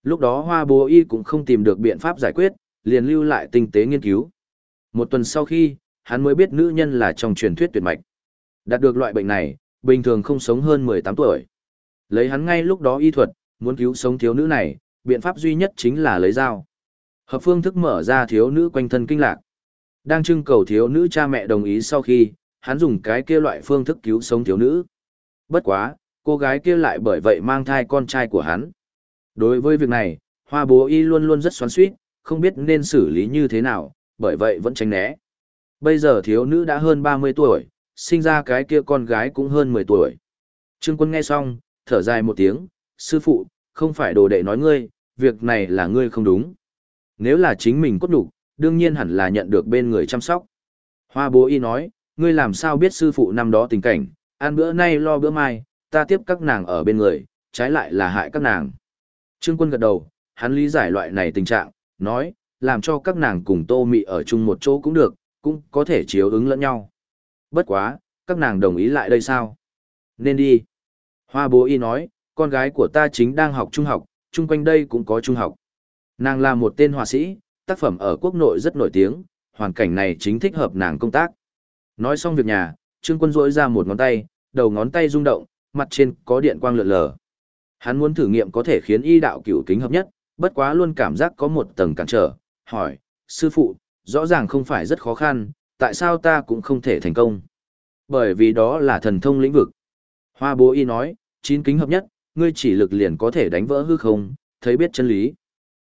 Lúc đó Hoa Bố Y cũng không tìm được biện pháp giải quyết, liền lưu lại tinh tế nghiên cứu. Một tuần sau khi, hắn mới biết nữ nhân là trong truyền thuyết tuyệt mạch. Đạt được loại bệnh này, bình thường không sống hơn 18 tuổi. Lấy hắn ngay lúc đó y thuật, muốn cứu sống thiếu nữ này, biện pháp duy nhất chính là lấy dao. Hợp phương thức mở ra thiếu nữ quanh thân kinh lạc. Đang trưng cầu thiếu nữ cha mẹ đồng ý sau khi, hắn dùng cái kia loại phương thức cứu sống thiếu nữ. Bất quá, cô gái kia lại bởi vậy mang thai con trai của hắn. Đối với việc này, Hoa Bố Y luôn luôn rất xoắn xuýt, không biết nên xử lý như thế nào, bởi vậy vẫn tránh né. Bây giờ thiếu nữ đã hơn 30 tuổi, sinh ra cái kia con gái cũng hơn 10 tuổi. Trương Quân nghe xong, thở dài một tiếng, sư phụ, không phải đồ đệ nói ngươi, việc này là ngươi không đúng. Nếu là chính mình cốt đủ, đương nhiên hẳn là nhận được bên người chăm sóc. Hoa Bố Y nói, ngươi làm sao biết sư phụ năm đó tình cảnh, ăn bữa nay lo bữa mai, ta tiếp các nàng ở bên người, trái lại là hại các nàng. Trương Quân gật đầu, hắn lý giải loại này tình trạng, nói, làm cho các nàng cùng Tô Mị ở chung một chỗ cũng được, cũng có thể chiếu ứng lẫn nhau. Bất quá, các nàng đồng ý lại đây sao? Nên đi. Hoa Bố Y nói, con gái của ta chính đang học trung học, chung quanh đây cũng có trung học. Nàng là một tên họa sĩ, tác phẩm ở quốc nội rất nổi tiếng, hoàn cảnh này chính thích hợp nàng công tác. Nói xong việc nhà, Trương Quân rỗi ra một ngón tay, đầu ngón tay rung động, mặt trên có điện quang lượn lờ. Hắn muốn thử nghiệm có thể khiến y đạo cửu kính hợp nhất, bất quá luôn cảm giác có một tầng cản trở, hỏi, sư phụ, rõ ràng không phải rất khó khăn, tại sao ta cũng không thể thành công? Bởi vì đó là thần thông lĩnh vực. Hoa Bố Y nói, chín kính hợp nhất, ngươi chỉ lực liền có thể đánh vỡ hư không, thấy biết chân lý.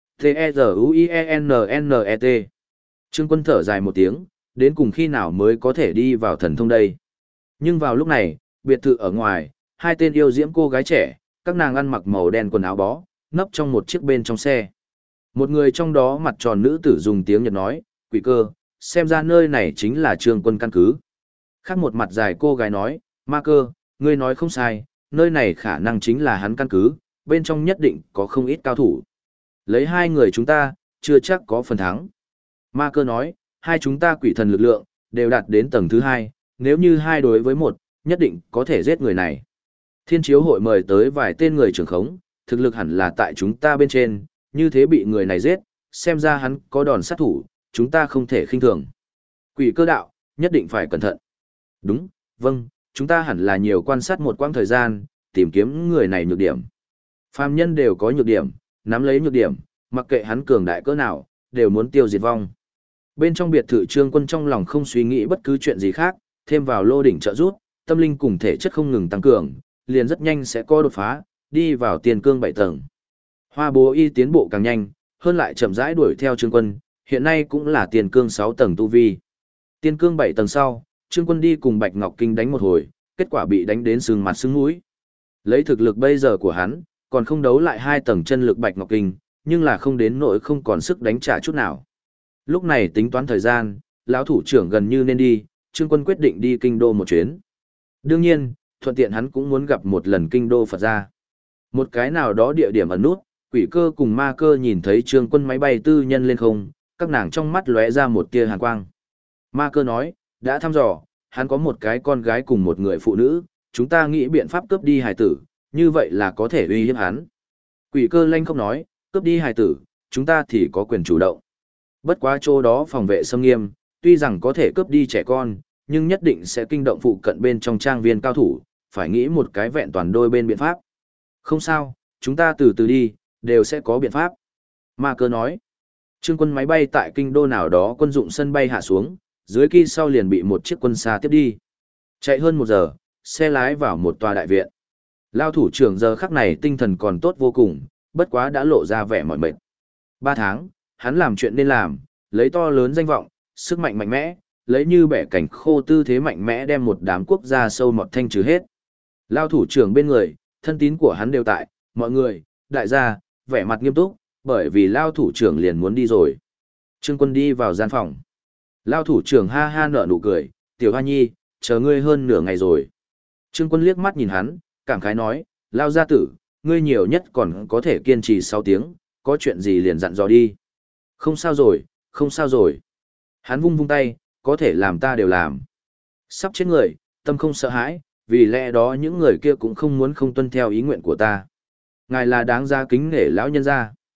T-E-Z-U-I-E-N-N-E-T. Trương Quân thở dài một tiếng, đến cùng khi nào mới có thể đi vào thần thông đây. Nhưng vào lúc này, biệt thự ở ngoài, hai tên yêu diễm cô gái trẻ, các nàng ăn mặc màu đen quần áo bó, nấp trong một chiếc bên trong xe. Một người trong đó mặt tròn nữ tử dùng tiếng Nhật nói, Quỷ Cơ, xem ra nơi này chính là Trương Quân căn cứ. Khác một mặt dài cô gái nói, Ma Cơ, ngươi nói không sai, nơi này khả năng chính là hắn căn cứ, bên trong nhất định có không ít cao thủ. Lấy hai người chúng ta, chưa chắc có phần thắng. Ma Cơ nói, hai chúng ta quỷ thần lực lượng, đều đạt đến tầng thứ hai, nếu như hai đối với một, nhất định có thể giết người này. Thiên chiếu hội mời tới vài tên người trưởng khống, thực lực hẳn là tại chúng ta bên trên, như thế bị người này giết, xem ra hắn có đòn sát thủ, chúng ta không thể khinh thường. Quỷ Cơ đạo, nhất định phải cẩn thận. Đúng, vâng, chúng ta hẳn là nhiều quan sát một quãng thời gian, tìm kiếm người này nhược điểm. Phàm nhân đều có nhược điểm, nắm lấy nhược điểm, mặc kệ hắn cường đại cỡ nào, đều muốn tiêu diệt vong. Bên trong biệt thự Trương Quân trong lòng không suy nghĩ bất cứ chuyện gì khác, thêm vào lô đỉnh trợ rút, tâm linh cùng thể chất không ngừng tăng cường, liền rất nhanh sẽ có đột phá, đi vào tiền cương 7 tầng. Hoa Bố Y tiến bộ càng nhanh, hơn lại chậm rãi đuổi theo Trương Quân, hiện nay cũng là tiền cương 6 tầng tu vi. Tiền cương 7 tầng sau, Trương Quân đi cùng Bạch Ngọc Kinh đánh một hồi, kết quả bị đánh đến sưng mặt sưng mũi. Lấy thực lực bây giờ của hắn, còn không đấu lại 2 tầng chân lực Bạch Ngọc Kinh, nhưng là không đến nỗi không còn sức đánh trả chút nào. Lúc này tính toán thời gian, lão thủ trưởng gần như nên đi, Trương Quân quyết định đi kinh đô một chuyến. Đương nhiên, thuận tiện hắn cũng muốn gặp một lần kinh đô Phật gia. Một cái nào đó địa điểm ẩn nút, Quỷ Cơ cùng Ma Cơ nhìn thấy Trương Quân máy bay tư nhân lên không, các nàng trong mắt lóe ra một tia hàn quang. Ma Cơ nói, đã thăm dò, hắn có một cái con gái cùng một người phụ nữ, chúng ta nghĩ biện pháp cướp đi hài tử, như vậy là có thể uy hiếp hắn. Quỷ Cơ lanh không nói, cướp đi hài tử, chúng ta thì có quyền chủ động. Bất quá chỗ đó phòng vệ xâm nghiêm, tuy rằng có thể cướp đi trẻ con, nhưng nhất định sẽ kinh động phụ cận bên trong trang viên cao thủ, phải nghĩ một cái vẹn toàn đôi bên biện pháp. Không sao, chúng ta từ từ đi, đều sẽ có biện pháp. Ma Cơ nói, Trương Quân máy bay tại kinh đô nào đó quân dụng sân bay hạ xuống, dưới kỳ sau liền bị một chiếc quân xa tiếp đi. Chạy hơn 1 giờ, xe lái vào một tòa đại viện. Lao thủ trưởng giờ khắc này tinh thần còn tốt vô cùng, bất quá đã lộ ra vẻ mỏi mệt. 3 tháng, hắn làm chuyện nên làm, lấy to lớn danh vọng, sức mạnh mạnh mẽ, lấy như bẻ cảnh khô tư thế mạnh mẽ đem một đám quốc gia sâu mọt thanh trừ hết. Lao thủ trưởng bên người, thân tín của hắn đều tại, mọi người, đại gia, vẻ mặt nghiêm túc, bởi vì Lao thủ trưởng liền muốn đi rồi. Trương Quân đi vào gian phòng. Lao thủ trưởng ha ha nở nụ cười, Tiểu Hoa Nhi, chờ ngươi hơn nửa ngày rồi. Trương Quân liếc mắt nhìn hắn, cảm khái nói, Lao gia tử, ngươi nhiều nhất còn có thể kiên trì 6 tiếng, có chuyện gì liền dặn dò đi. Không sao rồi, không sao rồi. Hắn vung vung tay, có thể làm ta đều làm. Sắp chết người, tâm không sợ hãi, vì lẽ đó những người kia cũng không muốn không tuân theo ý nguyện của ta. Ngài là đáng giá kính nể lão nhân gia.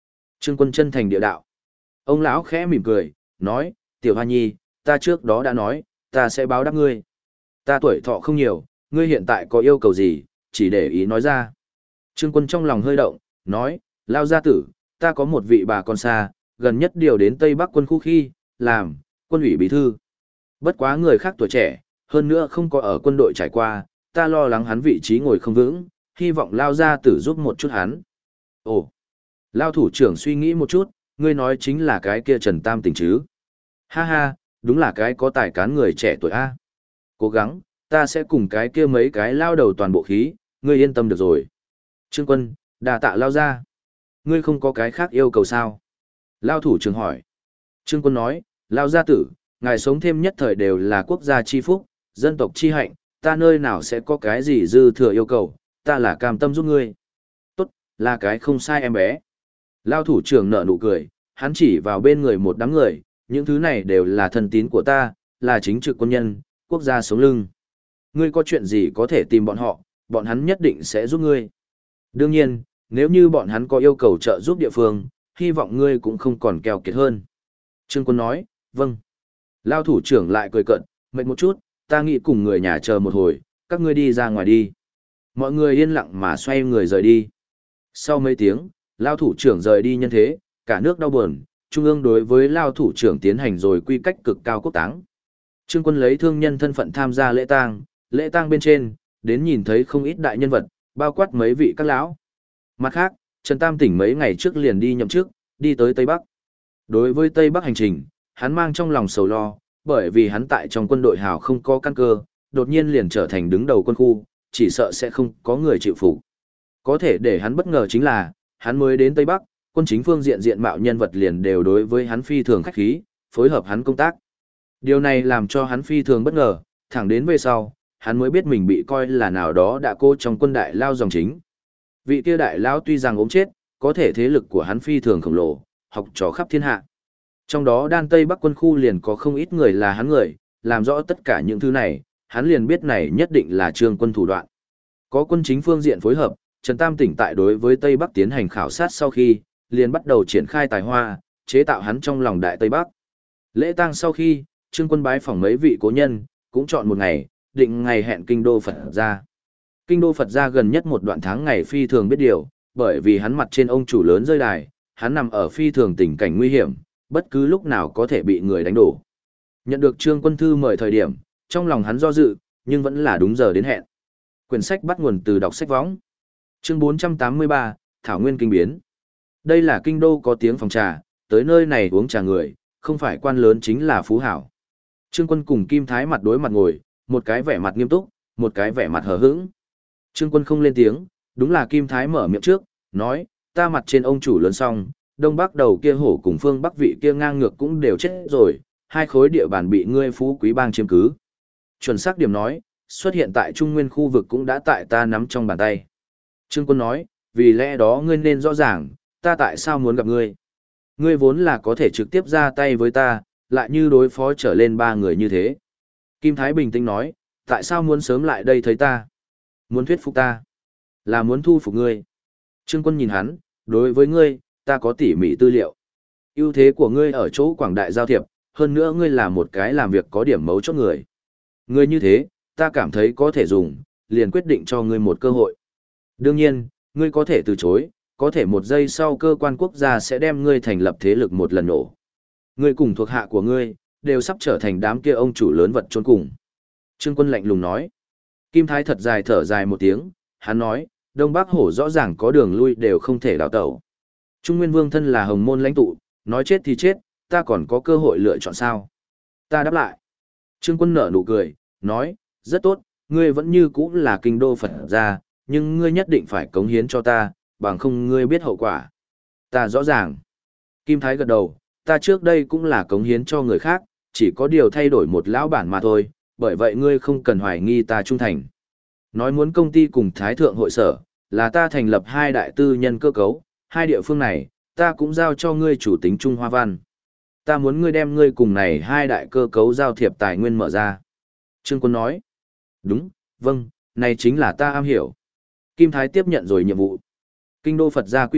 Trương Quân chân thành địa đạo. Ông lão khẽ mỉm cười, nói, Tiểu Hoa Nhi, ta trước đó đã nói, ta sẽ báo đáp ngươi. Ta tuổi thọ không nhiều, ngươi hiện tại có yêu cầu gì, chỉ để ý nói ra. Trương Quân trong lòng hơi động, nói, Lao gia tử, ta có một vị bà con xa, gần nhất điều đến Tây Bắc quân khu khi, làm, quân ủy bí thư. Bất quá người khác tuổi trẻ, hơn nữa không có ở quân đội trải qua, ta lo lắng hắn vị trí ngồi không vững, hy vọng Lao gia tử giúp một chút hắn. Ồ, Lao thủ trưởng suy nghĩ một chút, ngươi nói chính là cái kia Trần Tam Tỉnh chứ. Ha ha, đúng là cái có tài cán người trẻ tuổi A. Cố gắng, ta sẽ cùng cái kia mấy cái lao đầu toàn bộ khí, ngươi yên tâm được rồi. Trương Quân, đà tạ Lao ra. Ngươi không có cái khác yêu cầu sao? Lao thủ trưởng hỏi. Trương Quân nói, Lao gia tử, ngài sống thêm nhất thời đều là quốc gia chi phúc, dân tộc chi hạnh, ta nơi nào sẽ có cái gì dư thừa yêu cầu, ta là cam tâm giúp ngươi. Tốt, là cái không sai em bé. Lao thủ trưởng nở nụ cười, hắn chỉ vào bên người một đám người, những thứ này đều là thân tín của ta, là chính trực quân nhân, quốc gia sống lưng. Ngươi có chuyện gì có thể tìm bọn họ, bọn hắn nhất định sẽ giúp ngươi. Đương nhiên, nếu như bọn hắn có yêu cầu trợ giúp địa phương, hy vọng ngươi cũng không còn keo kiệt hơn. Trương Quân nói, vâng. Lao thủ trưởng lại cười cận, mệt một chút, ta nghĩ cùng người nhà chờ một hồi, các ngươi đi ra ngoài đi. Mọi người yên lặng mà xoay người rời đi. Sau mấy tiếng, Lao thủ trưởng rời đi nhân thế, cả nước đau buồn, Trung ương đối với Lao thủ trưởng tiến hành rồi quy cách cực cao quốc táng. Trương Quân lấy thương nhân thân phận tham gia lễ tang bên trên, đến nhìn thấy không ít đại nhân vật, bao quát mấy vị các lão. Mặt khác, Trần Tam Tỉnh mấy ngày trước liền đi nhậm chức, đi tới Tây Bắc. Đối với Tây Bắc hành trình, hắn mang trong lòng sầu lo, bởi vì hắn tại trong quân đội hào không có căn cơ, đột nhiên liền trở thành đứng đầu quân khu, chỉ sợ sẽ không có người chịu phục. Có thể để hắn bất ngờ chính là, hắn mới đến Tây Bắc, quân chính phương diện mạo nhân vật liền đều đối với hắn phi thường khách khí, phối hợp hắn công tác. Điều này làm cho hắn phi thường bất ngờ, thẳng đến về sau, hắn mới biết mình bị coi là nào đó đã cô trong quân đại lao dòng chính. Vị kia đại lao tuy rằng ốm chết, có thể thế lực của hắn phi thường khổng lồ, học trò khắp thiên hạ. Trong đó đan Tây Bắc quân khu liền có không ít người là hắn người, làm rõ tất cả những thứ này, hắn liền biết này nhất định là Trương Quân thủ đoạn. Có quân chính phương diện phối hợp, Trần Tam Tỉnh tại đối với Tây Bắc tiến hành khảo sát sau khi, liền bắt đầu triển khai tài hoa, chế tạo hắn trong lòng đại Tây Bắc. Lễ tang sau khi, Trương Quân bái phỏng mấy vị cố nhân, cũng chọn một ngày, định ngày hẹn kinh đô Phật gia. Kinh đô Phật gia gần nhất một đoạn tháng ngày phi thường biết điều, bởi vì hắn mặt trên ông chủ lớn rơi đài, hắn nằm ở phi thường tình cảnh nguy hiểm, bất cứ lúc nào có thể bị người đánh đổ. Nhận được Trương Quân thư mời thời điểm, trong lòng hắn do dự, nhưng vẫn là đúng giờ đến hẹn. Quyển sách bắt nguồn từ đọc sách võng. Chương 483, Thảo Nguyên Kinh Biến. Đây là kinh đô có tiếng phòng trà, tới nơi này uống trà người, không phải quan lớn chính là phú hảo. Trương Quân cùng Kim Thái mặt đối mặt ngồi, một cái vẻ mặt nghiêm túc, một cái vẻ mặt hờ hững. Trương Quân không lên tiếng, đúng là Kim Thái mở miệng trước, nói, ta mặt trên ông chủ lớn xong, Đông Bắc đầu kia hổ cùng phương Bắc vị kia ngang ngược cũng đều chết rồi, hai khối địa bàn bị ngươi phú quý bang chiếm cứ. Chuẩn xác điểm nói, xuất hiện tại Trung Nguyên khu vực cũng đã tại ta nắm trong bàn tay. Trương Quân nói, vì lẽ đó ngươi nên rõ ràng, ta tại sao muốn gặp ngươi. Ngươi vốn là có thể trực tiếp ra tay với ta, lại như đối phó trở lên ba người như thế. Kim Thái bình tĩnh nói, tại sao muốn sớm lại đây thấy ta? Muốn thuyết phục ta? Là muốn thu phục ngươi? Trương Quân nhìn hắn, đối với ngươi, ta có tỉ mỉ tư liệu. Ưu thế của ngươi ở chỗ quảng đại giao thiệp, hơn nữa ngươi là một cái làm việc có điểm mấu chốt người. Ngươi như thế, ta cảm thấy có thể dùng, liền quyết định cho ngươi một cơ hội. Đương nhiên, ngươi có thể từ chối, có thể một giây sau cơ quan quốc gia sẽ đem ngươi thành lập thế lực một lần nổ. Ngươi cùng thuộc hạ của ngươi, đều sắp trở thành đám kia ông chủ lớn vật chôn cùng. Trương Quân lạnh lùng nói. Kim Thái thật dài thở dài một tiếng, hắn nói, Đông Bắc hổ rõ ràng có đường lui đều không thể đào tẩu. Trung Nguyên Vương thân là hồng môn lãnh tụ, nói chết thì chết, ta còn có cơ hội lựa chọn sao? Ta đáp lại. Trương Quân nở nụ cười, nói, rất tốt, ngươi vẫn như cũ là kinh đô Phật gia, nhưng ngươi nhất định phải cống hiến cho ta, bằng không ngươi biết hậu quả. Ta rõ ràng. Kim Thái gật đầu, ta trước đây cũng là cống hiến cho người khác, chỉ có điều thay đổi một lão bản mà thôi, bởi vậy ngươi không cần hoài nghi ta trung thành. Nói muốn công ty cùng Thái Thượng hội sở, là ta thành lập hai đại tư nhân cơ cấu, hai địa phương này, ta cũng giao cho ngươi chủ tính Trung Hoa Văn. Ta muốn ngươi đem ngươi cùng này hai đại cơ cấu giao thiệp tài nguyên mở ra. Trương Quân nói, đúng, vâng, này chính là ta am hiểu. Kim Thái tiếp nhận rồi nhiệm vụ. Kinh đô Phật gia quy thuận,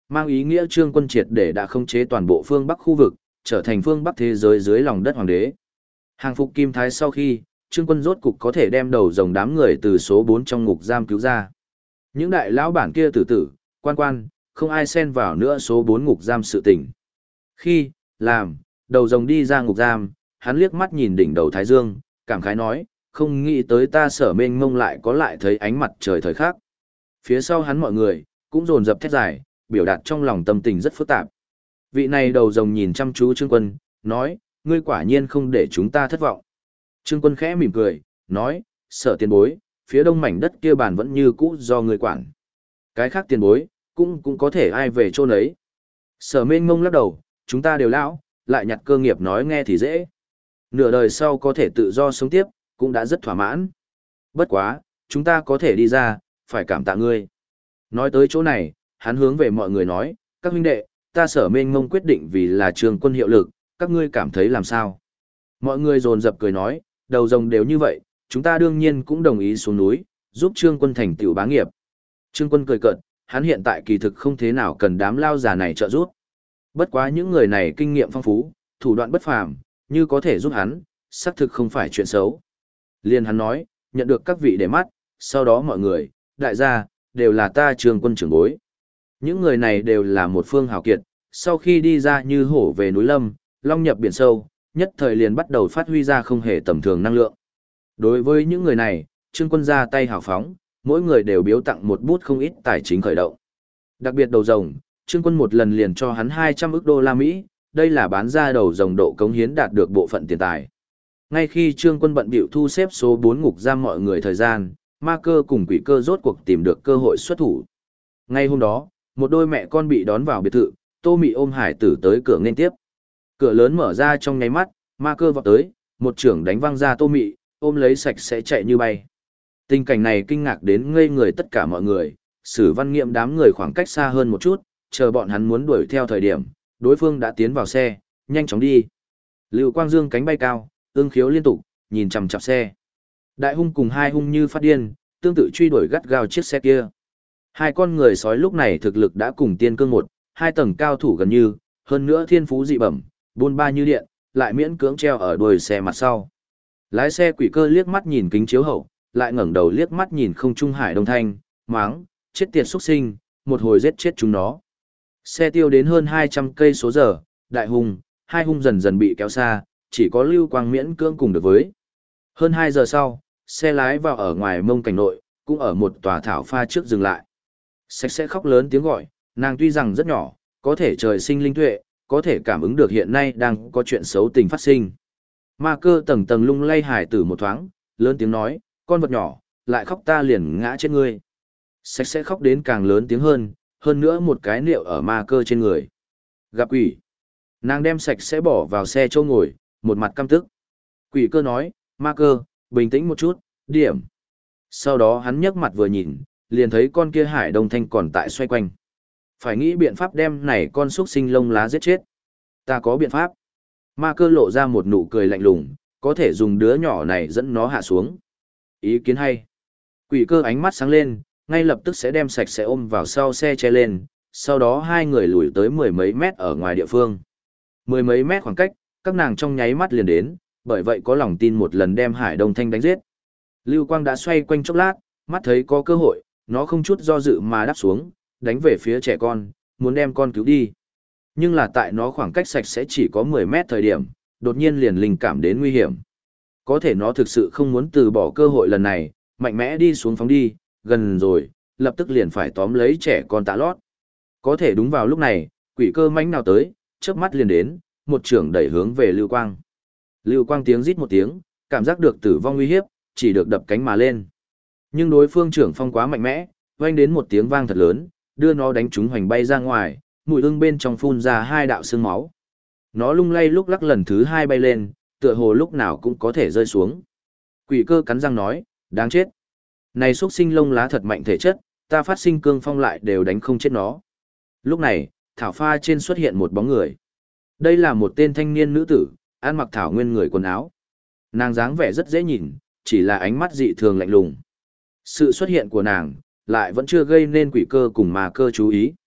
Mang ý nghĩa Trương Quân triệt để đã khống chế toàn bộ phương Bắc khu vực, trở thành phương Bắc thế giới dưới lòng đất hoàng đế. Hàng phục Kim Thái sau khi, Trương Quân rốt cục có thể đem đầu rồng đám người từ số 4 trong ngục giam cứu ra. Những đại lão bản kia tử, quan, không ai xen vào nữa số 4 ngục giam sự tình. Khi, làm, đầu rồng đi ra ngục giam, hắn liếc mắt nhìn đỉnh đầu Thái Dương, cảm khái nói, không nghĩ tới ta Sở Mênh Mông lại có lại thấy ánh mặt trời thời khắc. Phía sau hắn mọi người, cũng dồn dập thét dài, biểu đạt trong lòng tâm tình rất phức tạp. Vị này đầu rồng nhìn chăm chú Trương Quân, nói, ngươi quả nhiên không để chúng ta thất vọng. Trương Quân khẽ mỉm cười, nói, Sở tiền bối, phía đông mảnh đất kia bàn vẫn như cũ do ngươi quản. Cái khác tiền bối, cũng có thể ai về chỗ nấy. Sở Mênh Mông lắc đầu, chúng ta đều lão, lại nhặt cơ nghiệp nói nghe thì dễ. Nửa đời sau có thể tự do sống tiếp, cũng đã rất thỏa mãn. Bất quá, chúng ta có thể đi ra, phải cảm tạ ngươi. Nói tới chỗ này, hắn hướng về mọi người nói, các huynh đệ, ta Sở Mênh Mông quyết định vì là Trương Quân hiệu lực, các ngươi cảm thấy làm sao? Mọi người dồn dập cười nói, đầu rồng đều như vậy, chúng ta đương nhiên cũng đồng ý xuống núi, giúp Trương Quân thành tựu bá nghiệp. Trương Quân cười cợt, hắn hiện tại kỳ thực không thế nào cần đám lao già này trợ giúp. Bất quá những người này kinh nghiệm phong phú, thủ đoạn bất phàm, như có thể giúp hắn, xác thực không phải chuyện xấu. Liên hắn nói, nhận được các vị để mắt, sau đó mọi người, đại gia, đều là ta Trương Quân trưởng bối. Những người này đều là một phương hào kiệt, sau khi đi ra như hổ về núi lâm, long nhập biển sâu, nhất thời liền bắt đầu phát huy ra không hề tầm thường năng lượng. Đối với những người này, Trương Quân ra tay hào phóng, mỗi người đều biếu tặng một bút không ít tài chính khởi động. Đặc biệt đầu rồng, Trương Quân một lần liền cho hắn 200 ức đô la Mỹ, đây là bán ra đầu rồng độ cống hiến đạt được bộ phận tiền tài. Ngay khi Trương Quân bận bịu thu xếp số 4 ngục giam mọi người thời gian, ma cơ cùng quỷ cơ rốt cuộc tìm được cơ hội xuất thủ. Ngay hôm đó, một đôi mẹ con bị đón vào biệt thự, Tô Mị ôm hải tử tới cửa nghênh tiếp. Cửa lớn mở ra trong nháy mắt, ma cơ vọt tới, một trưởng đánh văng ra Tô Mị, ôm lấy sạch sẽ chạy như bay. Tình cảnh này kinh ngạc đến ngây người tất cả mọi người, Sử Văn Nghiệm đám người khoảng cách xa hơn một chút, chờ bọn hắn muốn đuổi theo thời điểm, đối phương đã tiến vào xe, nhanh chóng đi. Lưu Quang Dương cánh bay cao, ương khiếu liên tục, nhìn chằm chằm xe. Đại hung cùng hai hung như phát điên, tương tự truy đuổi gắt gao chiếc xe kia. Hai con người sói lúc này thực lực đã cùng tiên cương một, hai tầng cao thủ gần như, hơn nữa thiên phú dị bẩm, buôn ba như điện, lại miễn cưỡng treo ở đuôi xe mặt sau. Lái xe quỷ cơ liếc mắt nhìn kính chiếu hậu, lại ngẩng đầu liếc mắt nhìn không trung hải đông thanh, máng, chết tiệt xuất sinh, một hồi giết chết chúng nó. Xe tiêu đến hơn 200 cây số giờ, đại hung, hai hung dần dần bị kéo xa, chỉ có Lưu Quang miễn cưỡng cùng được với. Hơn 2 giờ sau, xe lái vào ở ngoài mông cảnh nội, cũng ở một tòa thảo pha trước dừng lại. Sạch sẽ khóc lớn tiếng gọi, nàng tuy rằng rất nhỏ, có thể trời sinh linh tuệ, có thể cảm ứng được hiện nay đang có chuyện xấu tình phát sinh. Ma cơ tầng tầng lung lay hải tử một thoáng, lớn tiếng nói, con vật nhỏ, lại khóc ta liền ngã chết ngươi. Sạch sẽ khóc đến càng lớn tiếng hơn nữa một cái niệu ở ma cơ trên người. Gặp quỷ. Nàng đem sạch sẽ bỏ vào xe châu ngồi, một mặt căm tức. Quỷ cơ nói, ma cơ, bình tĩnh một chút, điểm. Sau đó hắn nhấc mặt vừa nhìn, liền thấy con kia hải đông thanh còn tại xoay quanh. Phải nghĩ biện pháp đem này con xúc sinh lông lá giết chết. Ta có biện pháp. Ma cơ lộ ra một nụ cười lạnh lùng, có thể dùng đứa nhỏ này dẫn nó hạ xuống. Ý kiến hay. Quỷ cơ ánh mắt sáng lên, ngay lập tức sẽ đem sạch sẽ ôm vào sau xe che lên, sau đó hai người lùi tới mười mấy mét ở ngoài địa phương. Mười mấy mét khoảng cách, các nàng trong nháy mắt liền đến, bởi vậy có lòng tin một lần đem Hải Đông Thanh đánh giết. Lưu Quang đã xoay quanh chốc lát, mắt thấy có cơ hội, nó không chút do dự mà đáp xuống, đánh về phía trẻ con, muốn đem con cứu đi. Nhưng là tại nó khoảng cách sạch sẽ chỉ có 10 mét thời điểm, đột nhiên liền linh cảm đến nguy hiểm. Có thể nó thực sự không muốn từ bỏ cơ hội lần này, mạnh mẽ đi xuống phóng đi, gần rồi, lập tức liền phải tóm lấy trẻ con tạ lót. Có thể đúng vào lúc này, quỷ cơ mãnh nào tới, chớp mắt liền đến, một trưởng đẩy hướng về Lưu Quang. Lưu Quang tiếng rít một tiếng, cảm giác được tử vong nguy hiếp, chỉ được đập cánh mà lên. Nhưng đối phương trưởng phong quá mạnh mẽ, vang đến một tiếng vang thật lớn, đưa nó đánh trúng hoành bay ra ngoài, mũi ưng bên trong phun ra hai đạo xương máu. Nó lung lay lúc lắc lần thứ hai bay lên, tựa hồ lúc nào cũng có thể rơi xuống. Quỷ cơ cắn răng nói, đáng chết. Này xuất sinh lông lá thật mạnh thể chất, ta phát sinh cương phong lại đều đánh không chết nó. Lúc này, thảo pha trên xuất hiện một bóng người. Đây là một tên thanh niên nữ tử, ăn mặc thảo nguyên người quần áo. Nàng dáng vẻ rất dễ nhìn, chỉ là ánh mắt dị thường lạnh lùng. Sự xuất hiện của nàng, lại vẫn chưa gây nên quỷ cơ cùng ma cơ chú ý.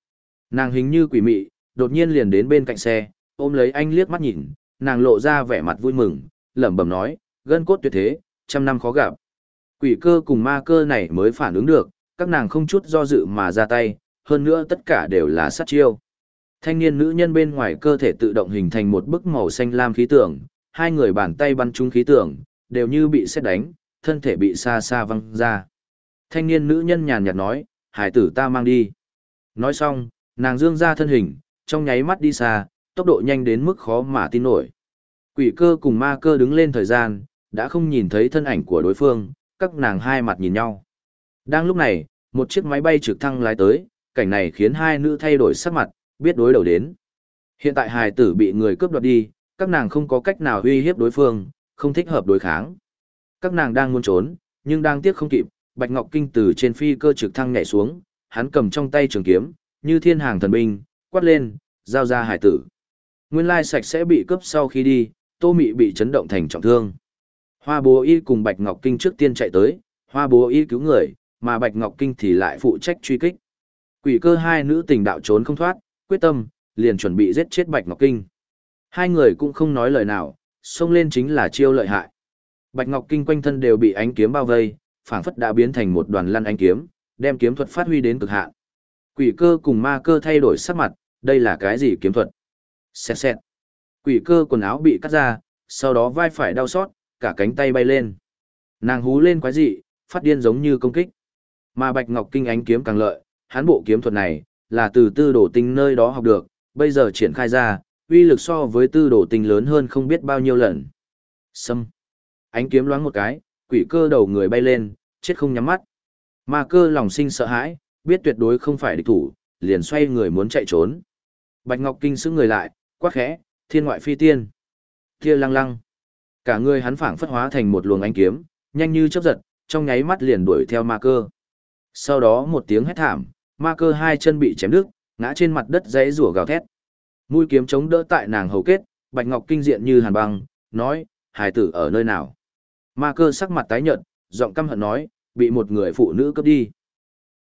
Nàng hình như quỷ mị, đột nhiên liền đến bên cạnh xe, ôm lấy anh liếc mắt nhìn, nàng lộ ra vẻ mặt vui mừng, lẩm bẩm nói, gân cốt tuyệt thế, trăm năm khó gặp. Quỷ cơ cùng ma cơ này mới phản ứng được, các nàng không chút do dự mà ra tay, hơn nữa tất cả đều là sát chiêu. Thanh niên nữ nhân bên ngoài cơ thể tự động hình thành một bức màu xanh lam khí tượng, hai người bàn tay bắn trúng khí tượng, đều như bị sét đánh, thân thể bị xa xa văng ra. Thanh niên nữ nhân nhàn nhạt nói, hải tử ta mang đi. Nói xong, nàng dương ra thân hình, trong nháy mắt đi xa, tốc độ nhanh đến mức khó mà tin nổi. Quỷ cơ cùng ma cơ đứng lên thời gian, đã không nhìn thấy thân ảnh của đối phương, các nàng hai mặt nhìn nhau. Đang lúc này, một chiếc máy bay trực thăng lái tới, cảnh này khiến hai nữ thay đổi sắc mặt, biết đối đầu đến. Hiện tại hài tử bị người cướp đoạt đi, các nàng không có cách nào uy hiếp đối phương, không thích hợp đối kháng. Các nàng đang muốn trốn, nhưng đang tiếc không kịp, Bạch Ngọc Kinh từ trên phi cơ trực thăng nhảy xuống, hắn cầm trong tay trường kiếm, như thiên hàng thần binh, quát lên, giao ra hải tử. Nguyên lai sạch sẽ bị cướp sau khi đi, Tô Mị bị chấn động thành trọng thương. Hoa Bố Y cùng Bạch Ngọc Kinh trước tiên chạy tới, Hoa Bố Y cứu người, mà Bạch Ngọc Kinh thì lại phụ trách truy kích. Quỷ cơ hai nữ tình đạo trốn không thoát, quyết tâm, liền chuẩn bị giết chết Bạch Ngọc Kinh. Hai người cũng không nói lời nào, xông lên chính là chiêu lợi hại. Bạch Ngọc Kinh quanh thân đều bị ánh kiếm bao vây, phảng phất đã biến thành một đoàn lăn ánh kiếm, đem kiếm thuật phát huy đến cực hạn. Quỷ cơ cùng ma cơ thay đổi sắc mặt, đây là cái gì kiếm thuật? Xẹt xẹt. Quỷ cơ quần áo bị cắt ra, sau đó vai phải đau xót, cả cánh tay bay lên. Nàng hú lên quái dị, phát điên giống như công kích. Mà Bạch Ngọc Kinh ánh kiếm càng lợi, hắn bộ kiếm thuật này là từ Tư Đồ Tinh nơi đó học được, bây giờ triển khai ra, uy lực so với Tư Đồ Tinh lớn hơn không biết bao nhiêu lần. Xâm. Ánh kiếm loáng một cái, quỷ cơ đầu người bay lên, chết không nhắm mắt. Ma cơ lòng sinh sợ hãi, biết tuyệt đối không phải địch thủ, liền xoay người muốn chạy trốn. Bạch Ngọc Kinh sững người lại, quát khẽ, thiên ngoại phi tiên. Kia lăng lăng. Cả người hắn phảng phất hóa thành một luồng ánh kiếm, nhanh như chớp giật, trong nháy mắt liền đuổi theo ma cơ. Sau đó một tiếng hét thảm, ma cơ hai chân bị chém đứt, ngã trên mặt đất giãy rủa gào thét. Mũi kiếm chống đỡ tại nàng hầu kết, Bạch Ngọc Kinh diện như hàn băng, nói, hài tử ở nơi nào? Ma cơ sắc mặt tái nhợt, giọng căm hận nói, bị một người phụ nữ cướp đi.